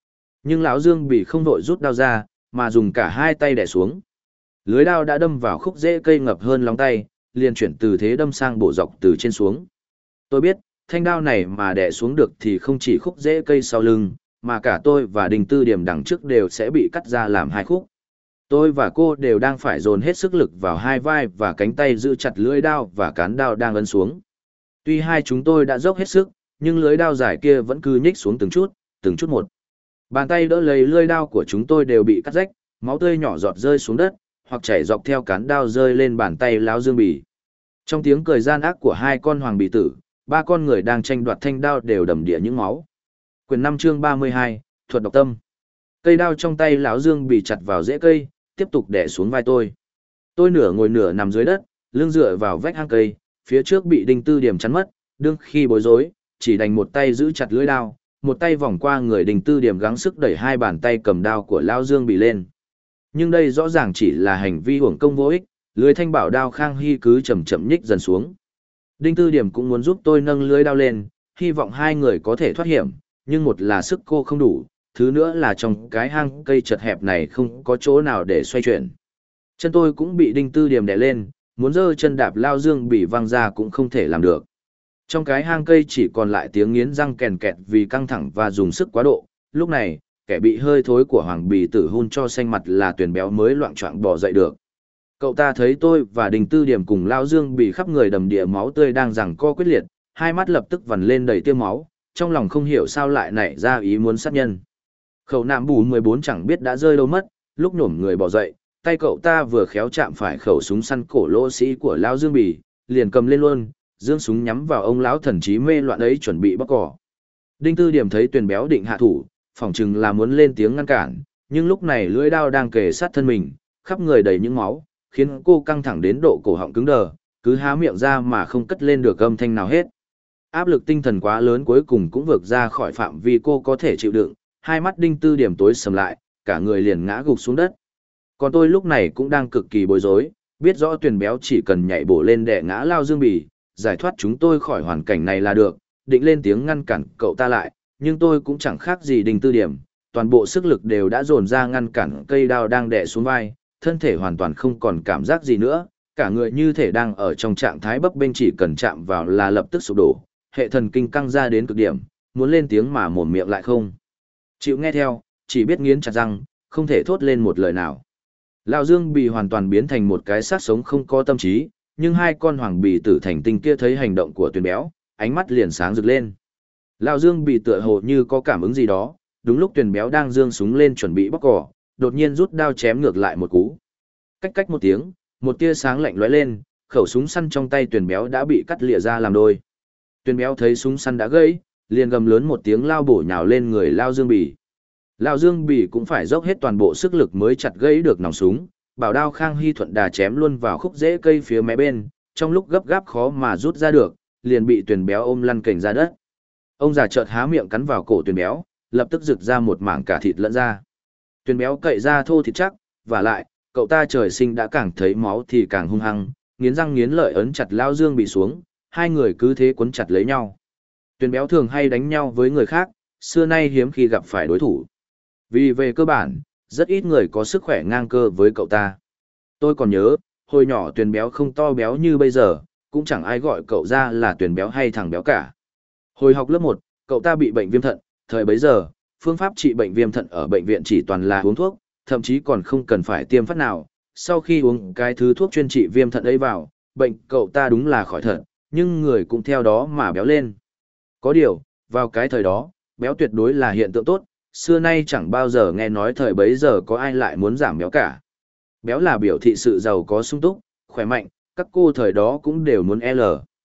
Nhưng lão Dương bị không vội rút đao ra, mà dùng cả hai tay đè xuống. Lưới đao đã đâm vào khúc rễ cây ngập hơn lóng tay, liền chuyển từ thế đâm sang bổ dọc từ trên xuống. Tôi biết, thanh đao này mà đè xuống được thì không chỉ khúc rễ cây sau lưng, mà cả tôi và Đinh Tư Điểm đằng trước đều sẽ bị cắt ra làm hai khúc. Tôi và cô đều đang phải dồn hết sức lực vào hai vai và cánh tay giữ chặt lưỡi đao và cán đao đang ấn xuống. Tuy hai chúng tôi đã dốc hết sức, nhưng lưỡi đao dài kia vẫn cứ nhích xuống từng chút một. Bàn tay đỡ lấy lưỡi đao của chúng tôi đều bị cắt rách, máu tươi nhỏ giọt rơi xuống đất, hoặc chảy dọc theo cán đao rơi lên bàn tay lão Dương Bỉ. Trong tiếng cười gian ác của hai con hoàng bì tử, ba con người đang tranh đoạt thanh đao đều đầm đìa những máu. Quyển 5 chương 32, thuật độc tâm. Cây đao trong tay lão Dương bị chặt vào rễ cây, tiếp tục đè xuống vai tôi. Tôi nửa ngồi nửa nằm dưới đất, lưng dựa vào vách hang cây, phía trước bị Đinh Tư Điểm chắn mất, đương khi bối rối, chỉ đành một tay giữ chặt lưỡi đao, một tay vòng qua người Đinh Tư Điểm gắng sức đẩy hai bàn tay cầm đao của lão Dương bị lên. Nhưng đây rõ ràng chỉ là hành vi uổng công vô ích, lưới thanh bảo đao Khang Hy cứ chậm chậm nhích dần xuống. Đinh Tư Điểm cũng muốn giúp tôi nâng lưới đao lên, hy vọng hai người có thể thoát hiểm, nhưng một là sức cô không đủ, thứ nữa là trong cái hang cây chật hẹp này không có chỗ nào để xoay chuyển. Chân tôi cũng bị Đinh Tư Điểm đè lên, muốn giơ chân đạp lao Dương bị văng ra cũng không thể làm được. Trong cái hang cây chỉ còn lại tiếng nghiến răng kèn kẹt vì căng thẳng và dùng sức quá độ. Lúc này, kẻ bị hơi thối của hoàng bì tử hun cho xanh mặt là Tuyền Béo mới loạng choạng bò dậy được. Cậu ta thấy tôi và Đinh Tư Điểm cùng lao Dương bị khắp người đầm đìa máu tươi đang giằng co quyết liệt, hai mắt lập tức vằn lên đầy tia máu, trong lòng không hiểu sao lại nảy ra ý muốn sát nhân. Khẩu nạm bù 14 chẳng biết đã rơi đâu mất, lúc nhổm người bò dậy, tay cậu ta vừa khéo chạm phải khẩu súng săn cổ lỗ sĩ của lão Dương Bỉ, liền cầm lên luôn, dương súng nhắm vào ông lão thần trí mê loạn ấy chuẩn bị bóc cỏ. Đinh Tư Điểm thấy Tuyền Béo định hạ thủ, phỏng chừng là muốn lên tiếng ngăn cản, nhưng lúc này lưỡi đao đang kề sát thân mình, khắp người đầy những máu, khiến cô căng thẳng đến độ cổ họng cứng đờ, cứ há miệng ra mà không cất lên được âm thanh nào hết. Áp lực tinh thần quá lớn cuối cùng cũng vượt ra khỏi phạm vi cô có thể chịu đựng, hai mắt Đinh Tư Điểm tối sầm lại, cả người liền ngã gục xuống đất. Còn tôi lúc này cũng đang cực kỳ bối rối, biết rõ Tuyền Béo chỉ cần nhảy bổ lên đè ngã lao Dương Bỉ, giải thoát chúng tôi khỏi hoàn cảnh này là được, định lên tiếng ngăn cản cậu ta lại, nhưng tôi cũng chẳng khác gì Đinh Tư Điểm, toàn bộ sức lực đều đã dồn ra ngăn cản cây đao đang đè xuống vai, thân thể hoàn toàn không còn cảm giác gì nữa, cả người như thể đang ở trong trạng thái bấp bênh, chỉ cần chạm vào là lập tức sụp đổ, hệ thần kinh căng ra đến cực điểm, muốn lên tiếng mà mồm miệng lại không chịu nghe theo, chỉ biết nghiến chặt răng, không thể thốt lên một lời nào. Lão Dương Bỉ hoàn toàn biến thành một cái xác sống không có tâm trí, nhưng hai con hoàng bì tử thành tinh kia thấy hành động của Tuyền Béo, ánh mắt liền sáng rực lên. Lão Dương Bỉ tựa hồ như có cảm ứng gì đó, đúng lúc Tuyền Béo đang giương súng lên chuẩn bị bóc cỏ, đột nhiên rút đao chém ngược lại một cú. Cách cách một tiếng, một tia sáng lạnh lóe lên, khẩu súng săn trong tay Tuyền Béo đã bị cắt lìa ra làm đôi. Tuyền Béo thấy súng săn đã gãy, liền gầm lớn một tiếng lao bổ nhào lên người Lão Dương Bỉ. Lão Dương Bỉ cũng phải dốc hết toàn bộ sức lực mới chặt gãy được nòng súng, bảo đao Khang Hy thuận đà chém luôn vào khúc rễ cây phía mé bên, trong lúc gấp gáp khó mà rút ra được, liền bị Tuyền Béo ôm lăn kềnh ra đất. Ông già chợt há miệng cắn vào cổ Tuyền Béo, lập tức rực ra một mảng cả thịt lẫn da. Tuyền Béo cậy ra thô thịt chắc, và lại, cậu ta trời sinh đã càng thấy máu thì càng hung hăng, nghiến răng nghiến lợi ấn chặt Lão Dương Bỉ xuống, hai người cứ thế quấn chặt lấy nhau. Tuyền Béo thường hay đánh nhau với người khác, xưa nay hiếm khi gặp phải đối thủ. Vì về cơ bản, rất ít người có sức khỏe ngang cơ với cậu ta. Tôi còn nhớ, hồi nhỏ Tuyền Béo không to béo như bây giờ, cũng chẳng ai gọi cậu ra là Tuyền Béo hay thằng béo cả. Hồi học lớp 1, cậu ta bị bệnh viêm thận, thời bấy giờ, phương pháp trị bệnh viêm thận ở bệnh viện chỉ toàn là uống thuốc, thậm chí còn không cần phải tiêm phát nào. Sau khi uống cái thứ thuốc chuyên trị viêm thận ấy vào, bệnh cậu ta đúng là khỏi thận, nhưng người cũng theo đó mà béo lên. Có điều, vào cái thời đó, béo tuyệt đối là hiện tượng tốt, xưa nay chẳng bao giờ nghe nói thời bấy giờ có ai lại muốn giảm béo cả. Béo là biểu thị sự giàu có sung túc, khỏe mạnh, các cô thời đó cũng đều muốn L.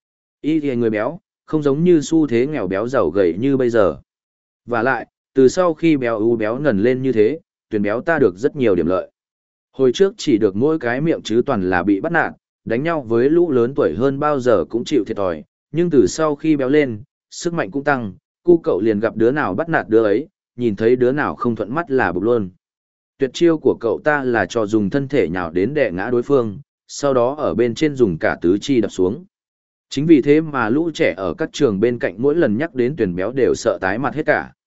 Y thì người béo, không giống như xu thế nghèo béo giàu gầy như bây giờ. Và lại, từ sau khi béo u béo ngần lên như thế, Tuyền Béo ta được rất nhiều điểm lợi. Hồi trước chỉ được mỗi cái miệng chứ toàn là bị bắt nạt, đánh nhau với lũ lớn tuổi hơn bao giờ cũng chịu thiệt thòi, nhưng từ sau khi béo lên, sức mạnh cũng tăng, cu cậu liền gặp đứa nào bắt nạt đứa ấy, nhìn thấy đứa nào không thuận mắt là bụp luôn. Tuyệt chiêu của cậu ta là cho dùng thân thể nhào đến đè ngã đối phương, sau đó ở bên trên dùng cả tứ chi đập xuống. Chính vì thế mà lũ trẻ ở các trường bên cạnh mỗi lần nhắc đến Tuyền Béo đều sợ tái mặt hết cả.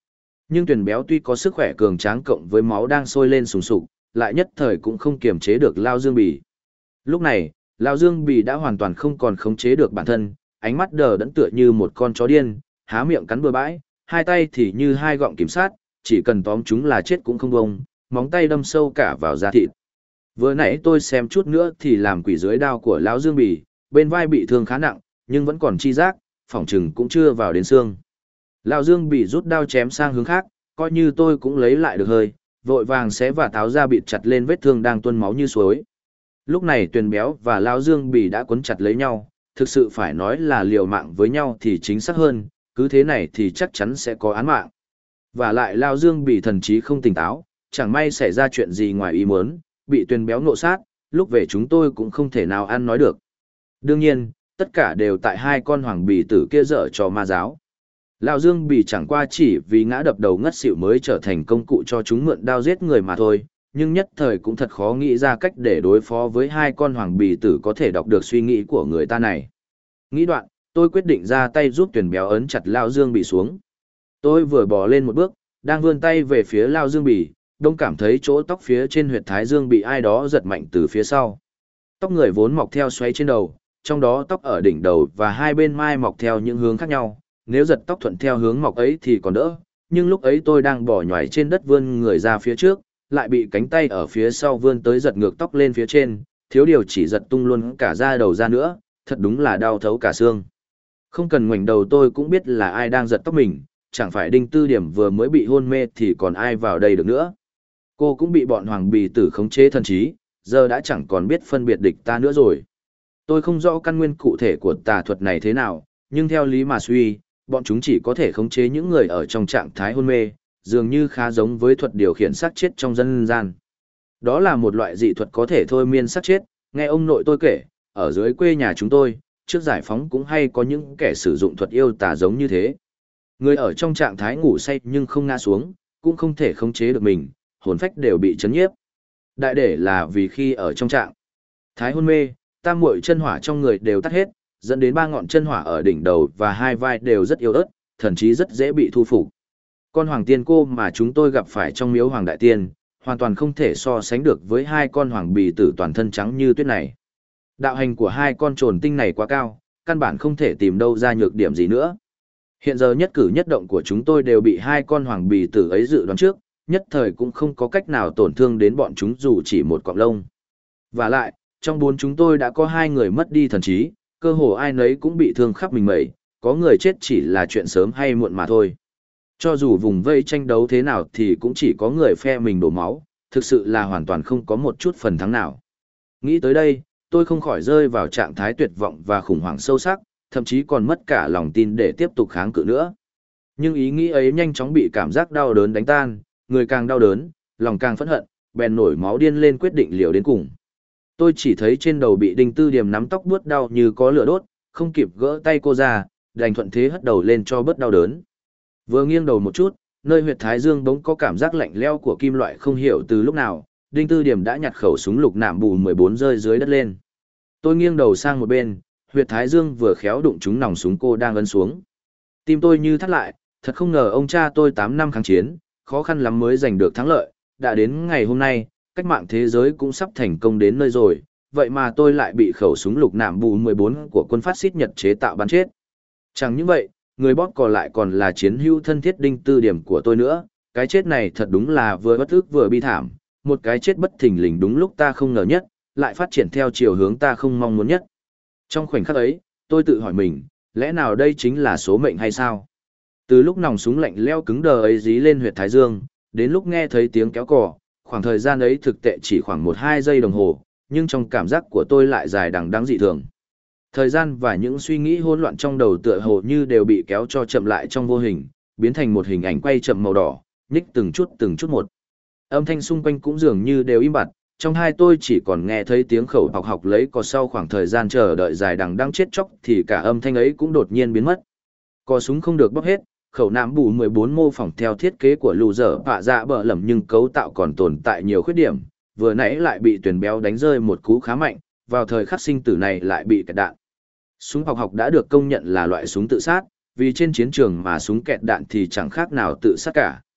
Nhưng tuyển béo tuy có sức khỏe cường tráng cộng với máu đang sôi lên sùng sục, lại nhất thời cũng không kiềm chế được Lao Dương Bì. Lúc này, Lao Dương Bì đã hoàn toàn không còn khống chế được bản thân, ánh mắt đờ đẫn tựa như một con chó điên, há miệng cắn bừa bãi, hai tay thì như hai gọng kiểm sát, chỉ cần tóm chúng là chết cũng không bông, móng tay đâm sâu cả vào da thịt. Vừa nãy tôi xem chút nữa thì làm quỷ dưới đao của lão Dương Bì, bên vai bị thương khá nặng, nhưng vẫn còn chi giác, phỏng chừng cũng chưa vào đến xương. Lão Dương Bì rút đao chém sang hướng khác, coi như tôi cũng lấy lại được hơi, vội vàng xé và tháo ra bịt chặt lên vết thương đang tuôn máu như suối. Lúc này Tuyền Béo và Lão Dương Bì đã quấn chặt lấy nhau, thực sự phải nói là liều mạng với nhau thì chính xác hơn, cứ thế này thì chắc chắn sẽ có án mạng. Và lại Lão Dương Bì thần trí không tỉnh táo, chẳng may xảy ra chuyện gì ngoài ý muốn, bị Tuyền Béo nộ sát, lúc về chúng tôi cũng không thể nào ăn nói được. Đương nhiên, tất cả đều tại hai con hoàng bì tử kia dở trò ma giáo. Lão Dương Bì chẳng qua chỉ vì ngã đập đầu ngất xỉu mới trở thành công cụ cho chúng mượn đao giết người mà thôi, nhưng nhất thời cũng thật khó nghĩ ra cách để đối phó với hai con hoàng bì tử có thể đọc được suy nghĩ của người ta này. Nghĩ đoạn, tôi quyết định ra tay giúp Tuyền Béo ấn chặt Lão Dương Bì xuống. Tôi vừa bò lên một bước, đang vươn tay về phía Lão Dương Bì, đông cảm thấy chỗ tóc phía trên huyệt thái dương bị ai đó giật mạnh từ phía sau. Tóc người vốn mọc theo xoáy trên đầu, trong đó tóc ở đỉnh đầu và hai bên mai mọc theo những hướng khác nhau, nếu giật tóc thuận theo hướng mọc ấy thì còn đỡ, nhưng lúc ấy tôi đang bò nhoài trên đất vươn người ra phía trước, lại bị cánh tay ở phía sau vươn tới giật ngược tóc lên phía trên, thiếu điều chỉ giật tung luôn cả da đầu ra nữa, thật đúng là đau thấu cả xương. Không cần ngoảnh đầu tôi cũng biết là ai đang giật tóc mình, chẳng phải Đinh Tư Điểm vừa mới bị hôn mê thì còn ai vào đây được nữa. Cô cũng bị bọn hoàng bì tử khống chế thần trí, giờ đã chẳng còn biết phân biệt địch ta nữa rồi. Tôi không rõ căn nguyên cụ thể của tà thuật này thế nào, nhưng theo lý mà suy, bọn chúng chỉ có thể khống chế những người ở trong trạng thái hôn mê, dường như khá giống với thuật điều khiển xác chết trong dân gian. Đó là một loại dị thuật có thể thôi miên xác chết, nghe ông nội tôi kể, ở dưới quê nhà chúng tôi, trước giải phóng cũng hay có những kẻ sử dụng thuật yêu tà giống như thế. Người ở trong trạng thái ngủ say nhưng không ngã xuống, cũng không thể khống chế được mình, hồn phách đều bị chấn nhiếp. Đại để là vì khi ở trong trạng thái hôn mê, tam muội chân hỏa trong người đều tắt hết, dẫn đến ba ngọn chân hỏa ở đỉnh đầu và hai vai đều rất yếu ớt, thần chí rất dễ bị thu phục. Con hoàng tiên cô mà chúng tôi gặp phải trong miếu hoàng đại tiên, hoàn toàn không thể so sánh được với hai con hoàng bì tử toàn thân trắng như tuyết này. Đạo hành của hai con trồn tinh này quá cao, căn bản không thể tìm đâu ra nhược điểm gì nữa. Hiện giờ nhất cử nhất động của chúng tôi đều bị hai con hoàng bì tử ấy dự đoán trước, nhất thời cũng không có cách nào tổn thương đến bọn chúng dù chỉ một cọng lông. Và lại, trong bốn chúng tôi đã có hai người mất đi thần trí, cơ hồ ai nấy cũng bị thương khắp mình mẩy, có người chết chỉ là chuyện sớm hay muộn mà thôi. Cho dù vùng vây tranh đấu thế nào thì cũng chỉ có người phe mình đổ máu, thực sự là hoàn toàn không có một chút phần thắng nào. Nghĩ tới đây, tôi không khỏi rơi vào trạng thái tuyệt vọng và khủng hoảng sâu sắc, thậm chí còn mất cả lòng tin để tiếp tục kháng cự nữa. Nhưng ý nghĩ ấy nhanh chóng bị cảm giác đau đớn đánh tan, người càng đau đớn, lòng càng phẫn hận, bèn nổi máu điên lên quyết định liều đến cùng. Tôi chỉ thấy trên đầu bị Đinh Tư Điểm nắm tóc buốt đau như có lửa đốt, không kịp gỡ tay cô ra, đành thuận thế hất đầu lên cho bớt đau đớn. Vừa nghiêng đầu một chút, nơi huyệt thái dương bỗng có cảm giác lạnh lẽo của kim loại không hiểu từ lúc nào, Đinh Tư Điểm đã nhặt khẩu súng lục nạm bù 14 rơi dưới đất lên. Tôi nghiêng đầu sang một bên, huyệt thái dương vừa khéo đụng trúng nòng súng cô đang ấn xuống. Tim tôi như thắt lại, thật không ngờ ông cha tôi 8 năm kháng chiến, khó khăn lắm mới giành được thắng lợi, đã đến ngày hôm nay, cách mạng thế giới cũng sắp thành công đến nơi rồi, vậy mà tôi lại bị khẩu súng lục nạm bù 14 của quân phát xít Nhật chế tạo bắn chết. Chẳng những vậy, người bóp cò lại còn là chiến hữu thân thiết Đinh Tư Điểm của tôi nữa, cái chết này thật đúng là vừa bất ức vừa bi thảm, một cái chết bất thình lình đúng lúc ta không ngờ nhất, lại phát triển theo chiều hướng ta không mong muốn nhất. Trong khoảnh khắc ấy, tôi tự hỏi mình, lẽ nào đây chính là số mệnh hay sao? Từ lúc nòng súng lạnh leo cứng đờ ấy dí lên huyệt thái dương, đến lúc nghe thấy tiếng kéo cò, khoảng thời gian ấy thực tệ chỉ khoảng 1-2 giây đồng hồ, nhưng trong cảm giác của tôi lại dài đằng đẵng dị thường. Thời gian và những suy nghĩ hỗn loạn trong đầu tựa hồ như đều bị kéo cho chậm lại trong vô hình, biến thành một hình ảnh quay chậm màu đỏ, nhích từng chút một. Âm thanh xung quanh cũng dường như đều im bặt, trong hai tôi chỉ còn nghe thấy tiếng khẩu học học lấy cò sau khoảng thời gian chờ đợi dài đằng đẵng chết chóc thì cả âm thanh ấy cũng đột nhiên biến mất. Cò súng không được bóp hết, khẩu nạm bù 14 mô phỏng theo thiết kế của lù dở bạ dạ bờ lầm nhưng cấu tạo còn tồn tại nhiều khuyết điểm, vừa nãy lại bị Tuyền Béo đánh rơi một cú khá mạnh, vào thời khắc sinh tử này lại bị kẹt đạn. Súng học học đã được công nhận là loại súng tự sát, vì trên chiến trường mà súng kẹt đạn thì chẳng khác nào tự sát cả,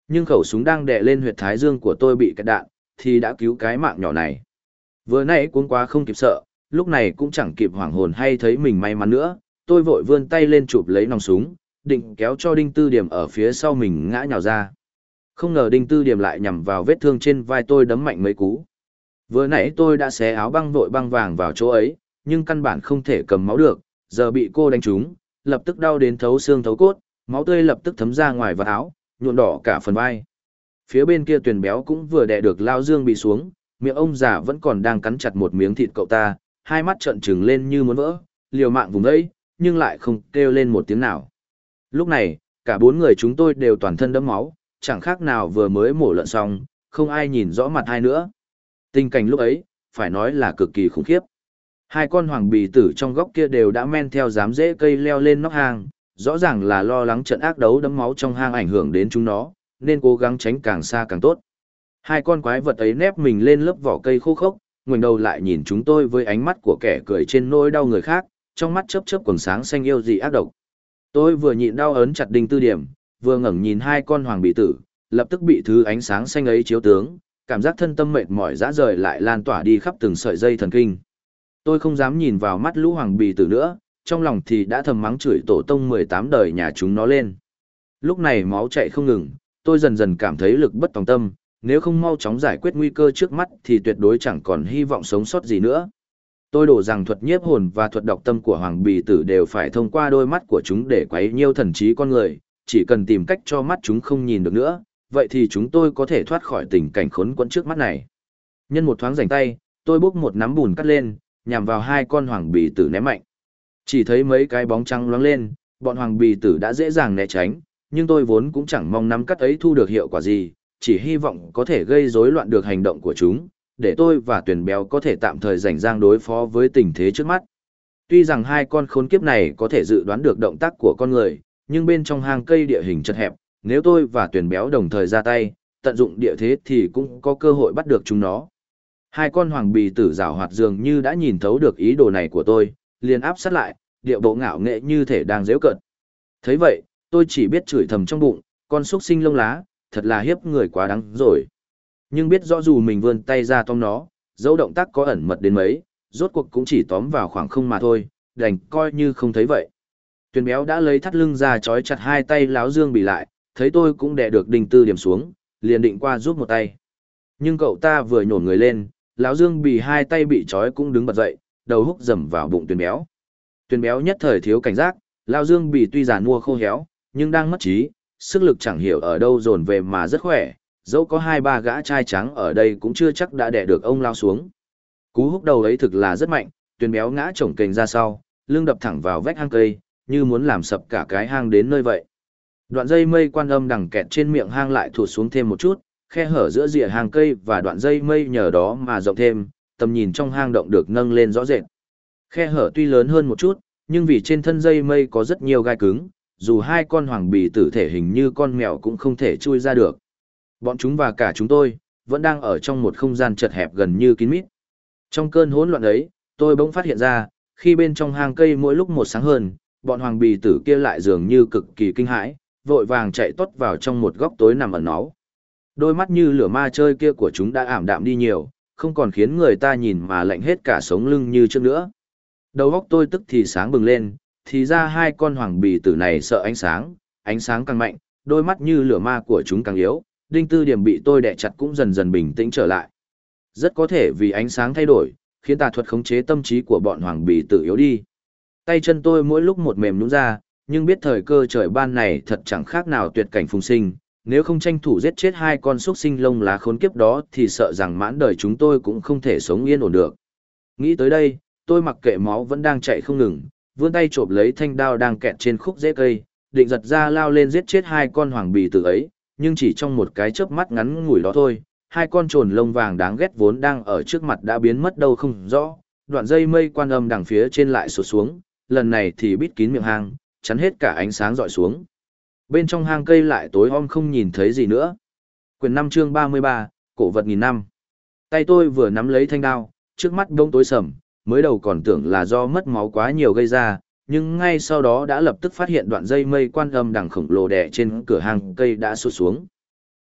Nhưng khẩu súng đang đè lên huyệt thái dương của tôi bị kẹt đạn, thì đã cứu cái mạng nhỏ này. Vừa nãy cuống quá không kịp sợ, lúc này cũng chẳng kịp hoảng hồn hay thấy mình may mắn nữa, tôi vội vươn tay lên chụp lấy nòng súng, định kéo cho Đinh Tư Điểm ở phía sau mình ngã nhào ra. Không ngờ Đinh Tư Điểm lại nhằm vào vết thương trên vai tôi đấm mạnh mấy cú. Vừa nãy tôi đã xé áo băng vội băng vàng vào chỗ ấy, nhưng căn bản không thể cầm máu được, giờ bị cô đánh trúng, lập tức đau đến thấu xương thấu cốt, máu tươi lập tức thấm ra ngoài vào áo, nhuộm đỏ cả phần vai. Phía bên kia Tuyền Béo cũng vừa đè được Lao Dương bị xuống, miệng ông già vẫn còn đang cắn chặt một miếng thịt cậu ta, hai mắt trợn trừng lên như muốn vỡ, liều mạng vùng ấy, nhưng lại không kêu lên một tiếng nào. Lúc này, cả bốn người chúng tôi đều toàn thân đẫm máu, chẳng khác nào vừa mới mổ lợn xong, không ai nhìn rõ mặt ai nữa. Tình cảnh lúc ấy, phải nói là cực kỳ khủng khiếp. Hai con hoàng bì tử trong góc kia đều đã men theo dám rễ cây leo lên nóc hang, rõ ràng là lo lắng trận ác đấu đẫm máu trong hang ảnh hưởng đến chúng nó, nên cố gắng tránh càng xa càng tốt. Hai con quái vật ấy nép mình lên lớp vỏ cây khô khốc, ngoảnh đầu lại nhìn chúng tôi với ánh mắt của kẻ cười trên nỗi đau người khác, trong mắt chớp chớp quầng sáng xanh yêu dị ác độc. Tôi vừa nhịn đau ấn chặt Đinh Tư Điểm, vừa ngẩng nhìn hai con hoàng bì tử, lập tức bị thứ ánh sáng xanh ấy chiếu tướng, cảm giác thân tâm mệt mỏi rã rời lại lan tỏa đi khắp từng sợi dây thần kinh. Tôi không dám nhìn vào mắt lũ hoàng bì tử nữa, trong lòng thì đã thầm mắng chửi tổ tông 18 đời nhà chúng nó lên. Lúc này máu chạy không ngừng, tôi dần dần cảm thấy lực bất tòng tâm, nếu không mau chóng giải quyết nguy cơ trước mắt thì tuyệt đối chẳng còn hy vọng sống sót gì nữa. Tôi đổ rằng thuật nhiếp hồn và thuật đọc tâm của hoàng bì tử đều phải thông qua đôi mắt của chúng để quấy nhiêu thần trí con người, chỉ cần tìm cách cho mắt chúng không nhìn được nữa, vậy thì chúng tôi có thể thoát khỏi tình cảnh khốn quẫn trước mắt này. Nhân một thoáng rảnh tay, tôi bốc một nắm bùn cắt lên, nhằm vào hai con hoàng bì tử ném mạnh. Chỉ thấy mấy cái bóng trắng loáng lên, bọn hoàng bì tử đã dễ dàng né tránh, nhưng tôi vốn cũng chẳng mong nắm cắt ấy thu được hiệu quả gì, chỉ hy vọng có thể gây rối loạn được hành động của chúng, để tôi và Tuyền Béo có thể tạm thời rảnh rang đối phó với tình thế trước mắt. Tuy rằng hai con khốn kiếp này có thể dự đoán được động tác của con người, nhưng bên trong hang cây địa hình chật hẹp, nếu tôi và Tuyền Béo đồng thời ra tay, tận dụng địa thế thì cũng có cơ hội bắt được chúng nó. Hai con hoàng bì tử giảo hoạt dường như đã nhìn thấu được ý đồ này của tôi, liền áp sát lại, điệu bộ ngạo nghệ như thể đang giễu cợt. Thấy vậy, tôi chỉ biết chửi thầm trong bụng, con xúc sinh lông lá, thật là hiếp người quá đáng rồi. Nhưng biết rõ dù mình vươn tay ra tóm nó, dẫu động tác có ẩn mật đến mấy, rốt cuộc cũng chỉ tóm vào khoảng không mà thôi, đành coi như không thấy vậy. Tuyền Béo đã lấy thắt lưng ra trói chặt hai tay Láo Dương bị lại, thấy tôi cũng đè được Đinh Tư Điểm xuống, liền định qua giúp một tay. Nhưng cậu ta vừa nhổn người lên, Láo Dương bị hai tay bị trói cũng đứng bật dậy, đầu húc dầm vào bụng Tuyền Béo. Tuyền Béo nhất thời thiếu cảnh giác, Láo Dương bị tuy già nua khô héo, nhưng đang mất trí, sức lực chẳng hiểu ở đâu dồn về mà rất khỏe, dẫu có hai ba gã trai trắng ở đây cũng chưa chắc đã đè được ông lao xuống. Cú húc đầu ấy thực là rất mạnh, Tuyền Béo ngã chổng kềnh ra sau, lưng đập thẳng vào vách hang cây, như muốn làm sập cả cái hang đến nơi vậy. Đoạn dây mây quan âm đằng kẹt trên miệng hang lại thụt xuống thêm một chút, khe hở giữa rìa hang cây và đoạn dây mây nhờ đó mà rộng thêm, tầm nhìn trong hang động được nâng lên rõ rệt. Khe hở tuy lớn hơn một chút, nhưng vì trên thân dây mây có rất nhiều gai cứng, dù hai con hoàng bì tử thể hình như con mèo cũng không thể chui ra được. Bọn chúng và cả chúng tôi, vẫn đang ở trong một không gian chật hẹp gần như kín mít. Trong cơn hỗn loạn ấy, tôi bỗng phát hiện ra, khi bên trong hang cây mỗi lúc một sáng hơn, bọn hoàng bì tử kia lại dường như cực kỳ kinh hãi, vội vàng chạy tót vào trong một góc tối nằm ẩn náu. Đôi mắt như lửa ma chơi kia của chúng đã ảm đạm đi nhiều, không còn khiến người ta nhìn mà lạnh hết cả sống lưng như trước nữa. Đầu óc tôi tức thì sáng bừng lên, thì ra hai con hoàng bì tử này sợ ánh sáng càng mạnh, đôi mắt như lửa ma của chúng càng yếu, Đinh Tư Điểm bị tôi đè chặt cũng dần dần bình tĩnh trở lại. Rất có thể vì ánh sáng thay đổi, khiến tà thuật khống chế tâm trí của bọn hoàng bì tử yếu đi. Tay chân tôi mỗi lúc một mềm nhũn ra, nhưng biết thời cơ trời ban này thật chẳng khác nào tuyệt cảnh phùng sinh, nếu không tranh thủ giết chết hai con xúc sinh lông lá khốn kiếp đó thì sợ rằng mãn đời chúng tôi cũng không thể sống yên ổn được. Nghĩ tới đây, tôi mặc kệ máu vẫn đang chạy không ngừng, vươn tay chộp lấy thanh đao đang kẹt trên khúc rễ cây, định giật ra lao lên giết chết hai con hoàng bì tử ấy, nhưng chỉ trong một cái chớp mắt ngắn ngủi đó thôi, hai con trồn lông vàng đáng ghét vốn đang ở trước mặt đã biến mất đâu không rõ, đoạn dây mây quan âm đằng phía trên lại sụt xuống, lần này thì bít kín miệng hang, chắn hết cả ánh sáng dọi xuống. Bên trong hang cây lại tối om không nhìn thấy gì nữa. Quyển 5 chương 33, cổ vật nghìn năm. Tay tôi vừa nắm lấy thanh đao, trước mắt bỗng tối sầm, mới đầu còn tưởng là do mất máu quá nhiều gây ra, nhưng ngay sau đó đã lập tức phát hiện đoạn dây mây quan âm đằng khổng lồ đè trên cửa hang cây đã sụt xuống.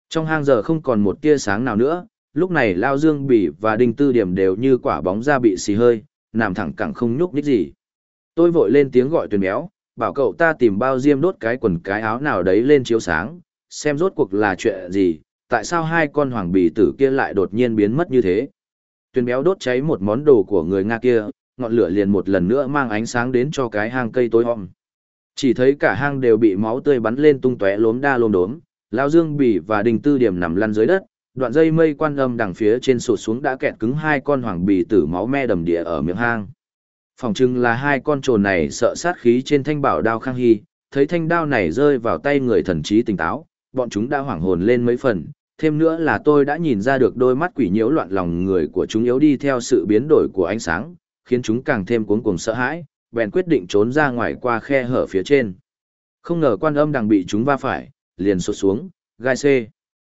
Trong hang giờ không còn một tia sáng nào nữa, lúc này Lao Dương Bỉ và Đinh Tư Điểm đều như quả bóng da bị xì hơi, nằm thẳng cẳng không nhúc nhích gì. Tôi vội lên tiếng gọi Tuyền Béo, bảo cậu ta tìm bao diêm đốt cái quần cái áo nào đấy lên chiếu sáng, xem rốt cuộc là chuyện gì, tại sao hai con hoàng bì tử kia lại đột nhiên biến mất như thế. Tuyền Béo đốt cháy một món đồ của người Nga kia, ngọn lửa liền một lần nữa mang ánh sáng đến cho cái hang cây tối om. Chỉ thấy cả hang đều bị máu tươi bắn lên tung tóe lốm đa lốm đốm, Lão Dương Bỉ và Đinh Tư Điểm nằm lăn dưới đất, đoạn dây mây quan âm đằng phía trên sụt xuống đã kẹt cứng hai con hoàng bì tử máu me đầm địa ở miệng hang. Phòng chừng là hai con trồn này sợ sát khí trên thanh bảo đao Khang Hy, thấy thanh đao này rơi vào tay người thần trí tỉnh táo, bọn chúng đã hoảng hồn lên mấy phần, thêm nữa là tôi đã nhìn ra được đôi mắt quỷ nhiễu loạn lòng người của chúng yếu đi theo sự biến đổi của ánh sáng, khiến chúng càng thêm cuống cuồng sợ hãi, bèn quyết định trốn ra ngoài qua khe hở phía trên. Không ngờ quan âm đằng bị chúng va phải, liền sụt xuống, gai C.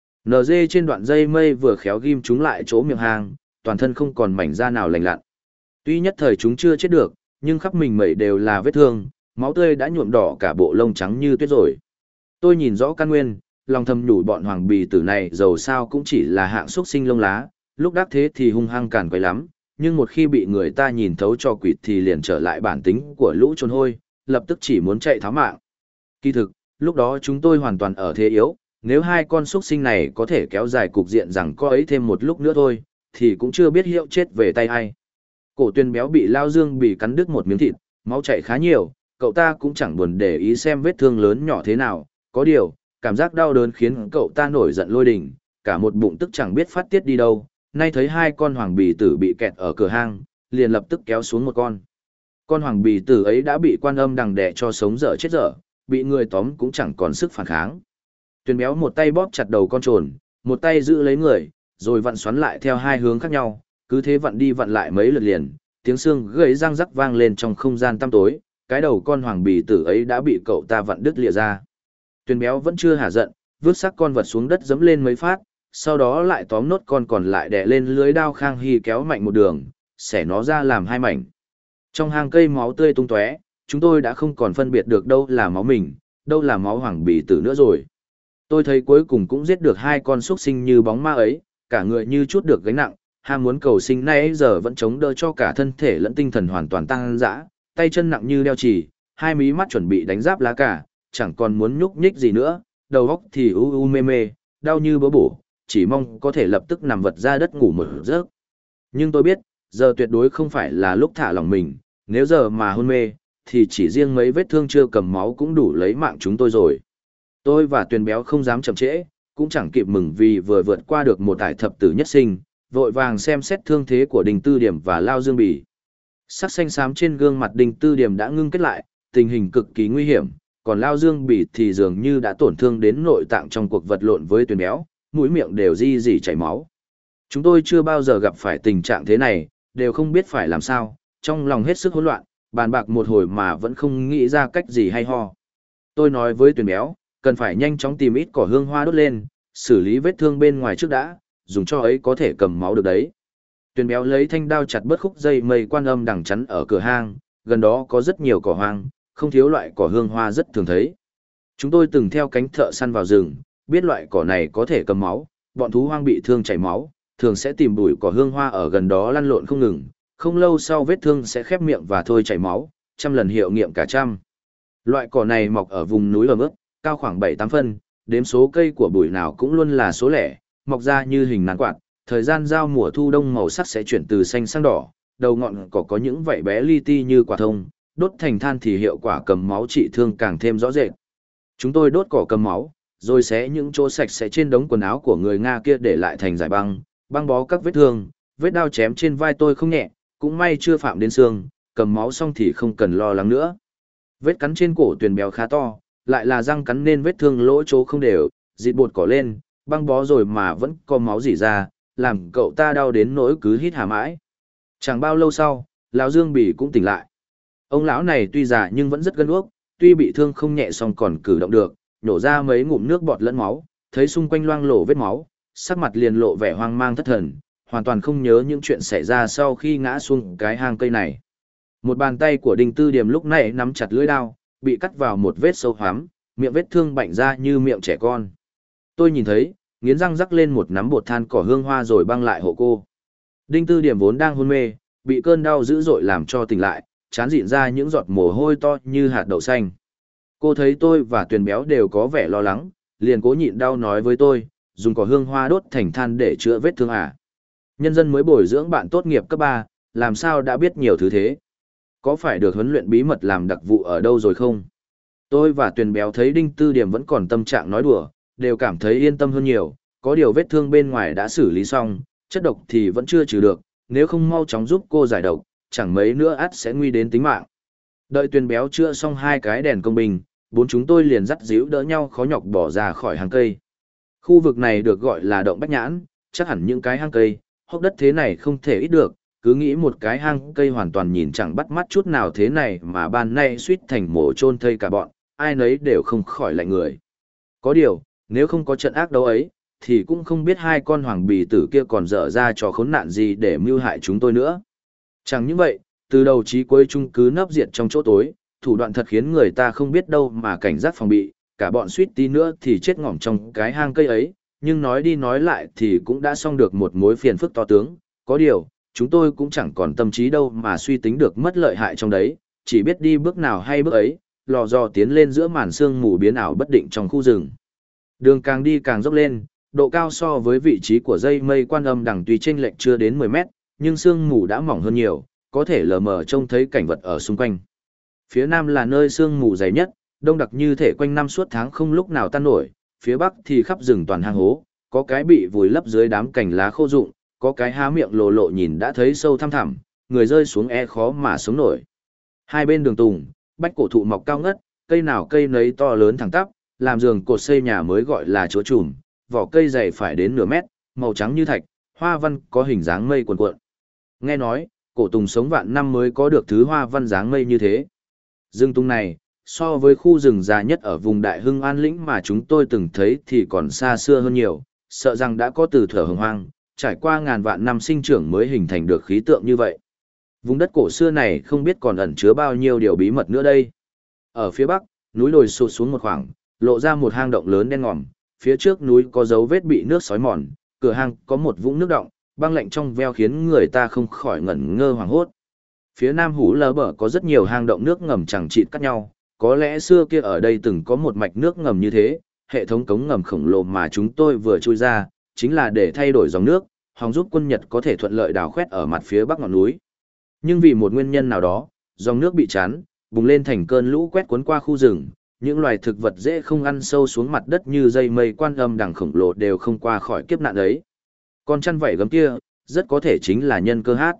NG trên đoạn dây mây vừa khéo ghim chúng lại chỗ miệng hang, toàn thân không còn mảnh da nào lành lặn. Tuy nhất thời chúng chưa chết được, nhưng khắp mình mẩy đều là vết thương, máu tươi đã nhuộm đỏ cả bộ lông trắng như tuyết rồi. Tôi nhìn rõ căn nguyên, lòng thầm nhủ bọn hoàng bì tử này dầu sao cũng chỉ là hạng xuất sinh lông lá, lúc đắc thế thì hung hăng càn quấy lắm, nhưng một khi bị người ta nhìn thấu cho quỷ thì liền trở lại bản tính của lũ trồn hôi, lập tức chỉ muốn chạy tháo mạng. Kỳ thực, lúc đó chúng tôi hoàn toàn ở thế yếu, nếu hai con xuất sinh này có thể kéo dài cục diện rằng có ấy thêm một lúc nữa thôi, thì cũng chưa biết hiệu chết về tay ai. Cổ Tuyền Béo bị Lao Dương bị cắn đứt một miếng thịt, máu chảy khá nhiều, cậu ta cũng chẳng buồn để ý xem vết thương lớn nhỏ thế nào, có điều, cảm giác đau đớn khiến cậu ta nổi giận lôi đình, cả một bụng tức chẳng biết phát tiết đi đâu, nay thấy hai con hoàng bì tử bị kẹt ở cửa hang, liền lập tức kéo xuống một con. Con hoàng bì tử ấy đã bị quan âm đằng đè cho sống dở chết dở, bị người tóm cũng chẳng còn sức phản kháng. Tuyền Béo một tay bóp chặt đầu con trồn, một tay giữ lấy người, rồi vặn xoắn lại theo hai hướng khác nhau, cứ thế vặn đi vặn lại mấy lượt liền, tiếng xương gãy răng rắc vang lên trong không gian tăm tối, cái đầu con hoàng bì tử ấy đã bị cậu ta vặn đứt lìa ra. Tuyền Béo vẫn chưa hả giận, vứt xác con vật xuống đất giẫm lên mấy phát, sau đó lại tóm nốt con còn lại đè lên lưới đao Khang Hy kéo mạnh một đường, xẻ nó ra làm hai mảnh. Trong hang cây máu tươi tung tóe, chúng tôi đã không còn phân biệt được đâu là máu mình, đâu là máu hoàng bì tử nữa rồi. Tôi thấy cuối cùng cũng giết được hai con xuất sinh như bóng ma ấy, cả người như chút được gánh nặng, ham muốn cầu sinh nay giờ vẫn chống đỡ cho cả thân thể lẫn tinh thần hoàn toàn tăng dã, tay chân nặng như đeo chì, hai mí mắt chuẩn bị đánh giáp lá cả, chẳng còn muốn nhúc nhích gì nữa, đầu óc thì u mê mê, đau như bớ bổ, chỉ mong có thể lập tức nằm vật ra đất ngủ một giấc. Nhưng tôi biết, giờ tuyệt đối không phải là lúc thả lòng mình, nếu giờ mà hôn mê, thì chỉ riêng mấy vết thương chưa cầm máu cũng đủ lấy mạng chúng tôi rồi. Tôi và Tuyền Béo không dám chậm trễ, cũng chẳng kịp mừng vì vừa vượt qua được một ải thập tử nhất sinh, vội vàng xem xét thương thế của Đinh Tư Điểm và Lao Dương Bỉ. Sắc xanh xám trên gương mặt Đinh Tư Điểm đã ngưng kết lại, tình hình cực kỳ nguy hiểm, còn Lao Dương Bỉ thì dường như đã tổn thương đến nội tạng trong cuộc vật lộn với Tuyền Béo, mũi miệng đều ri rỉ chảy máu. Chúng tôi chưa bao giờ gặp phải tình trạng thế này, đều không biết phải làm sao, trong lòng hết sức hỗn loạn, bàn bạc một hồi mà vẫn không nghĩ ra cách gì hay ho. Tôi nói với Tuyền Béo, cần phải nhanh chóng tìm ít cỏ hương hoa đốt lên, xử lý vết thương bên ngoài trước đã, dùng cho ấy có thể cầm máu được đấy. Tuyền Béo lấy thanh đao chặt bớt khúc dây mây quan âm đằng chắn ở cửa hang, gần đó có rất nhiều cỏ hoang, không thiếu loại cỏ hương hoa rất thường thấy. Chúng tôi từng theo cánh thợ săn vào rừng, biết loại cỏ này có thể cầm máu, bọn thú hoang bị thương chảy máu, thường sẽ tìm bụi cỏ hương hoa ở gần đó lăn lộn không ngừng, không lâu sau vết thương sẽ khép miệng và thôi chảy máu, trăm lần hiệu nghiệm cả trăm. Loại cỏ này mọc ở vùng núi ẩm ướt, cao khoảng 7-8 phân, đếm số cây của bụi nào cũng luôn là số lẻ, mọc ra như hình nán quạt, thời gian giao mùa thu đông màu sắc sẽ chuyển từ xanh sang đỏ, đầu ngọn cỏ có những vảy bé li ti như quả thông, đốt thành than thì hiệu quả cầm máu trị thương càng thêm rõ rệt. Chúng tôi đốt cỏ cầm máu, rồi xé những chỗ sạch sẽ trên đống quần áo của người Nga kia để lại thành giải băng, băng bó các vết thương, vết đao chém trên vai tôi không nhẹ, cũng may chưa phạm đến xương, cầm máu xong thì không cần lo lắng nữa. Vết cắn trên cổ Tuyền Béo khá to, lại là răng cắn nên vết thương lỗ chỗ không đều, dịt bột cỏ lên, băng bó rồi mà vẫn có máu rỉ ra, làm cậu ta đau đến nỗi cứ hít hà mãi. Chẳng bao lâu sau, lão Dương Bỉ cũng tỉnh lại. Ông lão này tuy già nhưng vẫn rất gân guốc, tuy bị thương không nhẹ song còn cử động được, nhổ ra mấy ngụm nước bọt lẫn máu, thấy xung quanh loang lổ vết máu, sắc mặt liền lộ vẻ hoang mang thất thần, hoàn toàn không nhớ những chuyện xảy ra sau khi ngã xuống cái hang cây này. Một bàn tay của Đinh Tư Điểm lúc này nắm chặt lưỡi đao, bị cắt vào một vết sâu hoắm, miệng vết thương bạnh ra như miệng trẻ con. Tôi nhìn thấy, nghiến răng rắc lên một nắm bột than cỏ hương hoa rồi băng lại hộ cô. Đinh Tư Điểm vốn đang hôn mê, bị cơn đau dữ dội làm cho tỉnh lại, chán dịn ra những giọt mồ hôi to như hạt đậu xanh. Cô thấy tôi và Tuyền Béo đều có vẻ lo lắng, liền cố nhịn đau nói với tôi, dùng cỏ hương hoa đốt thành than để chữa vết thương à. Nhân dân mới bồi dưỡng bạn tốt nghiệp cấp 3, làm sao đã biết nhiều thứ thế? Có phải được huấn luyện bí mật làm đặc vụ ở đâu rồi không? Tôi và Tuyền Béo thấy Đinh Tư Điểm vẫn còn tâm trạng nói đùa, đều cảm thấy yên tâm hơn nhiều, có điều vết thương bên ngoài đã xử lý xong, chất độc thì vẫn chưa trừ được, nếu không mau chóng giúp cô giải độc, chẳng mấy nữa ắt sẽ nguy đến tính mạng. Đợi Tuyền Béo chữa xong 2 cái đèn công bình, 4 chúng tôi liền dắt díu đỡ nhau khó nhọc bỏ ra khỏi hang cây. Khu vực này được gọi là động Bách Nhãn, chắc hẳn những cái hang cây, hốc đất thế này không thể ít được, cứ nghĩ một cái hang cây hoàn toàn nhìn chẳng bắt mắt chút nào thế này mà ban nay suýt thành mổ chôn thây cả bọn, ai nấy đều không khỏi lạnh người. Có điều, nếu không có trận ác đấu ấy, thì cũng không biết 2 con hoàng bì tử kia còn dở ra trò khốn nạn gì để mưu hại chúng tôi nữa. Chẳng những vậy, từ đầu chí cuối chung cứ nấp diệt trong chỗ tối, thủ đoạn thật khiến người ta không biết đâu mà cảnh giác phòng bị, cả bọn suýt tí nữa thì chết ngỏm trong cái hang cây ấy, nhưng nói đi nói lại thì cũng đã xong được một mối phiền phức to tướng, có điều, chúng tôi cũng chẳng còn tâm trí đâu mà suy tính được mất lợi hại trong đấy, chỉ biết đi bước nào hay bước ấy, lò dò tiến lên giữa màn sương mù biến ảo bất định trong khu rừng. Đường càng đi càng dốc lên, độ cao so với vị trí của dây mây Quan Âm Đằng tuy chênh lệch chưa đến 10 mét, nhưng sương mù đã mỏng hơn nhiều, có thể lờ mờ trông thấy cảnh vật ở xung quanh. Phía nam là nơi sương mù dày nhất, đông đặc như thể quanh năm suốt tháng không lúc nào tan nổi, phía bắc thì khắp rừng toàn hang hố, có cái bị vùi lấp dưới đám cành lá khô rụng, có cái há miệng lồ lộ nhìn đã thấy sâu thăm thẳm, người rơi xuống khó mà sống nổi. Hai bên đường tùng, bách cổ thụ mọc cao ngất, cây nào cây nấy to lớn thẳng tắp, làm giường cột xây nhà mới gọi là chúa trùm, vỏ cây dày phải đến nửa mét, màu trắng như thạch, hoa văn có hình dáng mây cuồn cuộn. Nghe nói, cổ tùng sống vạn năm mới có được thứ hoa văn dáng mây như thế. Rừng tùng này, so với khu rừng già nhất ở vùng Đại Hưng An Lĩnh mà chúng tôi từng thấy thì còn xa xưa hơn nhiều, sợ rằng đã có từ thuở hồng hoang, trải qua ngàn vạn năm sinh trưởng mới hình thành được khí tượng như vậy. Vùng đất cổ xưa này không biết còn ẩn chứa bao nhiêu điều bí mật nữa đây. Ở phía bắc, núi đồi sụt xuống một khoảng, lộ ra một hang động lớn đen ngòm, phía trước núi có dấu vết bị nước xói mòn, cửa hang có một vũng nước đọng, băng lạnh trong veo khiến người ta không khỏi ngẩn ngơ hoảng hốt. Phía nam hú lờ bờ có rất nhiều hang động nước ngầm chẳng chịt cắt nhau, có lẽ xưa kia ở đây từng có một mạch nước ngầm như thế, hệ thống cống ngầm khổng lồ mà chúng tôi vừa chui ra, chính là để thay đổi dòng nước, hòng giúp quân Nhật có thể thuận lợi đào khoét ở mặt phía bắc ngọn núi. Nhưng vì một nguyên nhân nào đó, dòng nước bị chắn, bùng lên thành cơn lũ quét cuốn qua khu rừng, những loài thực vật dễ không ăn sâu xuống mặt đất như dây mây Quan Âm Đằng khổng lồ đều không qua khỏi kiếp nạn ấy. Con chăn vảy gấm kia, rất có thể chính là nhân cơ hát.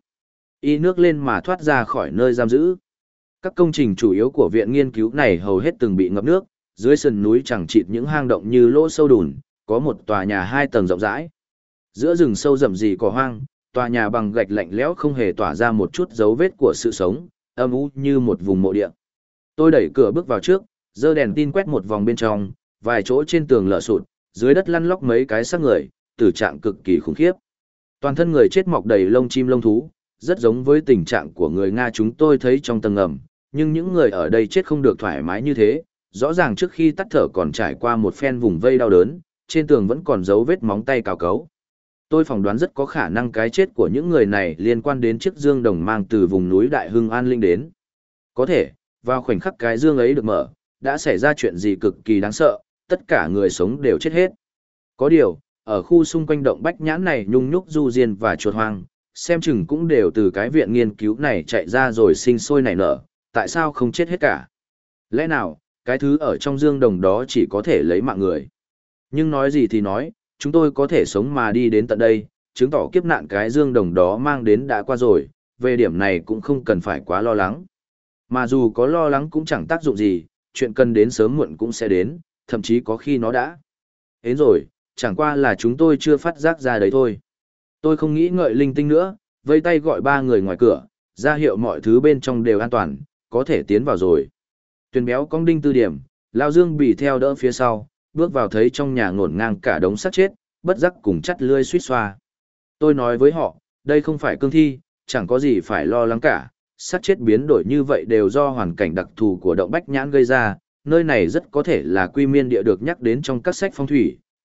Y nước lên mà thoát ra khỏi nơi giam giữ. Các công trình chủ yếu của viện nghiên cứu này hầu hết từng bị ngập nước, dưới sườn núi chẳng chịt những hang động như lỗ sâu đùn, có một tòa nhà 2 tầng rộng rãi. Giữa rừng sâu rậm rì cỏ hoang, tòa nhà bằng gạch lạnh lẽo không hề tỏa ra một chút dấu vết của sự sống, âm u như một vùng mộ địa. Tôi đẩy cửa bước vào trước, giơ đèn tin quét một vòng bên trong, vài chỗ trên tường lở sụt, dưới đất lăn lóc mấy cái xác người, tử trạng cực kỳ khủng khiếp. Toàn thân người chết mọc đầy lông chim lông thú, rất giống với tình trạng của người Nga chúng tôi thấy trong tầng ngầm, nhưng những người ở đây chết không được thoải mái như thế, rõ ràng trước khi tắt thở còn trải qua một phen vùng vây đau đớn, trên tường vẫn còn dấu vết móng tay cào cấu. Tôi phỏng đoán rất có khả năng cái chết của những người này liên quan đến chiếc dương đồng mang từ vùng núi Đại Hưng An Linh đến. Có thể, vào khoảnh khắc cái dương ấy được mở, đã xảy ra chuyện gì cực kỳ đáng sợ, tất cả người sống đều chết hết. Có điều, ở khu xung quanh động Bách Nhãn này nhung nhúc du diên và chuột hoang, xem chừng cũng đều từ cái viện nghiên cứu này chạy ra rồi sinh sôi nảy nở, tại sao không chết hết cả? Lẽ nào, cái thứ ở trong dương đồng đó chỉ có thể lấy mạng người? Nhưng nói gì thì nói, chúng tôi có thể sống mà đi đến tận đây, chứng tỏ kiếp nạn cái dương đồng đó mang đến đã qua rồi, về điểm này cũng không cần phải quá lo lắng. Mà dù có lo lắng cũng chẳng tác dụng gì, chuyện cần đến sớm muộn cũng sẽ đến, thậm chí có khi nó đã đến rồi, chẳng qua là chúng tôi chưa phát giác ra đấy thôi. Tôi không nghĩ ngợi linh tinh nữa, vây tay gọi 3 người ngoài cửa, ra hiệu mọi thứ bên trong đều an toàn, có thể tiến vào rồi. Tuyền Béo cong Đinh Tư Điểm, Lao Dương bị theo đỡ phía sau, bước vào thấy trong nhà ngổn ngang cả đống xác chết, bất giác cùng chắt lươi suýt xoa. Tôi nói với họ, đây không phải cương thi, chẳng có gì phải lo lắng cả, xác chết biến đổi như vậy đều do hoàn cảnh đặc thù của động Bách Nhãn gây ra, nơi này rất có thể là quy miên địa được nhắc đến trong các sách phong thủy,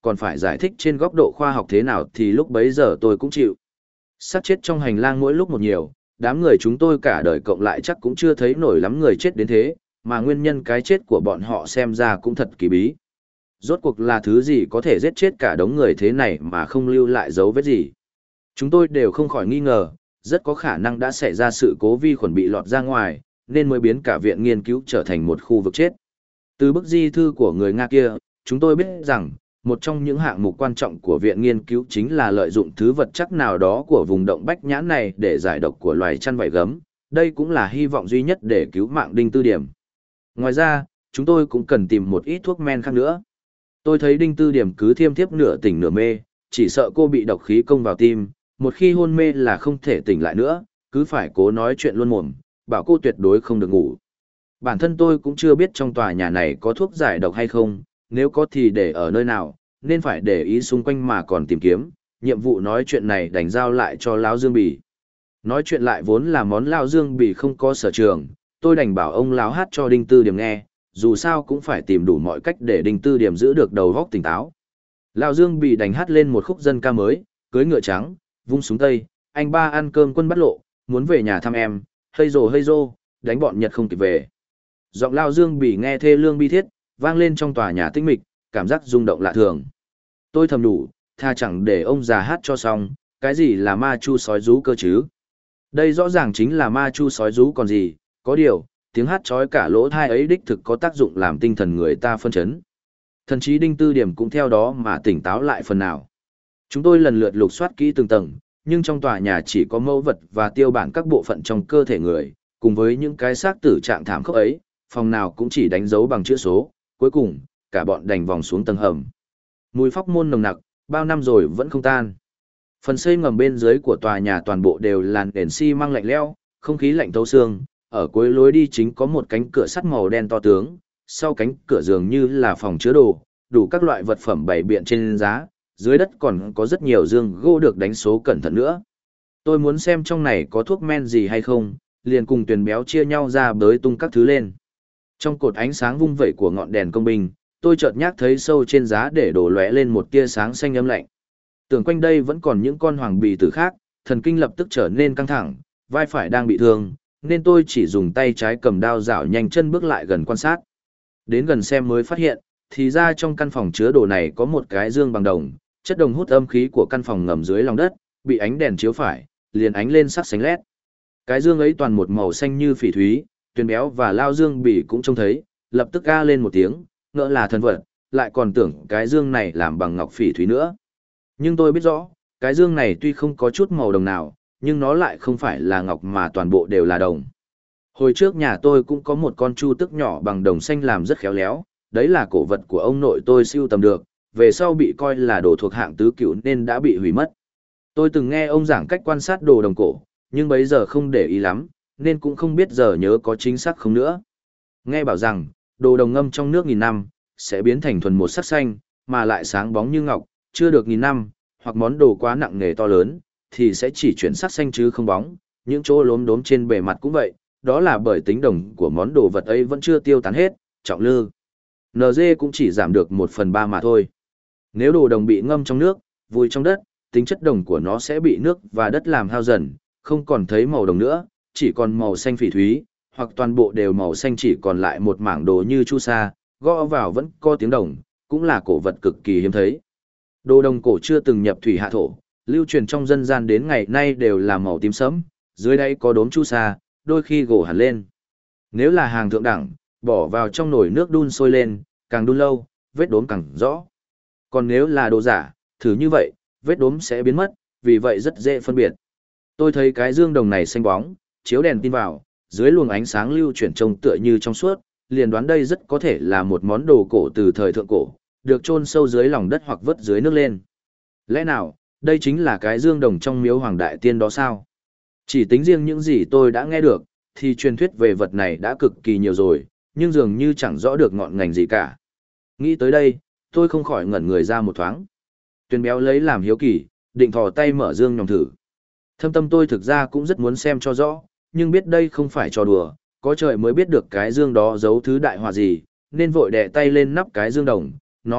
còn phải giải thích trên góc độ khoa học thế nào thì lúc bấy giờ tôi cũng chịu. Sát chết trong hành lang mỗi lúc một nhiều, đám người chúng tôi cả đời cộng lại chắc cũng chưa thấy nổi lắm người chết đến thế, mà nguyên nhân cái chết của bọn họ xem ra cũng thật kỳ bí. Rốt cuộc là thứ gì có thể giết chết cả đống người thế này mà không lưu lại dấu vết gì? Chúng tôi đều không khỏi nghi ngờ, rất có khả năng đã xảy ra sự cố vi khuẩn bị lọt ra ngoài, nên mới biến cả viện nghiên cứu trở thành một khu vực chết. Từ bức di thư của người Nga kia, chúng tôi biết rằng, một trong những hạng mục quan trọng của viện nghiên cứu chính là lợi dụng thứ vật chắc nào đó của vùng động Bách Nhãn này để giải độc của loài chăn vảy gấm. Đây cũng là hy vọng duy nhất để cứu mạng Đinh Tư Điểm. Ngoài ra, chúng tôi cũng cần tìm một ít thuốc men khác nữa. Tôi thấy Đinh Tư Điểm cứ thiêm thiếp nửa tỉnh nửa mê, chỉ sợ cô bị độc khí công vào tim, một khi hôn mê là không thể tỉnh lại nữa, cứ phải cố nói chuyện luôn mồm, bảo cô tuyệt đối không được ngủ. Bản thân tôi cũng chưa biết trong tòa nhà này có thuốc giải độc hay không, nếu có thì để ở nơi nào, nên phải để ý xung quanh mà còn tìm kiếm, nhiệm vụ nói chuyện này đành giao lại cho Lão Dương Bỉ. Nói chuyện lại vốn là món Lão Dương Bỉ không có sở trường, tôi đành bảo ông Lão hát cho Đinh Tư Điểm nghe, dù sao cũng phải tìm đủ mọi cách để Đinh Tư Điểm giữ được đầu óc tỉnh táo. Lão Dương Bỉ đành hát lên một khúc dân ca mới, cưới ngựa trắng, vung súng tây, anh ba ăn cơm quân bắt lộ, muốn về nhà thăm em, hây rồ, đánh bọn Nhật không kịp về. Giọng Lão Dương Bỉ nghe thê lương bi thiết, vang lên trong tòa nhà tĩnh mịch, cảm giác rung động lạ thường. Tôi thầm đủ, tha chẳng để ông già hát cho xong, cái gì là ma chu sói rú cơ chứ? Đây rõ ràng chính là ma chu sói rú còn gì, có điều, tiếng hát chói cả lỗ tai ấy đích thực có tác dụng làm tinh thần người ta phân chấn. Thần trí Đinh Tư Điểm cũng theo đó mà tỉnh táo lại phần nào. Chúng tôi lần lượt lục soát kỹ từng tầng, nhưng trong tòa nhà chỉ có mẫu vật và tiêu bản các bộ phận trong cơ thể người, cùng với những cái xác tử trạng thảm khốc ấy, phòng nào cũng chỉ đánh dấu bằng chữ số, cuối cùng, cả bọn đành vòng xuống tầng hầm. Mùi phóc môn nồng nặc, bao năm rồi vẫn không tan. Phần xây ngầm bên dưới của tòa nhà toàn bộ đều là nền xi măng lạnh lẽo, không khí lạnh thấu xương, ở cuối lối đi chính có một cánh cửa sắt màu đen to tướng, sau cánh cửa dường như là phòng chứa đồ, đủ các loại vật phẩm bày biện trên giá, dưới đất còn có rất nhiều dương gỗ được đánh số cẩn thận nữa. Tôi muốn xem trong này có thuốc men gì hay không, liền cùng Tuyền Béo chia nhau ra bới tung các thứ lên. Trong cột ánh sáng vung vẩy của ngọn đèn công binh, tôi chợt nhắc thấy sâu trên giá để đổ lóe lên một tia sáng xanh ấm lạnh. Tưởng quanh đây vẫn còn những con hoàng bì tử khác, thần kinh lập tức trở nên căng thẳng, vai phải đang bị thương, nên tôi chỉ dùng tay trái cầm đao rảo nhanh chân bước lại gần quan sát. Đến gần xem mới phát hiện, thì ra trong căn phòng chứa đồ này có một cái dương bằng đồng, chất đồng hút âm khí của căn phòng ngầm dưới lòng đất, bị ánh đèn chiếu phải, liền ánh lên sắc sánh lét. Cái dương ấy toàn một màu xanh như phỉ thúy, Tuyền Béo và Lao Dương Bỉ cũng trông thấy, lập tức ga lên một tiếng, ngỡ là thần vật, lại còn tưởng cái dương này làm bằng ngọc phỉ thúy nữa. Nhưng tôi biết rõ, cái dương này tuy không có chút màu đồng nào, nhưng nó lại không phải là ngọc mà toàn bộ đều là đồng. Hồi trước nhà tôi cũng có một con chu tức nhỏ bằng đồng xanh làm rất khéo léo, đấy là cổ vật của ông nội tôi sưu tầm được, về sau bị coi là đồ thuộc hạng tứ cửu nên đã bị hủy mất. Tôi từng nghe ông giảng cách quan sát đồ đồng cổ, nhưng bấy giờ không để ý lắm, nên cũng không biết giờ nhớ có chính xác không nữa. Nghe bảo rằng, đồ đồng ngâm trong nước nghìn năm, sẽ biến thành thuần một sắc xanh, mà lại sáng bóng như ngọc, chưa được nghìn năm, hoặc món đồ quá nặng nề to lớn, thì sẽ chỉ chuyển sắc xanh chứ không bóng, những chỗ lốm đốm trên bề mặt cũng vậy, đó là bởi tính đồng của món đồ vật ấy vẫn chưa tiêu tán hết, trọng lư. NG cũng chỉ giảm được 1/3 mà thôi. Nếu đồ đồng bị ngâm trong nước, vùi trong đất, tính chất đồng của nó sẽ bị nước và đất làm hao dần, không còn thấy màu đồng nữa, chỉ còn màu xanh phỉ thúy, hoặc toàn bộ đều màu xanh chỉ còn lại một mảng đồ như chu sa, gõ vào vẫn có tiếng đồng, cũng là cổ vật cực kỳ hiếm thấy. Đồ đồng cổ chưa từng nhập thủy hạ thổ, lưu truyền trong dân gian đến ngày nay đều là màu tím sẫm, dưới đây có đốm chu sa, đôi khi gồ hẳn lên. Nếu là hàng thượng đẳng, bỏ vào trong nồi nước đun sôi lên, càng đun lâu, vết đốm càng rõ. Còn nếu là đồ giả, thử như vậy, vết đốm sẽ biến mất, vì vậy rất dễ phân biệt. Tôi thấy cái dương đồng này xanh bóng, chiếu đèn tin vào, dưới luồng ánh sáng lưu chuyển trông tựa như trong suốt, liền đoán đây rất có thể là một món đồ cổ từ thời thượng cổ, được chôn sâu dưới lòng đất hoặc vớt dưới nước lên. Lẽ nào, đây chính là cái dương đồng trong miếu Hoàng Đại Tiên đó sao? Chỉ tính riêng những gì tôi đã nghe được, thì truyền thuyết về vật này đã cực kỳ nhiều rồi, nhưng dường như chẳng rõ được ngọn ngành gì cả. Nghĩ tới đây, tôi không khỏi ngẩn người ra một thoáng. Tuyền Béo lấy làm hiếu kỳ, định thò tay mở dương nhòm thử. Thâm tâm tôi thực ra cũng rất muốn xem cho rõ, nhưng biết đây không phải trò đùa, có trời mới biết được cái dương đó giấu thứ đại họa gì, nên vội đè tay lên nắp cái dương đồng, nói,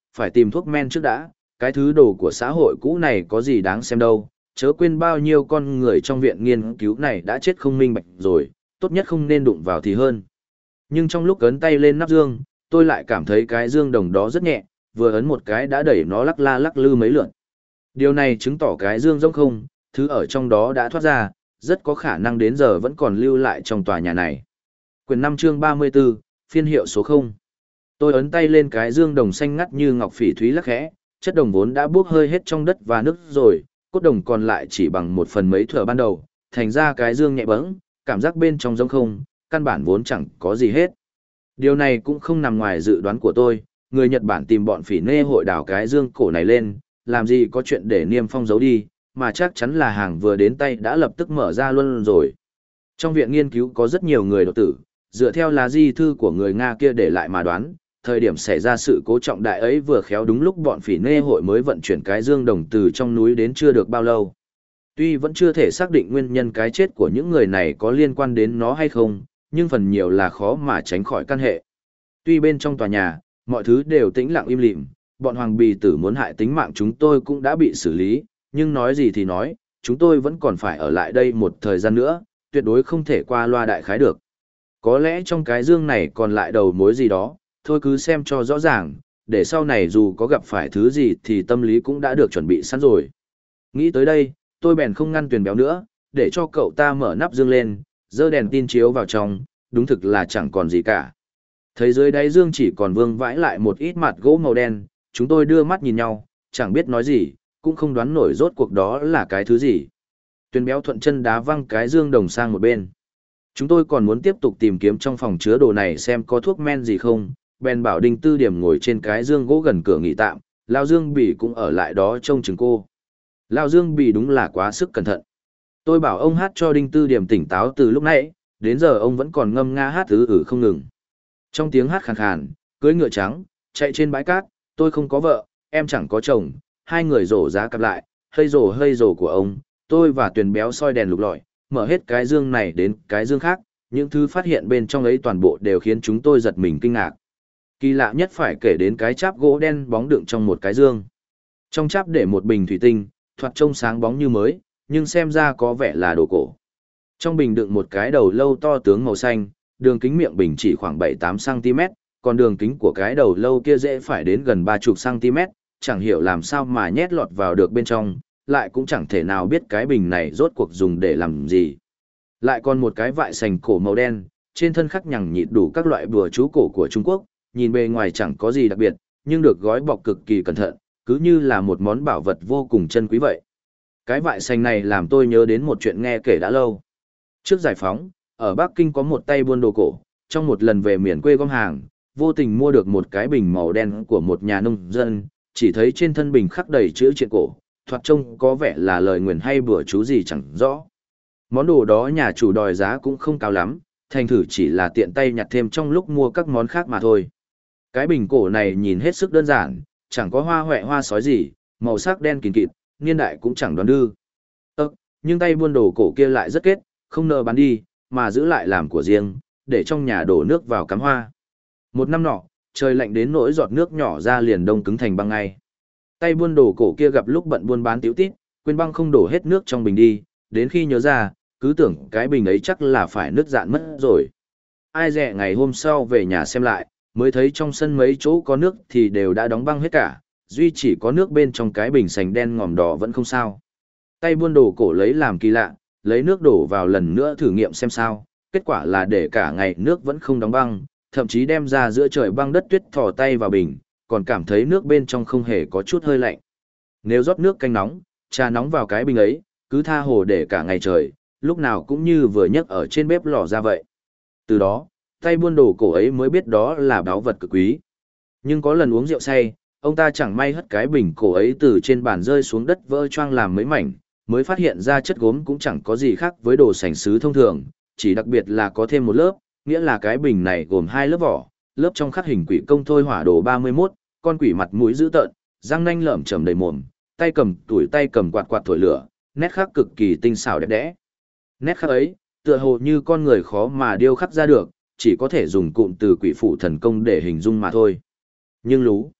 phải tìm thuốc men trước đã, cái thứ đồ của xã hội cũ này có gì đáng xem đâu, chớ quên bao nhiêu con người trong viện nghiên cứu này đã chết không minh bạch rồi, tốt nhất không nên đụng vào thì hơn. Nhưng trong lúc ấn tay lên nắp dương, tôi lại cảm thấy cái dương đồng đó rất nhẹ, vừa ấn một cái đã đẩy nó lắc la lắc lư mấy lượt. Điều này chứng tỏ cái dương rỗng không, thứ ở trong đó đã thoát ra, rất có khả năng đến giờ vẫn còn lưu lại trong tòa nhà này. Quyển 5 chương 34, phiên hiệu số 0. Tôi ấn tay lên cái dương đồng xanh ngắt như ngọc phỉ thúy lắc khẽ, chất đồng vốn đã bốc hơi hết trong đất và nước rồi, cốt đồng còn lại chỉ bằng một phần mấy thửa ban đầu, thành ra cái dương nhẹ bẫng, cảm giác bên trong rỗng không, căn bản vốn chẳng có gì hết. Điều này cũng không nằm ngoài dự đoán của tôi, người Nhật Bản tìm bọn phỉ nê hội đào cái dương cổ này lên, làm gì có chuyện để niêm phong giấu đi, mà chắc chắn là hàng vừa đến tay đã lập tức mở ra luôn rồi. Trong viện nghiên cứu có rất nhiều người đột tử, dựa theo lá di thư của người Nga kia để lại mà đoán, thời điểm xảy ra sự cố trọng đại ấy vừa khéo đúng lúc bọn phỉ nê hội mới vận chuyển cái dương đồng từ trong núi đến chưa được bao lâu. Tuy vẫn chưa thể xác định nguyên nhân cái chết của những người này có liên quan đến nó hay không, nhưng phần nhiều là khó mà tránh khỏi căn hệ. Tuy bên trong tòa nhà, mọi thứ đều tĩnh lặng im lìm, bọn hoàng bì tử muốn hại tính mạng chúng tôi cũng đã bị xử lý, nhưng nói gì thì nói, chúng tôi vẫn còn phải ở lại đây một thời gian nữa, tuyệt đối không thể qua loa đại khái được. Có lẽ trong cái dương này còn lại đầu mối gì đó, thôi cứ xem cho rõ ràng, để sau này dù có gặp phải thứ gì thì tâm lý cũng đã được chuẩn bị sẵn rồi. Nghĩ tới đây, tôi bèn không ngăn Tuyền Béo nữa, để cho cậu ta mở nắp dương lên, giơ đèn tin chiếu vào trong, đúng thực là chẳng còn gì cả. Thấy dưới đáy dương chỉ còn vương vãi lại một ít mặt gỗ màu đen, chúng tôi đưa mắt nhìn nhau, chẳng biết nói gì, cũng không đoán nổi rốt cuộc đó là cái thứ gì. Tuyền Béo thuận chân đá văng cái dương đồng sang một bên. Chúng tôi còn muốn tiếp tục tìm kiếm trong phòng chứa đồ này xem có thuốc men gì không, bèn bảo Đinh Tư Điểm ngồi trên cái dương gỗ gần cửa nghỉ tạm, Lao Dương Bỉ cũng ở lại đó trông chừng cô. Lao Dương Bỉ đúng là quá sức cẩn thận. Tôi bảo ông hát cho Đinh Tư Điểm tỉnh táo từ lúc nãy, đến giờ ông vẫn còn ngâm nga hát không ngừng. Trong tiếng hát khàn khàn, cưỡi ngựa trắng, chạy trên bãi cát, tôi không có vợ, em chẳng có chồng, hai người rổ giá cặp lại, hơi rổ của ông, tôi và Tuyền Béo soi đèn lục lọi, mở hết cái dương này đến cái dương khác, những thứ phát hiện bên trong ấy toàn bộ đều khiến chúng tôi giật mình kinh ngạc. Kỳ lạ nhất phải kể đến cái cháp gỗ đen bóng đựng trong một cái dương. Trong cháp để một bình thủy tinh, thoạt trông sáng bóng như mới, nhưng xem ra có vẻ là đồ cổ. Trong bình đựng một cái đầu lâu to tướng màu xanh, đường kính miệng bình chỉ khoảng 7-8 cm, còn đường kính của cái đầu lâu kia dễ phải đến gần 30 cm, chẳng hiểu làm sao mà nhét lọt vào được bên trong, lại cũng chẳng thể nào biết cái bình này rốt cuộc dùng để làm gì. Lại còn một cái vại sành cổ màu đen, trên thân khắc nhằng nhịt đủ các loại bùa chú cổ của Trung Quốc, nhìn bề ngoài chẳng có gì đặc biệt, nhưng được gói bọc cực kỳ cẩn thận, cứ như là một món bảo vật vô cùng chân quý vậy. Cái vại sành này làm tôi nhớ đến một chuyện nghe kể đã lâu. Trước giải phóng, ở Bắc Kinh có một tay buôn đồ cổ, trong một lần về miền quê gom hàng, vô tình mua được một cái bình màu đen của một nhà nông dân, chỉ thấy trên thân bình khắc đầy chữ triện cổ, thoạt trông có vẻ là lời nguyền hay bùa chú gì chẳng rõ. Món đồ đó nhà chủ đòi giá cũng không cao lắm, thành thử chỉ là tiện tay nhặt thêm trong lúc mua các món khác mà thôi. Cái bình cổ này nhìn hết sức đơn giản, chẳng có hoa hoẹ hoa sói gì, màu sắc đen kịt kịt, niên đại cũng chẳng đoán đưa. Nhưng tay buôn đồ cổ kia lại rất kết, không nỡ bán đi, mà giữ lại làm của riêng, để trong nhà đổ nước vào cắm hoa. Một năm nọ, trời lạnh đến nỗi giọt nước nhỏ ra liền đông cứng thành băng ngay. Tay buôn đồ cổ kia gặp lúc bận buôn bán tiểu tít, quên băng không đổ hết nước trong bình đi, đến khi nhớ ra, cứ tưởng cái bình ấy chắc là phải nứt dạn mất rồi. Ai dè ngày hôm sau về nhà xem lại, mới thấy trong sân mấy chỗ có nước thì đều đã đóng băng hết cả, duy chỉ có nước bên trong cái bình sành đen ngòm đỏ vẫn không sao. Tay buôn đồ cổ lấy làm kỳ lạ, lấy nước đổ vào lần nữa thử nghiệm xem sao, kết quả là để cả ngày nước vẫn không đóng băng, thậm chí đem ra giữa trời băng đất tuyết thò tay vào bình, còn cảm thấy nước bên trong không hề có chút hơi lạnh. Nếu rót nước canh nóng, trà nóng vào cái bình ấy, cứ tha hồ để cả ngày trời, lúc nào cũng như vừa nhấc ở trên bếp lò ra vậy. Từ đó, tay buôn đồ cổ ấy mới biết đó là báu vật cực quý. Nhưng có lần uống rượu say, ông ta chẳng may hất cái bình cổ ấy từ trên bàn rơi xuống đất vỡ choang làm mấy mảnh, mới phát hiện ra chất gốm cũng chẳng có gì khác với đồ sành sứ thông thường, chỉ đặc biệt là có thêm một lớp, nghĩa là cái bình này gồm hai lớp vỏ, lớp trong khắc hình quỷ công thôi hỏa đồ 31, con quỷ mặt mũi dữ tợn, răng nanh lởm chởm đầy mồm, tay cầm quạt quạt thổi lửa, nét khắc cực kỳ tinh xảo đẹp đẽ. Nét khắc ấy, tựa hồ như con người khó mà điêu khắc ra được, chỉ có thể dùng cụm từ quỷ phụ thần công để hình dung mà thôi. Nhưng lú,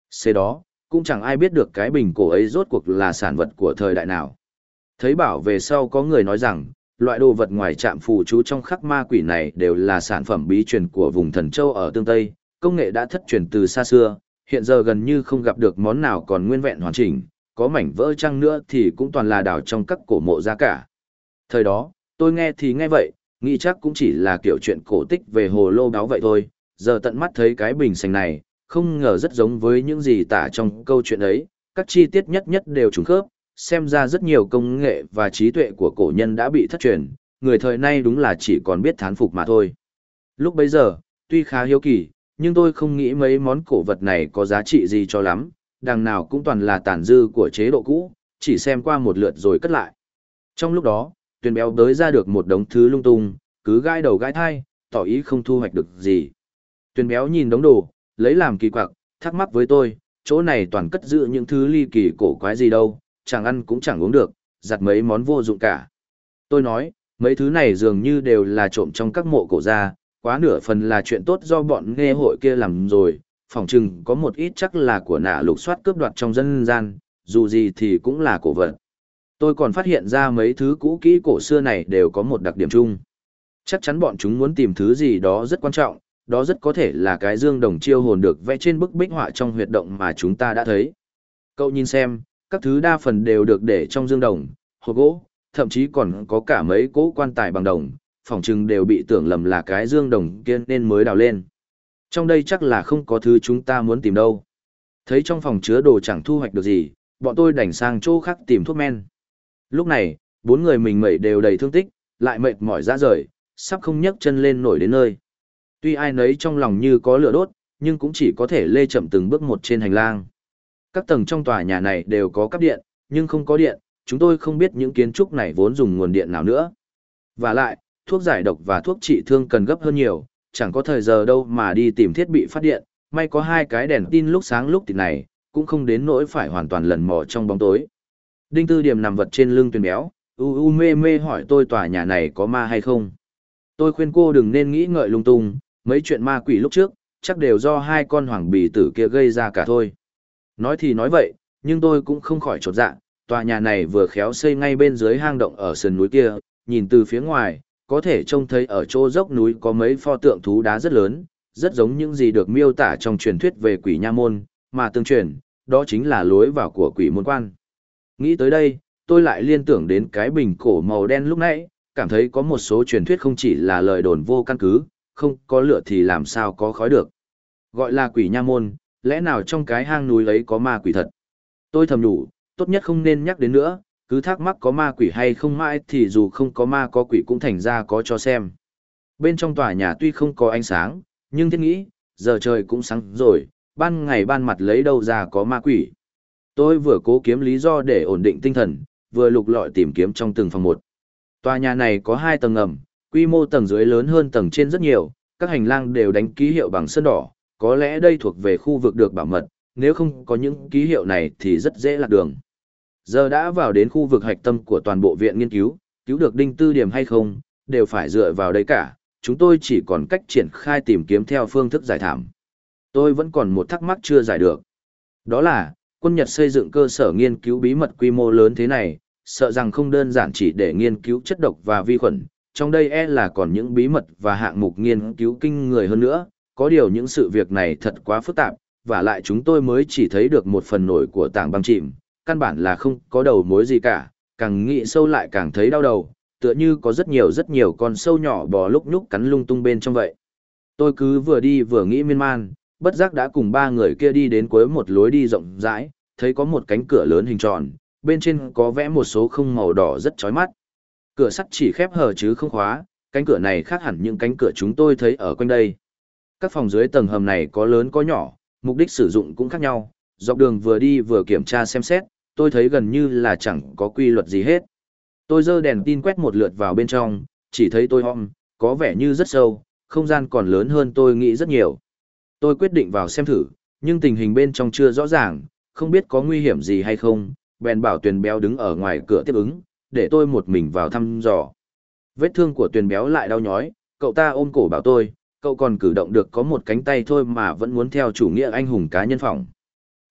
Xế đó, cũng chẳng ai biết được cái bình cổ ấy rốt cuộc là sản vật của thời đại nào. Thấy bảo về sau có người nói rằng, loại đồ vật ngoài trạm phù chú trong khắc ma quỷ này đều là sản phẩm bí truyền của vùng Thần Châu ở tương Tây, công nghệ đã thất truyền từ xa xưa, hiện giờ gần như không gặp được món nào còn nguyên vẹn hoàn chỉnh, có mảnh vỡ chăng nữa thì cũng toàn là đào trong các cổ mộ ra cả. Thời đó, tôi nghe thì nghe vậy, nghĩ chắc cũng chỉ là kiểu chuyện cổ tích về hồ lô đáo vậy thôi, giờ tận mắt thấy cái bình xanh này, không ngờ rất giống với những gì tả trong câu chuyện ấy, các chi tiết nhất nhất đều trùng khớp, xem ra rất nhiều công nghệ và trí tuệ của cổ nhân đã bị thất truyền, người thời nay đúng là chỉ còn biết thán phục mà thôi. Lúc bấy giờ, tuy khá hiếu kỳ, nhưng tôi không nghĩ mấy món cổ vật này có giá trị gì cho lắm, đằng nào cũng toàn là tàn dư của chế độ cũ, chỉ xem qua một lượt rồi cất lại. Trong lúc đó, Tuyền béo đới ra được một đống thứ lung tung, cứ gãi đầu gãi thai, tỏ ý không thu hoạch được gì. Tuyền béo nhìn đống đồ, lấy làm kỳ quặc, thắc mắc với tôi, chỗ này toàn cất giữ những thứ ly kỳ cổ quái gì đâu, chẳng ăn cũng chẳng uống được, giặt mấy món vô dụng cả. Tôi nói, mấy thứ này dường như đều là trộm trong các mộ cổ ra, quá nửa phần là chuyện tốt do bọn nghe hội kia làm rồi, phỏng chừng có một ít chắc là của nạ lục soát cướp đoạt trong dân gian, dù gì thì cũng là cổ vật. Tôi còn phát hiện ra mấy thứ cũ kỹ cổ xưa này đều có một đặc điểm chung. Chắc chắn bọn chúng muốn tìm thứ gì đó rất quan trọng, đó rất có thể là cái dương đồng chiêu hồn được vẽ trên bức bích họa trong huyệt động mà chúng ta đã thấy. Cậu nhìn xem, các thứ đa phần đều được để trong dương đồng, hộp gỗ, thậm chí còn có cả mấy cỗ quan tài bằng đồng, phỏng chừng đều bị tưởng lầm là cái dương đồng kia nên mới đào lên. Trong đây chắc là không có thứ chúng ta muốn tìm đâu. Thấy trong phòng chứa đồ chẳng thu hoạch được gì, bọn tôi đành sang chỗ khác tìm thuốc men. Lúc này, bốn người mình mẩy đều đầy thương tích, lại mệt mỏi ra rời, sắp không nhấc chân lên nổi đến nơi. Tuy ai nấy trong lòng như có lửa đốt, nhưng cũng chỉ có thể lê chậm từng bước một trên hành lang. Các tầng trong tòa nhà này đều có cáp điện, nhưng không có điện, chúng tôi không biết những kiến trúc này vốn dùng nguồn điện nào nữa. Và lại, thuốc giải độc và thuốc trị thương cần gấp hơn nhiều, chẳng có thời giờ đâu mà đi tìm thiết bị phát điện, may có hai cái đèn tin lúc sáng lúc tịt này, cũng không đến nỗi phải hoàn toàn lần mò trong bóng tối. Đinh Tư Điểm nằm vật trên lưng Tuyền béo, u mê mê hỏi tôi tòa nhà này có ma hay không. Tôi khuyên cô đừng nên nghĩ ngợi lung tung, mấy chuyện ma quỷ lúc trước, chắc đều do hai con hoàng bì tử kia gây ra cả thôi. Nói thì nói vậy, nhưng tôi cũng không khỏi chột dạ, tòa nhà này vừa khéo xây ngay bên dưới hang động ở sườn núi kia, nhìn từ phía ngoài, có thể trông thấy ở chỗ dốc núi có mấy pho tượng thú đá rất lớn, rất giống những gì được miêu tả trong truyền thuyết về quỷ nha môn, mà tương truyền, đó chính là lối vào của quỷ môn quan. Nghĩ tới đây, tôi lại liên tưởng đến cái bình cổ màu đen lúc nãy, cảm thấy có một số truyền thuyết không chỉ là lời đồn vô căn cứ, không có lửa thì làm sao có khói được. Gọi là quỷ nha môn, lẽ nào trong cái hang núi ấy có ma quỷ thật? Tôi thầm nhủ, tốt nhất không nên nhắc đến nữa, cứ thắc mắc có ma quỷ hay không mãi thì dù không có ma có quỷ cũng thành ra có cho xem. Bên trong tòa nhà tuy không có ánh sáng, nhưng thiết nghĩ, giờ trời cũng sáng rồi, ban ngày ban mặt lấy đâu ra có ma quỷ. Tôi vừa cố kiếm lý do để ổn định tinh thần, vừa lục lọi tìm kiếm trong từng phòng một. Tòa nhà này có 2 tầng ngầm, quy mô tầng dưới lớn hơn tầng trên rất nhiều, các hành lang đều đánh ký hiệu bằng sơn đỏ, có lẽ đây thuộc về khu vực được bảo mật, nếu không có những ký hiệu này thì rất dễ lạc đường. Giờ đã vào đến khu vực hạch tâm của toàn bộ viện nghiên cứu, cứu được Đinh Tư Điểm hay không, đều phải dựa vào đây cả, chúng tôi chỉ còn cách triển khai tìm kiếm theo phương thức giải thảm. Tôi vẫn còn một thắc mắc chưa giải được. Đó là, quân Nhật xây dựng cơ sở nghiên cứu bí mật quy mô lớn thế này, sợ rằng không đơn giản chỉ để nghiên cứu chất độc và vi khuẩn, trong đây là còn những bí mật và hạng mục nghiên cứu kinh người hơn nữa, có điều những sự việc này thật quá phức tạp, và lại chúng tôi mới chỉ thấy được một phần nổi của tảng băng chìm, căn bản là không có đầu mối gì cả, càng nghĩ sâu lại càng thấy đau đầu, tựa như có rất nhiều con sâu nhỏ bò lúc nhúc cắn lung tung bên trong vậy. Tôi cứ vừa đi vừa nghĩ miên man, bất giác đã cùng 3 người kia đi đến cuối một lối đi rộng rãi, thấy có một cánh cửa lớn hình tròn, bên trên có vẽ một số không màu đỏ rất chói mắt. Cửa sắt chỉ khép hờ chứ không khóa, cánh cửa này khác hẳn những cánh cửa chúng tôi thấy ở quanh đây. Các phòng dưới tầng hầm này có lớn có nhỏ, mục đích sử dụng cũng khác nhau, dọc đường vừa đi vừa kiểm tra xem xét, tôi thấy gần như là chẳng có quy luật gì hết. Tôi giơ đèn tin quét một lượt vào bên trong, chỉ thấy tôi có vẻ như rất sâu, không gian còn lớn hơn tôi nghĩ rất nhiều. Tôi quyết định vào xem thử, nhưng tình hình bên trong chưa rõ ràng, không biết có nguy hiểm gì hay không, bèn bảo Tuyền béo đứng ở ngoài cửa tiếp ứng, để tôi một mình vào thăm dò. Vết thương của Tuyền béo lại đau nhói, cậu ta ôm cổ bảo tôi, cậu còn cử động được có một cánh tay thôi mà vẫn muốn theo chủ nghĩa anh hùng cá nhân phòng.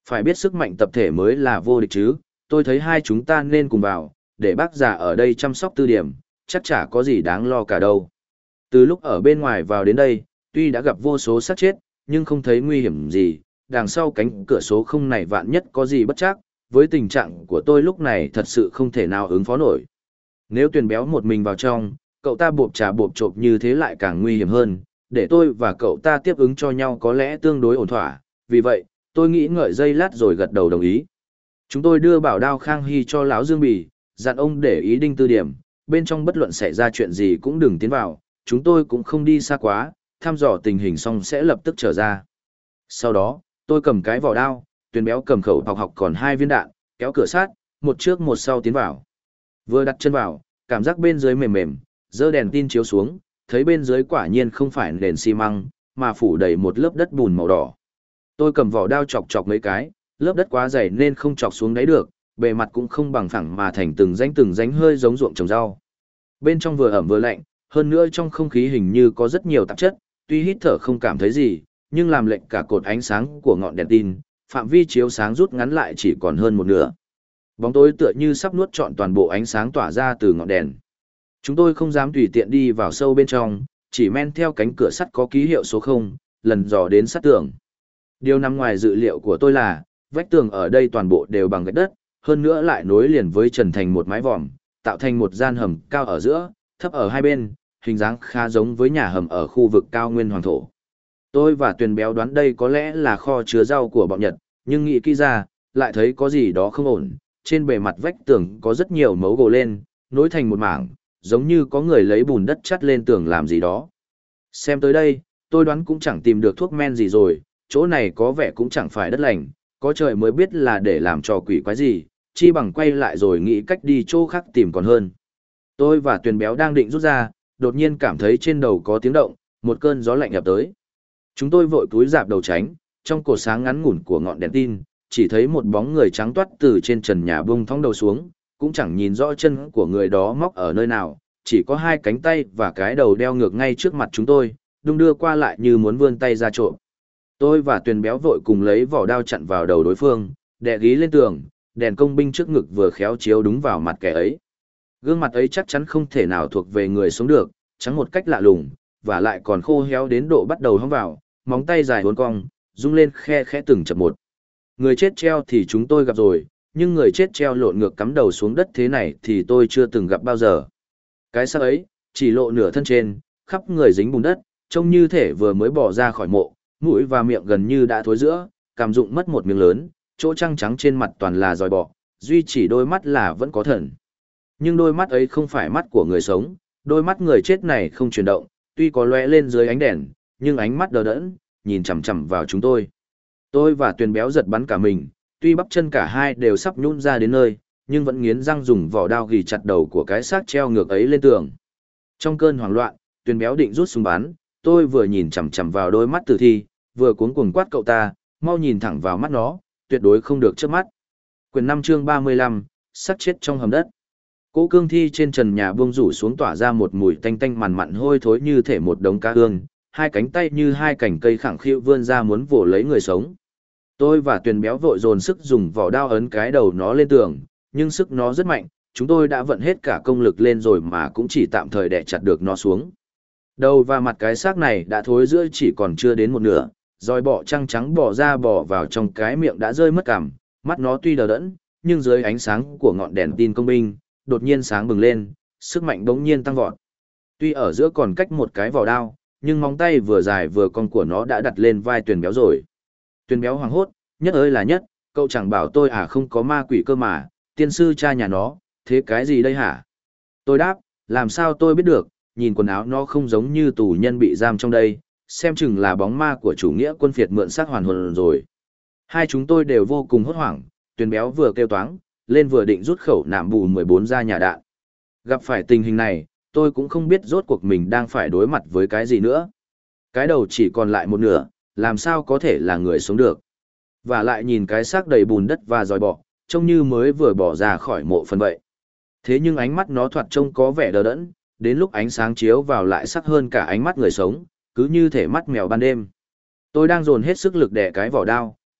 Phải biết sức mạnh tập thể mới là vô địch chứ, tôi thấy hai chúng ta nên cùng vào, để bác già ở đây chăm sóc tư điểm, chắc chả có gì đáng lo cả đâu. Từ lúc ở bên ngoài vào đến đây, tuy đã gặp vô số sát chết, nhưng không thấy nguy hiểm gì, đằng sau cánh cửa số không này vạn nhất có gì bất trắc, với tình trạng của tôi lúc này thật sự không thể nào ứng phó nổi. Nếu Tuyền Béo một mình vào trong, cậu ta bộp trà bộp chộp như thế lại càng nguy hiểm hơn, để tôi và cậu ta tiếp ứng cho nhau có lẽ tương đối ổn thỏa, vì vậy, tôi nghĩ ngợi giây lát rồi gật đầu đồng ý. Chúng tôi đưa bảo đao Khang Hy cho lão Dương Bỉ, dặn ông để ý đinh tư điểm, bên trong bất luận xảy ra chuyện gì cũng đừng tiến vào, chúng tôi cũng không đi xa quá, thăm dò tình hình xong sẽ lập tức trở ra. Sau đó, tôi cầm cái vỏ đao, Tuyền Béo cầm khẩu học còn 2 viên đạn, kéo cửa sát, một trước một sau tiến vào. Vừa đặt chân vào, cảm giác bên dưới mềm mềm, giơ đèn tin chiếu xuống, thấy bên dưới quả nhiên không phải nền xi măng, mà phủ đầy một lớp đất bùn màu đỏ. Tôi cầm vỏ đao chọc chọc mấy cái, lớp đất quá dày nên không chọc xuống đáy được, bề mặt cũng không bằng phẳng mà thành từng rãnh hơi giống ruộng trồng rau. Bên trong vừa ẩm vừa lạnh, hơn nữa trong không khí hình như có rất nhiều tạp chất, tuy hít thở không cảm thấy gì, nhưng làm lệnh cả cột ánh sáng của ngọn đèn tin, phạm vi chiếu sáng rút ngắn lại chỉ còn hơn một nửa. Bóng tối tựa như sắp nuốt trọn toàn bộ ánh sáng tỏa ra từ ngọn đèn. Chúng tôi không dám tùy tiện đi vào sâu bên trong, chỉ men theo cánh cửa sắt có ký hiệu số 0, lần dò đến sát tường. Điều nằm ngoài dự liệu của tôi là, vách tường ở đây toàn bộ đều bằng gạch đất, hơn nữa lại nối liền với trần thành một mái vòm, tạo thành một gian hầm cao ở giữa, thấp ở hai bên, hình dáng khá giống với nhà hầm ở khu vực cao nguyên hoàng thổ. Tôi và Tuyền Béo đoán đây có lẽ là kho chứa rau của bọn Nhật, nhưng nghĩ kỹ ra, lại thấy có gì đó không ổn. Trên bề mặt vách tường có rất nhiều mấu gồ lên, nối thành một mảng, giống như có người lấy bùn đất chắt lên tường làm gì đó. Xem tới đây, tôi đoán cũng chẳng tìm được thuốc men gì rồi, chỗ này có vẻ cũng chẳng phải đất lành, có trời mới biết là để làm trò quỷ quái gì, chi bằng quay lại rồi nghĩ cách đi chỗ khác tìm còn hơn. Tôi và Tuyền Béo đang định rút ra, đột nhiên cảm thấy trên đầu có tiếng động, một cơn gió lạnh ập tới. Chúng tôi vội cúi rạp đầu tránh, trong cột sáng ngắn ngủn của ngọn đèn tin, chỉ thấy một bóng người trắng toát từ trên trần nhà bông thõng đầu xuống, cũng chẳng nhìn rõ chân của người đó móc ở nơi nào, chỉ có 2 cánh tay và cái đầu đeo ngược ngay trước mặt chúng tôi, đung đưa qua lại như muốn vươn tay ra trộm. Tôi và Tuyền Béo vội cùng lấy vỏ đao chặn vào đầu đối phương, đè gí lên tường, đèn công binh trước ngực vừa khéo chiếu đúng vào mặt kẻ ấy. Gương mặt ấy chắc chắn không thể nào thuộc về người sống được, trắng một cách lạ lùng, và lại còn khô héo đến độ bắt đầu hóng vào, móng tay dài uốn cong, rung lên khe khẽ từng chập một. Người chết treo thì chúng tôi gặp rồi, nhưng người chết treo lộn ngược cắm đầu xuống đất thế này thì tôi chưa từng gặp bao giờ. Cái xác ấy, chỉ lộ nửa thân trên, khắp người dính bùn đất, trông như thể vừa mới bỏ ra khỏi mộ, mũi và miệng gần như đã thối rữa, cảm dụng mất một miếng lớn, chỗ trăng trắng trên mặt toàn là dòi bọ, duy chỉ đôi mắt là vẫn có thần. Nhưng đôi mắt ấy không phải mắt của người sống, đôi mắt người chết này không chuyển động, tuy có lóe lên dưới ánh đèn, nhưng ánh mắt đờ đẫn, nhìn chằm chằm vào chúng tôi. Tôi và Tuyền Béo giật bắn cả mình, tuy bắp chân cả hai đều sắp nhún ra đến nơi, nhưng vẫn nghiến răng dùng vỏ đao gỉ chặt đầu của cái xác treo ngược ấy lên tường. Trong cơn hoảng loạn, Tuyền Béo định rút súng bắn, tôi vừa nhìn chằm chằm vào đôi mắt tử thi, vừa cuống cuồng quát cậu ta, mau nhìn thẳng vào mắt nó, tuyệt đối không được chớp mắt. Quyển 5 chương 35, xác chết trong hầm đất. Cỗ cương thi trên trần nhà buông rủ xuống tỏa ra một mùi tanh tanh mằn mặn hôi thối như thể một đống cá ương, 2 cánh tay như 2 cành cây khẳng khiu vươn ra muốn vồ lấy người sống. Tôi và Tuyền Béo vội dồn sức dùng vỏ đao ấn cái đầu nó lên tường, nhưng sức nó rất mạnh, chúng tôi đã vận hết cả công lực lên rồi mà cũng chỉ tạm thời đè chặt được nó xuống. Đầu và mặt cái xác này đã thối rữa chỉ còn chưa đến một nửa, roi bọ trăng trắng bò ra bò vào trong cái miệng đã rơi mất cảm, mắt nó tuy đờ đẫn, nhưng dưới ánh sáng của ngọn đèn tin công binh, đột nhiên sáng bừng lên, sức mạnh bỗng nhiên tăng vọt. Tuy ở giữa còn cách một cái vỏ đao, nhưng móng tay vừa dài vừa cong của nó đã đặt lên vai Tuyền Béo rồi. Tuyền Béo hoảng hốt, nhất ơi là nhất, cậu chẳng bảo tôi à không có ma quỷ cơ mà, tiên sư cha nhà nó, thế cái gì đây hả? Tôi đáp, làm sao tôi biết được, nhìn quần áo nó không giống như tù nhân bị giam trong đây, xem chừng là bóng ma của chủ nghĩa quân phiệt mượn xác hoàn hồn rồi. Hai chúng tôi đều vô cùng hốt hoảng, Tuyền Béo vừa kêu toáng, lên vừa định rút khẩu nạm bù 14 ra nhà đạn. Gặp phải tình hình này, tôi cũng không biết rốt cuộc mình đang phải đối mặt với cái gì nữa. Cái đầu chỉ còn lại một nửa, làm sao có thể là người sống được. Và lại nhìn cái xác đầy bùn đất và dòi bọ, trông như mới vừa bỏ ra khỏi mộ phần vậy. Thế nhưng ánh mắt nó thoạt trông có vẻ đờ đẫn, đến lúc ánh sáng chiếu vào lại sắc hơn cả ánh mắt người sống, cứ như thể mắt mèo ban đêm. Tôi đang dồn hết sức lực đè cái vỏ đao,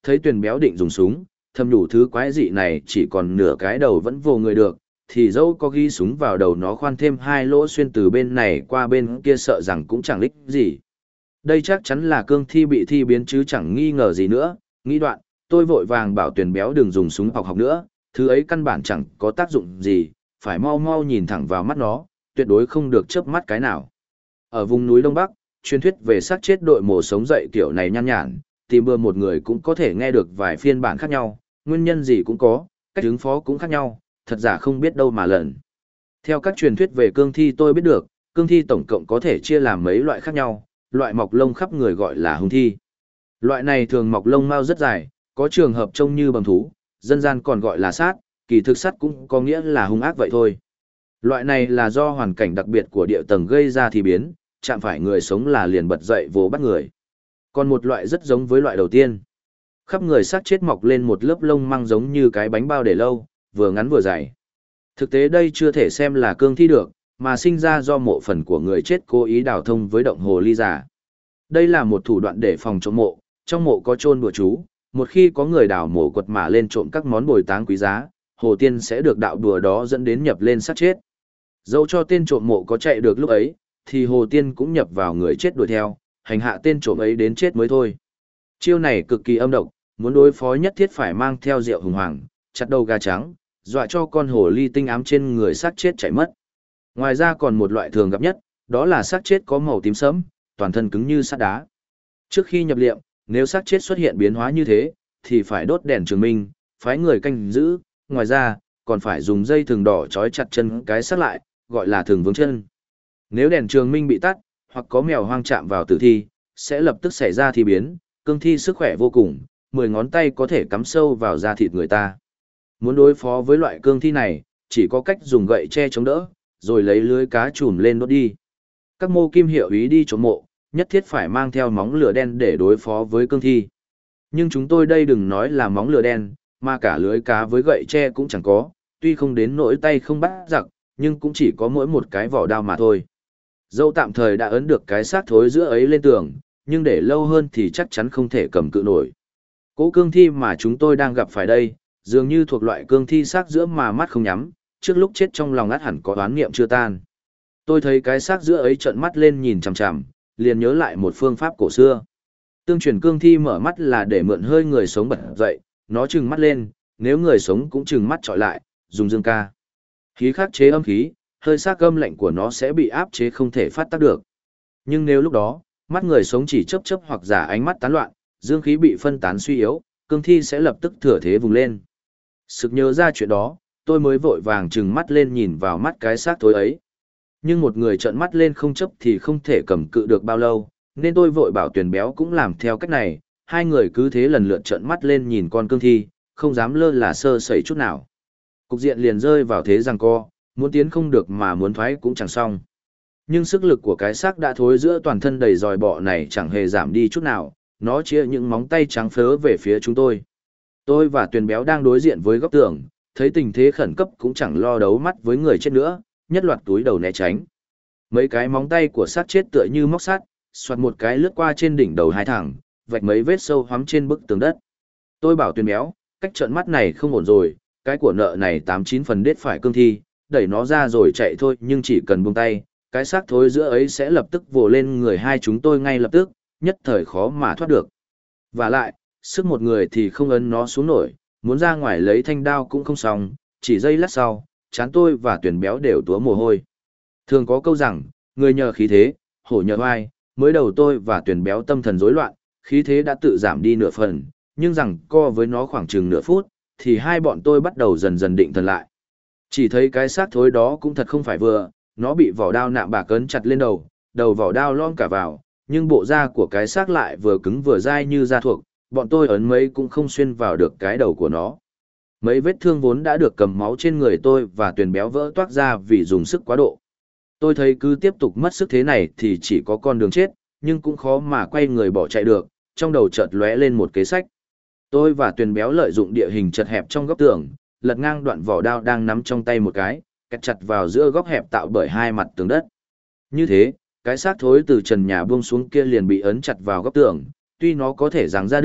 thấy Tuyền Béo định dùng súng, thầm nhủ thứ quái dị này chỉ còn nửa cái đầu vẫn vô người được, thì dẫu có ghi súng vào đầu nó khoan thêm 2 lỗ xuyên từ bên này qua bên kia sợ rằng cũng chẳng lích gì. Đây chắc chắn là cương thi bị thi biến chứ chẳng nghi ngờ gì nữa, nghĩ đoạn, tôi vội vàng bảo Tuyền Béo đừng dùng súng học nữa, thứ ấy căn bản chẳng có tác dụng gì, phải mau mau nhìn thẳng vào mắt nó, tuyệt đối không được chớp mắt cái nào. Ở vùng núi Đông Bắc, truyền thuyết về xác chết đội mổ sống dậy kiểu này nhan nhản, tìm bừa một người cũng có thể nghe được vài phiên bản khác nhau, nguyên nhân gì cũng có, cách ứng phó cũng khác nhau, thật giả không biết đâu mà lần. Theo các truyền thuyết về cương thi tôi biết được, cương thi tổng cộng có thể chia làm mấy loại khác nhau, loại mọc lông khắp người gọi là hung thi. Loại này thường mọc lông mao rất dài, có trường hợp trông như bầm thú, dân gian còn gọi là sát, kỳ thực sát cũng có nghĩa là hung ác vậy thôi. Loại này là do hoàn cảnh đặc biệt của địa tầng gây ra thì biến, chạm phải người sống là liền bật dậy vồ bắt người. Còn một loại rất giống với loại đầu tiên. Khắp người xác chết mọc lên một lớp lông măng giống như cái bánh bao để lâu, vừa ngắn vừa dày. Thực tế đây chưa thể xem là cương thi được, mà sinh ra do mộ phần của người chết cố ý đào thông với động hồ ly giả. Đây là một thủ đoạn để phòng trộm mộ, trong mộ có chôn bùa chú, một khi có người đào mộ quật mả lên trộm các món bồi táng quý giá, hồ tiên sẽ được đạo đùa đó dẫn đến nhập lên xác chết. Dẫu cho tên trộm mộ có chạy được lúc ấy, thì hồ tiên cũng nhập vào người chết đuổi theo, hành hạ tên trộm ấy đến chết mới thôi. Chiêu này cực kỳ âm độc, muốn đối phó nhất thiết phải mang theo rượu hùng hoàng, chặt đầu gà trắng, dọa cho con hồ ly tinh ám trên người xác chết chạy mất. Ngoài ra còn một loại thường gặp nhất, đó là xác chết có màu tím sẫm, toàn thân cứng như sắt đá. Trước khi nhập liệm, nếu xác chết xuất hiện biến hóa như thế, thì phải đốt đèn trường minh, phái người canh giữ, ngoài ra, còn phải dùng dây thừng đỏ trói chặt chân cái xác lại, gọi là thừng vướng chân. Nếu đèn trường minh bị tắt, hoặc có mèo hoang chạm vào tử thi, sẽ lập tức xảy ra thi biến, cương thi sức khỏe vô cùng, 10 ngón tay có thể cắm sâu vào da thịt người ta. Muốn đối phó với loại cương thi này, chỉ có cách dùng gậy che chống đỡ, rồi lấy lưới cá chùm lên đốt đi. Các mô kim hiệu ý đi trộm mộ, nhất thiết phải mang theo móng lửa đen để đối phó với cương thi. Nhưng chúng tôi đây đừng nói là móng lửa đen, mà cả lưới cá với gậy tre cũng chẳng có, tuy không đến nỗi tay không bắt giặc, nhưng cũng chỉ có mỗi một cái vỏ đao mà thôi. Dẫu tạm thời đã ấn được cái xác thối giữa ấy lên tường, nhưng để lâu hơn thì chắc chắn không thể cầm cự nổi. Cỗ cương thi mà chúng tôi đang gặp phải đây, dường như thuộc loại cương thi xác giữa mà mắt không nhắm, trước lúc chết trong lòng ắt hẳn có oán niệm chưa tan. Tôi thấy cái xác giữa ấy trợn mắt lên nhìn chằm chằm, liền nhớ lại một phương pháp cổ xưa. Tương truyền cương thi mở mắt là để mượn hơi người sống bật dậy, nó trừng mắt lên, nếu người sống cũng trừng mắt trọi lại, dùng dương ca. Khí khắc chế âm khí, hơi xác âm lạnh của nó sẽ bị áp chế không thể phát tác được. Nhưng nếu lúc đó, mắt người sống chỉ chớp chớp hoặc giả ánh mắt tán loạn, dương khí bị phân tán suy yếu, cương thi sẽ lập tức thừa thế vùng lên. Sực nhớ ra chuyện đó, tôi mới vội vàng trừng mắt lên nhìn vào mắt cái xác thối ấy. Nhưng một người trợn mắt lên không chấp thì không thể cầm cự được bao lâu, nên tôi vội bảo Tuyền Béo cũng làm theo cách này, hai người cứ thế lần lượt trợn mắt lên nhìn con cương thi, không dám lơ là sơ sẩy chút nào. Cục diện liền rơi vào thế giằng co, muốn tiến không được mà muốn thoái cũng chẳng xong. Nhưng sức lực của cái xác đã thối giữa toàn thân đầy dòi bọ này chẳng hề giảm đi chút nào, nó chĩa những móng tay trắng phớ về phía chúng tôi. Tôi và Tuyền Béo đang đối diện với góc tường, thấy tình thế khẩn cấp cũng chẳng lo đấu mắt với người chết nữa, nhất loạt túi đầu né tránh. Mấy cái móng tay của xác chết tựa như móc sắt, xoạt một cái lướt qua trên đỉnh đầu hai thằng, vạch mấy vết sâu hoắm trên bức tường đất. Tôi bảo Tuyền Béo, cách trợn mắt này không ổn rồi, cái của nợ này 89 phần đết phải cương thi, đẩy nó ra rồi chạy thôi, nhưng chỉ cần buông tay, cái xác thối giữa ấy sẽ lập tức vồ lên người hai chúng tôi ngay lập tức, nhất thời khó mà thoát được. Và lại, sức một người thì không ấn nó xuống nổi, muốn ra ngoài lấy thanh đao cũng không xong, chỉ giây lát sau, trán tôi và Tuyền Béo đều túa mồ hôi. Thường có câu rằng, người nhờ khí thế, hổ nhờ oai, mới đầu tôi và Tuyền Béo tâm thần rối loạn, khí thế đã tự giảm đi nửa phần, nhưng rằng co với nó khoảng chừng nửa phút, thì hai bọn tôi bắt đầu dần dần định thần lại. Chỉ thấy cái xác thối đó cũng thật không phải vừa, nó bị vỏ đao nạm bạc ấn chặt lên đầu, đầu vỏ đao lom cả vào, nhưng bộ da của cái xác lại vừa cứng vừa dai như da thuộc, bọn tôi ấn mấy cũng không xuyên vào được cái đầu của nó. Mấy vết thương vốn đã được cầm máu trên người tôi và Tuyền Béo vỡ toác ra vì dùng sức quá độ. Tôi thấy cứ tiếp tục mất sức thế này thì chỉ có con đường chết, nhưng cũng khó mà quay người bỏ chạy được, trong đầu chợt lóe lên một kế sách. Tôi và Tuyền Béo lợi dụng địa hình chật hẹp trong góc tường, lật ngang đoạn vỏ đao đang nắm trong tay một cái, kẹt chặt vào giữa góc hẹp tạo bởi hai mặt tường đất. Như thế, cái xác thối từ trần nhà buông xuống kia liền bị ấn chặt vào góc tường, tuy nó có thể giằng ra được,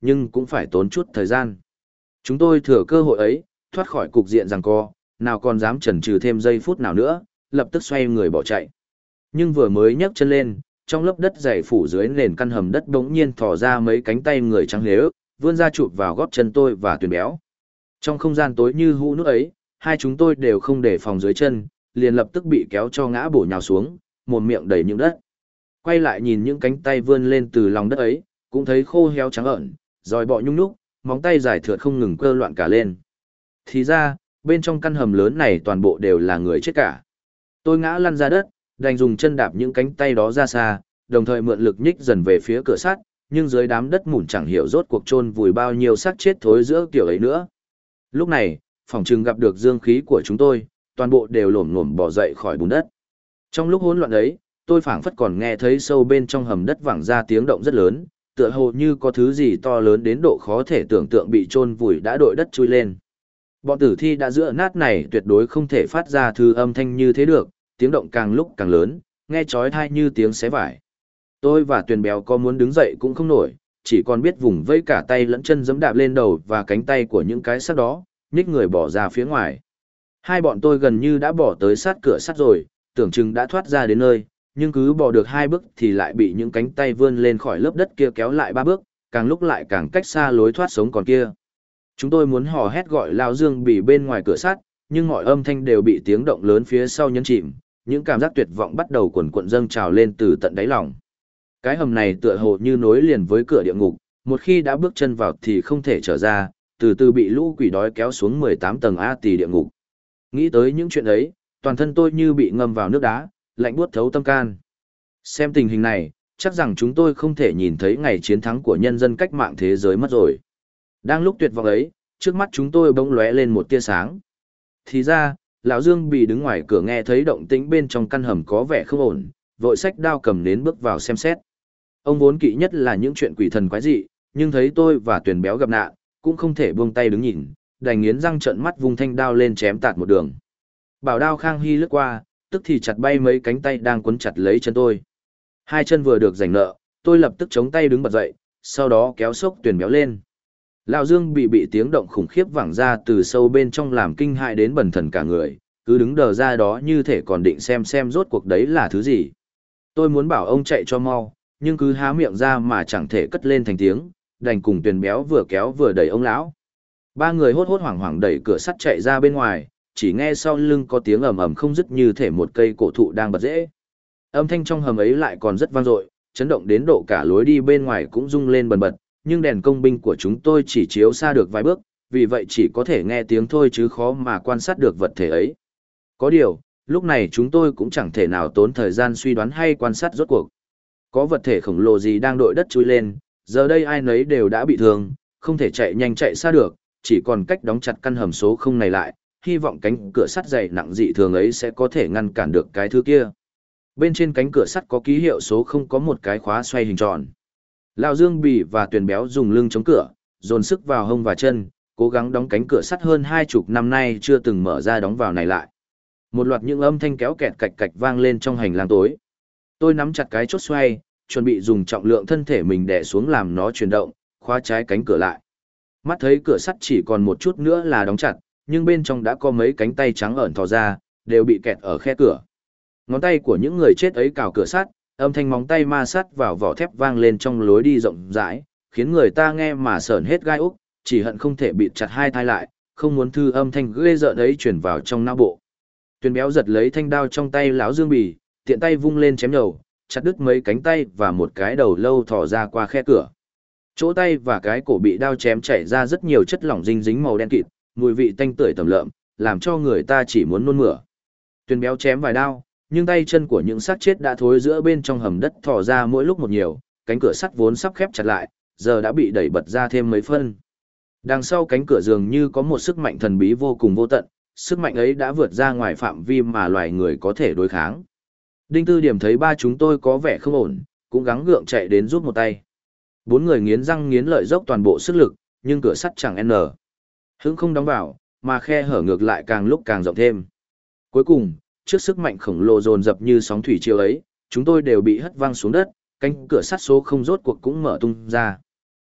nhưng cũng phải tốn chút thời gian. Chúng tôi thừa cơ hội ấy, thoát khỏi cục diện giằng co, nào còn dám chần chừ thêm giây phút nào nữa, lập tức xoay người bỏ chạy. Nhưng vừa mới nhấc chân lên, trong lớp đất dày phủ dưới nền căn hầm đất bỗng nhiên thò ra mấy cánh tay người trắng lếu, vươn ra chụp vào gót chân tôi và Tuyền Béo. Trong không gian tối như hũ nút ấy, hai chúng tôi đều không để phòng dưới chân, liền lập tức bị kéo cho ngã bổ nhào xuống, mồm miệng đầy những đất. Quay lại nhìn những cánh tay vươn lên từ lòng đất ấy, cũng thấy khô héo trắng ẩn, rồi bọ nhung nhúc, móng tay dài thượt không ngừng cơ loạn cả lên. Thì ra, bên trong căn hầm lớn này toàn bộ đều là người chết cả. Tôi ngã lăn ra đất, đành dùng chân đạp những cánh tay đó ra xa, đồng thời mượn lực nhích dần về phía cửa sắt, nhưng dưới đám đất mủn chẳng hiểu rốt cuộc chôn vùi bao nhiêu xác chết thối giữa kiểu ấy nữa. Lúc này, phòng trừng gặp được dương khí của chúng tôi, toàn bộ đều lổm ngổm bò dậy khỏi bùn đất. Trong lúc hỗn loạn ấy, tôi phảng phất còn nghe thấy sâu bên trong hầm đất vẳng ra tiếng động rất lớn, tựa hồ như có thứ gì to lớn đến độ khó thể tưởng tượng bị chôn vùi đã đội đất chui lên. Bọn tử thi đã giữa nát này tuyệt đối không thể phát ra thứ âm thanh như thế được, tiếng động càng lúc càng lớn, nghe chói tai như tiếng xé vải. Tôi và Tuyền Béo có muốn đứng dậy cũng không nổi, chỉ còn biết vùng vẫy cả tay lẫn chân giẫm đạp lên đầu và cánh tay của những cái xác đó, nhích người bỏ ra phía ngoài. Hai bọn tôi gần như đã bỏ tới sát cửa sắt rồi, tưởng chừng đã thoát ra đến nơi, nhưng cứ bỏ được 2 bước thì lại bị những cánh tay vươn lên khỏi lớp đất kia kéo lại 3 bước, càng lúc lại càng cách xa lối thoát sống còn kia. Chúng tôi muốn hò hét gọi Lão Dương Bỉ bên ngoài cửa sắt, nhưng mọi âm thanh đều bị tiếng động lớn phía sau nhấn chìm, những cảm giác tuyệt vọng bắt đầu cuồn cuộn dâng trào lên từ tận đáy lòng. Cái hầm này tựa hồ như nối liền với cửa địa ngục, một khi đã bước chân vào thì không thể trở ra, từ từ bị lũ quỷ đói kéo xuống 18 tầng A tỳ địa ngục. Nghĩ tới những chuyện ấy, toàn thân tôi như bị ngâm vào nước đá, lạnh buốt thấu tâm can. Xem tình hình này, chắc rằng chúng tôi không thể nhìn thấy ngày chiến thắng của nhân dân cách mạng thế giới mất rồi. Đang lúc tuyệt vọng ấy, trước mắt chúng tôi bỗng lóe lên một tia sáng. Thì ra, Lão Dương Bỉ đứng ngoài cửa nghe thấy động tĩnh bên trong căn hầm có vẻ không ổn, vội xách đao cầm nến bước vào xem xét. Ông vốn kỵ nhất là những chuyện quỷ thần quái dị, nhưng thấy tôi và Tuyền Béo gặp nạn, cũng không thể buông tay đứng nhìn, đành nghiến răng trợn mắt vung thanh đao lên chém tạt một đường. Bảo đao Khang Hy lướt qua, tức thì chặt bay mấy cánh tay đang quấn chặt lấy chân tôi. Hai chân vừa được giành nợ, tôi lập tức chống tay đứng bật dậy, sau đó kéo xốc Tuyền Béo lên. Lão Dương bị tiếng động khủng khiếp vẳng ra từ sâu bên trong làm kinh hại đến bần thần cả người, cứ đứng đờ ra đó như thể còn định xem rốt cuộc đấy là thứ gì. Tôi muốn bảo ông chạy cho mau, nhưng cứ há miệng ra mà chẳng thể cất lên thành tiếng, đành cùng Tuyền Béo vừa kéo vừa đẩy ông lão. Ba người hốt hốt hoảng hoảng đẩy cửa sắt chạy ra bên ngoài, chỉ nghe sau lưng có tiếng ầm ầm không dứt như thể một cây cổ thụ đang bật rễ. Âm thanh trong hầm ấy lại còn rất vang dội, chấn động đến độ cả lối đi bên ngoài cũng rung lên bần bật, nhưng đèn công binh của chúng tôi chỉ chiếu xa được vài bước, vì vậy chỉ có thể nghe tiếng thôi chứ khó mà quan sát được vật thể ấy. Có điều, lúc này chúng tôi cũng chẳng thể nào tốn thời gian suy đoán hay quan sát rốt cuộc. Có vật thể khổng lồ gì đang đội đất chui lên, giờ đây ai nấy đều đã bị thương, không thể chạy nhanh chạy xa được, chỉ còn cách đóng chặt căn hầm số không này lại, hy vọng cánh cửa sắt dày nặng dị thường ấy sẽ có thể ngăn cản được cái thứ kia. Bên trên cánh cửa sắt có ký hiệu số không có một cái khóa xoay hình tròn. Lão Dương Bỉ và Tuyền Béo dùng lưng chống cửa, dồn sức vào hông và chân, cố gắng đóng cánh cửa sắt hơn 20 năm nay chưa từng mở ra đóng vào này lại. Một loạt những âm thanh kéo kẹt cạch cạch vang lên trong hành lang tối. Tôi nắm chặt cái chốt xoay, chuẩn bị dùng trọng lượng thân thể mình đè xuống làm nó chuyển động, khóa trái cánh cửa lại. Mắt thấy cửa sắt chỉ còn một chút nữa là đóng chặt, nhưng bên trong đã có mấy cánh tay trắng ẩn thò ra, đều bị kẹt ở khe cửa. Ngón tay của những người chết ấy cào cửa sắt, âm thanh móng tay ma sát vào vỏ thép vang lên trong lối đi rộng rãi, khiến người ta nghe mà sởn hết gai ốc, chỉ hận không thể bịt chặt hai tai lại, không muốn thư âm thanh ghê rợn ấy truyền vào trong não bộ. Tuyền Béo giật lấy thanh đao trong tay Lão Dương Bỉ, tiện tay vung lên chém nhầu, chặt đứt mấy cánh tay và một cái đầu lâu thò ra qua khe cửa. Chỗ tay và cái cổ bị đao chém chảy ra rất nhiều chất lỏng dinh dính màu đen kịt, mùi vị tanh tưởi tẩm lợm, làm cho người ta chỉ muốn nôn mửa. Tuyền Béo chém vài đao, nhưng tay chân của những xác chết đã thối giữa bên trong hầm đất thò ra mỗi lúc một nhiều, cánh cửa sắt vốn sắp khép chặt lại, giờ đã bị đẩy bật ra thêm mấy phân. Đằng sau cánh cửa dường như có một sức mạnh thần bí vô cùng vô tận, sức mạnh ấy đã vượt ra ngoài phạm vi mà loài người có thể đối kháng. Đinh Tư Điểm thấy ba chúng tôi có vẻ không ổn, cũng gắng gượng chạy đến giúp một tay. Bốn người nghiến răng nghiến lợi dốc toàn bộ sức lực, nhưng cửa sắt chẳng hững không đóng vào, mà khe hở ngược lại càng lúc càng rộng thêm. Cuối cùng, trước sức mạnh khổng lồ dồn dập như sóng thủy triều ấy, chúng tôi đều bị hất văng xuống đất, cánh cửa sắt số không rốt cuộc cũng mở tung ra.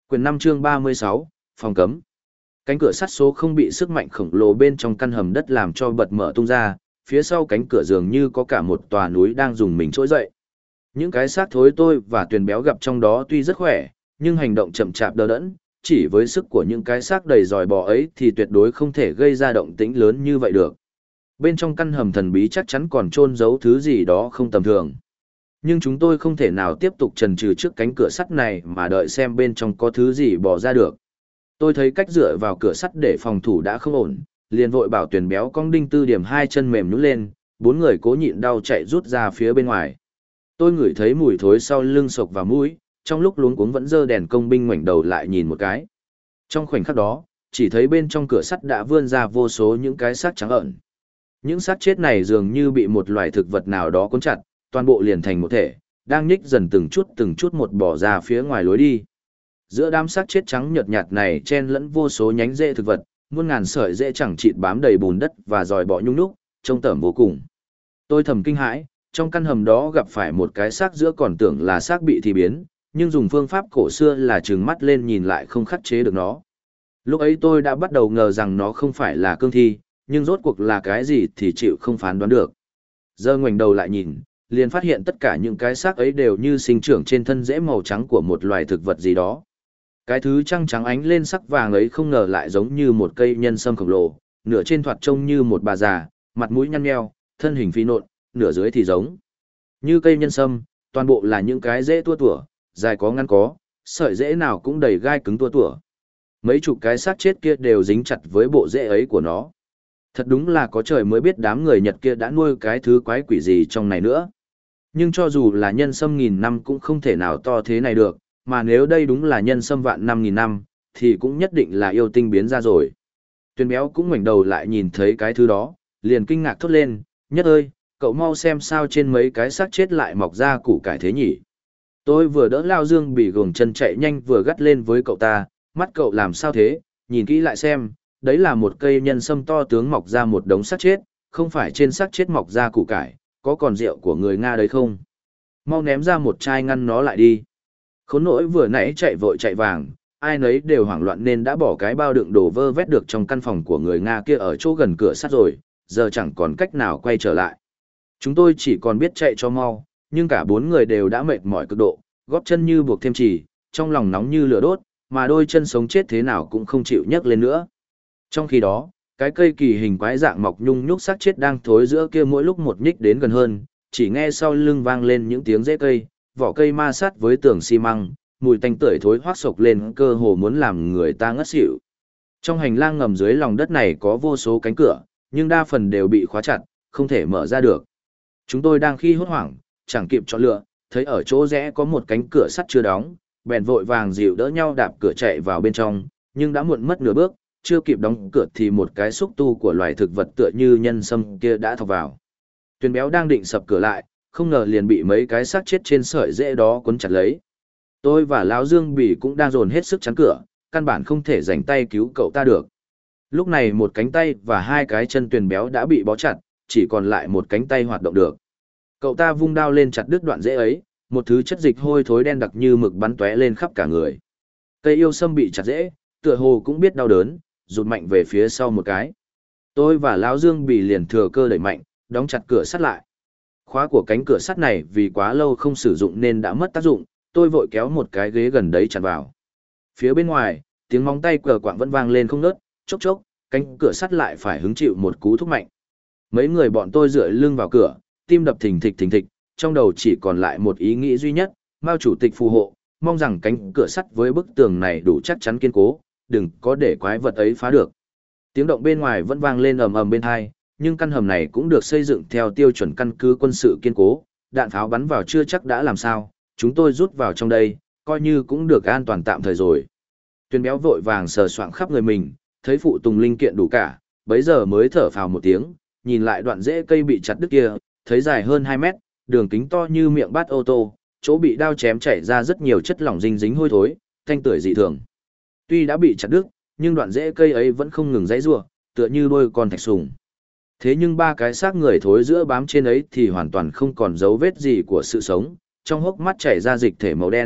Quyển 5 chương 36, phòng cấm. Cánh cửa sắt số không bị sức mạnh khổng lồ bên trong căn hầm đất làm cho bật mở tung ra, phía sau cánh cửa dường như có cả một tòa núi đang dùng mình trỗi dậy. Những cái xác thối tôi và Tuyền Béo gặp trong đó tuy rất khỏe, nhưng hành động chậm chạp đờ đẫn, chỉ với sức của những cái xác đầy dòi bò ấy thì tuyệt đối không thể gây ra động tĩnh lớn như vậy được. Bên trong căn hầm thần bí chắc chắn còn chôn giấu thứ gì đó không tầm thường. Nhưng chúng tôi không thể nào tiếp tục chần chừ trước cánh cửa sắt này mà đợi xem bên trong có thứ gì bò ra được. Tôi thấy cách dựa vào cửa sắt để phòng thủ đã không ổn, liền vội bảo Tuyền Béo cong đinh tư điểm hai chân mềm nhũn lên, bốn người cố nhịn đau chạy rút ra phía bên ngoài. Tôi ngửi thấy mùi thối sau lưng sộc vào mũi, trong lúc luống cuống vẫn giơ đèn công binh ngoảnh đầu lại nhìn một cái. Trong khoảnh khắc đó, chỉ thấy bên trong cửa sắt đã vươn ra vô số những cái xác trắng ẩn. Những xác chết này dường như bị một loài thực vật nào đó cuốn chặt, toàn bộ liền thành một thể, đang nhích dần từng chút một bỏ ra phía ngoài lối đi. Giữa đám xác chết trắng nhợt nhạt này chen lẫn vô số nhánh rễ thực vật, muôn ngàn sợi rễ chẳng chịt bám đầy bùn đất và dòi bọ nhung nhúc, trông tởm vô cùng. Tôi thầm kinh hãi, trong căn hầm đó gặp phải một cái xác giữa còn tưởng là xác bị thì biến, nhưng dùng phương pháp cổ xưa là trừng mắt lên nhìn lại không khắc chế được nó. Lúc ấy tôi đã bắt đầu ngờ rằng nó không phải là cương thi, nhưng rốt cuộc là cái gì thì chịu không phán đoán được. Giờ ngoảnh đầu lại nhìn, liền phát hiện tất cả những cái xác ấy đều như sinh trưởng trên thân rễ màu trắng của một loài thực vật gì đó. Cái thứ trăng trắng ánh lên sắc vàng ấy không ngờ lại giống như một cây nhân sâm khổng lồ, nửa trên thoạt trông như một bà già, mặt mũi nhăn nheo, thân hình phi nộn, nửa dưới thì giống như cây nhân sâm, toàn bộ là những cái rễ tua tủa, dài có ngắn có, sợi rễ nào cũng đầy gai cứng tua tủa. Mấy chục cái xác chết kia đều dính chặt với bộ rễ ấy của nó. Thật đúng là có trời mới biết đám người Nhật kia đã nuôi cái thứ quái quỷ gì trong này nữa. Nhưng cho dù là nhân sâm nghìn năm cũng không thể nào to thế này được, mà nếu đây đúng là nhân sâm vạn năm nghìn năm, thì cũng nhất định là yêu tinh biến ra rồi. Tuyền Béo cũng ngoảnh đầu lại nhìn thấy cái thứ đó, liền kinh ngạc thốt lên, Nhất ơi, cậu mau xem sao trên mấy cái xác chết lại mọc ra củ cải thế nhỉ. Tôi vừa đỡ Lao Dương bị gồng chân chạy nhanh vừa gắt lên với cậu ta, mắt cậu làm sao thế, nhìn kỹ lại xem, đấy là một cây nhân sâm to tướng mọc ra một đống xác chết, không phải trên xác chết mọc ra củ cải, có còn rượu của người Nga đấy không? Mau ném ra một chai ngăn nó lại đi. Khốn nỗi vừa nãy chạy vội chạy vàng, ai nấy đều hoảng loạn nên đã bỏ cái bao đựng đồ vơ vét được trong căn phòng của người Nga kia ở chỗ gần cửa sắt rồi, giờ chẳng còn cách nào quay trở lại. Chúng tôi chỉ còn biết chạy cho mau, nhưng cả bốn người đều đã mệt mỏi cực độ, gót chân như buộc thêm chì, trong lòng nóng như lửa đốt, mà đôi chân sống chết thế nào cũng không chịu nhấc lên nữa. Trong khi đó, cái cây kỳ hình quái dạng mọc nhung nhúc xác chết đang thối giữa kia mỗi lúc một nhích đến gần hơn, chỉ nghe sau lưng vang lên những tiếng rễ cây, vỏ cây ma sát với tường xi măng, mùi tanh tưởi thối hoác sộc lên cơ hồ muốn làm người ta ngất xỉu. Trong hành lang ngầm dưới lòng đất này có vô số cánh cửa, nhưng đa phần đều bị khóa chặt, không thể mở ra được. Chúng tôi đang khi hốt hoảng, chẳng kịp chọn lựa, thấy ở chỗ rẽ có một cánh cửa sắt chưa đóng, bèn vội vàng dịu đỡ nhau đạp cửa chạy vào bên trong, nhưng đã muộn mất nửa bước, chưa kịp đóng cửa thì một cái xúc tu của loài thực vật tựa như nhân sâm kia đã thọc vào. Tuyền Béo đang định sập cửa lại, không ngờ liền bị mấy cái xác chết trên sợi rễ đó cuốn chặt lấy. Tôi và Lão Dương Bỉ cũng đang dồn hết sức chắn cửa, căn bản không thể rảnh tay cứu cậu ta được. Lúc này một cánh tay và hai cái chân Tuyền Béo đã bị bó chặt, chỉ còn lại một cánh tay hoạt động được. Cậu ta vung đao lên chặt đứt đoạn rễ ấy, một thứ chất dịch hôi thối đen đặc như mực bắn tóe lên khắp cả người. Cây yêu sâm bị chặt rễ, tựa hồ cũng biết đau đớn, rụt mạnh về phía sau một cái. Tôi và Lão Dương Bỉ liền thừa cơ đẩy mạnh, đóng chặt cửa sắt lại. Khóa của cánh cửa sắt này vì quá lâu không sử dụng nên đã mất tác dụng, tôi vội kéo một cái ghế gần đấy chặn vào. Phía bên ngoài, tiếng móng tay cờ quạng vẫn vang lên không ngớt, chốc chốc, cánh cửa sắt lại phải hứng chịu một cú thúc mạnh. Mấy người bọn tôi dựa lưng vào cửa, tim đập thình thịch, trong đầu chỉ còn lại một ý nghĩ duy nhất, Mao chủ tịch phù hộ, mong rằng cánh cửa sắt với bức tường này đủ chắc chắn kiên cố, đừng có để quái vật ấy phá được. Tiếng động bên ngoài vẫn vang lên ầm ầm bên tai, nhưng căn hầm này cũng được xây dựng theo tiêu chuẩn căn cứ quân sự kiên cố, đạn pháo bắn vào chưa chắc đã làm sao, chúng tôi rút vào trong đây, coi như cũng được an toàn tạm thời rồi. Tuyền Béo vội vàng sờ soạng khắp người mình, thấy phụ tùng linh kiện đủ cả, bấy giờ mới thở phào một tiếng, nhìn lại đoạn rễ cây bị chặt đứt kia, thấy dài hơn 2 mét, đường kính to như miệng bát ô tô, chỗ bị đao chém chảy ra rất nhiều chất lỏng dinh dính hôi thối, thanh tưởi dị thường. Tuy đã bị chặt đứt, nhưng đoạn rễ cây ấy vẫn không ngừng giãy giụa, tựa như đôi con thạch sùng. Thế nhưng ba cái xác người thối giữa bám trên ấy thì hoàn toàn không còn dấu vết gì của sự sống, trong hốc mắt chảy ra dịch thể màu đen,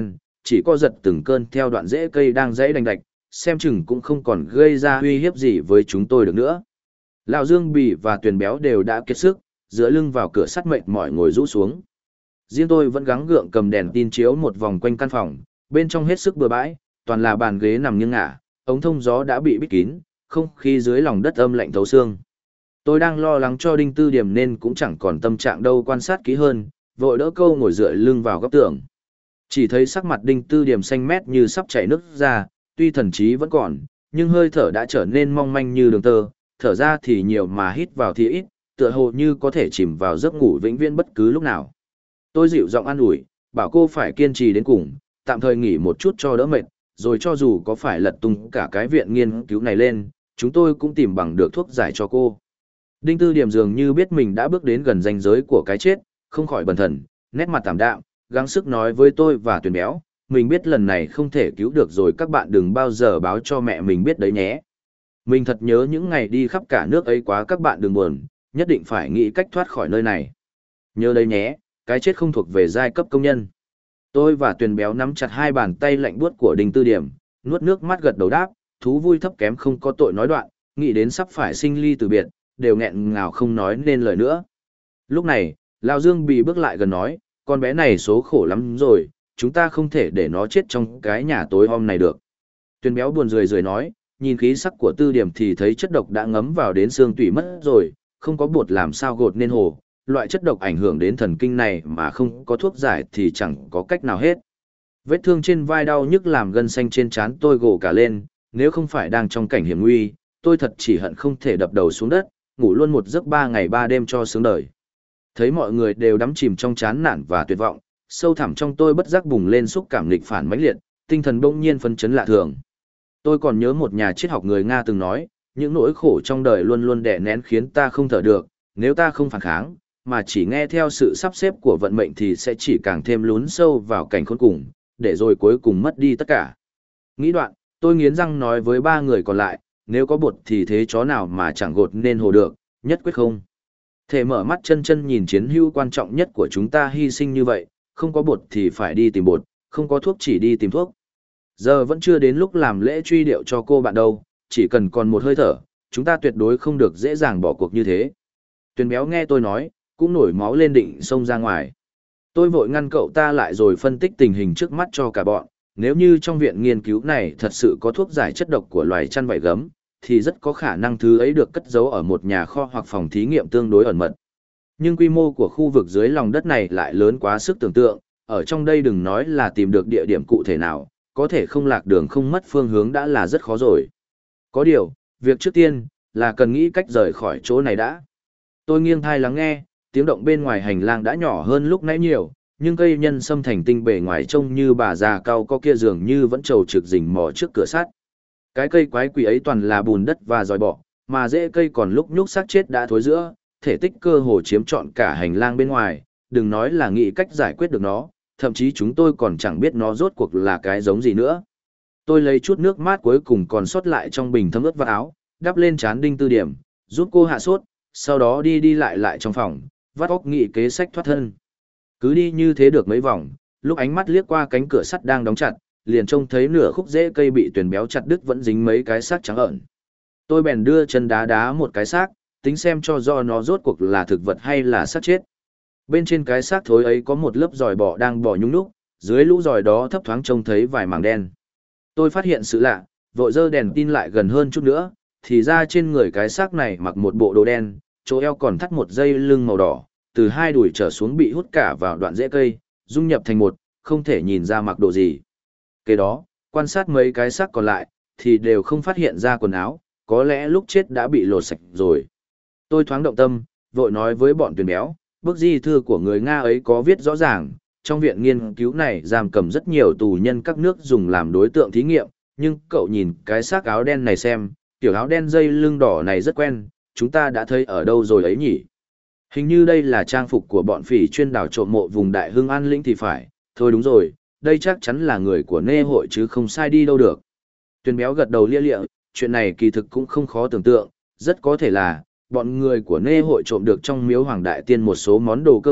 chỉ co giật từng cơn theo đoạn rễ cây đang rẽ đành đạch, xem chừng cũng không còn gây ra uy hiếp gì với chúng tôi được nữa. Lão Dương Bì và Tuyền Béo đều đã kiệt sức, dựa lưng vào cửa sắt mệt mỏi ngồi rũ xuống. Riêng tôi vẫn gắng gượng cầm đèn tin chiếu một vòng quanh căn phòng, bên trong hết sức bừa bãi, toàn là bàn ghế nằm nghiêng ngả, ống thông gió đã bị bít kín, không khí dưới lòng đất âm lạnh thấu xương. Tôi đang lo lắng cho Đinh Tư Điểm nên cũng chẳng còn tâm trạng đâu quan sát kỹ hơn, vội đỡ câu ngồi dựa lưng vào góc tường. Chỉ thấy sắc mặt Đinh Tư Điểm xanh mét như sắp chảy nước ra, tuy thần trí vẫn còn, nhưng hơi thở đã trở nên mong manh như đường tơ, thở ra thì nhiều mà hít vào thì ít, tựa hồ như có thể chìm vào giấc ngủ vĩnh viễn bất cứ lúc nào. Tôi dịu giọng an ủi, bảo cô phải kiên trì đến cùng, tạm thời nghỉ một chút cho đỡ mệt, rồi cho dù có phải lật tung cả cái viện nghiên cứu này lên, chúng tôi cũng tìm bằng được thuốc giải cho cô. Đinh Tư Điểm dường như biết mình đã bước đến gần ranh giới của cái chết, không khỏi bần thần, nét mặt tạm đạm, gắng sức nói với tôi và Tuyền Béo, mình biết lần này không thể cứu được rồi, các bạn đừng bao giờ báo cho mẹ mình biết đấy nhé. Mình thật nhớ những ngày đi khắp cả nước ấy quá, các bạn đừng buồn, nhất định phải nghĩ cách thoát khỏi nơi này. Nhớ đấy nhé, cái chết không thuộc về giai cấp công nhân. Tôi và Tuyền Béo nắm chặt hai bàn tay lạnh buốt của Đinh Tư Điểm, nuốt nước mắt gật đầu đáp, thú vui thấp kém không có tội nói đoạn, nghĩ đến sắp phải sinh ly từ biệt, đều nghẹn ngào không nói nên lời nữa. Lúc này, Lão Dương Bì bước lại gần nói, con bé này số khổ lắm rồi, chúng ta không thể để nó chết trong cái nhà tối om này được. Tuyền Béo buồn rười rười nói, nhìn khí sắc của Tư Điểm thì thấy chất độc đã ngấm vào đến xương tủy mất rồi, không có bột làm sao gột nên hồ, loại chất độc ảnh hưởng đến thần kinh này mà không có thuốc giải thì chẳng có cách nào hết. Vết thương trên vai đau nhức làm gân xanh trên trán tôi gồ cả lên, nếu không phải đang trong cảnh hiểm nguy, tôi thật chỉ hận không thể đập đầu xuống đất, ngủ luôn một giấc 3 ngày 3 đêm cho sướng đời. Thấy mọi người đều đắm chìm trong chán nản và tuyệt vọng, sâu thẳm trong tôi bất giác bùng lên xúc cảm nghịch phản mãnh liệt, tinh thần bỗng nhiên phấn chấn lạ thường. Tôi còn nhớ một nhà triết học người Nga từng nói, những nỗi khổ trong đời luôn luôn đè nén khiến ta không thở được, nếu ta không phản kháng, mà chỉ nghe theo sự sắp xếp của vận mệnh thì sẽ chỉ càng thêm lún sâu vào cảnh khốn cùng, để rồi cuối cùng mất đi tất cả. Nghĩ đoạn, tôi nghiến răng nói với 3 người còn lại, nếu có bột thì thế chó nào mà chẳng gột nên hồ được, nhất quyết không. Thể mở mắt chân chân nhìn chiến hữu quan trọng nhất của chúng ta hy sinh như vậy, không có bột thì phải đi tìm bột, không có thuốc chỉ đi tìm thuốc. Giờ vẫn chưa đến lúc làm lễ truy điệu cho cô bạn đâu, chỉ cần còn một hơi thở, chúng ta tuyệt đối không được dễ dàng bỏ cuộc như thế. Tuyền Béo nghe tôi nói, cũng nổi máu lên định xông ra ngoài. Tôi vội ngăn cậu ta lại rồi phân tích tình hình trước mắt cho cả bọn. Nếu như trong viện nghiên cứu này thật sự có thuốc giải chất độc của loài chăn vảy gấm, thì rất có khả năng thứ ấy được cất giấu ở một nhà kho hoặc phòng thí nghiệm tương đối ẩn mật. Nhưng quy mô của khu vực dưới lòng đất này lại lớn quá sức tưởng tượng, ở trong đây đừng nói là tìm được địa điểm cụ thể nào, có thể không lạc đường không mất phương hướng đã là rất khó rồi. Có điều, việc trước tiên, là cần nghĩ cách rời khỏi chỗ này đã. Tôi nghiêng tai lắng nghe, tiếng động bên ngoài hành lang đã nhỏ hơn lúc nãy nhiều, nhưng cây nhân sâm thành tinh bề ngoài trông như bà già cao có kia dường như vẫn trầu trực rình mò trước cửa sắt. Cái cây quái quỷ ấy toàn là bùn đất và dòi bọ, mà rễ cây còn lúc nhúc xác chết đã thối rữa, thể tích cơ hồ chiếm trọn cả hành lang bên ngoài, đừng nói là nghĩ cách giải quyết được nó, thậm chí chúng tôi còn chẳng biết nó rốt cuộc là cái giống gì nữa. Tôi lấy chút nước mát cuối cùng còn sót lại trong bình thấm ướt vào áo, đắp lên trán Đinh Tư Điểm, giúp cô hạ sốt, sau đó đi đi lại trong phòng, vắt óc nghĩ kế sách thoát thân. Cứ đi như thế được mấy vòng, lúc ánh mắt liếc qua cánh cửa sắt đang đóng chặt, liền trông thấy nửa khúc rễ cây bị Tuyền Béo chặt đứt vẫn dính mấy cái xác trắng ợn. Tôi bèn đưa chân đá đá một cái xác, tính xem cho do nó rốt cuộc là thực vật hay là xác chết. Bên trên cái xác thối ấy có một lớp giòi bọ đang bò nhung nhúc, dưới lũ giòi đó thấp thoáng trông thấy vài mảng đen. Tôi phát hiện sự lạ, vội giơ đèn tin lại gần hơn chút nữa, thì ra trên người cái xác này mặc một bộ đồ đen, chỗ eo còn thắt một dây lưng màu đỏ, từ hai đùi trở xuống bị hút cả vào đoạn rễ cây, dung nhập thành một, không thể nhìn ra mặc đồ gì. Kế đó, quan sát mấy cái xác còn lại, thì đều không phát hiện ra quần áo, có lẽ lúc chết đã bị lột sạch rồi. Tôi thoáng động tâm, vội nói với bọn Tuyền Béo, bức di thư của người Nga ấy có viết rõ ràng, trong viện nghiên cứu này giam cầm rất nhiều tù nhân các nước dùng làm đối tượng thí nghiệm, nhưng cậu nhìn cái xác áo đen này xem, kiểu áo đen dây lưng đỏ này rất quen, chúng ta đã thấy ở đâu rồi ấy nhỉ? Hình như đây là trang phục của bọn phỉ chuyên đào trộm mộ vùng Đại Hưng An Lĩnh thì phải, thôi đúng rồi, đây chắc chắn là người của nê hội chứ không sai đi đâu được. Tuyền Béo gật đầu lia lịa, chuyện này kỳ thực cũng không khó tưởng tượng, rất có thể là bọn người của nê hội trộm được trong miếu Hoàng Đại Tiên một số món đồ cơ mật,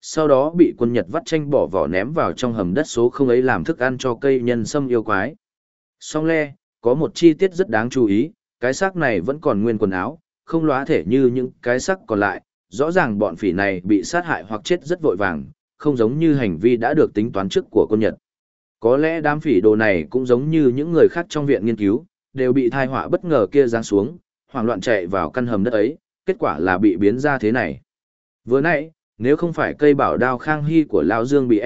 sau đó bị quân Nhật vắt chanh bỏ vỏ ném vào trong hầm đất số không ấy làm thức ăn cho cây nhân sâm yêu quái. Song le, có một chi tiết rất đáng chú ý, cái xác này vẫn còn nguyên quần áo, không lóa thể như những cái xác còn lại, rõ ràng bọn phỉ này bị sát hại hoặc chết rất vội vàng, không giống như hành vi đã được tính toán trước của quân Nhật. Có lẽ đám phỉ đồ này cũng giống như những người khác trong viện nghiên cứu, đều bị tai họa bất ngờ kia giáng xuống, hoảng loạn chạy vào căn hầm đất ấy, kết quả là bị biến ra thế này. Vừa nãy, nếu không phải cây bảo đao Khang Hy của Lão Dương bị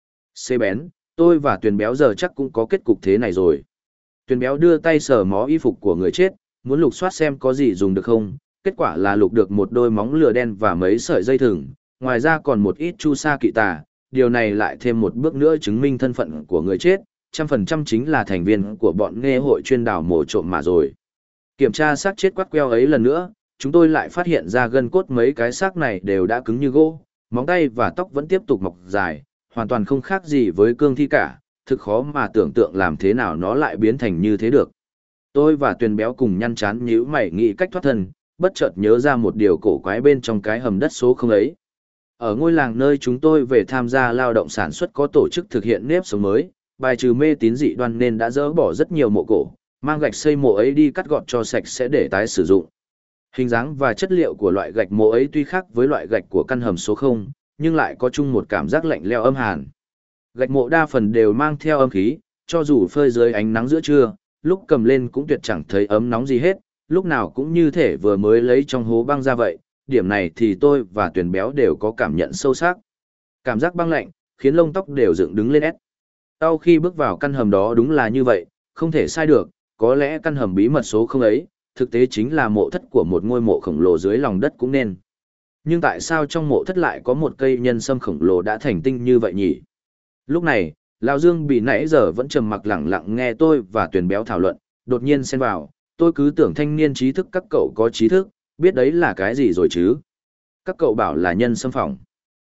C bén, tôi và Tuyền Béo giờ chắc cũng có kết cục thế này rồi. Tuyền Béo đưa tay sờ mó y phục của người chết, muốn lục soát xem có gì dùng được không, kết quả là lục được một đôi móng lừa đen và mấy sợi dây thừng, ngoài ra còn một ít chu sa kỵ tà, điều này lại thêm một bước nữa chứng minh thân phận của người chết, 100% chính là thành viên của bọn nghe hội chuyên đào mổ trộm mà rồi. Kiểm tra xác chết quắt queo ấy lần nữa, chúng tôi lại phát hiện ra gân cốt mấy cái xác này đều đã cứng như gỗ, móng tay và tóc vẫn tiếp tục mọc dài, hoàn toàn không khác gì với cương thi cả, thực khó mà tưởng tượng làm thế nào nó lại biến thành như thế được. Tôi và Tuyền Béo cùng nhăn chán nhíu mày nghĩ cách thoát thân, bất chợt nhớ ra một điều cổ quái bên trong cái hầm đất số không ấy. Ở ngôi làng nơi chúng tôi về tham gia lao động sản xuất có tổ chức thực hiện nếp sống mới, bài trừ mê tín dị đoan nên đã dỡ bỏ rất nhiều mộ cổ, mang gạch xây mộ ấy đi cắt gọt cho sạch sẽ để tái sử dụng. Hình dáng và chất liệu của loại gạch mộ ấy tuy khác với loại gạch của căn hầm số 0, nhưng lại có chung một cảm giác lạnh lẽo âm hàn. Gạch mộ đa phần đều mang theo âm khí, cho dù phơi dưới ánh nắng giữa trưa, lúc cầm lên cũng tuyệt chẳng thấy ấm nóng gì hết, lúc nào cũng như thể vừa mới lấy trong hố băng ra vậy. Điểm này thì tôi và Tuyền Béo đều có cảm nhận sâu sắc. Cảm giác băng lạnh, khiến lông tóc đều dựng đứng lên ép. Sau khi bước vào căn hầm đó đúng là như vậy, không thể sai được, có lẽ căn hầm bí mật số không ấy, thực tế chính là mộ thất của một ngôi mộ khổng lồ dưới lòng đất cũng nên. Nhưng tại sao trong mộ thất lại có một cây nhân sâm khổng lồ đã thành tinh như vậy nhỉ? Lúc này, Lão Dương bị nãy giờ vẫn trầm mặc lặng lặng nghe tôi và Tuyền Béo thảo luận, đột nhiên xen vào, tôi cứ tưởng thanh niên trí thức các cậu có trí thức, biết đấy là cái gì rồi chứ? Các cậu bảo là nhân sâm phỏng.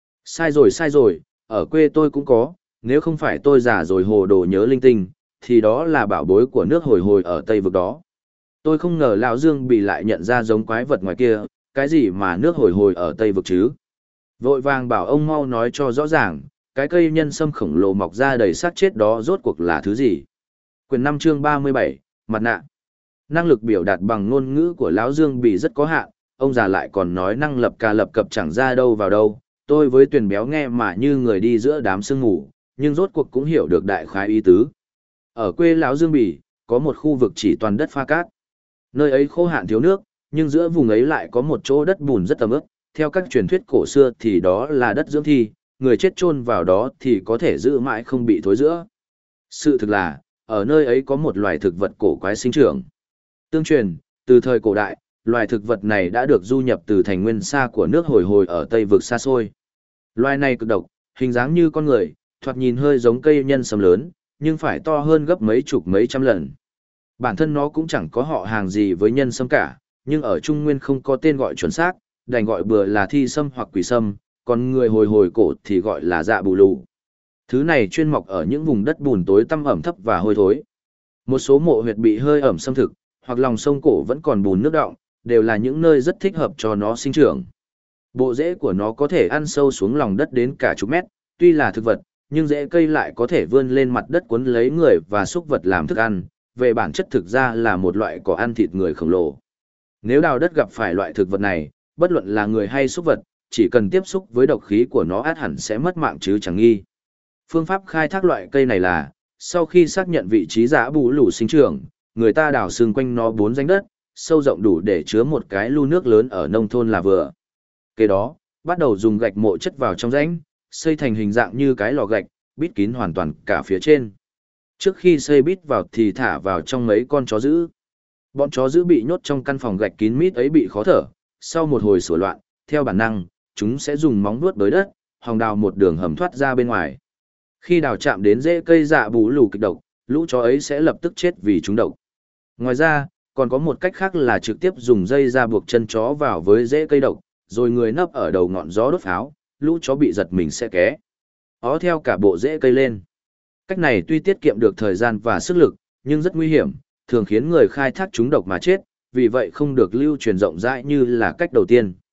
Sai rồi, ở quê tôi cũng có, nếu không phải tôi già rồi hồ đồ nhớ linh tinh, thì đó là bảo bối của nước hồi hồi ở Tây Vực đó. Tôi không ngờ Lão Dương bị lại nhận ra giống quái vật ngoài kia, cái gì mà nước hồi hồi ở Tây Vực chứ? Vội vàng bảo ông mau nói cho rõ ràng, cái cây nhân sâm khổng lồ mọc ra đầy xác chết đó rốt cuộc là thứ gì? Quyển 5 chương 37, mặt nạ. Năng lực biểu đạt bằng ngôn ngữ của Lão Dương bị rất có hạn, ông già lại còn nói năng lập ca lập cập chẳng ra đâu vào đâu. Tôi với Tuyền Béo nghe mà như người đi giữa đám sương mù, nhưng rốt cuộc cũng hiểu được đại khái ý tứ. Ở quê Lão Dương Bỉ, có một khu vực chỉ toàn đất pha cát. Nơi ấy khô hạn thiếu nước, nhưng giữa vùng ấy lại có một chỗ đất bùn rất tầm ướp. Theo các truyền thuyết cổ xưa thì đó là đất dưỡng thi, người chết chôn vào đó thì có thể giữ mãi không bị thối rữa. Sự thực là, ở nơi ấy có một loài thực vật cổ quái sinh trưởng. Tương truyền, từ thời cổ đại, loài thực vật này đã được du nhập từ thành nguyên sa của nước hồi hồi ở Tây Vực xa xôi. Loài này cực độc, hình dáng như con người, thoạt nhìn hơi giống cây nhân sâm lớn, nhưng phải to hơn gấp mấy chục mấy trăm lần. Bản thân nó cũng chẳng có họ hàng gì với nhân sâm cả, nhưng ở Trung Nguyên không có tên gọi chuẩn xác, đành gọi bừa là thi sâm hoặc quỷ sâm, còn người hồi hồi cổ thì gọi là dạ bù lù. Thứ này chuyên mọc ở những vùng đất bùn tối tăm ẩm thấp và hôi thối. Một số mộ huyệt bị hơi ẩm xâm thực, hoặc lòng sông cổ vẫn còn bùn nước đọng, đều là những nơi rất thích hợp cho nó sinh trưởng. Bộ rễ của nó có thể ăn sâu xuống lòng đất đến cả chục mét, tuy là thực vật, nhưng rễ cây lại có thể vươn lên mặt đất cuốn lấy người và súc vật làm thức ăn, về bản chất thực ra là một loại cỏ ăn thịt người khổng lồ. Nếu đào đất gặp phải loại thực vật này, bất luận là người hay súc vật, chỉ cần tiếp xúc với độc khí của nó ắt hẳn sẽ mất mạng chứ chẳng nghi. Phương pháp khai thác loại cây này là, sau khi xác nhận vị trí dã bù lù sinh trưởng, người ta đào xung quanh nó 4 rãnh đất, sâu rộng đủ để chứa một cái lu nước lớn ở nông thôn là vừa. Kế đó, bắt đầu dùng gạch mộ chất vào trong rãnh, xây thành hình dạng như cái lò gạch, bít kín hoàn toàn cả phía trên. Trước khi xây bít vào thì thả vào trong mấy con chó dữ. Bọn chó dữ bị nhốt trong căn phòng gạch kín mít ấy bị khó thở, sau một hồi sủa loạn, theo bản năng, chúng sẽ dùng móng vuốt bới đất, hòng đào một đường hầm thoát ra bên ngoài. Khi đào chạm đến rễ cây dạ bù lù kịch độc, lũ chó ấy sẽ lập tức chết vì chúng độc. Ngoài ra, còn có một cách khác là trực tiếp dùng dây ra buộc chân chó vào với rễ cây độc, rồi người nấp ở đầu ngọn gió đốt pháo, lũ chó bị giật mình sẽ ké ó theo cả bộ rễ cây lên. Cách này tuy tiết kiệm được thời gian và sức lực, nhưng rất nguy hiểm, thường khiến người khai thác chúng độc mà chết, vì vậy không được lưu truyền rộng rãi như là cách đầu tiên.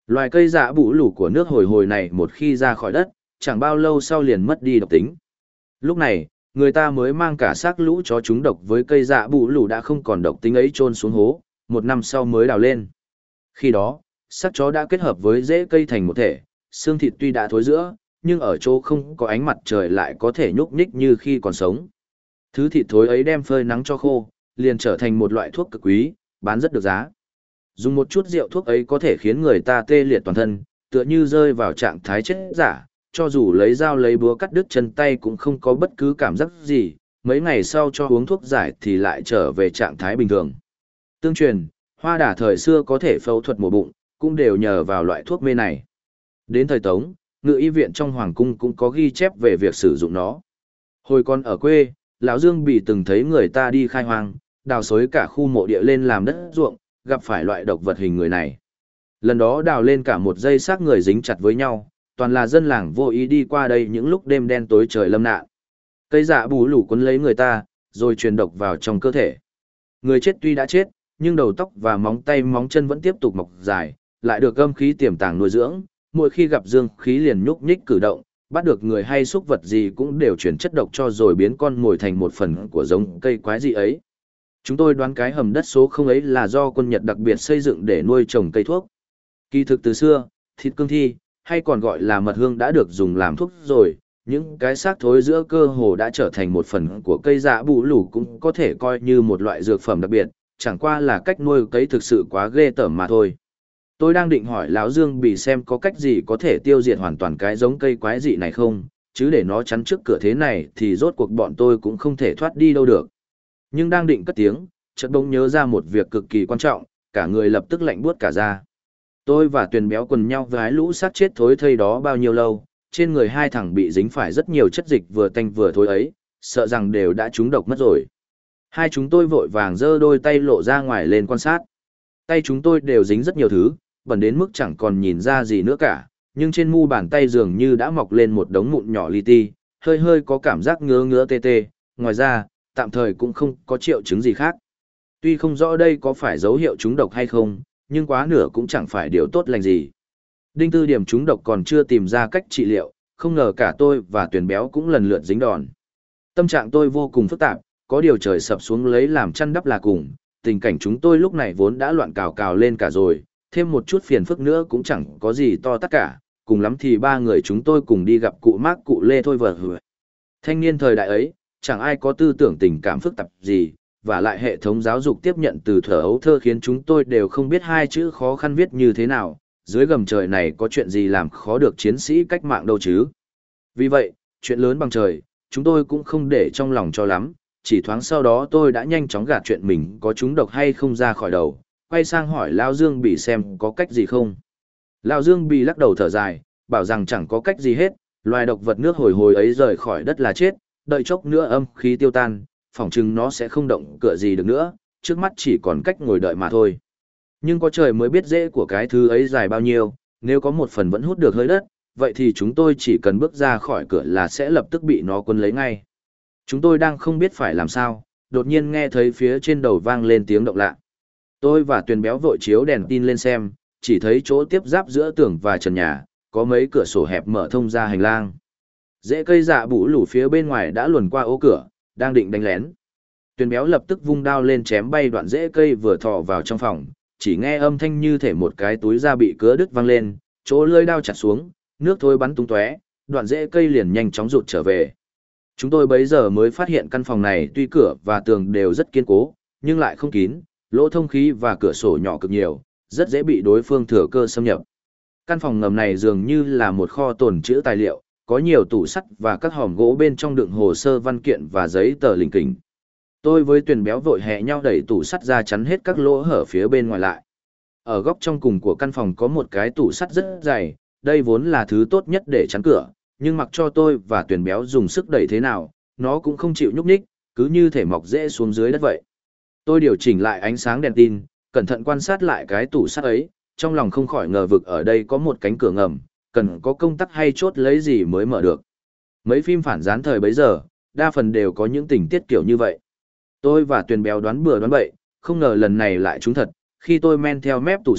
Loài cây dạ bụ lủ của nước hồi hồi này một khi ra khỏi đất, chẳng bao lâu sau liền mất đi độc tính. Lúc này, người ta mới mang cả xác lũ chó trúng độc với cây dạ bụ lủ đã không còn độc tính ấy chôn xuống hố, 1 năm sau mới đào lên. Khi đó, xác chó đã kết hợp với rễ cây thành một thể, xương thịt tuy đã thối rữa, nhưng ở chỗ không có ánh mặt trời lại có thể nhúc nhích như khi còn sống. Thứ thịt thối ấy đem phơi nắng cho khô, liền trở thành một loại thuốc cực quý, bán rất được giá. Dùng một chút rượu thuốc ấy có thể khiến người ta tê liệt toàn thân, tựa như rơi vào trạng thái chết giả, cho dù lấy dao lấy búa cắt đứt chân tay cũng không có bất cứ cảm giác gì, mấy ngày sau cho uống thuốc giải thì lại trở về trạng thái bình thường. Tương truyền, Hoa Đà thời xưa có thể phẫu thuật mổ bụng, cũng đều nhờ vào loại thuốc mê này. Đến thời Tống, ngự y viện trong hoàng cung cũng có ghi chép về việc sử dụng nó. Hồi còn ở quê, lão Dương bị từng thấy người ta đi khai hoang, đào xới cả khu mộ địa lên làm đất ruộng, gặp phải loại độc vật hình người này. Lần đó đào lên cả một dây xác người dính chặt với nhau, toàn là dân làng vô ý đi qua đây những lúc đêm đen tối trời lâm nạn. Cây dạ bù lủ quấn lấy người ta, rồi truyền độc vào trong cơ thể. Người chết tuy đã chết, nhưng đầu tóc và móng tay móng chân vẫn tiếp tục mọc dài, lại được âm khí tiềm tàng nuôi dưỡng, mỗi khi gặp dương khí liền nhúc nhích cử động, bắt được người hay xúc vật gì cũng đều chuyển chất độc cho rồi biến con mồi thành một phần của giống cây quái dị ấy. Chúng tôi đoán cái hầm đất số không ấy là do quân Nhật đặc biệt xây dựng để nuôi trồng cây thuốc. Kỳ thực từ xưa, thịt cương thi, hay còn gọi là mật hương đã được dùng làm thuốc rồi, những cái xác thối giữa cơ hồ đã trở thành một phần của cây dạ bù lủ cũng có thể coi như một loại dược phẩm đặc biệt, chẳng qua là cách nuôi cấy thực sự quá ghê tởm mà thôi. Tôi đang định hỏi lão Dương Bì xem có cách gì có thể tiêu diệt hoàn toàn cái giống cây quái dị này không, chứ để nó chắn trước cửa thế này thì rốt cuộc bọn tôi cũng không thể thoát đi đâu được. Nhưng đang định cất tiếng, chợt bỗng nhớ ra một việc cực kỳ quan trọng, cả người lập tức lạnh buốt cả ra. Tôi và Tuyền Béo quần nhau với lũ xác chết thối thây đó bao nhiêu lâu, trên người hai thằng bị dính phải rất nhiều chất dịch vừa tanh vừa thối ấy, sợ rằng đều đã trúng độc mất rồi. Hai chúng tôi vội vàng giơ đôi tay lộ ra ngoài lên quan sát. Tay chúng tôi đều dính rất nhiều thứ, bẩn đến mức chẳng còn nhìn ra gì nữa cả, nhưng trên mu bàn tay dường như đã mọc lên một đống mụn nhỏ li ti, hơi hơi có cảm giác ngứa ngứa tê tê, ngoài ra, tạm thời cũng không có triệu chứng gì khác. Tuy không rõ đây có phải dấu hiệu trúng độc hay không, nhưng quá nửa cũng chẳng phải điều tốt lành gì. Đinh Tư Điểm trúng độc còn chưa tìm ra cách trị liệu, không ngờ cả tôi và Tuyền Béo cũng lần lượt dính đòn. Tâm trạng tôi vô cùng phức tạp, có điều trời sập xuống lấy làm chăn đắp là cùng, tình cảnh chúng tôi lúc này vốn đã loạn cào cào lên cả rồi, thêm một chút phiền phức nữa cũng chẳng có gì to tất cả, cùng lắm thì ba người chúng tôi cùng đi gặp cụ Mác cụ Lê thôi vờ hvừa. Thanh niên thời đại ấy, chẳng ai có tư tưởng tình cảm phức tạp gì, và lại hệ thống giáo dục tiếp nhận từ thuở ấu thơ khiến chúng tôi đều không biết hai chữ khó khăn viết như thế nào, dưới gầm trời này có chuyện gì làm khó được chiến sĩ cách mạng đâu chứ. Vì vậy, chuyện lớn bằng trời, chúng tôi cũng không để trong lòng cho lắm, chỉ thoáng sau đó tôi đã nhanh chóng gạt chuyện mình có trúng độc hay không ra khỏi đầu, quay sang hỏi Lao Dương Bì xem có cách gì không. Lao Dương Bì lắc đầu thở dài, bảo rằng chẳng có cách gì hết, loài độc vật nước hồi hồi ấy rời khỏi đất là chết, đợi chốc nữa âm khí tiêu tan, phỏng chừng nó sẽ không động cựa gì được nữa, trước mắt chỉ còn cách ngồi đợi mà thôi. Nhưng có trời mới biết rễ của cái thứ ấy dài bao nhiêu, nếu có một phần vẫn hút được hơi đất, vậy thì chúng tôi chỉ cần bước ra khỏi cửa là sẽ lập tức bị nó quấn lấy ngay. Chúng tôi đang không biết phải làm sao, đột nhiên nghe thấy phía trên đầu vang lên tiếng động lạ. Tôi và Tuyền Béo vội chiếu đèn tin lên xem, chỉ thấy chỗ tiếp giáp giữa tường và trần nhà, có mấy cửa sổ hẹp mở thông ra hành lang. Rễ cây dạ bụ lủ phía bên ngoài đã luồn qua ô cửa, đang định đánh lén. Tuyền Béo lập tức vung đao lên chém bay đoạn rễ cây vừa thò vào trong phòng, chỉ nghe âm thanh như thể một cái túi da bị cứa đứt vang lên, chỗ lưỡi đao chặt xuống, nước thối bắn tung tóe, đoạn rễ cây liền nhanh chóng rụt trở về. Chúng tôi bấy giờ mới phát hiện căn phòng này tuy cửa và tường đều rất kiên cố, nhưng lại không kín, lỗ thông khí và cửa sổ nhỏ cực nhiều, rất dễ bị đối phương thừa cơ xâm nhập. Căn phòng ngầm này dường như là một kho tồn trữ tài liệu, có nhiều tủ sắt và các hòm gỗ bên trong đựng hồ sơ văn kiện và giấy tờ lỉnh kỉnh. Tôi với Tuyền Béo vội hẹ nhau đẩy tủ sắt ra chắn hết các lỗ hở phía bên ngoài lại. Ở góc trong cùng của căn phòng có một cái tủ sắt rất dày, đây vốn là thứ tốt nhất để chắn cửa, nhưng mặc cho tôi và Tuyền Béo dùng sức đẩy thế nào, nó cũng không chịu nhúc nhích, cứ như thể mọc rễ xuống dưới đất vậy. Tôi điều chỉnh lại ánh sáng đèn tin, cẩn thận quan sát lại cái tủ sắt ấy, trong lòng không khỏi ngờ vực ở đây có một cánh cửa ngầm, cần có công tắc hay chốt lấy gì mới mở được. Mấy phim phản gián thời bấy giờ, đa phần đều có những tình tiết kiểu như vậy. Tôi và Tuyền Béo đoán bừa đoán bậy, không ngờ lần này lại trúng thật, khi tôi men theo mép tủ sắt,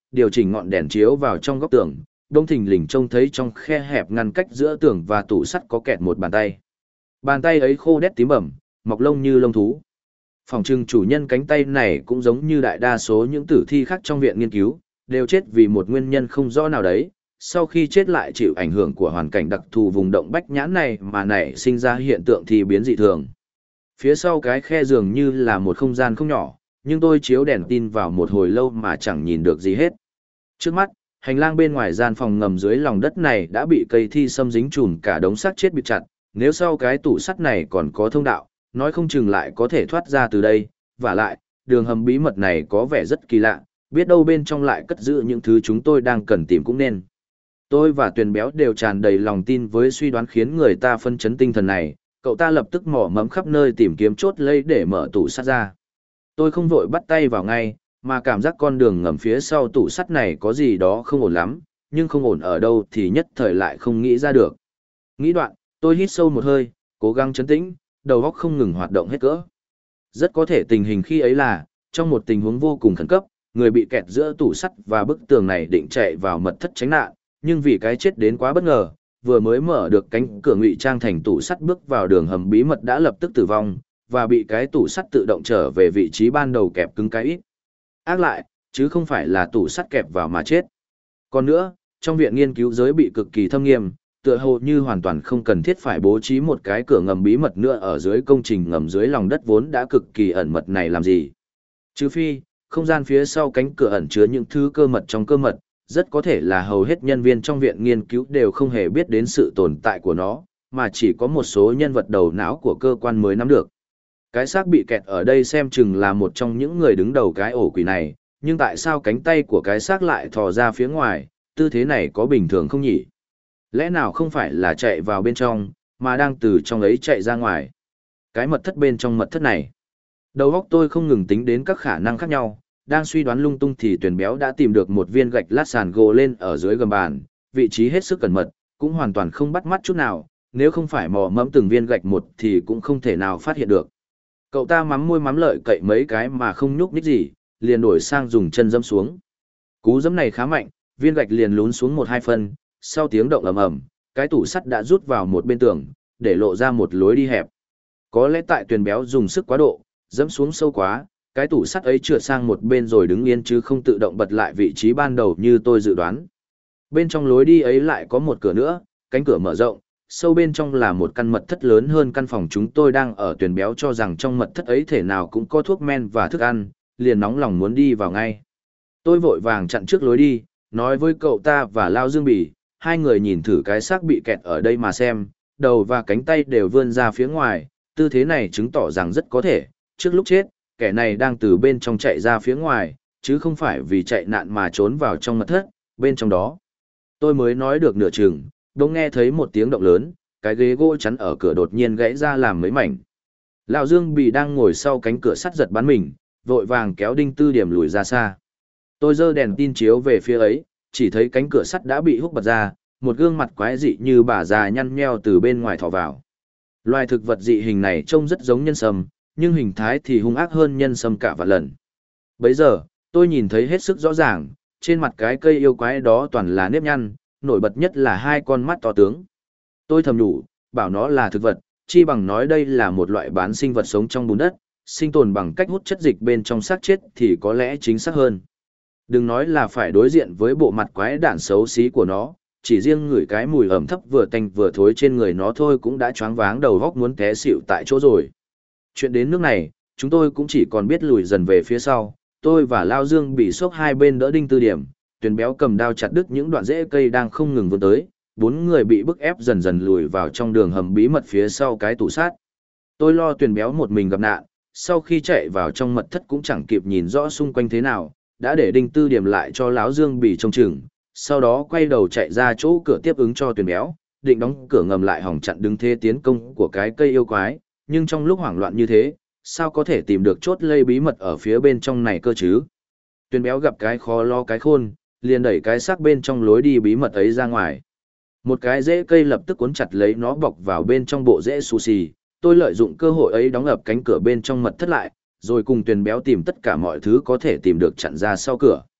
điều chỉnh ngọn đèn chiếu vào trong góc tường, đông thình lình trông thấy trong khe hẹp ngăn cách giữa tường và tủ sắt có kẹt một bàn tay. Bàn tay ấy khô đét tím bẩm, mọc lông như lông thú. Phòng trưng chủ nhân cánh tay này cũng giống như đại đa số những tử thi khác trong viện nghiên cứu, đều chết vì một nguyên nhân không rõ nào đấy. Sau khi chết lại chịu ảnh hưởng của hoàn cảnh đặc thù vùng động Bách Nhãn này mà nảy sinh ra hiện tượng thi biến dị thường. Phía sau cái khe dường như là một không gian không nhỏ, nhưng tôi chiếu đèn tin vào một hồi lâu mà chẳng nhìn được gì hết. Trước mắt, hành lang bên ngoài gian phòng ngầm dưới lòng đất này đã bị cây thi xâm dính trùm cả đống xác chết bịt chặt, nếu sau cái tủ sắt này còn có thông đạo, nói không chừng lại có thể thoát ra từ đây, vả lại, đường hầm bí mật này có vẻ rất kỳ lạ, biết đâu bên trong lại cất giữ những thứ chúng tôi đang cần tìm cũng nên. Tôi và Tuyền Béo đều tràn đầy lòng tin với suy đoán khiến người ta phân chấn tinh thần này, cậu ta lập tức mò mẫm khắp nơi tìm kiếm chốt lây để mở tủ sắt ra. Tôi không vội bắt tay vào ngay, mà cảm giác con đường ngầm phía sau tủ sắt này có gì đó không ổn lắm, nhưng không ổn ở đâu thì nhất thời lại không nghĩ ra được. Nghĩ đoạn, tôi hít sâu một hơi, cố gắng trấn tĩnh, đầu óc không ngừng hoạt động hết cỡ. Rất có thể tình hình khi ấy là, trong một tình huống vô cùng khẩn cấp, người bị kẹt giữa tủ sắt và bức tường này định chạy vào mật thất tránh nạn, nhưng vì cái chết đến quá bất ngờ, vừa mới mở được cánh cửa ngụy trang thành tủ sắt bước vào đường hầm bí mật đã lập tức tử vong, và bị cái tủ sắt tự động trở về vị trí ban đầu kẹp cứng cái ít. Ác lại, chứ không phải là tủ sắt kẹp vào mà chết. Còn nữa, trong viện nghiên cứu giới bị cực kỳ thâm nghiêm, tựa hồ như hoàn toàn không cần thiết phải bố trí một cái cửa ngầm bí mật nữa ở dưới công trình ngầm dưới lòng đất vốn đã cực kỳ ẩn mật này làm gì. Trừ phi, không gian phía sau cánh cửa ẩn chứa những thứ cơ mật trong cơ mật, rất có thể là hầu hết nhân viên trong viện nghiên cứu đều không hề biết đến sự tồn tại của nó, mà chỉ có một số nhân vật đầu não của cơ quan mới nắm được. Cái xác bị kẹt ở đây xem chừng là một trong những người đứng đầu cái ổ quỷ này, nhưng tại sao cánh tay của cái xác lại thò ra phía ngoài, tư thế này có bình thường không nhỉ? Lẽ nào không phải là chạy vào bên trong, mà đang từ trong ấy chạy ra ngoài? Cái mật thất bên trong mật thất này. Đầu óc tôi không ngừng tính đến các khả năng khác nhau, đang suy đoán lung tung thì Tuyền Béo đã tìm được một viên gạch lát sàn gồ lên ở dưới gầm bàn, vị trí hết sức cẩn mật, cũng hoàn toàn không bắt mắt chút nào, nếu không phải mò mẫm từng viên gạch một thì cũng không thể nào phát hiện được. Cậu ta mắm môi mắm lợi cậy mấy cái mà không nhúc nhích gì, liền đổi sang dùng chân dẫm xuống. Cú dẫm này khá mạnh, viên gạch liền lún xuống 1-2 phân, sau tiếng động ầm ầm, cái tủ sắt đã rút vào một bên tường, để lộ ra một lối đi hẹp. Có lẽ tại Tuyền Béo dùng sức quá độ, dẫm xuống sâu quá, cái tủ sắt ấy trượt sang một bên rồi đứng yên chứ không tự động bật lại vị trí ban đầu như tôi dự đoán. Bên trong lối đi ấy lại có một cửa nữa, cánh cửa mở rộng, sâu bên trong là một căn mật thất lớn hơn căn phòng chúng tôi đang ở. Tuyền Béo cho rằng trong mật thất ấy thể nào cũng có thuốc men và thức ăn, liền nóng lòng muốn đi vào ngay. Tôi vội vàng chặn trước lối đi, nói với cậu ta và Lao Dương Bỉ, hai người nhìn thử cái xác bị kẹt ở đây mà xem, đầu và cánh tay đều vươn ra phía ngoài, tư thế này chứng tỏ rằng rất có thể, trước lúc chết, kẻ này đang từ bên trong chạy ra phía ngoài, chứ không phải vì chạy nạn mà trốn vào trong mật thất, bên trong đó. Tôi mới nói được nửa chừng, bỗng nghe thấy một tiếng động lớn, cái ghế gỗ chắn ở cửa đột nhiên gãy ra làm mấy mảnh. Lão Dương Bỉ đang ngồi sau cánh cửa sắt giật bắn mình, vội vàng kéo Đinh Tư Điểm lùi ra xa. Tôi giơ đèn tin chiếu về phía ấy, chỉ thấy cánh cửa sắt đã bị húc bật ra, một gương mặt quái dị như bà già nhăn nheo từ bên ngoài thò vào. Loài thực vật dị hình này trông rất giống nhân sâm, nhưng hình thái thì hung ác hơn nhân sâm cả vạn lần. Bấy giờ, tôi nhìn thấy hết sức rõ ràng, trên mặt cái cây yêu quái đó toàn là nếp nhăn, nổi bật nhất là hai con mắt to tướng. Tôi thầm nhủ, bảo nó là thực vật, chi bằng nói đây là một loại bán sinh vật sống trong bùn đất, sinh tồn bằng cách hút chất dịch bên trong xác chết thì có lẽ chính xác hơn. Đừng nói là phải đối diện với bộ mặt quái đản xấu xí của nó, chỉ riêng ngửi cái mùi ẩm thấp vừa tanh vừa thối trên người nó thôi cũng đã choáng váng đầu óc muốn té xỉu tại chỗ rồi. Chuyện đến nước này, chúng tôi cũng chỉ còn biết lùi dần về phía sau, tôi và Lao Dương bị sốc hai bên đỡ Đinh Tư Điểm, Tuyền Béo cầm đao chặt đứt những đoạn rễ cây đang không ngừng vươn tới, bốn người bị bức ép dần dần lùi vào trong đường hầm bí mật phía sau cái tủ sắt. Tôi lo Tuyền Béo một mình gặp nạn, sau khi chạy vào trong mật thất cũng chẳng kịp nhìn rõ xung quanh thế nào, đã để Đinh Tư Điểm lại cho Lão Dương Bỉ trông chừng, sau đó quay đầu chạy ra chỗ cửa tiếp ứng cho Tuyền Béo, định đóng cửa ngầm lại hòng chặn đứng thế tiến công của cái cây yêu quái, nhưng trong lúc hoảng loạn như thế, sao có thể tìm được chốt lây bí mật ở phía bên trong này cơ chứ? Tuyền Béo gặp cái khó lo cái khôn, liền đẩy cái xác bên trong lối đi bí mật ấy ra ngoài. Một cái rễ cây lập tức cuốn chặt lấy nó bọc vào bên trong bộ rễ xù xì, tôi lợi dụng cơ hội ấy đóng ập cánh cửa bên trong mật thất lại, rồi cùng Tuyền Béo tìm tất cả mọi thứ có thể tìm được chặn ra sau cửa.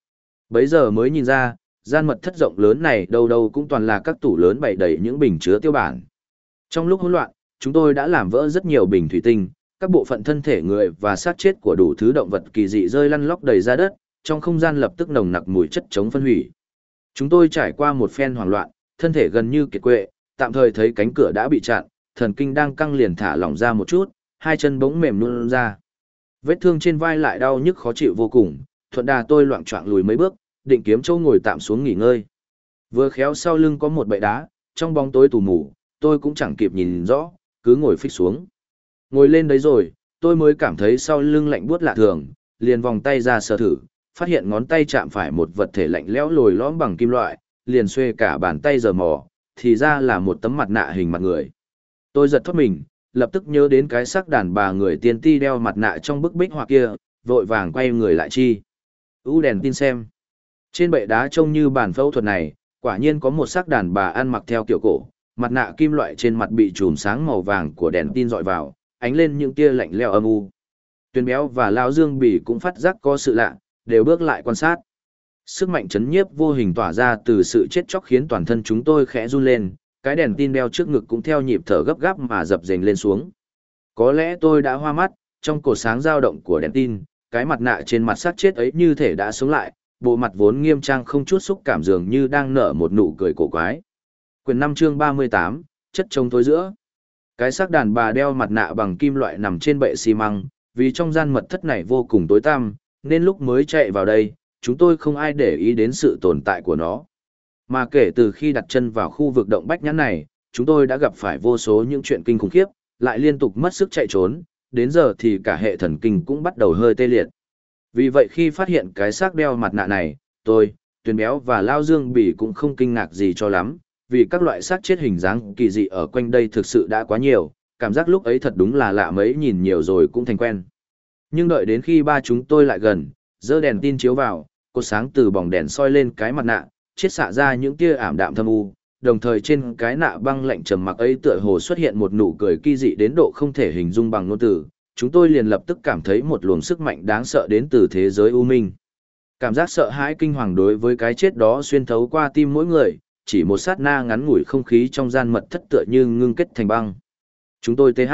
Bấy giờ mới nhìn ra, gian mật thất rộng lớn này đâu đâu cũng toàn là các tủ lớn bày đầy những bình chứa tiêu bản. Trong lúc hỗn loạn, chúng tôi đã làm vỡ rất nhiều bình thủy tinh, các bộ phận thân thể người và xác chết của đủ thứ động vật kỳ dị rơi lăn lóc đầy ra đất, trong không gian lập tức nồng nặc mùi chất chống phân hủy. Chúng tôi trải qua một phen hoảng loạn, thân thể gần như kiệt quệ, tạm thời thấy cánh cửa đã bị chặn, thần kinh đang căng liền thả lỏng ra một chút, hai chân bỗng mềm luôn ra. Vết thương trên vai lại đau nhức khó chịu vô cùng, thuận đà tôi loạng choạng lùi mấy bước, định kiếm chỗ ngồi tạm xuống nghỉ ngơi. Vừa khéo sau lưng có một bệ đá, trong bóng tối tù mù, tôi cũng chẳng kịp nhìn rõ, cứ ngồi phịch xuống. Ngồi lên đấy rồi, tôi mới cảm thấy sau lưng lạnh buốt lạ thường, liền vòng tay ra sờ thử, phát hiện ngón tay chạm phải một vật thể lạnh lẽo lồi lõm bằng kim loại, liền xuê cả bàn tay giờ mò, thì ra là một tấm mặt nạ hình mặt người. Tôi giật thoát mình, lập tức nhớ đến cái xác đàn bà người tiên ti đeo mặt nạ trong bức bích họa kia, vội vàng quay người lại chi. Đèn tin xem. Trên bệ đá trông như bàn phẫu thuật này, quả nhiên có một xác đàn bà ăn mặc theo kiểu cổ, mặt nạ kim loại trên mặt bị chùm sáng màu vàng của đèn tin dọi vào, ánh lên những tia lạnh lẽo âm u. Tuyền Béo và Lão Dương Bỉ cũng phát giác có sự lạ, đều bước lại quan sát. Sức mạnh chấn nhiếp vô hình tỏa ra từ sự chết chóc khiến toàn thân chúng tôi khẽ run lên, cái đèn tin đeo trước ngực cũng theo nhịp thở gấp gáp mà dập dềnh lên xuống. Có lẽ tôi đã hoa mắt, trong cột sáng dao động của đèn tin, cái mặt nạ trên mặt xác chết ấy như thể đã sống lại, bộ mặt vốn nghiêm trang không chút xúc cảm dường như đang nở một nụ cười cổ quái. Quyển 5 chương 38, chất trông tối giữa. Cái xác đàn bà đeo mặt nạ bằng kim loại nằm trên bệ xi măng, vì trong gian mật thất này vô cùng tối tăm, nên lúc mới chạy vào đây, chúng tôi không ai để ý đến sự tồn tại của nó. Mà kể từ khi đặt chân vào khu vực động bách nhãn này, chúng tôi đã gặp phải vô số những chuyện kinh khủng khiếp, lại liên tục mất sức chạy trốn, đến giờ thì cả hệ thần kinh cũng bắt đầu hơi tê liệt. Vì vậy khi phát hiện cái xác đeo mặt nạ này, tôi, Tuyền Béo và Lao Dương Bỉ cũng không kinh ngạc gì cho lắm, vì các loại xác chết hình dáng kỳ dị ở quanh đây thực sự đã quá nhiều, cảm giác lúc ấy thật đúng là lạ mấy, nhìn nhiều rồi cũng thành quen. Nhưng đợi đến khi ba chúng tôi lại gần, giơ đèn tin chiếu vào, cột sáng từ bóng đèn soi lên cái mặt nạ, chiết xạ ra những tia ảm đạm thâm u, đồng thời trên cái nạ băng lạnh trầm mặc ấy tựa hồ xuất hiện một nụ cười kỳ dị đến độ không thể hình dung bằng ngôn từ. Chúng tôi liền lập tức cảm thấy một luồng sức mạnh đáng sợ đến từ thế giới u minh. Cảm giác sợ hãi kinh hoàng đối với cái chết đó xuyên thấu qua tim mỗi người, chỉ một sát na ngắn ngủi không khí trong gian mật thất tựa như ngưng kết thành băng. Chúng tôi TH.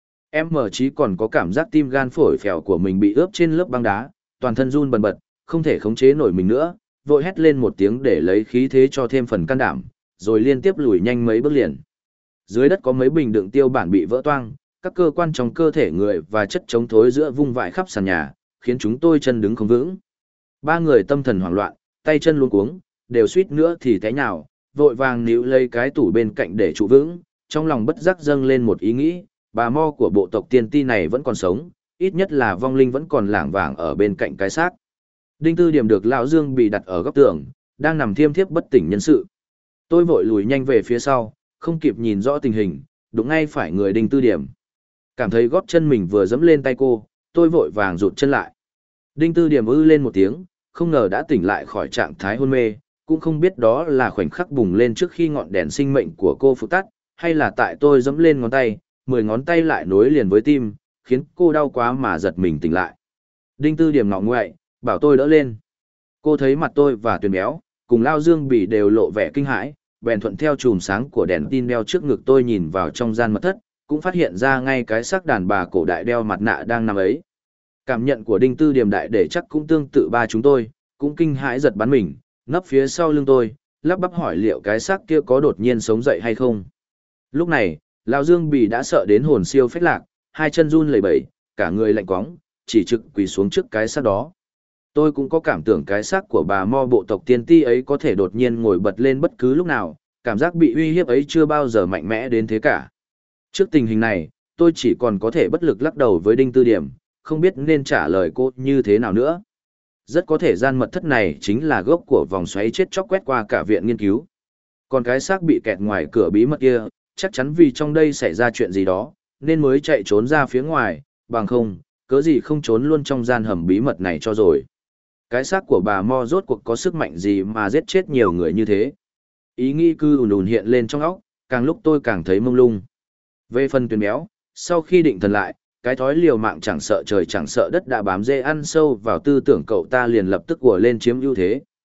Em mở chí còn có cảm giác tim gan phổi phèo của mình bị ướp trên lớp băng đá, toàn thân run bần bật, không thể khống chế nổi mình nữa, vội hét lên một tiếng để lấy khí thế cho thêm phần can đảm, rồi liên tiếp lùi nhanh mấy bước liền. Dưới đất có mấy bình đựng tiêu bản bị vỡ toang, các cơ quan trong cơ thể người và chất chống thối giữa vung vãi khắp sàn nhà, khiến chúng tôi chân đứng không vững. Ba người tâm thần hoảng loạn, tay chân luống cuống, đều suýt nữa thì té nhào, vội vàng níu lấy cái tủ bên cạnh để trụ vững, trong lòng bất giác dâng lên một ý nghĩ, bà Mo của bộ tộc tiên ti này vẫn còn sống, ít nhất là vong linh vẫn còn lảng vảng ở bên cạnh cái xác. Đinh Tư Điểm được Lão Dương bị đặt ở góc tường, đang nằm thiêm thiếp bất tỉnh nhân sự. Tôi vội lùi nhanh về phía sau, không kịp nhìn rõ tình hình, đụng ngay phải người Đinh Tư Điểm. Cảm thấy gót chân mình vừa dẫm lên tay cô, tôi vội vàng rụt chân lại. Đinh Tư Điểm ư lên một tiếng, không ngờ đã tỉnh lại khỏi trạng thái hôn mê, cũng không biết đó là khoảnh khắc bùng lên trước khi ngọn đèn sinh mệnh của cô phụ tắt, hay là tại tôi dẫm lên ngón tay, 10 ngón tay lại nối liền với tim, khiến cô đau quá mà giật mình tỉnh lại. Đinh Tư Điểm ngọ nguậy, bảo tôi đỡ lên. Cô thấy mặt tôi và Tuyền Béo, cùng Lao Dương Bỉ đều lộ vẻ kinh hãi, bèn thuận theo chùm sáng của đèn tin đeo trước ngực tôi nhìn vào trong gian mật thất, cũng phát hiện ra ngay cái xác đàn bà cổ đại đeo mặt nạ đang nằm ấy. Cảm nhận của Đinh Tư Điểm đại để chắc cũng tương tự ba chúng tôi, cũng kinh hãi giật bắn mình, nấp phía sau lưng tôi, lắp bắp hỏi liệu cái xác kia có đột nhiên sống dậy hay không. Lúc này, Lão Dương Bỉ đã sợ đến hồn siêu phách lạc, hai chân run lẩy bẩy, cả người lạnh quóng, chỉ trực quỳ xuống trước cái xác đó. Tôi cũng có cảm tưởng cái xác của bà Mo bộ tộc tiên ti ấy có thể đột nhiên ngồi bật lên bất cứ lúc nào, cảm giác bị uy hiếp ấy chưa bao giờ mạnh mẽ đến thế cả. Trước tình hình này, tôi chỉ còn có thể bất lực lắc đầu với Đinh Tư Điểm, không biết nên trả lời cô như thế nào nữa. Rất có thể gian mật thất này chính là gốc của vòng xoáy chết chóc quét qua cả viện nghiên cứu. Còn cái xác bị kẹt ngoài cửa bí mật kia, chắc chắn vì trong đây xảy ra chuyện gì đó, nên mới chạy trốn ra phía ngoài, bằng không, cớ gì không trốn luôn trong gian hầm bí mật này cho rồi. Cái xác của bà Mo rốt cuộc có sức mạnh gì mà giết chết nhiều người như thế? Ý nghĩ cứ ùn ùn hiện lên trong óc, càng lúc tôi càng thấy mông lung. Về phần Tuyền Béo, sau khi định thần lại, cái thói liều mạng chẳng sợ trời chẳng sợ đất đã bám rễ ăn sâu vào tư tưởng cậu ta, liền lập tức ùa lên chiếm ưu thế,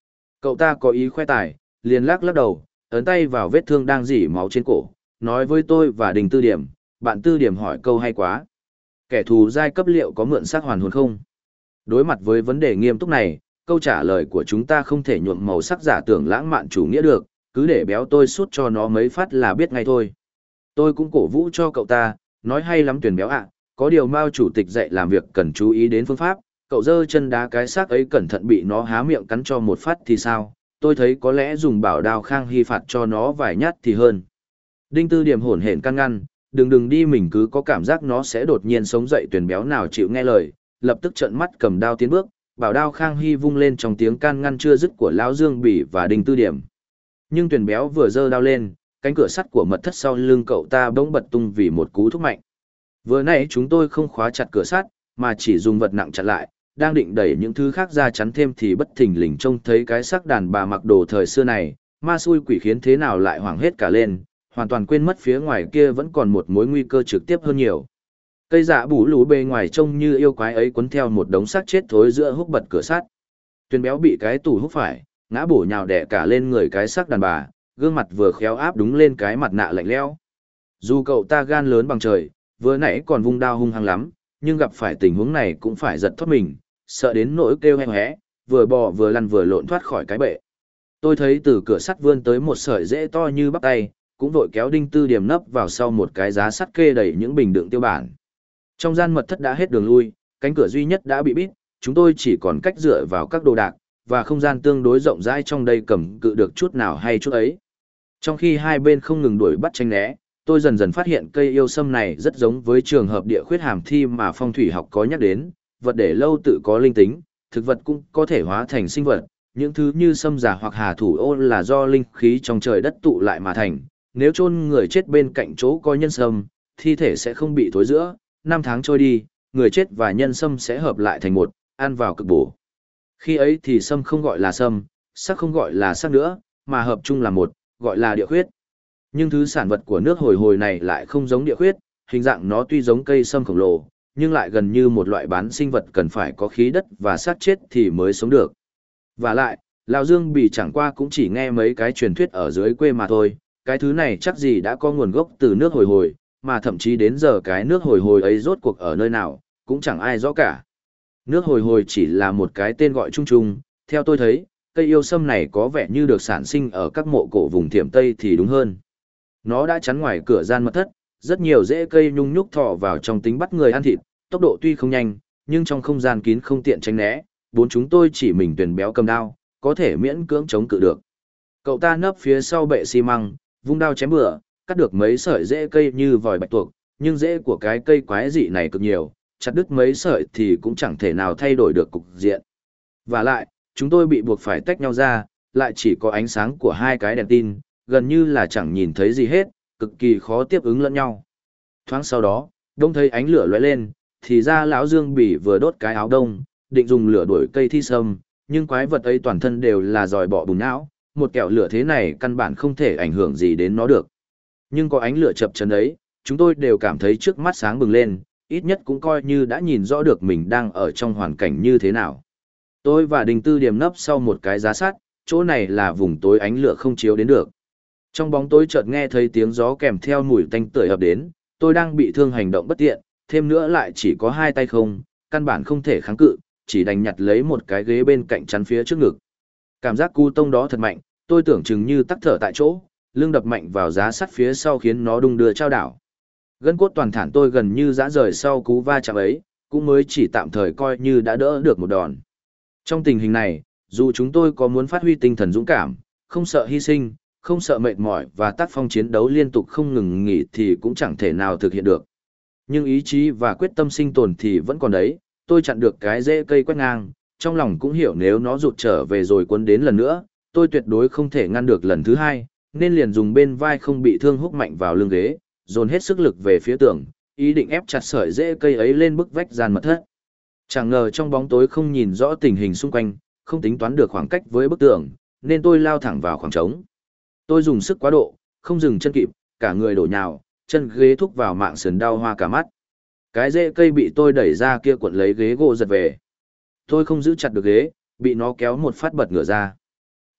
Cậu ta có ý khoe tài, liền lắc lắc đầu, ấn tay vào vết thương đang rỉ máu trên cổ, nói với tôi và Đình Tư Điểm, bạn Tư Điểm hỏi câu hay quá. Kẻ thù giai cấp liệu có mượn xác hoàn hồn không? Đối mặt với vấn đề nghiêm túc này, câu trả lời của chúng ta không thể nhuộm màu sắc giả tưởng lãng mạn chủ nghĩa được, cứ để béo tôi sút cho nó mấy phát là biết ngay thôi. Tôi cũng cổ vũ cho cậu ta, nói hay lắm Tuyền béo ạ, có điều Mao chủ tịch dạy làm việc cần chú ý đến phương pháp, cậu giơ chân đá cái xác ấy cẩn thận bị nó há miệng cắn cho một phát thì sao, tôi thấy có lẽ dùng bảo đao Khang Hy phạt cho nó vài nhát thì hơn. Đinh Tư Điểm hổn hển can ngăn, đừng đi, mình cứ có cảm giác nó sẽ đột nhiên sống dậy. Tuyền béo nào chịu nghe lời, lập tức trợn mắt cầm đao tiến bước, bảo đao Khang Hy vung lên trong tiếng can ngăn chưa dứt của lão Dương Bỉ và Đinh Tư Điểm. Nhưng Tuyền béo vừa giơ đao lên, cánh cửa sắt của mật thất sau lưng cậu ta bỗng bật tung vì một cú thúc mạnh. Vừa nãy chúng tôi không khóa chặt cửa sắt, mà chỉ dùng vật nặng chặn lại, đang định đẩy những thứ khác ra chắn thêm thì bất thình lình trông thấy cái xác đàn bà mặc đồ thời xưa này, ma xui quỷ khiến thế nào lại hoảng hết cả lên, hoàn toàn quên mất phía ngoài kia vẫn còn một mối nguy cơ trực tiếp hơn nhiều. Cây dạ bù lú bề ngoài trông như yêu quái ấy quấn theo một đống xác chết thối giữa húc bật cửa sắt. Tuyền béo bị cái tủ húc phải, ngã bổ nhào đẻ cả lên người cái xác đàn bà, gương mặt vừa khéo áp đúng lên cái mặt nạ lạnh lẽo. Dù cậu ta gan lớn bằng trời, vừa nãy còn vung đao hung hăng lắm, nhưng gặp phải tình huống này cũng phải giật thoát mình, sợ đến nỗi kêu hé hé, vừa bò vừa lăn vừa lộn thoát khỏi cái bệ. Tôi thấy từ cửa sắt vươn tới một sợi rễ to như bắp tay, cũng vội kéo Đinh Tư Điểm nấp vào sau một cái giá sắt kê đầy những bình đựng tiêu bản. Trong gian mật thất đã hết đường lui, cánh cửa duy nhất đã bị bít, chúng tôi chỉ còn cách dựa vào các đồ đạc, và không gian tương đối rộng rãi trong đây cầm cự được chút nào hay chút ấy. Trong khi hai bên không ngừng đuổi bắt tranh né, tôi dần dần phát hiện cây yêu sâm này rất giống với trường hợp địa khuyết hàm thi mà phong thủy học có nhắc đến, vật để lâu tự có linh tính, thực vật cũng có thể hóa thành sinh vật, những thứ như sâm giả hoặc hà thủ ô là do linh khí trong trời đất tụ lại mà thành, nếu chôn người chết bên cạnh chỗ có nhân sâm, thi thể sẽ không bị thối rữa, năm tháng trôi đi, người chết và nhân sâm sẽ hợp lại thành một, ăn vào cực bổ. Khi ấy thì sâm không gọi là sâm, sắc không gọi là sắc nữa, mà hợp chung là một, gọi là địa khuyết. Nhưng thứ sản vật của nước hồi hồi này lại không giống địa khuyết, hình dạng nó tuy giống cây sâm khổng lồ, nhưng lại gần như một loại bán sinh vật cần phải có khí đất và xác chết thì mới sống được. Và lại, Lão Dương Bỉ chẳng qua cũng chỉ nghe mấy cái truyền thuyết ở dưới quê mà thôi, cái thứ này chắc gì đã có nguồn gốc từ nước hồi hồi, mà thậm chí đến giờ cái nước hồi hồi ấy rốt cuộc ở nơi nào, cũng chẳng ai rõ cả. Nước hồi hồi chỉ là một cái tên gọi chung chung, theo tôi thấy, cây yêu sâm này có vẻ như được sản sinh ở các mộ cổ vùng Thiểm Tây thì đúng hơn. Nó đã chắn ngoài cửa gian mật thất, rất nhiều rễ cây nhung nhúc thọ vào trong tính bắt người ăn thịt, tốc độ tuy không nhanh, nhưng trong không gian kín không tiện tránh né, bốn chúng tôi chỉ mình Tuyền béo cầm đao, có thể miễn cưỡng chống cự được. Cậu ta nấp phía sau bệ xi măng, vung đao chém bừa, cắt được mấy sợi rễ cây như vòi bạch tuộc, nhưng rễ của cái cây quái dị này cực nhiều, chặt đứt mấy sợi thì cũng chẳng thể nào thay đổi được cục diện. Và lại, chúng tôi bị buộc phải tách nhau ra, lại chỉ có ánh sáng của hai cái đèn tin, gần như là chẳng nhìn thấy gì hết, cực kỳ khó tiếp ứng lẫn nhau. Thoáng sau đó, đông thấy ánh lửa lóe lên, thì ra lão Dương Bỉ vừa đốt cái áo đông, định dùng lửa đuổi cây thi sâm, nhưng quái vật ấy toàn thân đều là giòi bọ bùn não, một kẹo lửa thế này căn bản không thể ảnh hưởng gì đến nó được. Nhưng có ánh lửa chập chờn ấy, chúng tôi đều cảm thấy trước mắt sáng bừng lên, ít nhất cũng coi như đã nhìn rõ được mình đang ở trong hoàn cảnh như thế nào. Tôi và Đình Tư Điểm nấp sau một cái giá sắt, chỗ này là vùng tối ánh lửa không chiếu đến được. Trong bóng tối chợt nghe thấy tiếng gió kèm theo mùi tanh tưởi ập đến, tôi đang bị thương hành động bất tiện, thêm nữa lại chỉ có hai tay không, căn bản không thể kháng cự, chỉ đành nhặt lấy một cái ghế bên cạnh chắn phía trước ngực. Cảm giác cú tông đó thật mạnh, tôi tưởng chừng như tắc thở tại chỗ, lưng đập mạnh vào giá sắt phía sau khiến nó đung đưa trao đảo. Gân cốt toàn thản tôi gần như giã rời sau cú va chạm ấy, cũng mới chỉ tạm thời coi như đã đỡ được một đòn. Trong tình hình này, dù chúng tôi có muốn phát huy tinh thần dũng cảm, không sợ hy sinh, không sợ mệt mỏi và tác phong chiến đấu liên tục không ngừng nghỉ thì cũng chẳng thể nào thực hiện được. Nhưng ý chí và quyết tâm sinh tồn thì vẫn còn đấy, tôi chặn được cái rễ cây quét ngang, trong lòng cũng hiểu nếu nó rụt trở về rồi cuốn đến lần nữa, tôi tuyệt đối không thể ngăn được lần thứ hai, nên liền dùng bên vai không bị thương húc mạnh vào lưng ghế, dồn hết sức lực về phía tường, ý định ép chặt sợi rễ cây ấy lên bức vách gian mật thất. Chẳng ngờ trong bóng tối không nhìn rõ tình hình xung quanh, không tính toán được khoảng cách với bức tường, nên tôi lao thẳng vào khoảng trống. Tôi dùng sức quá độ, không dừng chân kịp, cả người đổ nhào, chân ghế thúc vào mạng sườn đau hoa cả mắt. Cái rễ cây bị tôi đẩy ra kia cuộn lấy ghế gỗ giật về. Tôi không giữ chặt được ghế, bị nó kéo một phát bật ngửa ra.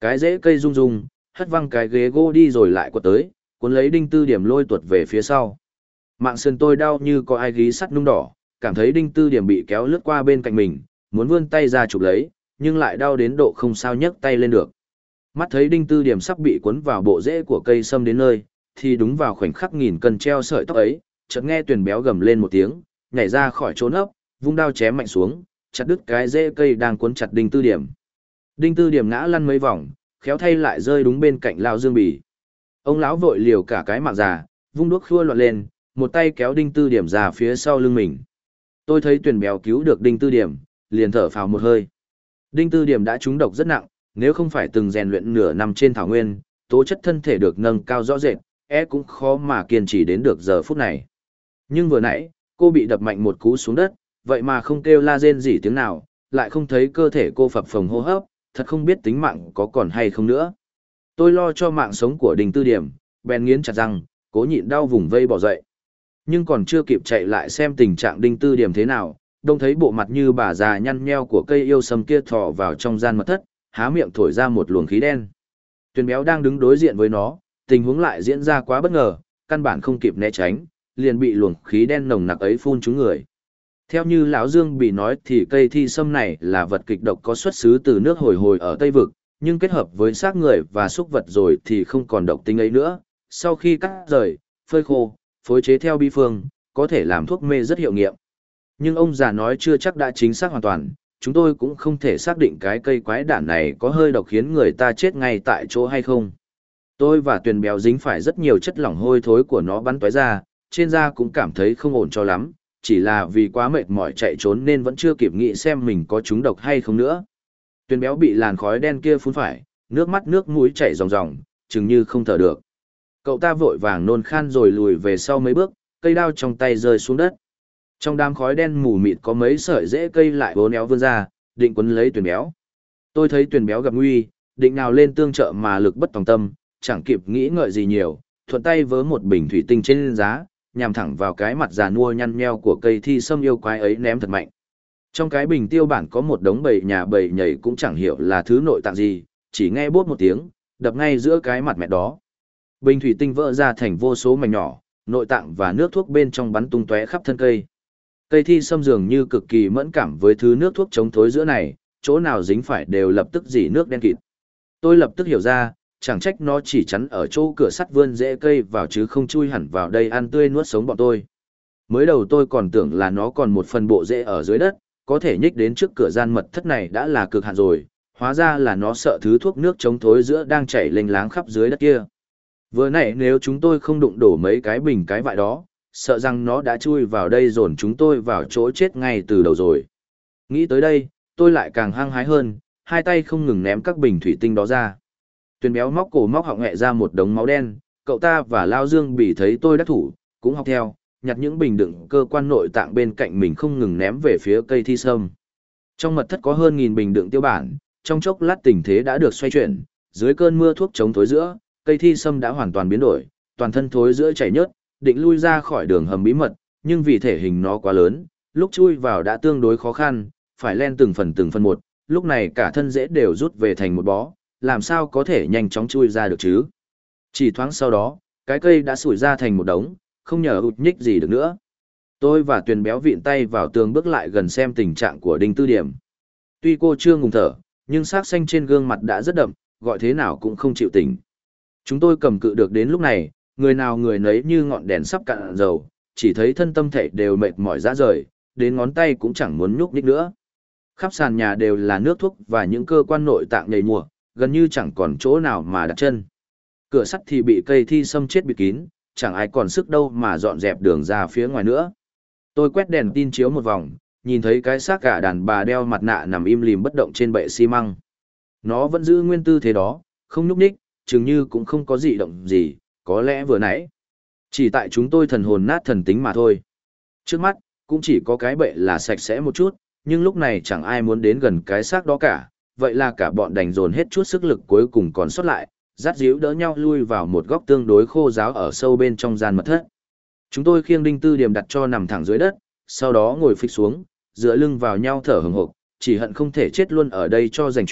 Cái rễ cây rung rung, hất văng cái ghế gỗ đi rồi lại quật tới, cuốn lấy Đinh Tư Điểm lôi tuột về phía sau. Mạng sườn tôi đau như có ai gí sắt nung đỏ, cảm thấy Đinh Tư Điểm bị kéo lướt qua bên cạnh mình, muốn vươn tay ra chụp lấy, nhưng lại đau đến độ không sao nhấc tay lên được. Mắt thấy Đinh Tư Điểm sắp bị cuốn vào bộ rễ của cây sâm đến nơi, thì đúng vào khoảnh khắc nghìn cân treo sợi tóc ấy, chợt nghe Tuyền Béo gầm lên một tiếng, nhảy ra khỏi chỗ nấp, vung đao chém mạnh xuống, chặt đứt cái rễ cây đang cuốn chặt Đinh Tư Điểm. Đinh Tư Điểm ngã lăn mấy vòng, khéo thay lại rơi đúng bên cạnh lão Dương Bỉ. Ông lão vội liều cả cái mạng già, vung đuốc khua loạn lên, một tay kéo Đinh Tư Điểm ra phía sau lưng mình. Tôi thấy Tuyền Béo cứu được Đinh Tư Điểm, liền thở phào một hơi. Đinh Tư Điểm đã trúng độc rất nặng, nếu không phải từng rèn luyện nửa năm trên thảo nguyên, tố chất thân thể được nâng cao rõ rệt, cũng khó mà kiên trì đến được giờ phút này. Nhưng vừa nãy, cô bị đập mạnh một cú xuống đất, vậy mà không kêu la rên gì tiếng nào, lại không thấy cơ thể cô phập phồng hô hấp, thật không biết tính mạng có còn hay không nữa. Tôi lo cho mạng sống của Đinh Tư Điểm, bèn nghiến chặt răng, cố nhịn đau vùng vây bỏ dậy. Nhưng còn chưa kịp chạy lại xem tình trạng Đinh Tư Điểm thế nào, đông thấy bộ mặt như bà già nhăn nheo của cây yêu sâm kia thò vào trong gian mật thất, há miệng thổi ra một luồng khí đen. Tuyền Béo đang đứng đối diện với nó, tình huống lại diễn ra quá bất ngờ, căn bản không kịp né tránh, liền bị luồng khí đen nồng nặc ấy phun trúng người. Theo như lão Dương bị nói thì cây thi sâm này là vật kịch độc có xuất xứ từ nước hồi hồi ở Tây Vực, nhưng kết hợp với xác người và súc vật rồi thì không còn độc tính ấy nữa. Sau khi cắt rời, phơi khô, phối chế theo bi phương, có thể làm thuốc mê rất hiệu nghiệm. Nhưng ông già nói chưa chắc đã chính xác hoàn toàn, chúng tôi cũng không thể xác định cái cây quái đản này có hơi độc khiến người ta chết ngay tại chỗ hay không. Tôi và Tuyền Béo dính phải rất nhiều chất lỏng hôi thối của nó bắn tóe ra, trên da cũng cảm thấy không ổn cho lắm, chỉ là vì quá mệt mỏi chạy trốn nên vẫn chưa kịp nghĩ xem mình có trúng độc hay không nữa. Tuyền Béo bị làn khói đen kia phun phải, nước mắt nước mũi chảy ròng ròng, chừng như không thở được. Cậu ta vội vàng nôn khan rồi lùi về sau mấy bước, cây đao trong tay rơi xuống đất. Trong đám khói đen mù mịt có mấy sợi rễ cây lại bốn éo vươn ra, định quấn lấy Tuyền Béo. Tôi thấy Tuyền Béo gặp nguy, định nào lên tương trợ mà lực bất tòng tâm, chẳng kịp nghĩ ngợi gì nhiều, thuận tay vớ một bình thủy tinh trên giá, nhằm thẳng vào cái mặt già nua nhăn nheo của cây thi sâm yêu quái ấy ném thật mạnh. Trong cái bình tiêu bản có một đống bầy nhà bầy nhảy cũng chẳng hiểu là thứ nội tạng gì, chỉ nghe bốp một tiếng, đập ngay giữa cái mặt mẹ đó. Bình thủy tinh vỡ ra thành vô số mảnh nhỏ, nội tạng và nước thuốc bên trong bắn tung tóe khắp thân cây. Cây thi sâm dường như cực kỳ mẫn cảm với thứ nước thuốc chống thối giữa này, chỗ nào dính phải đều lập tức dỉ nước đen kịt. Tôi lập tức hiểu ra, chẳng trách nó chỉ chắn ở chỗ cửa sắt vươn rễ cây vào chứ không chui hẳn vào đây ăn tươi nuốt sống bọn tôi. Mới đầu tôi còn tưởng là nó còn một phần bộ rễ ở dưới đất, có thể nhích đến trước cửa gian mật thất này đã là cực hạn rồi, hóa ra là nó sợ thứ thuốc nước chống thối giữa đang chảy lênh láng khắp dưới đất kia. Vừa nãy nếu chúng tôi không đụng đổ mấy cái bình cái vại đó, sợ rằng nó đã chui vào đây dồn chúng tôi vào chỗ chết ngay từ đầu rồi. Nghĩ tới đây, tôi lại càng hăng hái hơn, hai tay không ngừng ném các bình thủy tinh đó ra. Tuyền Béo móc cổ móc họng hẹ ra một đống máu đen, cậu ta và Lao Dương bị thấy tôi đắc thủ, cũng học theo, nhặt những bình đựng cơ quan nội tạng bên cạnh mình không ngừng ném về phía cây thi sâm. Trong mật thất có hơn 1000 bình đựng tiêu bản, trong chốc lát tình thế đã được xoay chuyển, dưới cơn mưa thuốc chống thối giữa, cây thi sâm đã hoàn toàn biến đổi, toàn thân thối giữa chảy nhớt, định lui ra khỏi đường hầm bí mật, nhưng vì thể hình nó quá lớn, lúc chui vào đã tương đối khó khăn, phải len từng phần một, lúc này cả thân rễ đều rút về thành một bó, làm sao có thể nhanh chóng chui ra được chứ. Chỉ thoáng sau đó, cái cây đã sủi ra thành một đống, không nhờ ụt nhích gì được nữa. Tôi và Tuyền Béo vịn tay vào tường bước lại gần xem tình trạng của Đinh Tư Điểm. Tuy cô chưa ngừng thở, nhưng sắc xanh trên gương mặt đã rất đậm, gọi thế nào cũng không chịu tỉnh. Chúng tôi cầm cự được đến lúc này, người nào người nấy như ngọn đèn sắp cạn dầu, chỉ thấy thân tâm thể đều mệt mỏi rã rời, đến ngón tay cũng chẳng muốn nhúc nhích nữa. Khắp sàn nhà đều là nước thuốc và những cơ quan nội tạng nhầy mùa, gần như chẳng còn chỗ nào mà đặt chân. Cửa sắt thì bị cây thi sâm chết bịt kín, chẳng ai còn sức đâu mà dọn dẹp đường ra phía ngoài nữa. Tôi quét đèn tin chiếu một vòng, nhìn thấy cái xác cả đàn bà đeo mặt nạ nằm im lìm bất động trên bệ xi măng. Nó vẫn giữ nguyên tư thế đó, không nhúc nhích, chừng như cũng không có dị động gì, có lẽ vừa nãy chỉ tại chúng tôi thần hồn nát thần tính mà thôi. Trước mắt, cũng chỉ có cái bệ là sạch sẽ một chút, nhưng lúc này chẳng ai muốn đến gần cái xác đó cả, vậy là cả bọn đành dồn hết chút sức lực cuối cùng còn sót lại, dắt díu đỡ nhau lui vào một góc tương đối khô ráo ở sâu bên trong gian mật thất. Chúng tôi khiêng Đinh Tư Điểm đặt cho nằm thẳng dưới đất, sau đó ngồi phịch xuống, dựa lưng vào nhau thở hừng hực, chỉ hận không thể chết luôn ở đây cho rảnh chuyện,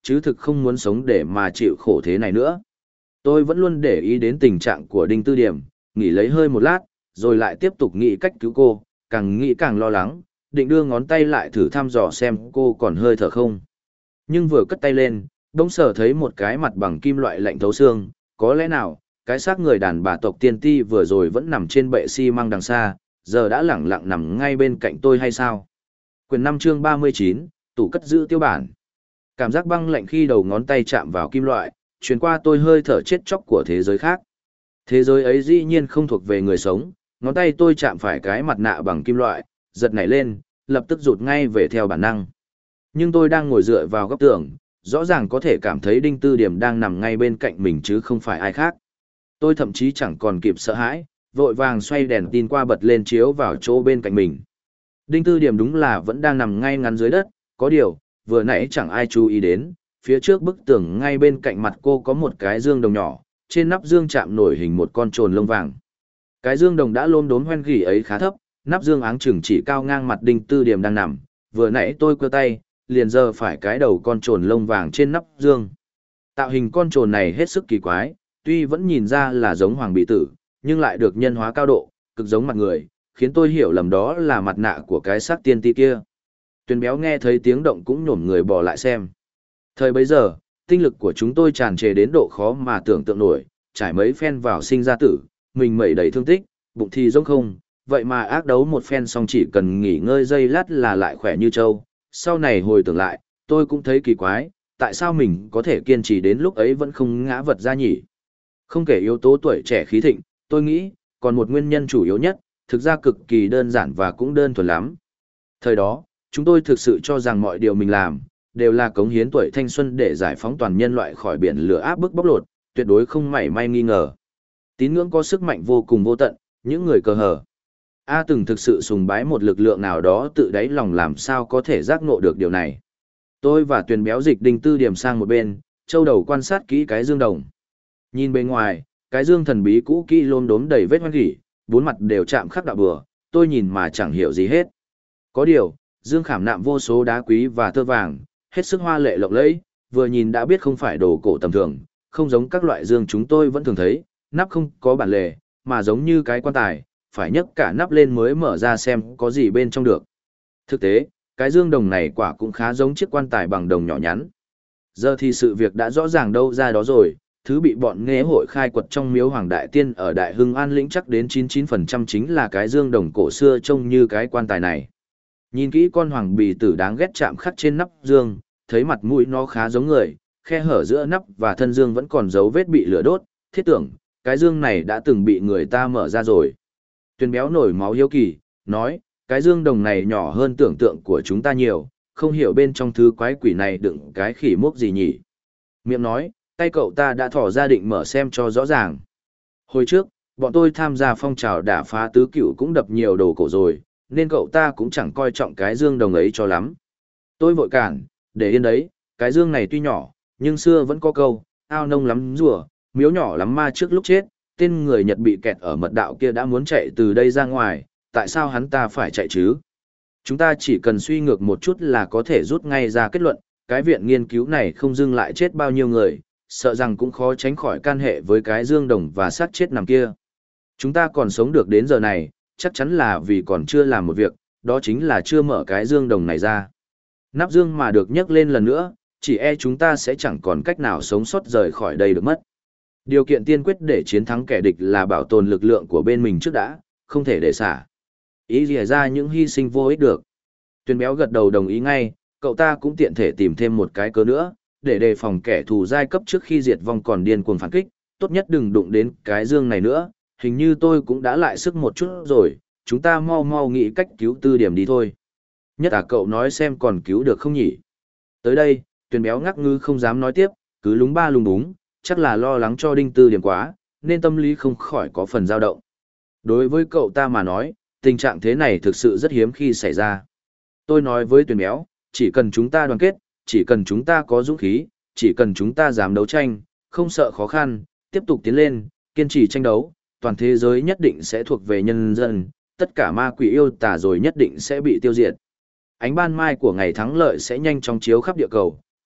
chứ thực không muốn sống để mà chịu khổ thế này nữa. Tôi vẫn luôn để ý đến tình trạng của Đinh Tư Điểm, nghỉ lấy hơi một lát, rồi lại tiếp tục nghĩ cách cứu cô, càng nghĩ càng lo lắng, định đưa ngón tay lại thử thăm dò xem cô còn hơi thở không. Nhưng vừa cất tay lên, bỗng sở thấy một cái mặt bằng kim loại lạnh thấu xương, có lẽ nào, cái xác người đàn bà tộc tiên ti vừa rồi vẫn nằm trên bệ xi măng đằng xa, giờ đã lẳng lặng nằm ngay bên cạnh tôi hay sao? Quyển 5 chương 39, tủ cất giữ tiêu bản. Cảm giác băng lạnh khi đầu ngón tay chạm vào kim loại, truyền qua tôi hơi thở chết chóc của thế giới khác. Thế giới ấy dĩ nhiên không thuộc về người sống, ngón tay tôi chạm phải cái mặt nạ bằng kim loại, giật nảy lên, lập tức rụt ngay về theo bản năng. Nhưng tôi đang ngồi dựa vào góc tường, rõ ràng có thể cảm thấy Đinh Tư Điểm đang nằm ngay bên cạnh mình chứ không phải ai khác. Tôi thậm chí chẳng còn kịp sợ hãi, vội vàng xoay đèn tin qua bật lên chiếu vào chỗ bên cạnh mình. Đinh Tư Điểm đúng là vẫn đang nằm ngay ngắn dưới đất, có điều, vừa nãy chẳng ai chú ý đến, phía trước bức tường ngay bên cạnh mặt cô có một cái dương đồng nhỏ, trên nắp dương chạm nổi hình một con trồn lông vàng. Cái dương đồng đã lôm đốm hoen gỉ ấy khá thấp, nắp dương áng chừng chỉ cao ngang mặt Đinh Tư Điểm đang nằm, vừa nãy tôi quơ tay, liền giơ phải cái đầu con trồn lông vàng trên nắp dương. Tạo hình con trồn này hết sức kỳ quái, tuy vẫn nhìn ra là giống hoàng bị tử, nhưng lại được nhân hóa cao độ, cực giống mặt người, khiến tôi hiểu lầm đó là mặt nạ của cái xác tiên ti kia. Tuyền béo nghe thấy tiếng động cũng nhổm người bỏ lại xem. Thời bấy giờ, tinh lực của chúng tôi tràn trề đến độ khó mà tưởng tượng nổi, trải mấy phen vào sinh ra tử, mình mẩy đầy thương tích, bụng thì rỗng không, vậy mà ác đấu một phen xong chỉ cần nghỉ ngơi giây lát là lại khỏe như trâu. Sau này hồi tưởng lại, tôi cũng thấy kỳ quái, tại sao mình có thể kiên trì đến lúc ấy vẫn không ngã vật ra nhỉ? Không kể yếu tố tuổi trẻ khí thịnh, tôi nghĩ, còn một nguyên nhân chủ yếu nhất, thực ra cực kỳ đơn giản và cũng đơn thuần lắm. Thời đó, chúng tôi thực sự cho rằng mọi điều mình làm, đều là cống hiến tuổi thanh xuân để giải phóng toàn nhân loại khỏi biển lửa áp bức bóc lột, tuyệt đối không mảy may nghi ngờ. Tín ngưỡng có sức mạnh vô cùng vô tận, những người cờ hở. A từng thực sự sùng bái một lực lượng nào đó tự đáy lòng làm sao có thể giác ngộ được điều này. Tôi và Tuyền béo dịch Đinh Tư Điểm sang một bên, châu đầu quan sát kỹ cái dương đồng. Nhìn bên ngoài, cái dương thần bí cũ kỹ lôm đốm đầy vết hoen gỉ, bốn mặt đều chạm khắc đạo bừa, tôi nhìn mà chẳng hiểu gì hết. Có điều, dương khảm nạm vô số đá quý và tơ vàng, hết sức hoa lệ lộng lẫy, vừa nhìn đã biết không phải đồ cổ tầm thường, không giống các loại dương chúng tôi vẫn thường thấy, nắp không có bản lề, mà giống như cái quan tài, phải nhấc cả nắp lên mới mở ra xem có gì bên trong được. Thực tế, cái dương đồng này quả cũng khá giống chiếc quan tài bằng đồng nhỏ nhắn. Giờ thì sự việc đã rõ ràng đâu ra đó rồi, thứ bị bọn nghế hội khai quật trong miếu Hoàng Đại Tiên ở Đại Hưng An lĩnh chắc đến 99% chính là cái dương đồng cổ xưa trông như cái quan tài này. Nhìn kỹ con hoàng bì tử đáng ghét chạm khắc trên nắp dương, thấy mặt mũi nó khá giống người, khe hở giữa nắp và thân dương vẫn còn dấu vết bị lửa đốt, thiết tưởng, cái dương này đã từng bị người ta mở ra rồi. Tuyền béo nổi máu hiếu kỳ, nói, cái dương đồng này nhỏ hơn tưởng tượng của chúng ta nhiều, không hiểu bên trong thứ quái quỷ này đựng cái khỉ mốc gì nhỉ. Miệng nói, tay cậu ta đã thỏ ra định mở xem cho rõ ràng. Hồi trước, bọn tôi tham gia phong trào đả phá tứ cựu cũng đập nhiều đồ cổ rồi, nên cậu ta cũng chẳng coi trọng cái dương đồng ấy cho lắm. Tôi vội cản, để yên đấy, cái dương này tuy nhỏ, nhưng xưa vẫn có câu, ao nông lắm rùa, miếu nhỏ lắm ma trước lúc chết, tên người Nhật bị kẹt ở mật đạo kia đã muốn chạy từ đây ra ngoài, tại sao hắn ta phải chạy chứ? Chúng ta chỉ cần suy ngược một chút là có thể rút ngay ra kết luận, cái viện nghiên cứu này không dưng lại chết bao nhiêu người, sợ rằng cũng khó tránh khỏi can hệ với cái dương đồng và xác chết nằm kia. Chúng ta còn sống được đến giờ này, chắc chắn là vì còn chưa làm một việc, đó chính là chưa mở cái dương đồng này ra. Nắp dương mà được nhấc lên lần nữa, chỉ e chúng ta sẽ chẳng còn cách nào sống sót rời khỏi đây được mất. Điều kiện tiên quyết để chiến thắng kẻ địch là bảo tồn lực lượng của bên mình trước đã, không thể để xả. Ý lìa ra những hy sinh vô ích được. Tuyền béo gật đầu đồng ý ngay, cậu ta cũng tiện thể tìm thêm một cái cớ nữa, để đề phòng kẻ thù giai cấp trước khi diệt vong còn điên cuồng phản kích, tốt nhất đừng đụng đến cái dương này nữa, hình như tôi cũng đã lại sức một chút rồi, chúng ta mau mau nghĩ cách cứu Tư Điểm đi thôi. Nhất là cậu nói xem còn cứu được không nhỉ? Tới đây, Tuyền béo ngắc ngư không dám nói tiếp, cứ lúng ba lúng búng, chắc là lo lắng cho Đinh Tư Điểm quá, nên tâm lý không khỏi có phần dao động. Đối với cậu ta mà nói, tình trạng thế này thực sự rất hiếm khi xảy ra. Tôi nói với Tuyền béo, chỉ cần chúng ta đoàn kết, chỉ cần chúng ta có dũng khí, chỉ cần chúng ta dám đấu tranh, không sợ khó khăn, tiếp tục tiến lên, kiên trì tranh đấu, toàn thế giới nhất định sẽ thuộc về nhân dân, tất cả ma quỷ yêu tà rồi nhất định sẽ bị tiêu diệt. Ánh ban mai của ngày thắng lợi sẽ nhanh chóng chiếu khắp địa cầu,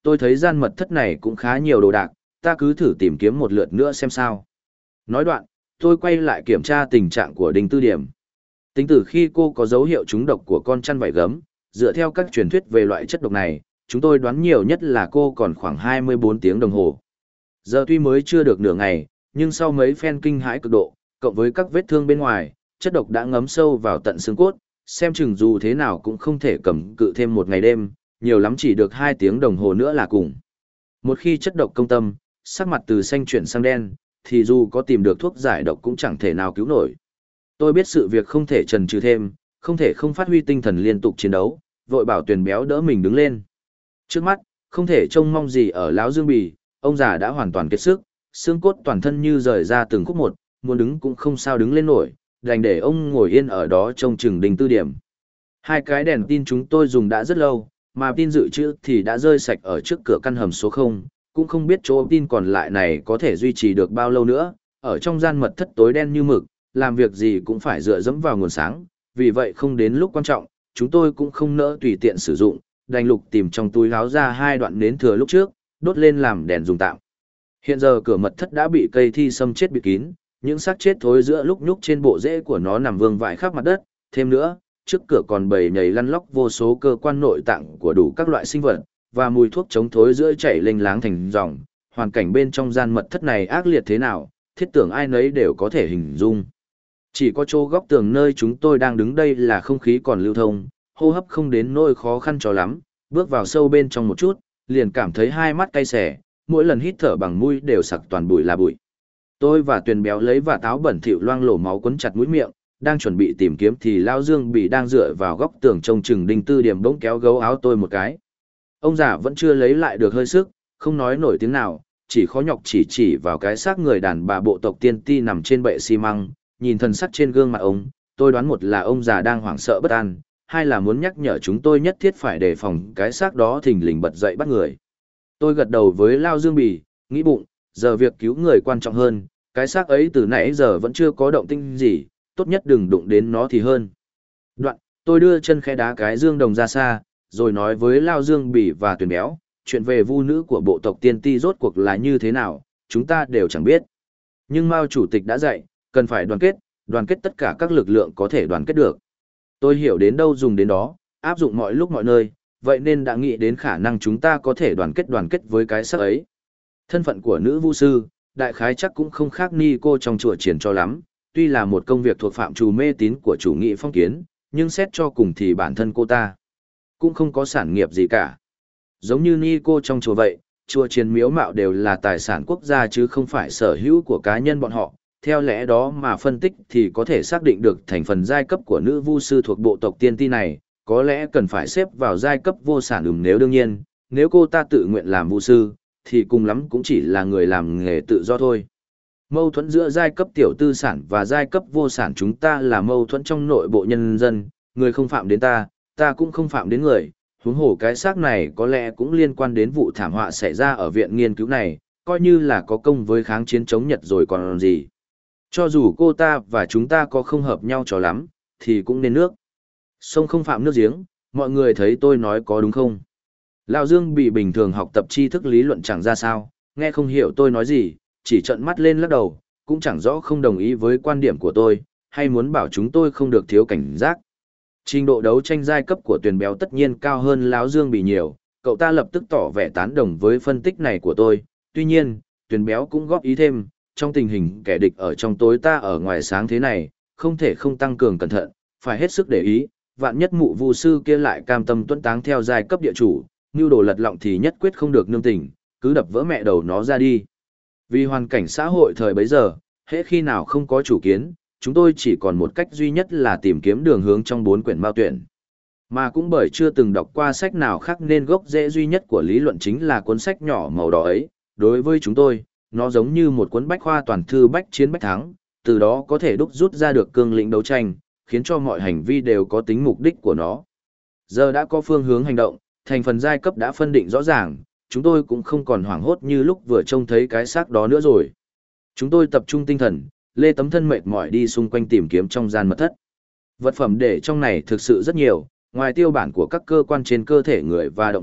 tôi thấy gian mật thất này cũng khá nhiều đồ đạc, ta cứ thử tìm kiếm một lượt nữa xem sao. Nói đoạn, tôi quay lại kiểm tra tình trạng của Đinh Tư Điểm. Tính từ khi cô có dấu hiệu trúng độc của con chăn vảy gấm, dựa theo các truyền thuyết về loại chất độc này, chúng tôi đoán nhiều nhất là cô còn khoảng 24 tiếng đồng hồ. Giờ tuy mới chưa được nửa ngày, nhưng sau mấy phen kinh hãi cực độ, cộng với các vết thương bên ngoài, chất độc đã ngấm sâu vào tận xương cốt, xem chừng dù thế nào cũng không thể cầm cự thêm một ngày đêm, nhiều lắm chỉ được 2 tiếng đồng hồ nữa là cùng. Một khi chất độc công tâm, sắc mặt từ xanh chuyển sang đen, thì dù có tìm được thuốc giải độc cũng chẳng thể nào cứu nổi. Tôi biết sự việc không thể chần chừ thêm, không thể không phát huy tinh thần liên tục chiến đấu, vội bảo Tuyền Béo đỡ mình đứng lên. Trước mắt, không thể trông mong gì ở lão Dương Bì, ông già đã hoàn toàn kiệt sức, xương cốt toàn thân như rời ra từng khúc một, muốn đứng cũng không sao đứng lên nổi, đành để ông ngồi yên ở đó trông chừng Đinh Tư Điểm. Hai cái đèn tin chúng tôi dùng đã rất lâu, mà tin dự trữ thì đã rơi sạch ở trước cửa căn hầm số 0, cũng không biết chỗ tin còn lại này có thể duy trì được bao lâu nữa, ở trong gian mật thất tối đen như mực, làm việc gì cũng phải dựa dẫm vào nguồn sáng, vì vậy không đến lúc quan trọng, chúng tôi cũng không nỡ tùy tiện sử dụng, đành lục tìm trong túi áo ra 2 đoạn nến thừa lúc trước, đốt lên làm đèn dùng tạm. Hiện giờ cửa mật thất đã bị cây thi sâm chết bịt kín, những xác chết thối giữa lúc nhúc trên bộ rễ của nó nằm vương vãi khắp mặt đất, thêm nữa, trước cửa còn bầy nhầy lăn lóc vô số cơ quan nội tạng của đủ các loại sinh vật, và mùi thuốc chống thối giữa chảy lênh láng thành dòng, hoàn cảnh bên trong gian mật thất này ác liệt thế nào, thiết tưởng ai nấy đều có thể hình dung. Chỉ có chỗ góc tường nơi chúng tôi đang đứng đây là không khí còn lưu thông, hô hấp không đến nỗi khó khăn cho lắm, bước vào sâu bên trong một chút, liền cảm thấy hai mắt cay xè, mỗi lần hít thở bằng mũi đều sặc toàn bụi là bụi. Tôi và Tuyền Béo lấy và táo bẩn thỉu loang lổ máu quấn chặt mũi miệng, đang chuẩn bị tìm kiếm thì Lao Dương bị đang dựa vào góc tường trông chừng Đinh Tư Điểm bỗng kéo gấu áo tôi một cái. Ông già vẫn chưa lấy lại được hơi sức, không nói nổi tiếng nào, chỉ khó nhọc chỉ vào cái xác người đàn bà bộ tộc tiên ti nằm trên bệ xi măng, nhìn thần sắc trên gương mặt ông, tôi đoán một là ông già đang hoảng sợ bất an, hai là muốn nhắc nhở chúng tôi nhất thiết phải đề phòng cái xác đó thình lình bật dậy bắt người. Tôi gật đầu với Lao Dương Bì, nghĩ bụng, giờ việc cứu người quan trọng hơn, cái xác ấy từ nãy giờ vẫn chưa có động tĩnh gì, tốt nhất đừng đụng đến nó thì hơn. Đoạn, tôi đưa chân khẽ đá cái dương đồng ra xa, rồi nói với Lao Dương Bì và Tuyền Béo, chuyện về vu nữ của bộ tộc tiên ti rốt cuộc là như thế nào, chúng ta đều chẳng biết. Nhưng Mao chủ tịch đã dạy, cần phải đoàn kết tất cả các lực lượng có thể đoàn kết được. Tôi hiểu đến đâu dùng đến đó, áp dụng mọi lúc mọi nơi, vậy nên đã nghĩ đến khả năng chúng ta có thể đoàn kết với cái sắc ấy. Thân phận của nữ vu sư, đại khái chắc cũng không khác ni cô trong chùa triển cho lắm, tuy là một công việc thuộc phạm trù mê tín của chủ nghĩa phong kiến, nhưng xét cho cùng thì bản thân cô ta cũng không có sản nghiệp gì cả. Giống như ni cô trong chùa vậy, chùa triển miếu mạo đều là tài sản quốc gia chứ không phải sở hữu của cá nhân bọn họ. Theo lẽ đó mà phân tích thì có thể xác định được thành phần giai cấp của nữ vu sư thuộc bộ tộc tiên ti này, có lẽ cần phải xếp vào giai cấp vô sản nếu đương nhiên, nếu cô ta tự nguyện làm vu sư, thì cùng lắm cũng chỉ là người làm nghề tự do thôi. Mâu thuẫn giữa giai cấp tiểu tư sản và giai cấp vô sản chúng ta là mâu thuẫn trong nội bộ nhân dân, người không phạm đến ta, ta cũng không phạm đến người, huống hồ cái xác này có lẽ cũng liên quan đến vụ thảm họa xảy ra ở viện nghiên cứu này, coi như là có công với kháng chiến chống Nhật rồi còn gì. Cho dù cô ta và chúng ta có không hợp nhau cho lắm, thì cũng nên nước. Sông không phạm nước giếng, mọi người thấy tôi nói có đúng không? Lão Dương bị bình thường học tập tri thức lý luận chẳng ra sao, nghe không hiểu tôi nói gì, chỉ trợn mắt lên lắc đầu, cũng chẳng rõ không đồng ý với quan điểm của tôi, hay muốn bảo chúng tôi không được thiếu cảnh giác. Trình độ đấu tranh giai cấp của Tuyền Béo tất nhiên cao hơn Lão Dương bị nhiều, cậu ta lập tức tỏ vẻ tán đồng với phân tích này của tôi, tuy nhiên, Tuyền Béo cũng góp ý thêm, trong tình hình kẻ địch ở trong tối ta ở ngoài sáng thế này, không thể không tăng cường cẩn thận, phải hết sức để ý, vạn nhất mụ vu sư kia lại cam tâm tuân táng theo giai cấp địa chủ, nưu đồ lật lọng thì nhất quyết không được nương tình, cứ đập vỡ mẹ đầu nó ra đi. Vì hoàn cảnh xã hội thời bấy giờ, hễ khi nào không có chủ kiến, chúng tôi chỉ còn một cách duy nhất là tìm kiếm đường hướng trong 4 quyển mao tuyển. Mà cũng bởi chưa từng đọc qua sách nào khác nên gốc rễ duy nhất của lý luận chính là cuốn sách nhỏ màu đỏ ấy. Đối với chúng tôi, nó giống như một cuốn bách khoa toàn thư bách chiến bách thắng, từ đó có thể đúc rút ra được cương lĩnh đấu tranh, khiến cho mọi hành vi đều có tính mục đích của nó. Giờ đã có phương hướng hành động, thành phần giai cấp đã phân định rõ ràng, chúng tôi cũng không còn hoảng hốt như lúc vừa trông thấy cái xác đó nữa rồi. Chúng tôi tập trung tinh thần, lê tấm thân mệt mỏi đi xung quanh tìm kiếm trong gian mật thất. Vật phẩm để trong này thực sự rất nhiều, ngoài tiêu bản của các cơ quan trên cơ thể người và động vật,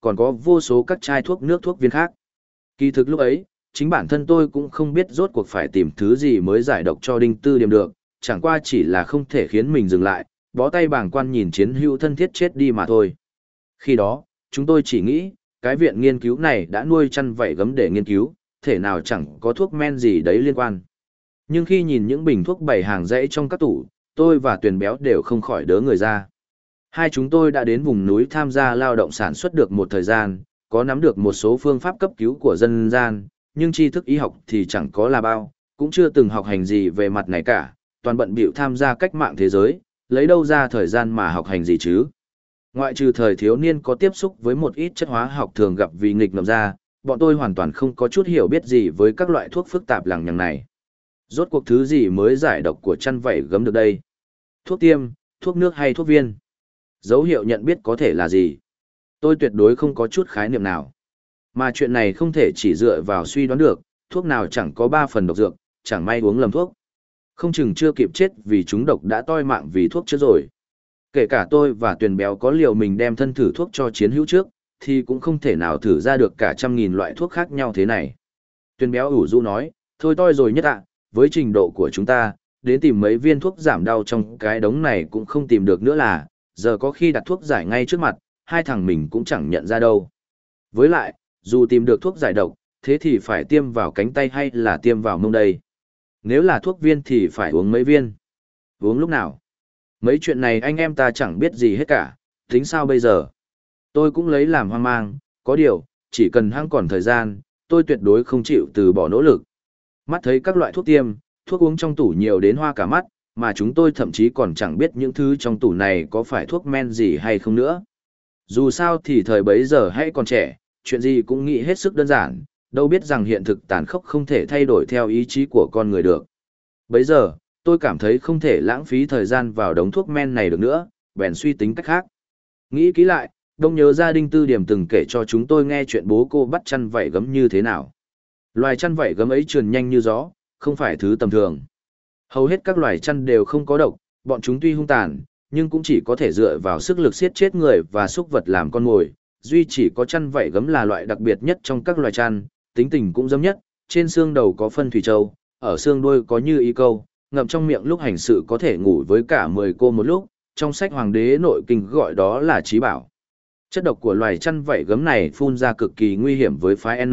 còn có vô số các chai thuốc nước thuốc viên khác. Kỳ thực lúc ấy, chính bản thân tôi cũng không biết rốt cuộc phải tìm thứ gì mới giải độc cho Đinh Tư Điềm được, chẳng qua chỉ là không thể khiến mình dừng lại, bó tay bàng quan nhìn chiến hữu thân thiết chết đi mà thôi. Khi đó, chúng tôi chỉ nghĩ, cái viện nghiên cứu này đã nuôi chăn vảy gấm để nghiên cứu, thể nào chẳng có thuốc men gì đấy liên quan. Nhưng khi nhìn những bình thuốc bày hàng dãy trong các tủ, tôi và Tuyền Béo đều không khỏi đớ người ra. Hai chúng tôi đã đến vùng núi tham gia lao động sản xuất được một thời gian, có nắm được một số phương pháp cấp cứu của dân gian, nhưng tri thức y học thì chẳng có là bao, cũng chưa từng học hành gì về mặt này cả, toàn bận bịu tham gia cách mạng thế giới, lấy đâu ra thời gian mà học hành gì chứ. Ngoại trừ thời thiếu niên có tiếp xúc với một ít chất hóa học thường gặp vì nghịch ngợm ra, bọn tôi hoàn toàn không có chút hiểu biết gì với các loại thuốc phức tạp lằng nhằng này. Rốt cuộc thứ gì mới giải độc của chăn vảy gấm được đây? Thuốc tiêm, thuốc nước hay thuốc viên? Dấu hiệu nhận biết có thể là gì? Tôi tuyệt đối không có chút khái niệm nào. Mà chuyện này không thể chỉ dựa vào suy đoán được, thuốc nào chẳng có 3 phần độc dược, chẳng may uống lầm thuốc. Không chừng chưa kịp chết vì chúng độc đã toi mạng vì thuốc trước rồi. Kể cả tôi và Tuyền Béo có liều mình đem thân thử thuốc cho chiến hữu trước, thì cũng không thể nào thử ra được cả 100.000 loại thuốc khác nhau thế này. Tuyền Béo ủ rũ nói, thôi toi rồi nhất ạ, với trình độ của chúng ta, đến tìm mấy viên thuốc giảm đau trong cái đống này cũng không tìm được nữa là, giờ có khi đặt thuốc giải ngay trước mặt, hai thằng mình cũng chẳng nhận ra đâu. Với lại, dù tìm được thuốc giải độc, thế thì phải tiêm vào cánh tay hay là tiêm vào mông đây? Nếu là thuốc viên thì phải uống mấy viên? Uống lúc nào? Mấy chuyện này anh em ta chẳng biết gì hết cả, tính sao bây giờ? Tôi cũng lấy làm hoang mang, có điều, chỉ cần hăng còn thời gian, tôi tuyệt đối không chịu từ bỏ nỗ lực. Mắt thấy các loại thuốc tiêm, thuốc uống trong tủ nhiều đến hoa cả mắt, mà chúng tôi thậm chí còn chẳng biết những thứ trong tủ này có phải thuốc men gì hay không nữa. Dù sao thì thời bấy giờ hay còn trẻ, chuyện gì cũng nghĩ hết sức đơn giản, đâu biết rằng hiện thực tàn khốc không thể thay đổi theo ý chí của con người được. Bấy giờ, tôi cảm thấy không thể lãng phí thời gian vào đống thuốc men này được nữa, bèn suy tính cách khác. Nghĩ kỹ lại, đông nhớ gia đình Tư Điểm từng kể cho chúng tôi nghe chuyện bố cô bắt chăn vảy gấm như thế nào. Loài chăn vảy gấm ấy trườn nhanh như gió, không phải thứ tầm thường. Hầu hết các loài chăn đều không có độc, bọn chúng tuy hung tàn, nhưng cũng chỉ có thể dựa vào sức lực giết chết người và súc vật làm con mồi. Duy chỉ có chăn vảy gấm là loại đặc biệt nhất trong các loài chăn, tính tình cũng giống nhất, trên xương đầu có phân thủy châu, ở xương đuôi có như ý câu, ngậm trong miệng lúc hành sự có thể ngủ với cả 10 cô một lúc, trong sách Hoàng đế nội kinh gọi đó là trí bảo. Chất độc của loài chăn vảy gấm này phun ra cực kỳ nguy hiểm với phái N.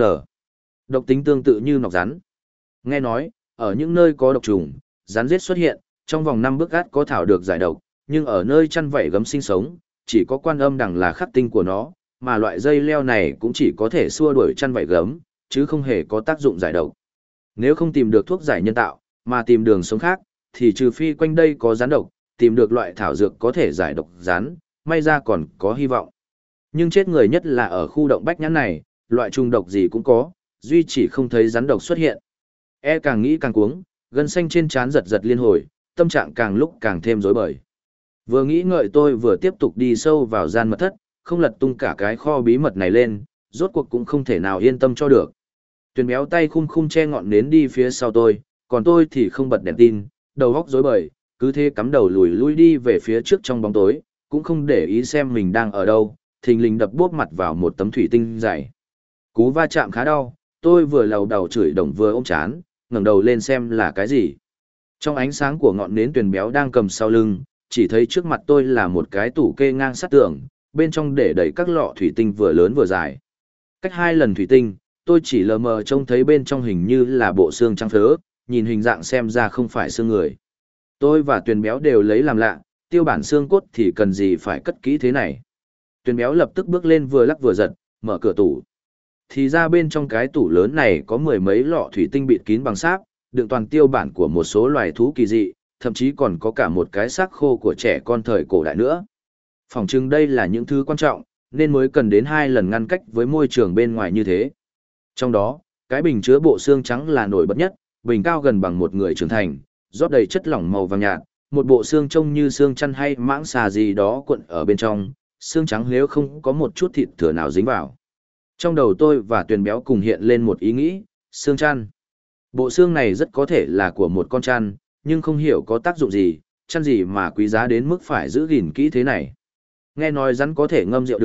Độc tính tương tự như nọc rắn. Nghe nói, ở những nơi có độc trùng, rắn rết xuất hiện, trong vòng 5 bước gắt có thảo được giải độc, nhưng ở nơi chăn vảy gấm sinh sống, chỉ có quan âm đằng là khắc tinh của nó, mà loại dây leo này cũng chỉ có thể xua đuổi chăn vảy gấm, chứ không hề có tác dụng giải độc. Nếu không tìm được thuốc giải nhân tạo, mà tìm đường sống khác, thì trừ phi quanh đây có rắn độc, tìm được loại thảo dược có thể giải độc rắn, may ra còn có hy vọng. Nhưng chết người nhất là ở khu động Bách Nhãn này, loại trùng độc gì cũng có, duy chỉ không thấy rắn độc xuất hiện. Càng nghĩ càng cuống, gân xanh trên trán giật giật liên hồi, tâm trạng càng lúc càng thêm rối bời. Vừa nghĩ ngợi tôi vừa tiếp tục đi sâu vào gian mật thất, không lật tung cả cái kho bí mật này lên, rốt cuộc cũng không thể nào yên tâm cho được. Tuyền Béo tay khum khum che ngọn nến đi phía sau tôi, còn tôi thì không bật đèn tin, đầu óc rối bời, cứ thế cắm đầu lùi lui đi về phía trước trong bóng tối, cũng không để ý xem mình đang ở đâu, thình lình đập bốp mặt vào một tấm thủy tinh dày. Cú va chạm khá đau, tôi vừa lầu đầu chửi đồng vừa ôm chán, ngẩng đầu lên xem là cái gì. Trong ánh sáng của ngọn nến Tuyền Béo đang cầm sau lưng, chỉ thấy trước mặt tôi là một cái tủ kê ngang sát tường, bên trong để đầy các lọ thủy tinh vừa lớn vừa dài. Cách 2 lần thủy tinh, tôi chỉ lờ mờ trông thấy bên trong hình như là bộ xương trắng phớ, nhìn hình dạng xem ra không phải xương người. Tôi và Tuyền Béo đều lấy làm lạ, tiêu bản xương cốt thì cần gì phải cất kỹ thế này. Tuyền Béo lập tức bước lên vừa lắc vừa giật, mở cửa tủ. Thì ra bên trong cái tủ lớn này có 10 mấy lọ thủy tinh bịt kín bằng sáp, đựng toàn tiêu bản của một số loài thú kỳ dị, thậm chí còn có cả một cái xác khô của trẻ con thời cổ đại nữa. Phỏng chừng đây là những thứ quan trọng, nên mới cần đến 2 lần ngăn cách với môi trường bên ngoài như thế. Trong đó, cái bình chứa bộ xương trắng là nổi bật nhất, bình cao gần bằng một người trưởng thành, rót đầy chất lỏng màu vàng nhạt, một bộ xương trông như xương chăn hay mãng xà gì đó cuộn ở bên trong, xương trắng nếu không có một chút thịt thừa nào dính vào. Trong đầu tôi và Tuyền Béo cùng hiện lên một ý nghĩ, xương chăn. Bộ xương này rất có thể là của một con chăn, nhưng không hiểu có tác dụng gì, chăn gì mà quý giá đến mức phải giữ gìn kỹ thế này. Nghe nói rắn có thể ngâm rượu được,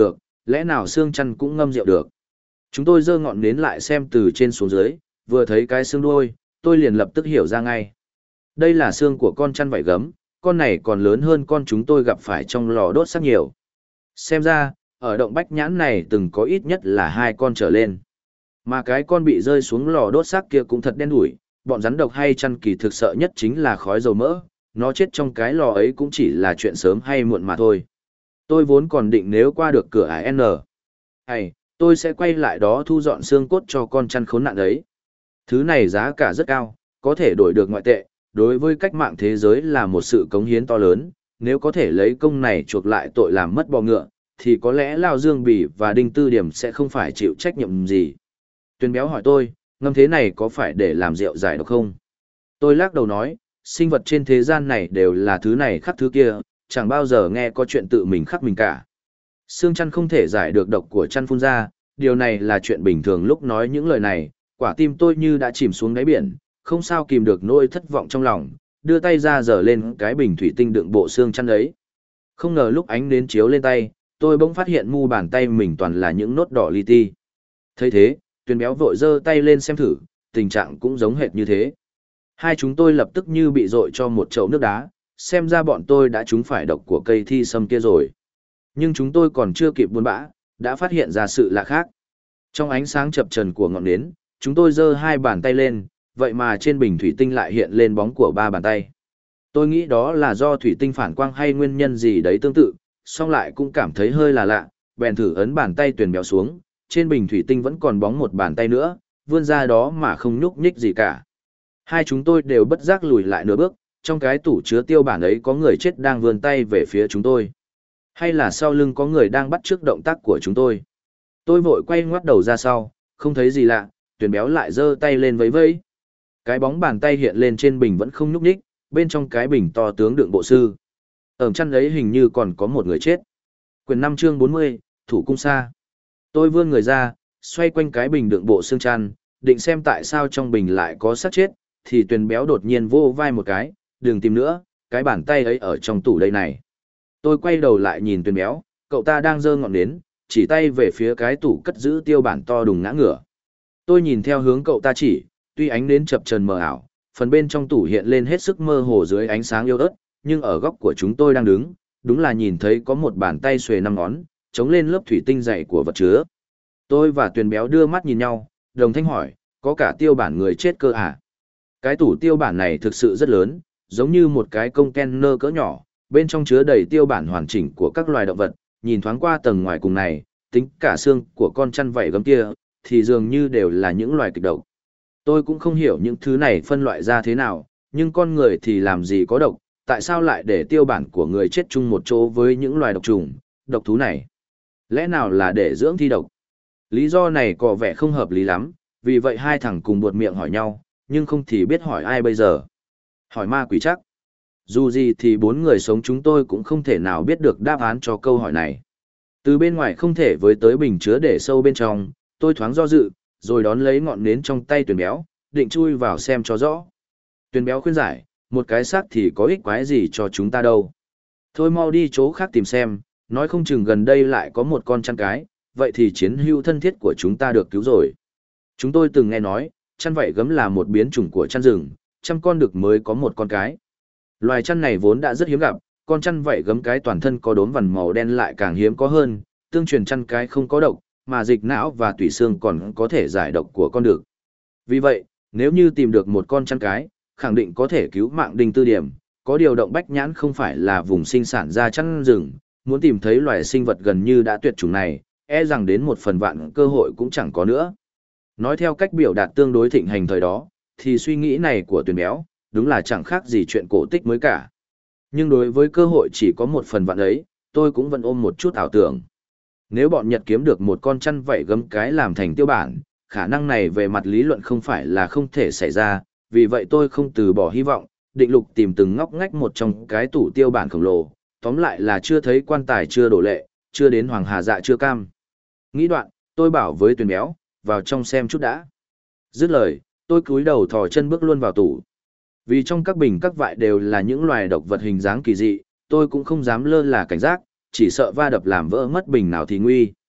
Lẽ nào xương chăn cũng ngâm rượu được? Chúng tôi giơ ngọn nến lại xem từ trên xuống dưới, vừa thấy cái xương đuôi, tôi liền lập tức hiểu ra ngay. Đây là xương của con chăn vảy gấm, con này còn lớn hơn con chúng tôi gặp phải trong lò đốt xác nhiều. Xem ra, ở động bách nhãn này từng có ít nhất là 2 con trở lên. Mà cái con bị rơi xuống lò đốt xác kia cũng thật đen đủi, bọn rắn độc hay chăn kỳ thực sợ nhất chính là khói dầu mỡ, nó chết trong cái lò ấy cũng chỉ là chuyện sớm hay muộn mà thôi. Tôi vốn còn định nếu qua được cửa ải N. Hay, tôi sẽ quay lại đó thu dọn xương cốt cho con chăn khốn nạn ấy. Thứ này giá cả rất cao, có thể đổi được ngoại tệ, đối với cách mạng thế giới là một sự cống hiến to lớn, nếu có thể lấy công này chuộc lại tội làm mất bò ngựa, thì có lẽ Lao Dương Bỉ và Đinh Tư Điểm sẽ không phải chịu trách nhiệm gì. Tuyền béo hỏi tôi, ngâm thế này có phải để làm rượu giải độc không? Tôi lắc đầu nói, sinh vật trên thế gian này đều là thứ này khắc thứ kia, chẳng bao giờ nghe có chuyện tự mình khắc mình cả. Xương chăn không thể giải được độc của chăn phun ra, điều này là chuyện bình thường. Lúc nói những lời này, quả tim tôi như đã chìm xuống đáy biển, không sao kìm được nỗi thất vọng trong lòng, đưa tay ra giở lên cái bình thủy tinh đựng bộ xương chăn ấy. Không ngờ lúc ánh nến chiếu lên tay, tôi bỗng phát hiện mu bàn tay mình toàn là những nốt đỏ li ti. Thấy thế, Tuyền béo vội giơ tay lên xem thử, tình trạng cũng giống hệt như thế. Hai chúng tôi lập tức như bị dội cho một chậu nước đá, xem ra bọn tôi đã trúng phải độc của cây thi sâm kia rồi. Nhưng chúng tôi còn chưa kịp buồn bã, đã phát hiện ra sự lạ khác. Trong ánh sáng chập chờn của ngọn nến, chúng tôi giơ 2 bàn tay lên, vậy mà trên bình thủy tinh lại hiện lên bóng của 3 bàn tay. Tôi nghĩ đó là do thủy tinh phản quang hay nguyên nhân gì đấy tương tự, song lại cũng cảm thấy hơi là lạ, bèn thử ấn bàn tay Tuyền béo xuống, trên bình thủy tinh vẫn còn bóng một bàn tay nữa, vươn ra đó mà không nhúc nhích gì cả. Hai chúng tôi đều bất giác lùi lại nửa bước, trong cái tủ chứa tiêu bản ấy có người chết đang vươn tay về phía chúng tôi. Hay là sau lưng có người đang bắt chước động tác của chúng tôi? Tôi vội quay ngoắt đầu ra sau, không thấy gì lạ, Tuyền béo lại giơ tay lên vẫy vẫy. Cái bóng bàn tay hiện lên trên bình vẫn không nhúc nhích, bên trong cái bình to tướng đựng bộ sư. Ở chăn ấy hình như còn có một người chết. Quyển 5 chương 40, Thủ cung sa. Tôi vươn người ra, xoay quanh cái bình đựng bộ xương chăn, định xem tại sao trong bình lại có xác chết, thì Tuyền béo đột nhiên vô vai một cái, đừng tìm nữa, cái bàn tay ấy ở trong tủ đây này. Tôi quay đầu lại nhìn Tuyền béo, cậu ta đang giơ ngọn nến, chỉ tay về phía cái tủ cất giữ tiêu bản to đùng ngã ngửa. Tôi nhìn theo hướng cậu ta chỉ, tuy ánh nến chập chờn mờ ảo, phần bên trong tủ hiện lên hết sức mơ hồ dưới ánh sáng yếu ớt, nhưng ở góc của chúng tôi đang đứng, đúng là nhìn thấy có một bàn tay xuề 5 ngón, chống lên lớp thủy tinh dày của vật chứa. Tôi và Tuyền béo đưa mắt nhìn nhau, đồng thanh hỏi, có cả tiêu bản người chết cơ à? Cái tủ tiêu bản này thực sự rất lớn, giống như một cái container cỡ nhỏ, bên trong chứa đầy tiêu bản hoàn chỉnh của các loài động vật, nhìn thoáng qua tầng ngoài cùng này, tính cả xương của con chăn vảy gấm kia, thì dường như đều là những loài kịch độc. Tôi cũng không hiểu những thứ này phân loại ra thế nào, nhưng con người thì làm gì có độc, tại sao lại để tiêu bản của người chết chung một chỗ với những loài độc trùng, độc thú này? Lẽ nào là để dưỡng thi độc? Lý do này có vẻ không hợp lý lắm, vì vậy hai thằng cùng buột miệng hỏi nhau, nhưng không thì biết hỏi ai bây giờ. Hỏi ma quỷ chắc. Dù gì thì 4 người sống chúng tôi cũng không thể nào biết được đáp án cho câu hỏi này. Từ bên ngoài không thể với tới bình chứa để sâu bên trong, tôi thoáng do dự, rồi đón lấy ngọn nến trong tay Tuyền béo, định chui vào xem cho rõ. Tuyền béo khuyên giải, một cái xác thì có ích quái gì cho chúng ta đâu. Thôi mau đi chỗ khác tìm xem, nói không chừng gần đây lại có một con chăn cái, vậy thì chiến hữu thân thiết của chúng ta được cứu rồi. Chúng tôi từng nghe nói, chăn vảy gấm là một biến chủng của chăn rừng, 100 con đực mới có một con cái. Loài chăn này vốn đã rất hiếm gặp, con chăn vảy gấm cái toàn thân có đốm vằn màu đen lại càng hiếm có hơn, tương truyền chăn cái không có độc, mà dịch não và tủy xương còn có thể giải độc của con đực. Vì vậy, nếu như tìm được một con chăn cái, khẳng định có thể cứu mạng Đinh Tư Điểm, có điều động bách nhãn không phải là vùng sinh sản ra chăn rừng, muốn tìm thấy loài sinh vật gần như đã tuyệt chủng này, e rằng đến 1/1000 cơ hội cũng chẳng có nữa. Nói theo cách biểu đạt tương đối thịnh hành thời đó, thì suy nghĩ này của Tuyền béo, đúng là chẳng khác gì chuyện cổ tích mới cả. Nhưng đối với cơ hội chỉ có 1/1000 ấy, tôi cũng vẫn ôm một chút ảo tưởng. Nếu bọn Nhật kiếm được một con chăn vảy gấm cái làm thành tiêu bản, khả năng này về mặt lý luận không phải là không thể xảy ra, vì vậy tôi không từ bỏ hy vọng, định lục tìm từng ngóc ngách một trong cái tủ tiêu bản khổng lồ, tóm lại là chưa thấy quan tài chưa đổ lệ, chưa đến hoàng hà dạ chưa cam. Nghĩ đoạn, tôi bảo với Tuyền béo, vào trong xem chút đã. Dứt lời, tôi cúi đầu thò chân bước luôn vào tủ. Vì trong các bình các vại đều là những loài độc vật hình dáng kỳ dị, tôi cũng không dám lơ là cảnh giác, chỉ sợ va đập làm vỡ mất bình nào thì nguy.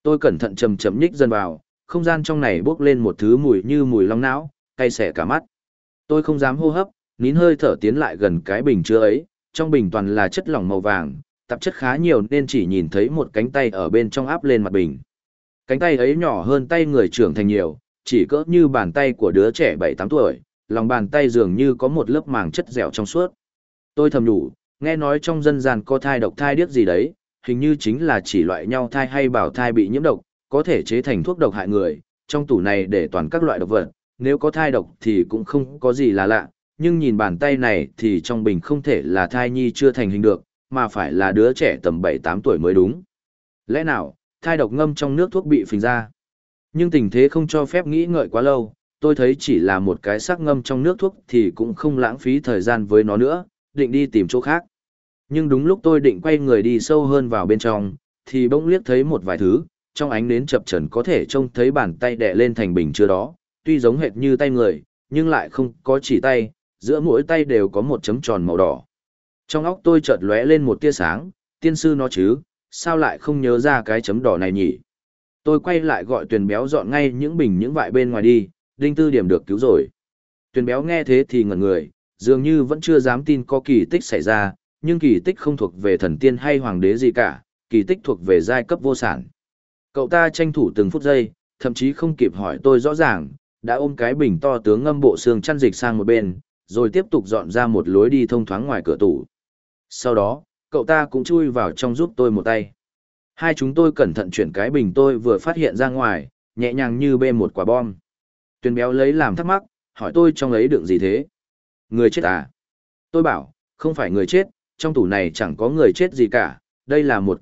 Tôi cẩn thận chậm chậm nhích dần vào, không gian trong này bốc lên một thứ mùi như mùi long não, cay xẻ cả mắt. Tôi không dám hô hấp, nín hơi thở tiến lại gần cái bình chứa ấy, trong bình toàn là chất lỏng màu vàng, tạp chất khá nhiều nên chỉ nhìn thấy một cánh tay ở bên trong áp lên mặt bình. Cánh tay ấy nhỏ hơn tay người trưởng thành nhiều, chỉ cỡ như bàn tay của đứa trẻ 7-8 tuổi, lòng bàn tay dường như có một lớp màng chất dẻo trong suốt. Tôi thầm nhủ, nghe nói trong dân gian có thai độc thai điếc gì đấy, hình như chính là chỉ loại nhau thai hay bảo thai bị nhiễm độc, có thể chế thành thuốc độc hại người, trong tủ này để toàn các loại độc vật, nếu có thai độc thì cũng không có gì là lạ, nhưng nhìn bàn tay này thì trong bình không thể là thai nhi chưa thành hình được, mà phải là đứa trẻ tầm 7-8 tuổi mới đúng. Lẽ nào, thai độc ngâm trong nước thuốc bị phình ra? Nhưng tình thế không cho phép nghĩ ngợi quá lâu, tôi thấy chỉ là một cái xác ngâm trong nước thuốc thì cũng không lãng phí thời gian với nó nữa, định đi tìm chỗ khác. Nhưng đúng lúc tôi định quay người đi sâu hơn vào bên trong, thì bỗng liếc thấy một vài thứ, trong ánh nến chập chờn có thể trông thấy bàn tay đè lên thành bình chứa đó, tuy giống hệt như tay người, nhưng lại không có chỉ tay, giữa mỗi tay đều có một chấm tròn màu đỏ. Trong óc tôi chợt lóe lên một tia sáng, tiên sư nó chứ, sao lại không nhớ ra cái chấm đỏ này nhỉ? Tôi quay lại gọi Tuyền Béo dọn ngay những bình những vại bên ngoài đi, Đinh Tư Điểm được cứu rồi. Tuyền Béo nghe thế thì ngẩn người, dường như vẫn chưa dám tin có kỳ tích xảy ra, nhưng kỳ tích không thuộc về thần tiên hay hoàng đế gì cả, kỳ tích thuộc về giai cấp vô sản. Cậu ta tranh thủ từng phút giây, thậm chí không kịp hỏi tôi rõ ràng, đã ôm cái bình to tướng ngâm bộ xương chăn dịch sang một bên, rồi tiếp tục dọn ra một lối đi thông thoáng ngoài cửa tủ. Sau đó, cậu ta cũng chui vào trong giúp tôi một tay. Hai chúng tôi cẩn thận chuyển cái bình tôi vừa phát hiện ra ngoài, nhẹ nhàng như bê một quả bom. Tuyền Béo lấy làm thắc mắc, hỏi tôi trong ấy đựng gì thế? Người chết à? Tôi bảo, không phải người chết, trong tủ này chẳng có người chết gì cả, đây là một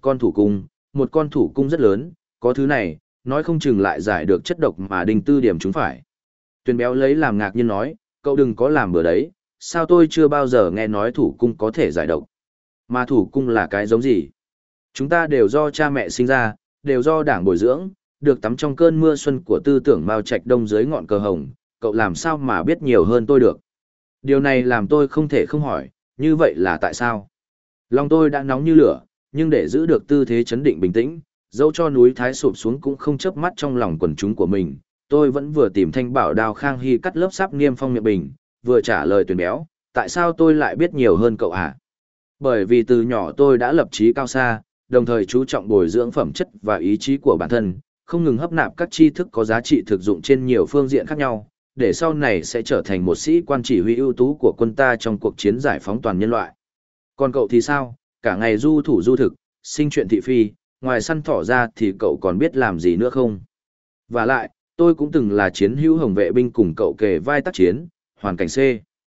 con thủ cung rất lớn, có thứ này, nói không chừng lại giải được chất độc mà Đinh Tư Điểm chúng phải. Tuyền Béo lấy làm ngạc nhiên nói, cậu đừng có làm bừa đấy, sao tôi chưa bao giờ nghe nói thủ cung có thể giải độc. Mà thủ cung là cái giống gì? Chúng ta đều do cha mẹ sinh ra, đều do đảng bồi dưỡng, được tắm trong cơn mưa xuân của tư tưởng Mao Trạch Đông dưới ngọn cờ hồng, cậu làm sao mà biết nhiều hơn tôi được. Điều này làm tôi không thể không hỏi, như vậy là tại sao? Lòng tôi đã nóng như lửa, nhưng để giữ được tư thế chấn định bình tĩnh, dẫu cho núi Thái sụp xuống cũng không chớp mắt trong lòng quần chúng của mình, tôi vẫn vừa tìm thanh bảo đao Khang Hy cắt lớp sáp niêm phong miệng bình, vừa trả lời Tuyền Béo, tại sao tôi lại biết nhiều hơn cậu hả? Bởi vì từ nhỏ tôi đã lập chí cao xa, đồng thời chú trọng bồi dưỡng phẩm chất và ý chí của bản thân, không ngừng hấp nạp các tri thức có giá trị thực dụng trên nhiều phương diện khác nhau, để sau này sẽ trở thành một sĩ quan chỉ huy ưu tú của quân ta trong cuộc chiến giải phóng toàn nhân loại. Còn cậu thì sao? Cả ngày du thủ du thực, sinh chuyện thị phi, ngoài săn thỏ ra thì cậu còn biết làm gì nữa không? Và lại, tôi cũng từng là chiến hữu hồng vệ binh cùng cậu kề vai tác chiến, hoàn cảnh C.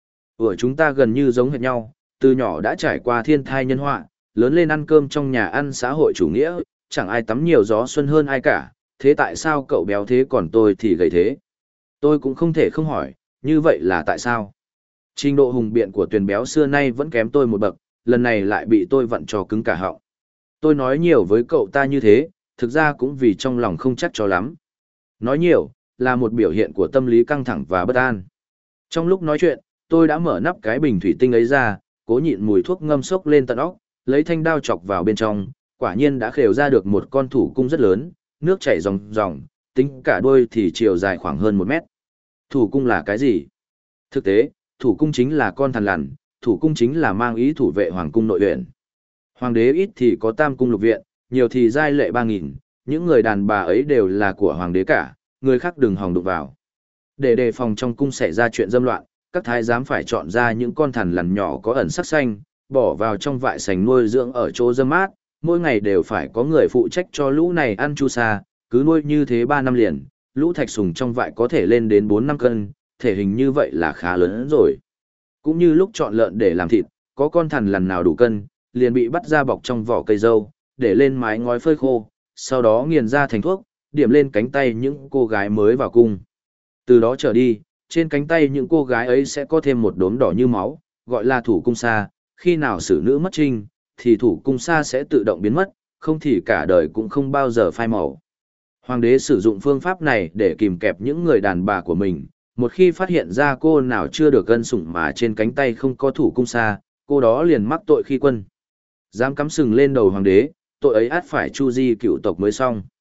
Ở chúng ta gần như giống hệt nhau, từ nhỏ đã trải qua thiên thai nhân họa, lớn lên ăn cơm trong nhà ăn xã hội chủ nghĩa, chẳng ai tắm nhiều gió xuân hơn ai cả, thế tại sao cậu béo thế còn tôi thì gầy thế? Tôi cũng không thể không hỏi, như vậy là tại sao? Trình độ hùng biện của Tuyền Béo xưa nay vẫn kém tôi một bậc, lần này lại bị tôi vặn cho cứng cả họng. Tôi nói nhiều với cậu ta như thế, thực ra cũng vì trong lòng không chắc cho lắm. Nói nhiều, là một biểu hiện của tâm lý căng thẳng và bất an. Trong lúc nói chuyện, tôi đã mở nắp cái bình thủy tinh ấy ra, cố nhịn mùi thuốc ngâm sốc lên tận óc, lấy thanh đao chọc vào bên trong, quả nhiên đã khều ra được một con thủ cung rất lớn, nước chảy ròng ròng, tính cả đuôi thì chiều dài khoảng hơn 1 mét. Thủ cung là cái gì? Thực tế, thủ cung chính là con thằn lằn, thủ cung chính là mang ý thủ vệ hoàng cung nội viện. Hoàng đế ít thì có tam cung lục viện, nhiều thì giai lệ 3.000, những người đàn bà ấy đều là của hoàng đế cả, người khác đừng hòng đụng vào. Để đề phòng trong cung xảy ra chuyện dâm loạn, các thái giám phải chọn ra những con thằn lằn nhỏ có ẩn sắc xanh, bỏ vào trong vại sành nuôi dưỡng ở chỗ dâm mát, mỗi ngày đều phải có người phụ trách cho lũ này ăn chu sa, cứ nuôi như thế 3 năm liền, lũ thạch sùng trong vại có thể lên đến 4-5 cân, thể hình như vậy là khá lớn rồi. Cũng như lúc chọn lợn để làm thịt, có con thằn lằn nào đủ cân, liền bị bắt ra bọc trong vỏ cây dâu, để lên mái ngói phơi khô, sau đó nghiền ra thành thuốc, điểm lên cánh tay những cô gái mới vào cung. Từ đó trở đi, trên cánh tay những cô gái ấy sẽ có thêm một đốm đỏ như máu, gọi là thủ cung sa, khi nào xử nữ mất trinh, thì thủ cung sa sẽ tự động biến mất, không thì cả đời cũng không bao giờ phai màu. Hoàng đế sử dụng phương pháp này để kìm kẹp những người đàn bà của mình, một khi phát hiện ra cô nào chưa được gân sủng mà trên cánh tay không có thủ cung sa, cô đó liền mắc tội khi quân. Dám cắm sừng lên đầu hoàng đế, tội ấy ắt phải chu di cựu tộc mới xong.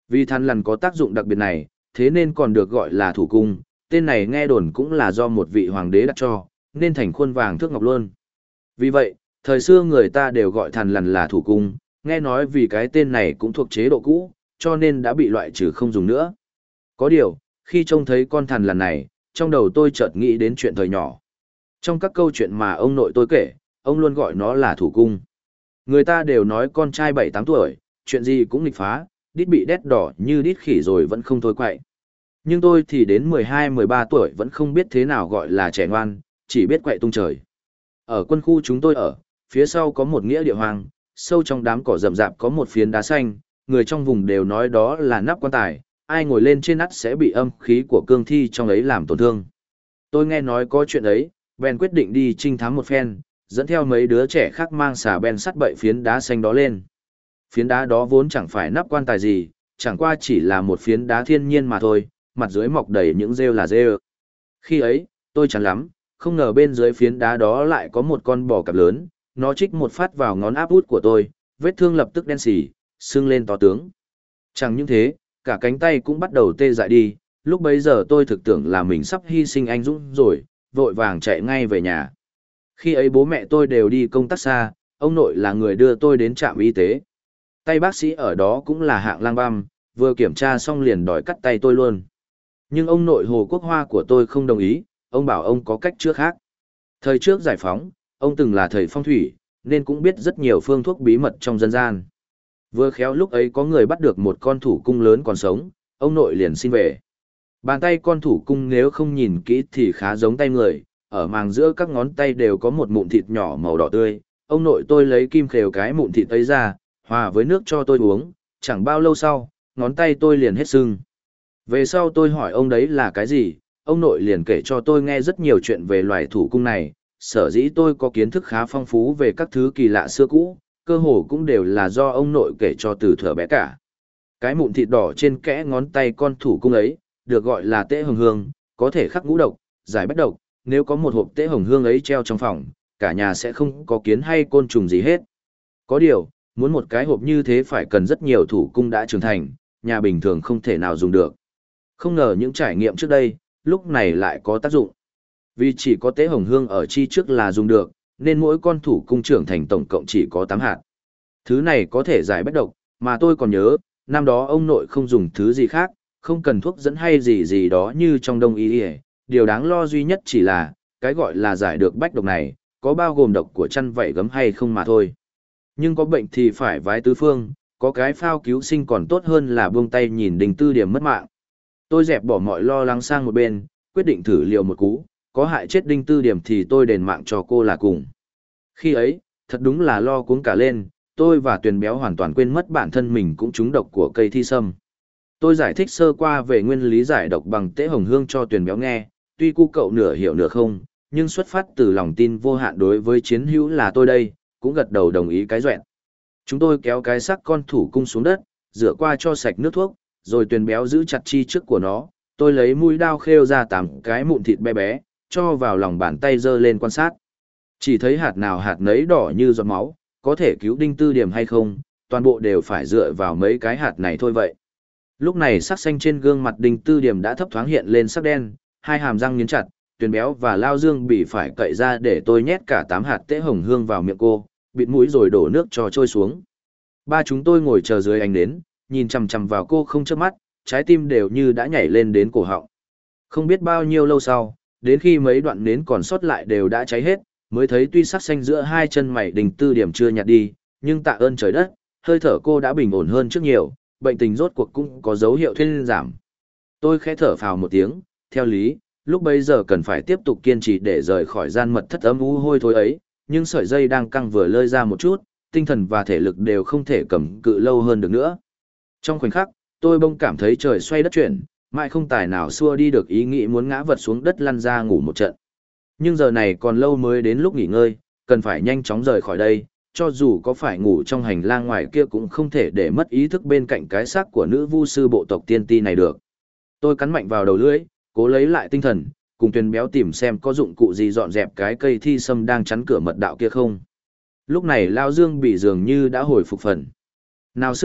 Vì thằn lằn có tác dụng đặc biệt này, thế nên còn được gọi là thủ cung, tên này nghe đồn cũng là do một vị hoàng đế đặt cho, nên thành khuôn vàng thước ngọc luôn. Vì vậy, thời xưa người ta đều gọi thằn lằn là thủ cung, nghe nói vì cái tên này cũng thuộc chế độ cũ, cho nên đã bị loại trừ không dùng nữa. Có điều, khi trông thấy con thằn lằn này, trong đầu tôi chợt nghĩ đến chuyện thời nhỏ. Trong các câu chuyện mà ông nội tôi kể, ông luôn gọi nó là thủ cung. Người ta đều nói con trai 7-8 tuổi, chuyện gì cũng nghịch phá, đít bị đét đỏ như đít khỉ rồi vẫn không thôi quậy. Nhưng tôi thì đến 12-13 tuổi vẫn không biết thế nào gọi là trẻ ngoan, chỉ biết quậy tung trời. Ở quân khu chúng tôi ở, phía sau có một nghĩa địa hoang, sâu trong đám cỏ rậm rạp có một phiến đá xanh, người trong vùng đều nói đó là nắp quan tài, ai ngồi lên trên nắp sẽ bị âm khí của cương thi trong ấy làm tổn thương. Tôi nghe nói có chuyện ấy, bèn quyết định đi trinh thám một phen, dẫn theo mấy đứa trẻ khác mang xà bèn sắt bậy phiến đá xanh đó lên. Phiến đá đó vốn chẳng phải nắp quan tài gì, chẳng qua chỉ là một phiến đá thiên nhiên mà thôi, mặt dưới mọc đầy những rêu là rêu. Khi ấy, tôi chán lắm, không ngờ bên dưới phiến đá đó lại có một con bò cạp lớn, nó chích một phát vào ngón áp út của tôi, vết thương lập tức đen xỉ, sưng lên to tướng. Chẳng những thế, cả cánh tay cũng bắt đầu tê dại đi, lúc bấy giờ tôi thực tưởng là mình sắp hy sinh anh dũng rồi, vội vàng chạy ngay về nhà. Khi ấy bố mẹ tôi đều đi công tác xa, ông nội là người đưa tôi đến trạm y tế. Tay bác sĩ ở đó cũng là hạng lang băm, vừa kiểm tra xong liền đòi cắt tay tôi luôn. Nhưng ông nội Hồ Quốc Hoa của tôi không đồng ý, ông bảo ông có cách chữa khác. Thời trước giải phóng, ông từng là thầy phong thủy, nên cũng biết rất nhiều phương thuốc bí mật trong dân gian. Vừa khéo lúc ấy có người bắt được một con thủ cung lớn còn sống, ông nội liền xin về. Bàn tay con thủ cung nếu không nhìn kỹ thì khá giống tay người, ở màng giữa các ngón tay đều có một mụn thịt nhỏ màu đỏ tươi. Ông nội tôi lấy kim khều cái mụn thịt ấy ra, hòa với nước cho tôi uống, chẳng bao lâu sau, ngón tay tôi liền hết sưng. Về sau tôi hỏi ông đấy là cái gì, ông nội liền kể cho tôi nghe rất nhiều chuyện về loài thủ cung này, sở dĩ tôi có kiến thức khá phong phú về các thứ kỳ lạ xưa cũ, cơ hồ cũng đều là do ông nội kể cho từ thuở bé cả. Cái mụn thịt đỏ trên kẽ ngón tay con thủ cung ấy, được gọi là tế hồng hương, có thể khắc ngũ độc, giải bách độc, nếu có một hộp tế hồng hương ấy treo trong phòng, cả nhà sẽ không có kiến hay côn trùng gì hết. Có điều, muốn một cái hộp như thế phải cần rất nhiều thủ cung đã trưởng thành, nhà bình thường không thể nào dùng được. Không ngờ những trải nghiệm trước đây, lúc này lại có tác dụng. Vì chỉ có tế hồng hương ở chi trước là dùng được, nên mỗi con thủ cung trưởng thành tổng cộng chỉ có 8 hạt. Thứ này có thể giải bách độc, mà tôi còn nhớ, năm đó ông nội không dùng thứ gì khác, không cần thuốc dẫn hay gì gì đó như trong đông y. Điều đáng lo duy nhất chỉ là, cái gọi là giải được bách độc này, có bao gồm độc của chăn vảy gấm hay không mà thôi. Nhưng có bệnh thì phải vái tứ phương, có cái phao cứu sinh còn tốt hơn là buông tay nhìn Đinh Tư Điểm mất mạng. Tôi dẹp bỏ mọi lo lắng sang một bên, quyết định thử liều một cú, có hại chết Đinh Tư Điểm thì tôi đền mạng cho cô là cùng. Khi ấy, thật đúng là lo cuống cả lên, tôi và Tuyền Béo hoàn toàn quên mất bản thân mình cũng trúng độc của cây thi sâm. Tôi giải thích sơ qua về nguyên lý giải độc bằng tế hồng hương cho Tuyền Béo nghe, tuy cu cậu nửa hiểu nửa không, nhưng xuất phát từ lòng tin vô hạn đối với chiến hữu là tôi đây, cũng gật đầu đồng ý cái doẹn. Chúng tôi kéo cái xác con thủ cung xuống đất, rửa qua cho sạch nước thuốc, rồi Tuyền Béo giữ chặt chi trước của nó, tôi lấy mũi dao khêu ra 8 cái mụn thịt bé bé, cho vào lòng bàn tay giơ lên quan sát. Chỉ thấy hạt nào hạt nấy đỏ như giọt máu, có thể cứu Đinh Tư Điểm hay không, toàn bộ đều phải dựa vào mấy cái hạt này thôi vậy. Lúc này sắc xanh trên gương mặt Đinh Tư Điểm đã thấp thoáng hiện lên sắc đen, hai hàm răng nghiến chặt, Tuyền Béo và Lao Dương bị phải cậy ra để tôi nhét cả 8 hạt tế hồng hương vào miệng cô, bịt mũi rồi đổ nước cho trôi xuống. Ba chúng tôi ngồi chờ dưới ánh nến, nhìn chằm chằm vào cô không chớp mắt, trái tim đều như đã nhảy lên đến cổ họng. Không biết bao nhiêu lâu sau, đến khi mấy đoạn nến còn sót lại đều đã cháy hết, mới thấy tuy sắc xanh giữa hai chân mày Đinh Tư Điểm chưa nhạt đi, nhưng tạ ơn trời đất, hơi thở cô đã bình ổn hơn trước nhiều, bệnh tình rốt cuộc cũng có dấu hiệu thuyên giảm. Tôi khẽ thở phào một tiếng, theo lý, lúc bấy giờ cần phải tiếp tục kiên trì để rời khỏi gian mật thất âm u hôi thối ấy, nhưng sợi dây đang căng vừa lơi ra một chút, tinh thần và thể lực đều không thể cầm cự lâu hơn được nữa. Trong khoảnh khắc, tôi bỗng cảm thấy trời xoay đất chuyển, mãi không tài nào xua đi được ý nghĩ muốn ngã vật xuống đất lăn ra ngủ một trận. Nhưng giờ này còn lâu mới đến lúc nghỉ ngơi, cần phải nhanh chóng rời khỏi đây, cho dù có phải ngủ trong hành lang ngoài kia cũng không thể để mất ý thức bên cạnh cái xác của nữ vu sư bộ tộc tiên ti này được. Tôi cắn mạnh vào đầu lưỡi, cố lấy lại tinh thần, cùng Tuyền Béo tìm xem có dụng cụ gì dọn dẹp cái cây thi sâm đang chắn cửa mật đạo kia không. Lúc này Lao Dương bị dường như đã hồi phục phần. Nào sức lực,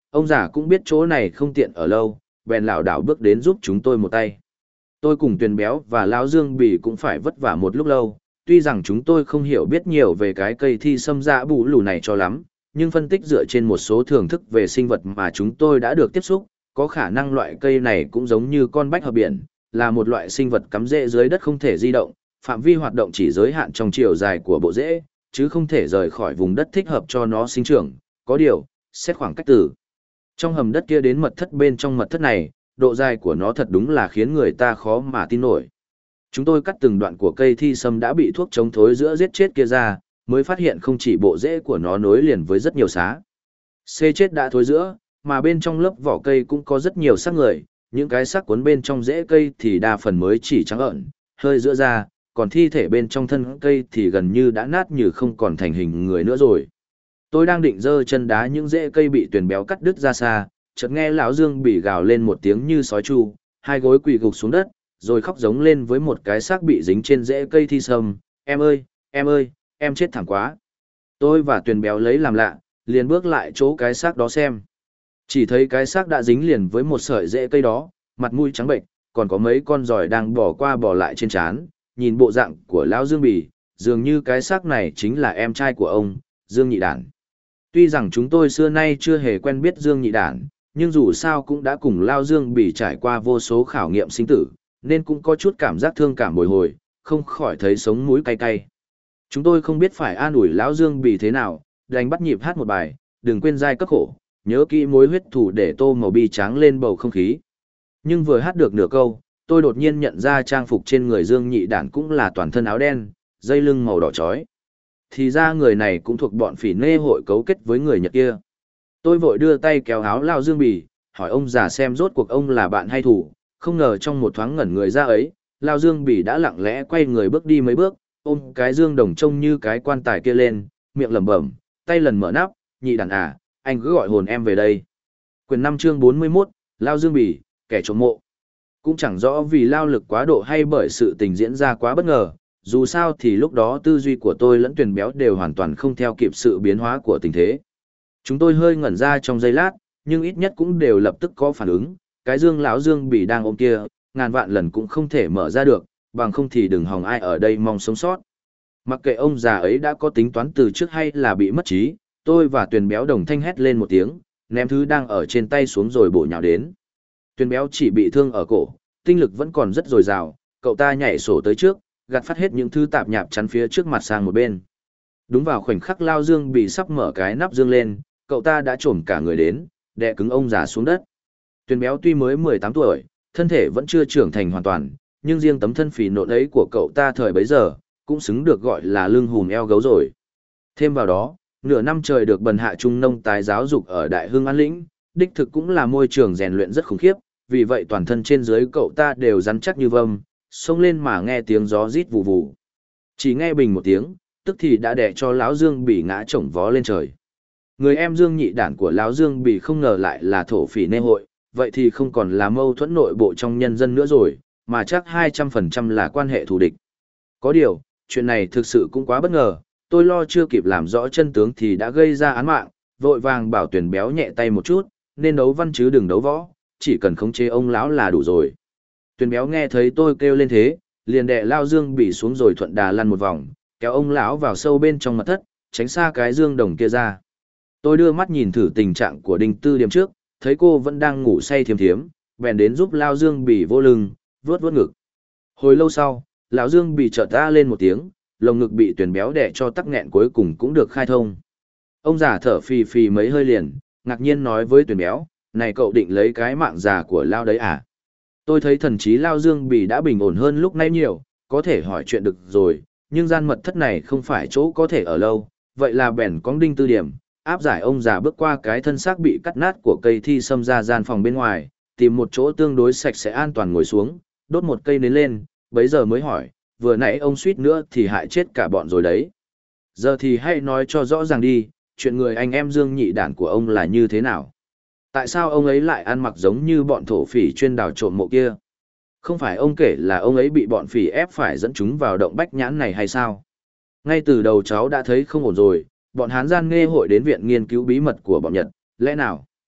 ông già cũng biết chỗ này không tiện ở lâu, bèn lảo đảo bước đến giúp chúng tôi một tay. Tôi cùng Tuyền Béo và Lão Dương Bỉ cũng phải vất vả một lúc lâu, tuy rằng chúng tôi không hiểu biết nhiều về cái cây thi sâm dạ bù lù này cho lắm, nhưng phân tích dựa trên một số thưởng thức về sinh vật mà chúng tôi đã được tiếp xúc, có khả năng loại cây này cũng giống như con bách hợp biển, là một loại sinh vật cắm rễ dưới đất không thể di động, phạm vi hoạt động chỉ giới hạn trong chiều dài của bộ rễ, chứ không thể rời khỏi vùng đất thích hợp cho nó sinh trưởng. Có điều, xét khoảng cách từ trong hầm đất kia đến mật thất bên trong mật thất này, độ dài của nó thật đúng là khiến người ta khó mà tin nổi. Chúng tôi cắt từng đoạn của cây thi sâm đã bị thuốc chống thối giữa giết chết kia ra, mới phát hiện không chỉ bộ rễ của nó nối liền với rất nhiều xá xê chết đã thối giữa, mà bên trong lớp vỏ cây cũng có rất nhiều xác người, những cái xác cuốn bên trong rễ cây thì đa phần mới chỉ trắng ợn, hơi giữa ra, còn thi thể bên trong thân cây thì gần như đã nát như không còn thành hình người nữa rồi. Tôi đang định giơ chân đá những rễ cây bị Tuyền Béo cắt đứt ra xa, chợt nghe lão Dương Bỉ gào lên một tiếng như sói chu, hai gối quỳ gục xuống đất, rồi khóc giống lên với một cái xác bị dính trên rễ cây thi sâm. Em ơi, em chết thảm quá. Tôi và Tuyền Béo lấy làm lạ, liền bước lại chỗ cái xác đó xem. Chỉ thấy cái xác đã dính liền với một sợi rễ cây đó, mặt mũi trắng bệnh, còn có mấy con giòi đang bò qua bò lại trên trán. Nhìn bộ dạng của lão Dương Bỉ, dường như cái xác này chính là em trai của ông, Dương Nhị Đản. Tuy rằng chúng tôi xưa nay chưa hề quen biết Dương Nhị Đản, nhưng dù sao cũng đã cùng Lao Dương Bỉ trải qua vô số khảo nghiệm sinh tử, nên cũng có chút cảm giác thương cảm bồi hồi, không khỏi thấy sống mũi cay cay. Chúng tôi không biết phải an ủi lão Dương Bỉ thế nào, đành bắt nhịp hát một bài, đừng quên giai cấp khổ, nhớ kỹ mối huyết thù để tô màu bi tráng lên bầu không khí. Nhưng vừa hát được nửa câu, tôi đột nhiên nhận ra trang phục trên người Dương Nhị Đản cũng là toàn thân áo đen, dây lưng màu đỏ chói. Thì ra người này cũng thuộc bọn phỉ nê hội cấu kết với người Nhật kia. Tôi vội đưa tay kéo áo Lao Dương Bỉ, hỏi ông già xem rốt cuộc ông là bạn hay thủ, không ngờ trong một thoáng ngẩn người ra ấy, Lao Dương Bỉ đã lặng lẽ quay người bước đi mấy bước, ôm cái dương đồng trông như cái quan tài kia lên, miệng lẩm bẩm, tay lần mở nắp, Nhị Đản à, anh cứ gọi hồn em về đây. Quyển 5 chương 41, Lao Dương Bỉ, kẻ trộm mộ. Cũng chẳng rõ vì lao lực quá độ hay bởi sự tình diễn ra quá bất ngờ, dù sao thì lúc đó tư duy của tôi lẫn Tuyền Béo đều hoàn toàn không theo kịp sự biến hóa của tình thế. Chúng tôi hơi ngẩn ra trong giây lát, nhưng ít nhất cũng đều lập tức có phản ứng, cái dương lão Dương Bỉ đang ôm kia, ngàn vạn lần cũng không thể mở ra được, bằng không thì đừng hòng ai ở đây mong sống sót. Mặc kệ ông già ấy đã có tính toán từ trước hay là bị mất trí, tôi và Tuyền Béo đồng thanh hét lên một tiếng, ném thứ đang ở trên tay xuống rồi bổ nhào đến. Tuyền Béo chỉ bị thương ở cổ, tinh lực vẫn còn rất dồi dào, cậu ta nhảy sổ tới trước, gạt phát hết những thứ tạp nhạp chắn phía trước mặt sang một bên. Đúng vào khoảnh khắc Lao Dương Bỉ sắp mở cái nắp dương lên, cậu ta đã trồm cả người đến, đè cứng ông già xuống đất. Tuyền Béo tuy mới 18 tuổi, thân thể vẫn chưa trưởng thành hoàn toàn, nhưng riêng tấm thân phì nộn ấy của cậu ta thời bấy giờ, cũng xứng được gọi là lưng hùm eo gấu rồi. Thêm vào đó, nửa năm trời được bần hạ trung nông tái giáo dục ở Đại Hưng An Lĩnh, đích thực cũng là môi trường rèn luyện rất khủng khiếp, vì vậy toàn thân trên dưới cậu ta đều rắn chắc như vâm, xông lên mà nghe tiếng gió rít vù vù. Chỉ nghe bình một tiếng, tức thì đã đè cho lão Dương Bỉ ngã chổng vó lên trời. Người em Dương Nhị Đản của lão Dương Bỉ không ngờ lại là thổ phỉ nê hội, vậy thì không còn là mâu thuẫn nội bộ trong nhân dân nữa rồi, mà chắc 200% là quan hệ thù địch. Có điều, chuyện này thực sự cũng quá bất ngờ, tôi lo chưa kịp làm rõ chân tướng thì đã gây ra án mạng, vội vàng bảo Tuyền Béo nhẹ tay một chút, nên đấu văn chứ đừng đấu võ, chỉ cần khống chế ông lão là đủ rồi. Tuyền Béo nghe thấy tôi kêu lên thế, liền đè Lao Dương Bỉ xuống rồi thuận đà lăn một vòng, kéo ông lão vào sâu bên trong mật thất, tránh xa cái dương đồng kia ra. Tôi đưa mắt nhìn thử tình trạng của Đinh Tư Điềm trước, thấy cô vẫn đang ngủ say thiêm thiếm, bèn đến giúp Lao Dương Bỉ vô lưng, vuốt vuốt ngực. Hồi lâu sau, lão Dương Bỉ chợt ta lên một tiếng, lồng ngực bị Tuyền Béo đè cho tắc nghẹn cuối cùng cũng được khai thông. Ông già thở phì phì mấy hơi liền, ngạc nhiên nói với Tuyền Béo, này cậu định lấy cái mạng già của Lao đấy à? Tôi thấy thần trí Lao Dương Bỉ đã bình ổn hơn lúc nãy nhiều, có thể hỏi chuyện được rồi, nhưng gian mật thất này không phải chỗ có thể ở lâu, vậy là bèn cong Đinh Tư Điểm, áp giải ông già bước qua cái thân xác bị cắt nát của cây thi sâm ra gian phòng bên ngoài, tìm một chỗ tương đối sạch sẽ an toàn ngồi xuống, đốt một cây nến lên, bấy giờ mới hỏi, vừa nãy ông suýt nữa thì hại chết cả bọn rồi đấy. Giờ thì hãy nói cho rõ ràng đi, chuyện người anh em Dương Nhị Đản của ông là như thế nào? Tại sao ông ấy lại ăn mặc giống như bọn thổ phỉ chuyên đào trộm mộ kia? Không phải ông kể là ông ấy bị bọn phỉ ép phải dẫn chúng vào động bách nhãn này hay sao? Ngay từ đầu cháu đã thấy không ổn rồi, bọn Hán gian nghe hội đến viện nghiên cứu bí mật của bọn Nhật, lẽ nào?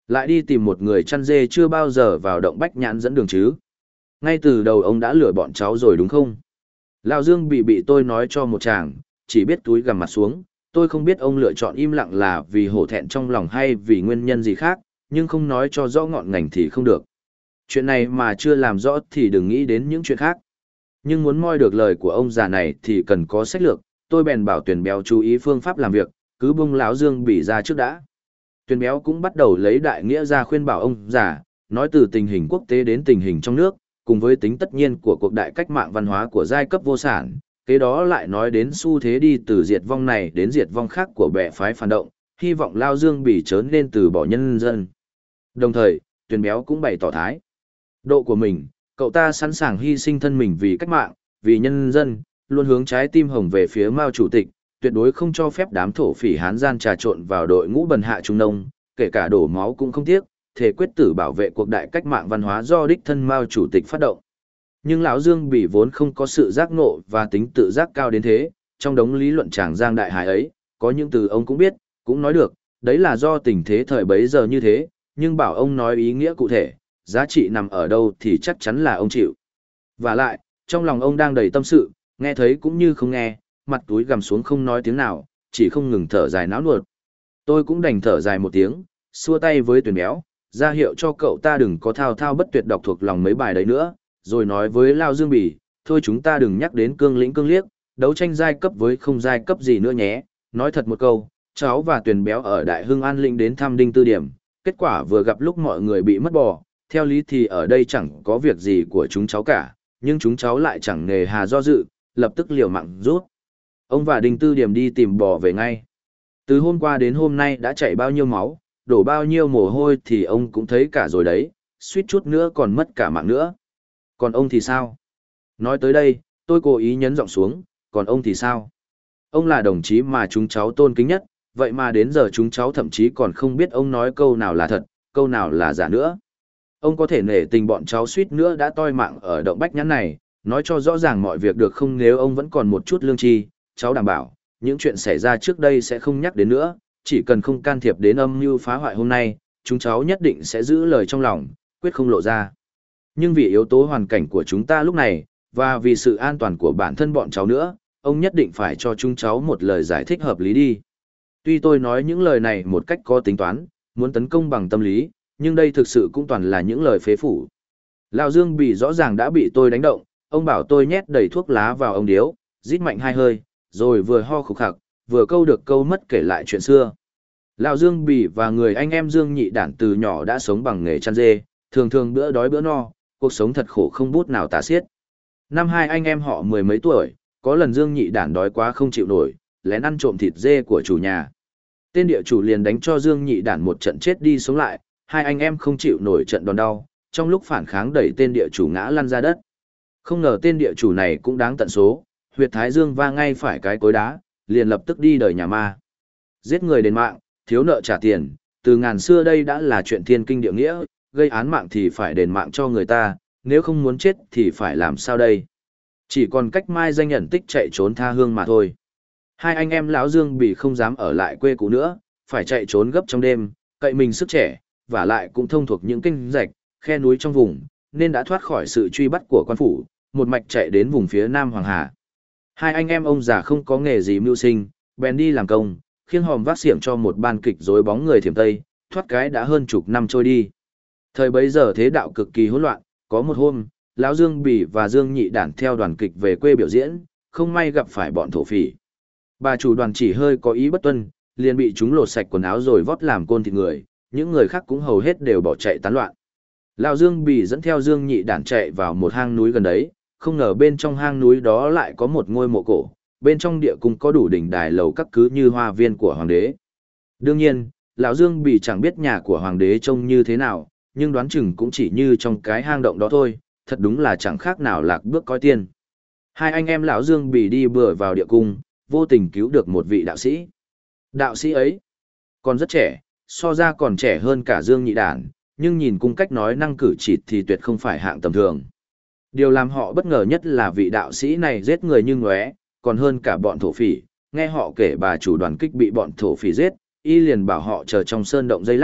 Lại đi tìm một người chăn dê chưa bao giờ vào động bách nhãn dẫn đường chứ. Ngay từ đầu ông đã lừa bọn cháu rồi đúng không? Lão Dương bị tôi nói cho một chàng, chỉ biết túi gằm mặt xuống. Tôi không biết ông lựa chọn im lặng là vì hổ thẹn trong lòng hay vì nguyên nhân gì khác, nhưng không nói cho rõ ngọn ngành thì không được. Chuyện này mà chưa làm rõ thì đừng nghĩ đến những chuyện khác. Nhưng muốn moi được lời của ông già này thì cần có sách lược, tôi bèn bảo Tuyền Béo chú ý phương pháp làm việc, cứ bung lão Dương Bỉ ra trước đã. Tuyền Béo cũng bắt đầu lấy đại nghĩa ra khuyên bảo ông già, nói từ tình hình quốc tế đến tình hình trong nước, cùng với tính tất nhiên của cuộc đại cách mạng văn hóa của giai cấp vô sản, kế đó lại nói đến xu thế đi từ diệt vong này đến diệt vong khác của bè phái phản động, hy vọng Lao Dương Bỉ chớ nên từ bỏ nhân dân. Đồng thời, Tuyền Béo cũng bày tỏ thái độ của mình, cậu ta sẵn sàng hy sinh thân mình vì cách mạng, vì nhân dân, luôn hướng trái tim hồng về phía Mao Chủ tịch, tuyệt đối không cho phép đám thổ phỉ Hán gian trà trộn vào đội ngũ bần hạ trung nông, kể cả đổ máu cũng không tiếc, thể quyết tử bảo vệ cuộc đại cách mạng văn hóa do đích thân Mao Chủ tịch phát động. Nhưng lão Dương Bỉ vốn không có sự giác ngộ và tính tự giác cao đến thế, trong đống lý luận tràng giang đại hải ấy, có những từ ông cũng biết, cũng nói được, đấy là do tình thế thời bấy giờ như thế, nhưng bảo ông nói ý nghĩa cụ thể, giá trị nằm ở đâu thì chắc chắn là ông chịu. Và lại, trong lòng ông đang đầy tâm sự, nghe thấy cũng như không nghe, mặt túi gằm xuống không nói tiếng nào, chỉ không ngừng thở dài náo nuột. Tôi cũng đành thở dài một tiếng, xua tay với Tuyền Béo, ra hiệu cho cậu ta đừng có thao thao bất tuyệt đọc thuộc lòng mấy bài đấy nữa, rồi nói với Lao Dương Bỉ, thôi chúng ta đừng nhắc đến cương lĩnh cương liếc, đấu tranh giai cấp với không giai cấp gì nữa nhé. Nói thật một câu, cháu và Tuyền Béo ở Đại Hưng An Lĩnh đến thăm Đinh Tư Điểm, kết quả vừa gặp lúc mọi người bị mất bò, theo lý thì ở đây chẳng có việc gì của chúng cháu cả, nhưng chúng cháu lại chẳng nề hà do dự, lập tức liều mạng rút. Ông và Đinh Tư Điểm đi tìm bò về ngay. Từ hôm qua đến hôm nay đã chảy bao nhiêu máu, đổ bao nhiêu mồ hôi thì ông cũng thấy cả rồi đấy, suýt chút nữa còn mất cả mạng nữa. Còn ông thì sao? Nói tới đây, tôi cố ý nhấn giọng xuống, còn ông thì sao? Ông là đồng chí mà chúng cháu tôn kính nhất, vậy mà đến giờ chúng cháu thậm chí còn không biết ông nói câu nào là thật, câu nào là giả nữa. Ông có thể nể tình bọn cháu suýt nữa đã toi mạng ở động bách nhãn này, nói cho rõ ràng mọi việc được không nếu ông vẫn còn một chút lương tri, cháu đảm bảo, những chuyện xảy ra trước đây sẽ không nhắc đến nữa, chỉ cần không can thiệp đến âm mưu phá hoại hôm nay, chúng cháu nhất định sẽ giữ lời trong lòng, quyết không lộ ra. Nhưng vì yếu tố hoàn cảnh của chúng ta lúc này, và vì sự an toàn của bản thân bọn cháu nữa, ông nhất định phải cho chúng cháu một lời giải thích hợp lý đi. Tuy tôi nói những lời này một cách có tính toán, muốn tấn công bằng tâm lý, nhưng đây thực sự cũng toàn là những lời phế phủ. Lão Dương Bỉ rõ ràng đã bị tôi đánh động, ông bảo tôi nhét đầy thuốc lá vào ông điếu, rít mạnh 2 hơi, rồi vừa ho khục khặc, vừa câu được câu mất kể lại chuyện xưa. Lão Dương Bỉ và người anh em Dương Nhị Đản từ nhỏ đã sống bằng nghề chăn dê, thường thường bữa đói bữa no, cuộc sống thật khổ không bút nào tả xiết. Năm hai anh em họ 10 mấy tuổi, có lần Dương Nhị Đản đói quá không chịu nổi, lén ăn trộm thịt dê của chủ nhà. Tên địa chủ liền đánh cho Dương Nhị Đản một trận chết đi sống lại, hai anh em không chịu nổi trận đòn đau, trong lúc phản kháng đẩy tên địa chủ ngã lăn ra đất. Không ngờ tên địa chủ này cũng đáng tận số, huyệt thái dương va ngay phải cái cối đá, liền lập tức đi đời nhà ma. Giết người đền mạng, thiếu nợ trả tiền, từ ngàn xưa đây đã là chuyện thiên kinh địa nghĩa, gây án mạng thì phải đền mạng cho người ta, nếu không muốn chết thì phải làm sao đây? Chỉ còn cách mai danh nhận tích chạy trốn tha hương mà thôi. Hai anh em lão Dương Bỉ không dám ở lại quê cũ nữa, phải chạy trốn gấp trong đêm, cậy mình sức trẻ, và lại cũng thông thuộc những kênh rạch, khe núi trong vùng, nên đã thoát khỏi sự truy bắt của quan phủ, một mạch chạy đến vùng phía Nam Hoàng Hà. Hai anh em ông già không có nghề gì mưu sinh, bèn đi làm công, khiêng hòm vác xiềng cho một ban kịch rối bóng người thiểm Tây, thoát cái đã hơn chục năm trôi đi. Thời bấy giờ thế đạo cực kỳ hỗn loạn, có một hôm, lão Dương Bỉ và Dương Nhị Đản theo đoàn kịch về quê biểu diễn, không may gặp phải bọn thổ phỉ. Bà chủ đoàn chỉ hơi có ý bất tuân, liền bị chúng lột sạch quần áo rồi vót làm côn thịt người, những người khác cũng hầu hết đều bỏ chạy tán loạn. Lão Dương Bỉ dẫn theo Dương Nhị Đản chạy vào một hang núi gần đấy, không ngờ bên trong hang núi đó lại có một ngôi mộ cổ, bên trong địa cung có đủ đỉnh đài lầu các cứ như hoa viên của hoàng đế. Đương nhiên, lão Dương Bỉ chẳng biết nhà của hoàng đế trông như thế nào, nhưng đoán chừng cũng chỉ như trong cái hang động đó thôi, thật đúng là chẳng khác nào lạc bước coi tiên. Hai anh em lão Dương Bỉ đi bừa vào địa cung, vô tình cứu được một vị đạo sĩ. Đạo sĩ ấy còn rất trẻ, so ra còn trẻ hơn cả Dương Nhị Đản, nhưng nhìn cung cách nói năng cử chỉ thì tuyệt không phải hạng tầm thường. Điều làm họ bất ngờ nhất là vị đạo sĩ này giết người như ngóe, còn hơn cả bọn thổ phỉ. Nghe họ kể bà chủ đoàn kích bị bọn thổ phỉ giết, y liền bảo họ chờ trong sơn động giây lát,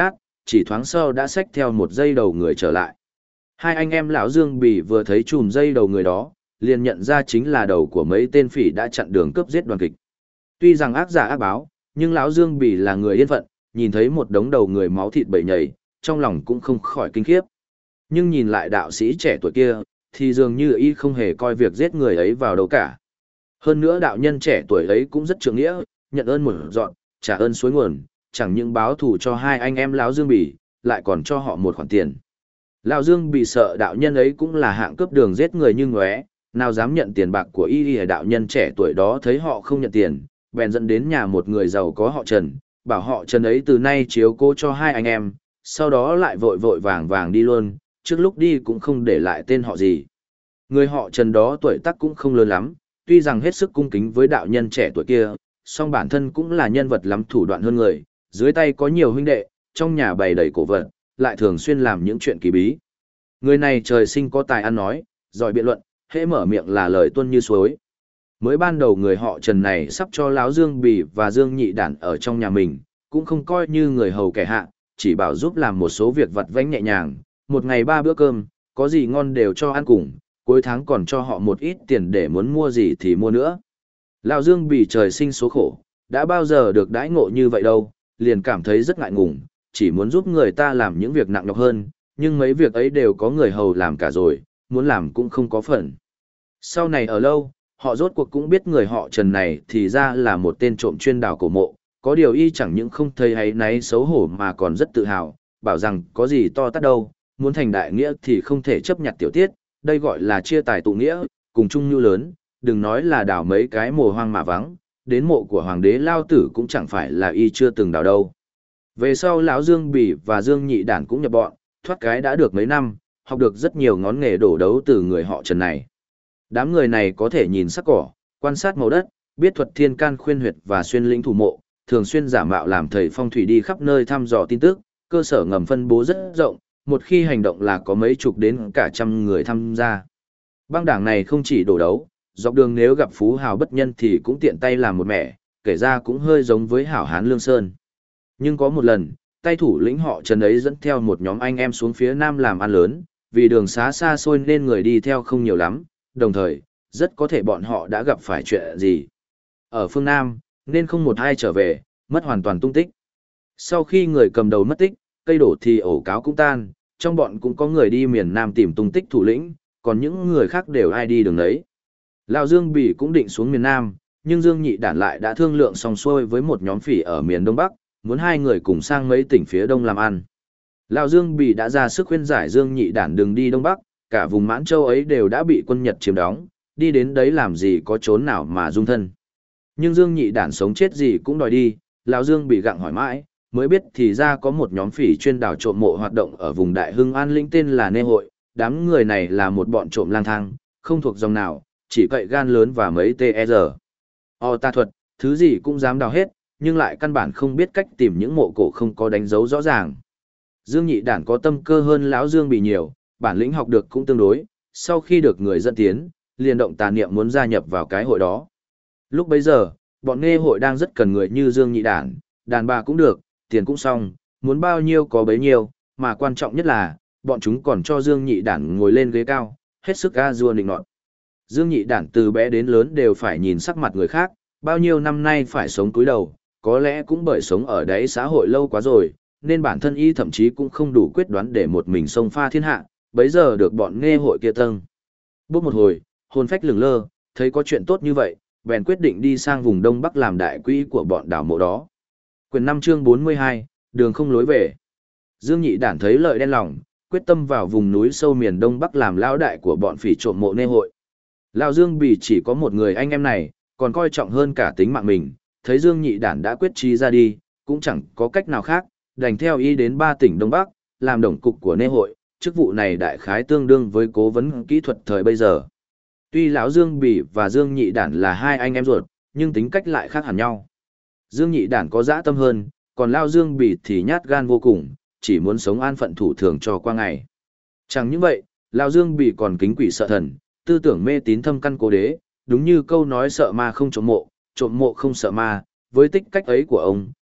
chỉ thoáng sau đã xách theo một dây đầu người trở lại. Hai anh em lão Dương Bỉ vừa thấy chùm dây đầu người đó, liền nhận ra chính là đầu của mấy tên phỉ đã chặn đường cướp giết Đoàn Kịch. Tuy rằng ác giả ác báo, nhưng lão Dương Bỉ là người yên phận, nhìn thấy một đống đầu người máu thịt bầy nhầy, trong lòng cũng không khỏi kinh khiếp. Nhưng nhìn lại đạo sĩ trẻ tuổi kia, thì dường như y không hề coi việc giết người ấy vào đâu cả. Hơn nữa đạo nhân trẻ tuổi ấy cũng rất trượng nghĩa, nhận ơn một dọn, trả ơn suối nguồn, chẳng những báo thù cho hai anh em lão Dương Bỉ, lại còn cho họ một khoản tiền. Lão Dương Bỉ sợ đạo nhân ấy cũng là hạng cướp đường giết người như ngóe, nào dám nhận tiền bạc của y. Đạo nhân trẻ tuổi đó thấy họ không nhận tiền, bèn dẫn đến nhà một người giàu có họ Trần, bảo họ Trần ấy từ nay chiếu cố cho hai anh em, sau đó lại vội vội vàng vàng đi luôn, trước lúc đi cũng không để lại tên họ gì. Người họ Trần đó tuổi tác cũng không lớn lắm, tuy rằng hết sức cung kính với đạo nhân trẻ tuổi kia, song bản thân cũng là nhân vật lắm thủ đoạn hơn người, dưới tay có nhiều huynh đệ, trong nhà bày đầy cổ vật, lại thường xuyên làm những chuyện kỳ bí. Người này trời sinh có tài ăn nói, giỏi biện luận, hễ mở miệng là lời tuôn như suối. Mới ban đầu người họ Trần này sắp cho lão Dương Bỉ và Dương Nhị Đản ở trong nhà mình, cũng không coi như người hầu kẻ hạ, chỉ bảo giúp làm một số việc vặt vãnh nhẹ nhàng, một ngày 3 bữa cơm, có gì ngon đều cho ăn cùng, cuối tháng còn cho họ một ít tiền để muốn mua gì thì mua nữa. Lão Dương Bỉ trời sinh số khổ, đã bao giờ được đãi ngộ như vậy đâu, liền cảm thấy rất ngại ngùng, chỉ muốn giúp người ta làm những việc nặng nhọc hơn, nhưng mấy việc ấy đều có người hầu làm cả rồi, muốn làm cũng không có phần. Sau này ở lâu, họ rốt cuộc cũng biết người họ Trần này thì ra là một tên trộm chuyên đào cổ mộ, có điều y chẳng những không thấy hay náy xấu hổ mà còn rất tự hào, bảo rằng có gì to tát đâu, muốn thành đại nghĩa thì không thể chấp nhặt tiểu tiết, đây gọi là chia tài tụ nghĩa, cùng chung nhu lớn, đừng nói là đào mấy cái mồ hoang mà vắng, đến mộ của hoàng đế Lao Tử cũng chẳng phải là y chưa từng đào đâu. Về sau lão Dương Bỉ và Dương Nhị Đản cũng nhập bọn, thoát cái đã được mấy năm, học được rất nhiều ngón nghề đổ đấu từ người họ Trần này. Đám người này có thể nhìn sắc cỏ, quan sát màu đất, biết thuật thiên can khuyên huyệt và xuyên lĩnh thủ mộ, thường xuyên giả mạo làm thầy phong thủy đi khắp nơi thăm dò tin tức, cơ sở ngầm phân bố rất rộng, một khi hành động là có mấy chục đến cả trăm người tham gia. Băng đảng này không chỉ đổ đấu, dọc đường nếu gặp phú hào bất nhân thì cũng tiện tay làm một mẻ, kể ra cũng hơi giống với hảo hán Lương Sơn. Nhưng có một lần, tay thủ lĩnh họ Trần ấy dẫn theo một nhóm anh em xuống phía nam làm ăn lớn, vì đường xá xa xôi nên người đi theo không nhiều lắm, đồng thời, rất có thể bọn họ đã gặp phải chuyện gì. Ở phương Nam, nên không một ai trở về, mất hoàn toàn tung tích. Sau khi người cầm đầu mất tích, cây đổ thì ổ cáo cũng tan, trong bọn cũng có người đi miền Nam tìm tung tích thủ lĩnh, còn những người khác đều ai đi đường đấy. Lão Dương Bỉ cũng định xuống miền Nam, nhưng Dương Nhị Đản lại đã thương lượng xong xuôi với một nhóm phỉ ở miền Đông Bắc, muốn hai người cùng sang mấy tỉnh phía Đông làm ăn. Lão Dương Bỉ đã ra sức khuyên giải Dương Nhị Đản đừng đi Đông Bắc, cả vùng Mãn Châu ấy đều đã bị quân Nhật chiếm đóng, đi đến đấy làm gì có chốn nào mà dung thân. Nhưng Dương Nhị Đản sống chết gì cũng đòi đi, Lão Dương Bỉ gặng hỏi mãi, mới biết thì ra có một nhóm phỉ chuyên đào trộm mộ hoạt động ở vùng Đại Hưng An lĩnh tên là Nê Hội, đám người này là một bọn trộm lang thang, không thuộc dòng nào, chỉ cậy gan lớn và mấy TR. Ta thuật, thứ gì cũng dám đào hết, nhưng lại căn bản không biết cách tìm những mộ cổ không có đánh dấu rõ ràng. Dương Nhị Đản có tâm cơ hơn lão Dương Bỉ nhiều, bản lĩnh học được cũng tương đối, sau khi được người dẫn tiến, liền động tà niệm muốn gia nhập vào cái hội đó. Lúc bấy giờ, bọn Nghe hội đang rất cần người như Dương Nhị Đản, đàn bà cũng được, tiền cũng xong, muốn bao nhiêu có bấy nhiêu, mà quan trọng nhất là, bọn chúng còn cho Dương Nhị Đản ngồi lên ghế cao, hết sức a dua nịnh nọt. Dương Nhị Đản từ bé đến lớn đều phải nhìn sắc mặt người khác, bao nhiêu năm nay phải sống cúi đầu, có lẽ cũng bởi sống ở đấy xã hội lâu quá rồi, nên bản thân y thậm chí cũng không đủ quyết đoán để một mình xông pha thiên hạ, bấy giờ được bọn Nghe hội kia tâng. Bước một hồi, hồn phách lửng lơ, thấy có chuyện tốt như vậy, bèn quyết định đi sang vùng Đông Bắc làm đại quỹ của bọn đảo mộ đó. Quyển 5 chương 42, đường không lối về. Dương Nhị Đản thấy lợi đen lòng, quyết tâm vào vùng núi sâu miền Đông Bắc làm lão đại của bọn phỉ trộm mộ Nê hội. Lão Dương Bỉ chỉ có một người anh em này, còn coi trọng hơn cả tính mạng mình, thấy Dương Nhị Đản đã quyết chí ra đi, cũng chẳng có cách nào khác, đành theo ý đến 3 tỉnh Đông Bắc, làm tổng cục của Nê hội, chức vụ này đại khái tương đương với cố vấn kỹ thuật thời bây giờ. Tuy lão Dương Bỉ và Dương Nhị Đản là hai anh em ruột, nhưng tính cách lại khác hẳn nhau. Dương Nhị Đản có dã tâm hơn, còn lão Dương Bỉ thì nhát gan vô cùng, chỉ muốn sống an phận thủ thường cho qua ngày. Chẳng những vậy, lão Dương Bỉ còn kính quỷ sợ thần, tư tưởng mê tín thâm căn cố đế, đúng như câu nói sợ ma không trộm mộ không sợ ma, với tích cách ấy của ông,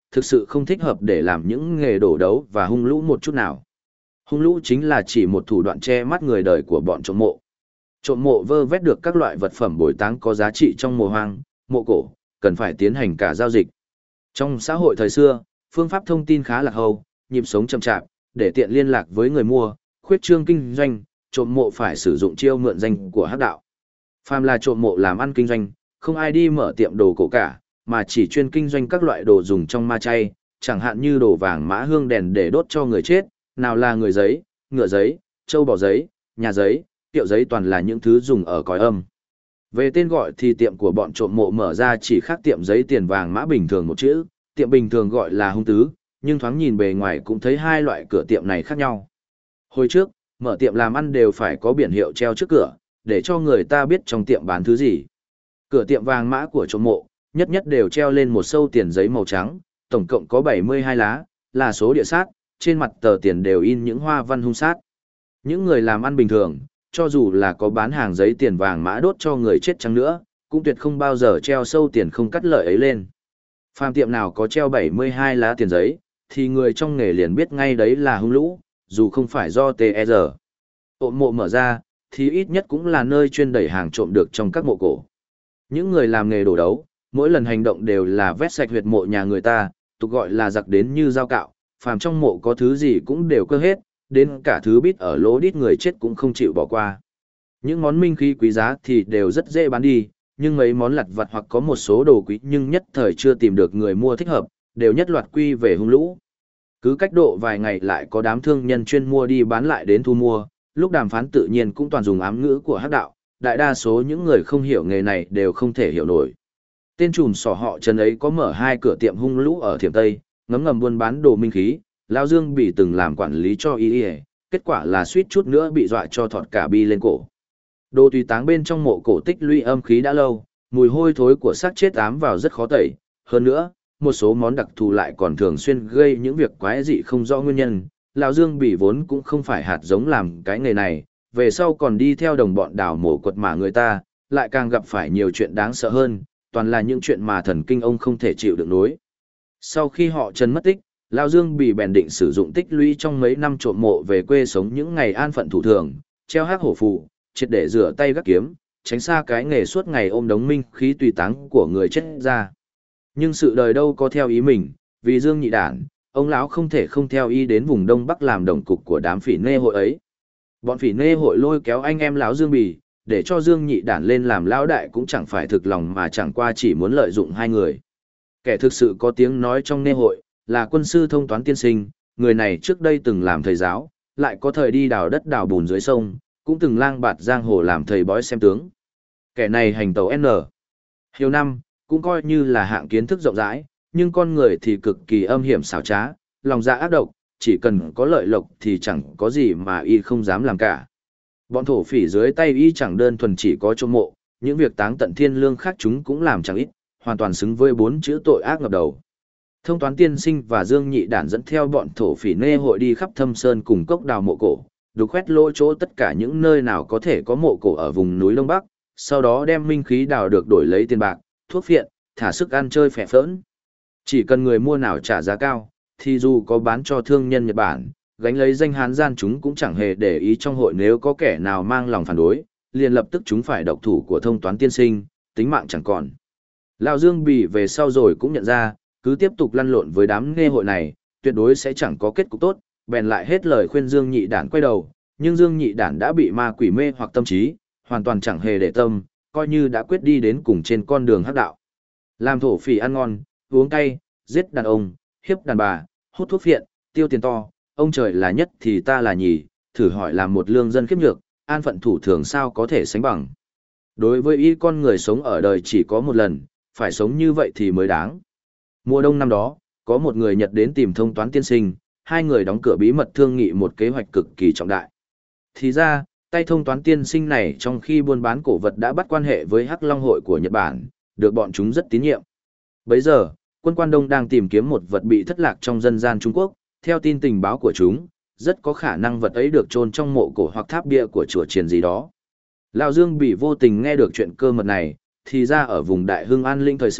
thực sự không thích hợp để làm những nghề đổ đấu và hung lũ một chút nào. Hung lũ chính là chỉ một thủ đoạn che mắt người đời của bọn trộm mộ. Trộm mộ vơ vét được các loại vật phẩm bồi táng có giá trị trong mộ hoang, mộ cổ, cần phải tiến hành cả giao dịch. Trong xã hội thời xưa, phương pháp thông tin khá lạc hậu, nhịp sống chậm chạp, để tiện liên lạc với người mua, khuyết trương kinh doanh, trộm mộ phải sử dụng chiêu mượn danh của hắc đạo. Phàm là trộm mộ làm ăn kinh doanh, không ai đi mở tiệm đồ cổ cả, mà chỉ chuyên kinh doanh các loại đồ dùng trong ma chay, chẳng hạn như đồ vàng mã hương đèn để đốt cho người chết, nào là người giấy, ngựa giấy, trâu bò giấy, nhà giấy, tiệu giấy toàn là những thứ dùng ở cõi âm. Về tên gọi thì tiệm của bọn trộm mộ mở ra chỉ khác tiệm giấy tiền vàng mã bình thường một chữ, tiệm bình thường gọi là hung tứ, nhưng thoáng nhìn bề ngoài cũng thấy hai loại cửa tiệm này khác nhau. Hồi trước, mở tiệm làm ăn đều phải có biển hiệu treo trước cửa, để cho người ta biết trong tiệm bán thứ gì. Cửa tiệm vàng mã của trộm mộ, nhất nhất đều treo lên một sâu tiền giấy màu trắng, tổng cộng có 72 lá, là số địa sát, trên mặt tờ tiền đều in những hoa văn hung sát. Những người làm ăn bình thường, cho dù là có bán hàng giấy tiền vàng mã đốt cho người chết chăng nữa, cũng tuyệt không bao giờ treo sâu tiền không cắt lợi ấy lên. Phàm tiệm nào có treo 72 lá tiền giấy, thì người trong nghề liền biết ngay đấy là hung lũ, dù không phải do TR. Trộm mộ mở ra, thì ít nhất cũng là nơi chuyên đẩy hàng trộm được trong các mộ cổ. Những người làm nghề đổ đấu, mỗi lần hành động đều là vét sạch huyệt mộ nhà người ta, tục gọi là giặc đến như dao cạo, phàm trong mộ có thứ gì cũng đều cơ hết, đến cả thứ bít ở lỗ đít người chết cũng không chịu bỏ qua. Những món minh khí quý giá thì đều rất dễ bán đi, nhưng mấy món lặt vặt hoặc có một số đồ quý nhưng nhất thời chưa tìm được người mua thích hợp, đều nhất loạt quy về hung lũ. Cứ cách độ vài ngày lại có đám thương nhân chuyên mua đi bán lại đến thu mua, lúc đàm phán tự nhiên cũng toàn dùng ám ngữ của hắc đạo, đại đa số những người không hiểu nghề này đều không thể hiểu nổi. Tên trùm sỏ họ Trần ấy có mở 2 cửa tiệm hung lũ ở Thiểm Tây, ngấm ngầm buôn bán đồ minh khí, Lão Dương bị từng làm quản lý cho y, kết quả là suýt chút nữa bị dọa cho thọt cả bi lên cổ. Đồ tùy táng bên trong mộ cổ tích lũy âm khí đã lâu, mùi hôi thối của xác chết ám vào rất khó tẩy, hơn nữa, một số món đặc thù lại còn thường xuyên gây những việc quái dị không rõ nguyên nhân. Lão Dương bị vốn cũng không phải hạt giống làm cái nghề này, về sau còn đi theo đồng bọn đào mổ quật mả người ta, lại càng gặp phải nhiều chuyện đáng sợ hơn, toàn là những chuyện mà thần kinh ông không thể chịu được nối. Sau khi họ Trần mất tích, Lão Dương bị bèn định sử dụng tích lũy trong mấy năm trộm mộ về quê sống những ngày an phận thủ thường, treo hắc hổ phù, triệt để rửa tay gác kiếm, tránh xa cái nghề suốt ngày ôm đống minh khí tùy táng của người chết ra. Nhưng sự đời đâu có theo ý mình, vì Dương Nhị Đản, ông lão không thể không theo ý đến vùng Đông Bắc làm đồng cục của đám phỉ nê hội ấy. Bọn phỉ nê hội lôi kéo anh em lão Dương Bì, để cho Dương Nhị Đản lên làm lão đại cũng chẳng phải thực lòng mà chẳng qua chỉ muốn lợi dụng hai người. Kẻ thực sự có tiếng nói trong nê hội, là quân sư Thông Toán tiên sinh, người này trước đây từng làm thầy giáo, lại có thời đi đào đất đào bùn dưới sông, cũng từng lang bạt giang hồ làm thầy bói xem tướng. Kẻ này hành tẩu N. Nhiều năm, cũng coi như là hạng kiến thức rộng rãi, nhưng con người thì cực kỳ âm hiểm xảo trá, lòng dạ ác độc, chỉ cần có lợi lộc thì chẳng có gì mà y không dám làm cả. Bọn thổ phỉ dưới tay y chẳng đơn thuần chỉ có trộm mộ, những việc táng tận thiên lương khác chúng cũng làm chẳng ít, hoàn toàn xứng với 4 chữ tội ác ngập đầu. Thông Toán tiên sinh và Dương Nhị Đản dẫn theo bọn thổ phỉ nê hội đi khắp thâm sơn cùng cốc đào mộ cổ, đục khoét lỗ chỗ tất cả những nơi nào có thể có mộ cổ ở vùng núi Đông Bắc, sau đó đem minh khí đào được đổi lấy tiền bạc, thuốc phiện, thả sức ăn chơi phẻ phỡn. Chỉ cần người mua nào trả giá cao, thì dù có bán cho thương nhân Nhật Bản, gánh lấy danh hán gian chúng cũng chẳng hề để ý trong hội nếu có kẻ nào mang lòng phản đối, liền lập tức chúng phải độc thủ của Thông Toán tiên sinh, tính mạng chẳng còn. Lão Dương Bì về sau rồi cũng nhận ra, cứ tiếp tục lăn lộn với đám nghe hội này, tuyệt đối sẽ chẳng có kết cục tốt, bèn lại hết lời khuyên Dương Nhị Đản quay đầu, nhưng Dương Nhị Đản đã bị ma quỷ mê hoặc tâm trí, hoàn toàn chẳng hề để tâm, coi như đã quyết đi đến cùng trên con đường hắc đạo. Làm thổ phỉ ăn ngon, uống cay, giết đàn ông, hiếp đàn bà, hút thuốc phiện, tiêu tiền to, ông trời là nhất thì ta là nhì, thử hỏi làm một lương dân khiếp nhược, an phận thủ thường sao có thể sánh bằng. Đối với y con người sống ở đời chỉ có một lần, phải sống như vậy thì mới đáng. Mùa đông năm đó, có một người Nhật đến tìm Thông Toán tiên sinh, hai người đóng cửa bí mật thương nghị một kế hoạch cực kỳ trọng đại. Thì ra, tay Thông Toán tiên sinh này trong khi buôn bán cổ vật đã bắt quan hệ với Hắc Long hội của Nhật Bản, được bọn chúng rất tín nhiệm. Bấy giờ, quân Quan Đông đang tìm kiếm một vật bị thất lạc trong dân gian Trung Quốc, theo tin tình báo của chúng, rất có khả năng vật ấy được chôn trong mộ cổ hoặc tháp bia của chùa chiền gì đó. Lão Dương bị vô tình nghe được chuyện cơ mật này, thì ra ở vùng Đại Hưng An Linh thời xưa,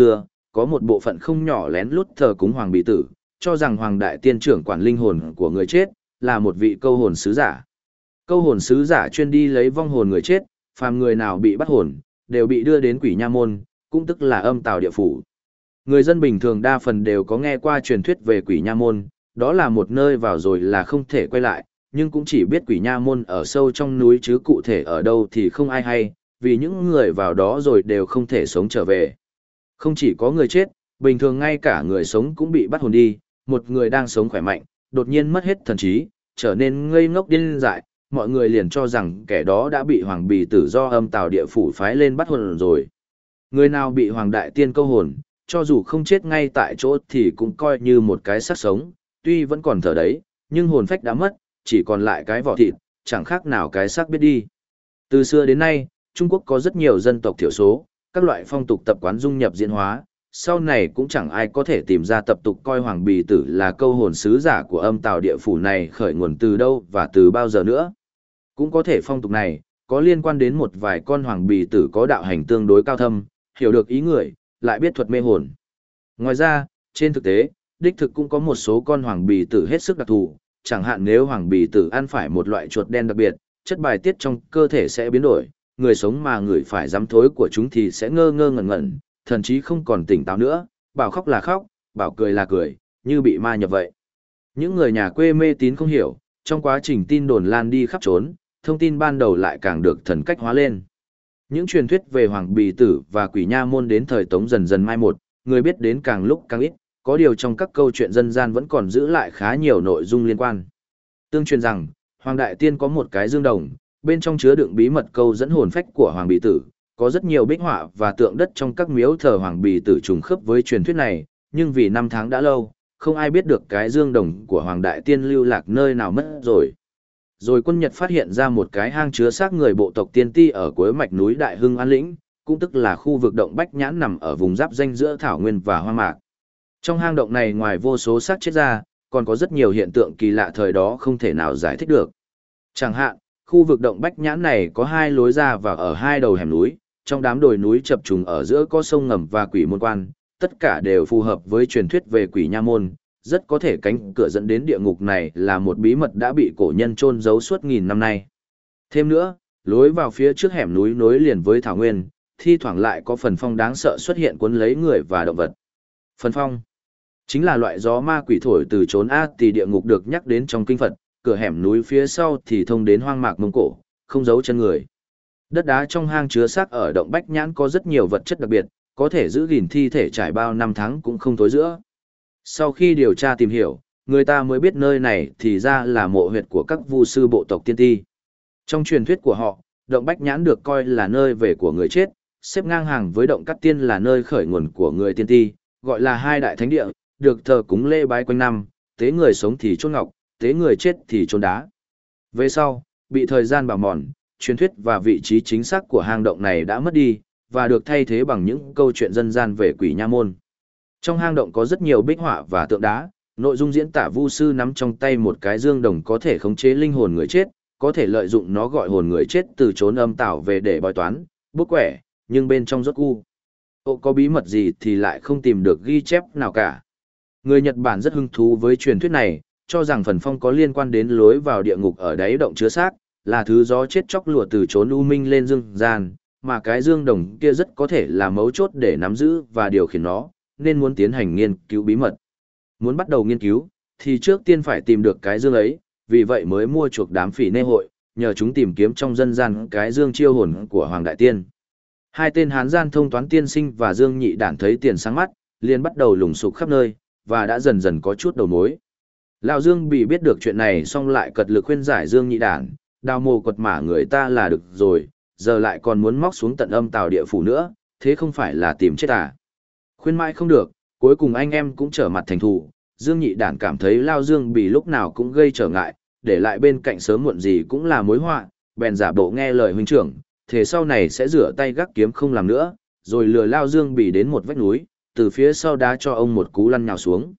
có một bộ phận không nhỏ lén lút thờ cúng Hoàng Bì Tử, cho rằng Hoàng Đại Tiên trưởng quản linh hồn của người chết, là một vị câu hồn sứ giả. Câu hồn sứ giả chuyên đi lấy vong hồn người chết, phàm người nào bị bắt hồn, đều bị đưa đến Quỷ Nha Môn, cũng tức là âm tào địa phủ. Người dân bình thường đa phần đều có nghe qua truyền thuyết về Quỷ Nha Môn, đó là một nơi vào rồi là không thể quay lại, nhưng cũng chỉ biết Quỷ Nha Môn ở sâu trong núi chứ cụ thể ở đâu thì không ai hay, vì những người vào đó rồi đều không thể sống trở về. Không chỉ có người chết, bình thường ngay cả người sống cũng bị bắt hồn đi, một người đang sống khỏe mạnh, đột nhiên mất hết thần trí, trở nên ngây ngốc điên dại, mọi người liền cho rằng kẻ đó đã bị Hoàng Bì Tử do âm tào địa phủ phái lên bắt hồn rồi. Người nào bị Hoàng Đại Tiên câu hồn, cho dù không chết ngay tại chỗ thì cũng coi như một cái xác sống, tuy vẫn còn thở đấy, nhưng hồn phách đã mất, chỉ còn lại cái vỏ thịt, chẳng khác nào cái xác biết đi. Từ xưa đến nay, Trung Quốc có rất nhiều dân tộc thiểu số, các loại phong tục tập quán dung nhập diễn hóa, sau này cũng chẳng ai có thể tìm ra tập tục coi Hoàng Bì Tử là câu hồn sứ giả của âm tào địa phủ này khởi nguồn từ đâu và từ bao giờ nữa. Cũng có thể phong tục này có liên quan đến một vài con Hoàng Bì Tử có đạo hành tương đối cao thâm, hiểu được ý người, lại biết thuật mê hồn. Ngoài ra, trên thực tế, đích thực cũng có một số con Hoàng Bì Tử hết sức đặc thù, chẳng hạn nếu Hoàng Bì Tử ăn phải một loại chuột đen đặc biệt, chất bài tiết trong cơ thể sẽ biến đổi, người sống mà ngửi phải dám thối của chúng thì sẽ ngơ ngơ ngẩn ngẩn, thậm chí không còn tỉnh táo nữa, bảo khóc là khóc, bảo cười là cười, như bị ma nhập vậy. Những người nhà quê mê tín không hiểu, trong quá trình tin đồn lan đi khắp trốn, thông tin ban đầu lại càng được thần cách hóa lên. Những truyền thuyết về Hoàng Bì Tử và Quỷ Nha Môn đến thời Tống dần dần mai một, người biết đến càng lúc càng ít, có điều trong các câu chuyện dân gian vẫn còn giữ lại khá nhiều nội dung liên quan. Tương truyền rằng, Hoàng Đại Tiên có một cái dương đồng, bên trong chứa đựng bí mật câu dẫn hồn phách của Hoàng Bì Tử, có rất nhiều bích họa và tượng đất trong các miếu thờ Hoàng Bì Tử trùng khớp với truyền thuyết này, nhưng vì năm tháng đã lâu, không ai biết được cái dương đồng của Hoàng Đại Tiên lưu lạc nơi nào mất rồi. Rồi quân Nhật phát hiện ra một cái hang chứa xác người bộ tộc Tiên Ti ở cuối mạch núi Đại Hưng An Lĩnh, cũng tức là khu vực động Bách Nhãn nằm ở vùng giáp danh giữa thảo nguyên và hoang mạc. Trong hang động này ngoài vô số xác chết ra, còn có rất nhiều hiện tượng kỳ lạ thời đó không thể nào giải thích được. Chẳng hạn, khu vực động Bách Nhãn này có hai lối ra và ở hai đầu hẻm núi, trong đám đồi núi chập trùng ở giữa có sông ngầm và quỷ môn quan, tất cả đều phù hợp với truyền thuyết về Quỷ Nha Môn, rất có thể cánh cửa dẫn đến địa ngục này là một bí mật đã bị cổ nhân chôn giấu suốt nghìn năm nay. Thêm nữa, lối vào phía trước hẻm núi nối liền với thảo nguyên, thi thoảng lại có phần phong đáng sợ xuất hiện cuốn lấy người và động vật. Phần phong chính là loại gió ma quỷ thổi từ chốn A Tỳ địa ngục được nhắc đến trong kinh Phật, cửa hẻm núi phía sau thì thông đến hoang mạc Mông Cổ, không giấu chân người. Đất đá trong hang chứa xác ở động Bách Nhãn có rất nhiều vật chất đặc biệt, có thể giữ gìn thi thể trải bao năm tháng cũng không thối rữa. Sau khi điều tra tìm hiểu, người ta mới biết nơi này thì ra là mộ huyệt của các vu sư bộ tộc Tiên Ti. Trong truyền thuyết của họ, động Bách Nhãn được coi là nơi về của người chết, xếp ngang hàng với động Cát Tiên là nơi khởi nguồn của người Tiên Ti, gọi là hai đại thánh địa, được thờ cúng lễ bái quanh năm, tế người sống thì chôn ngọc, tế người chết thì chôn đá. Về sau, bị thời gian bào mòn, truyền thuyết và vị trí chính xác của hang động này đã mất đi, và được thay thế bằng những câu chuyện dân gian về Quỷ Nha Môn. Trong hang động có rất nhiều bích họa và tượng đá, nội dung diễn tả vu sư nắm trong tay một cái dương đồng có thể khống chế linh hồn người chết, có thể lợi dụng nó gọi hồn người chết từ chốn âm tảo về để bói toán, bốc quẻ, nhưng bên trong rốt cu. Có bí mật gì thì lại không tìm được ghi chép nào cả. Người Nhật Bản rất hứng thú với truyền thuyết này, cho rằng phần phong có liên quan đến lối vào địa ngục ở đáy động chứa xác, là thứ gió chết chóc lùa từ chốn u minh lên dương gian, mà cái dương đồng kia rất có thể là mấu chốt để nắm giữ và điều khiển nó, nên muốn tiến hành nghiên cứu bí mật. Muốn bắt đầu nghiên cứu, thì trước tiên phải tìm được cái dương ấy, vì vậy mới mua chuộc đám phỉ nê hội, nhờ chúng tìm kiếm trong dân gian cái dương chiêu hồn của Hoàng Đại Tiên. Hai tên Hán gian thông toán tiên sinh và Dương Nhị Đản thấy tiền sáng mắt, liền bắt đầu lùng sục khắp nơi, và đã dần dần có chút đầu mối. Lão Dương bị biết được chuyện này xong lại cật lực khuyên giải Dương Nhị Đản, đào mồ quật mả người ta là được rồi, giờ lại còn muốn móc xuống tận âm tào địa phủ nữa, thế không phải là tìm chết à. Khuyên mãi không được, cuối cùng anh em cũng trở mặt thành thù. Dương Nhị Đản cảm thấy Lao Dương bị lúc nào cũng gây trở ngại, để lại bên cạnh sớm muộn gì cũng là mối họa, bèn giả bộ nghe lời huynh trưởng, thế sau này sẽ rửa tay gác kiếm không làm nữa, rồi lừa Lao Dương bị đến một vách núi, từ phía sau đá cho ông một cú lăn nhào xuống.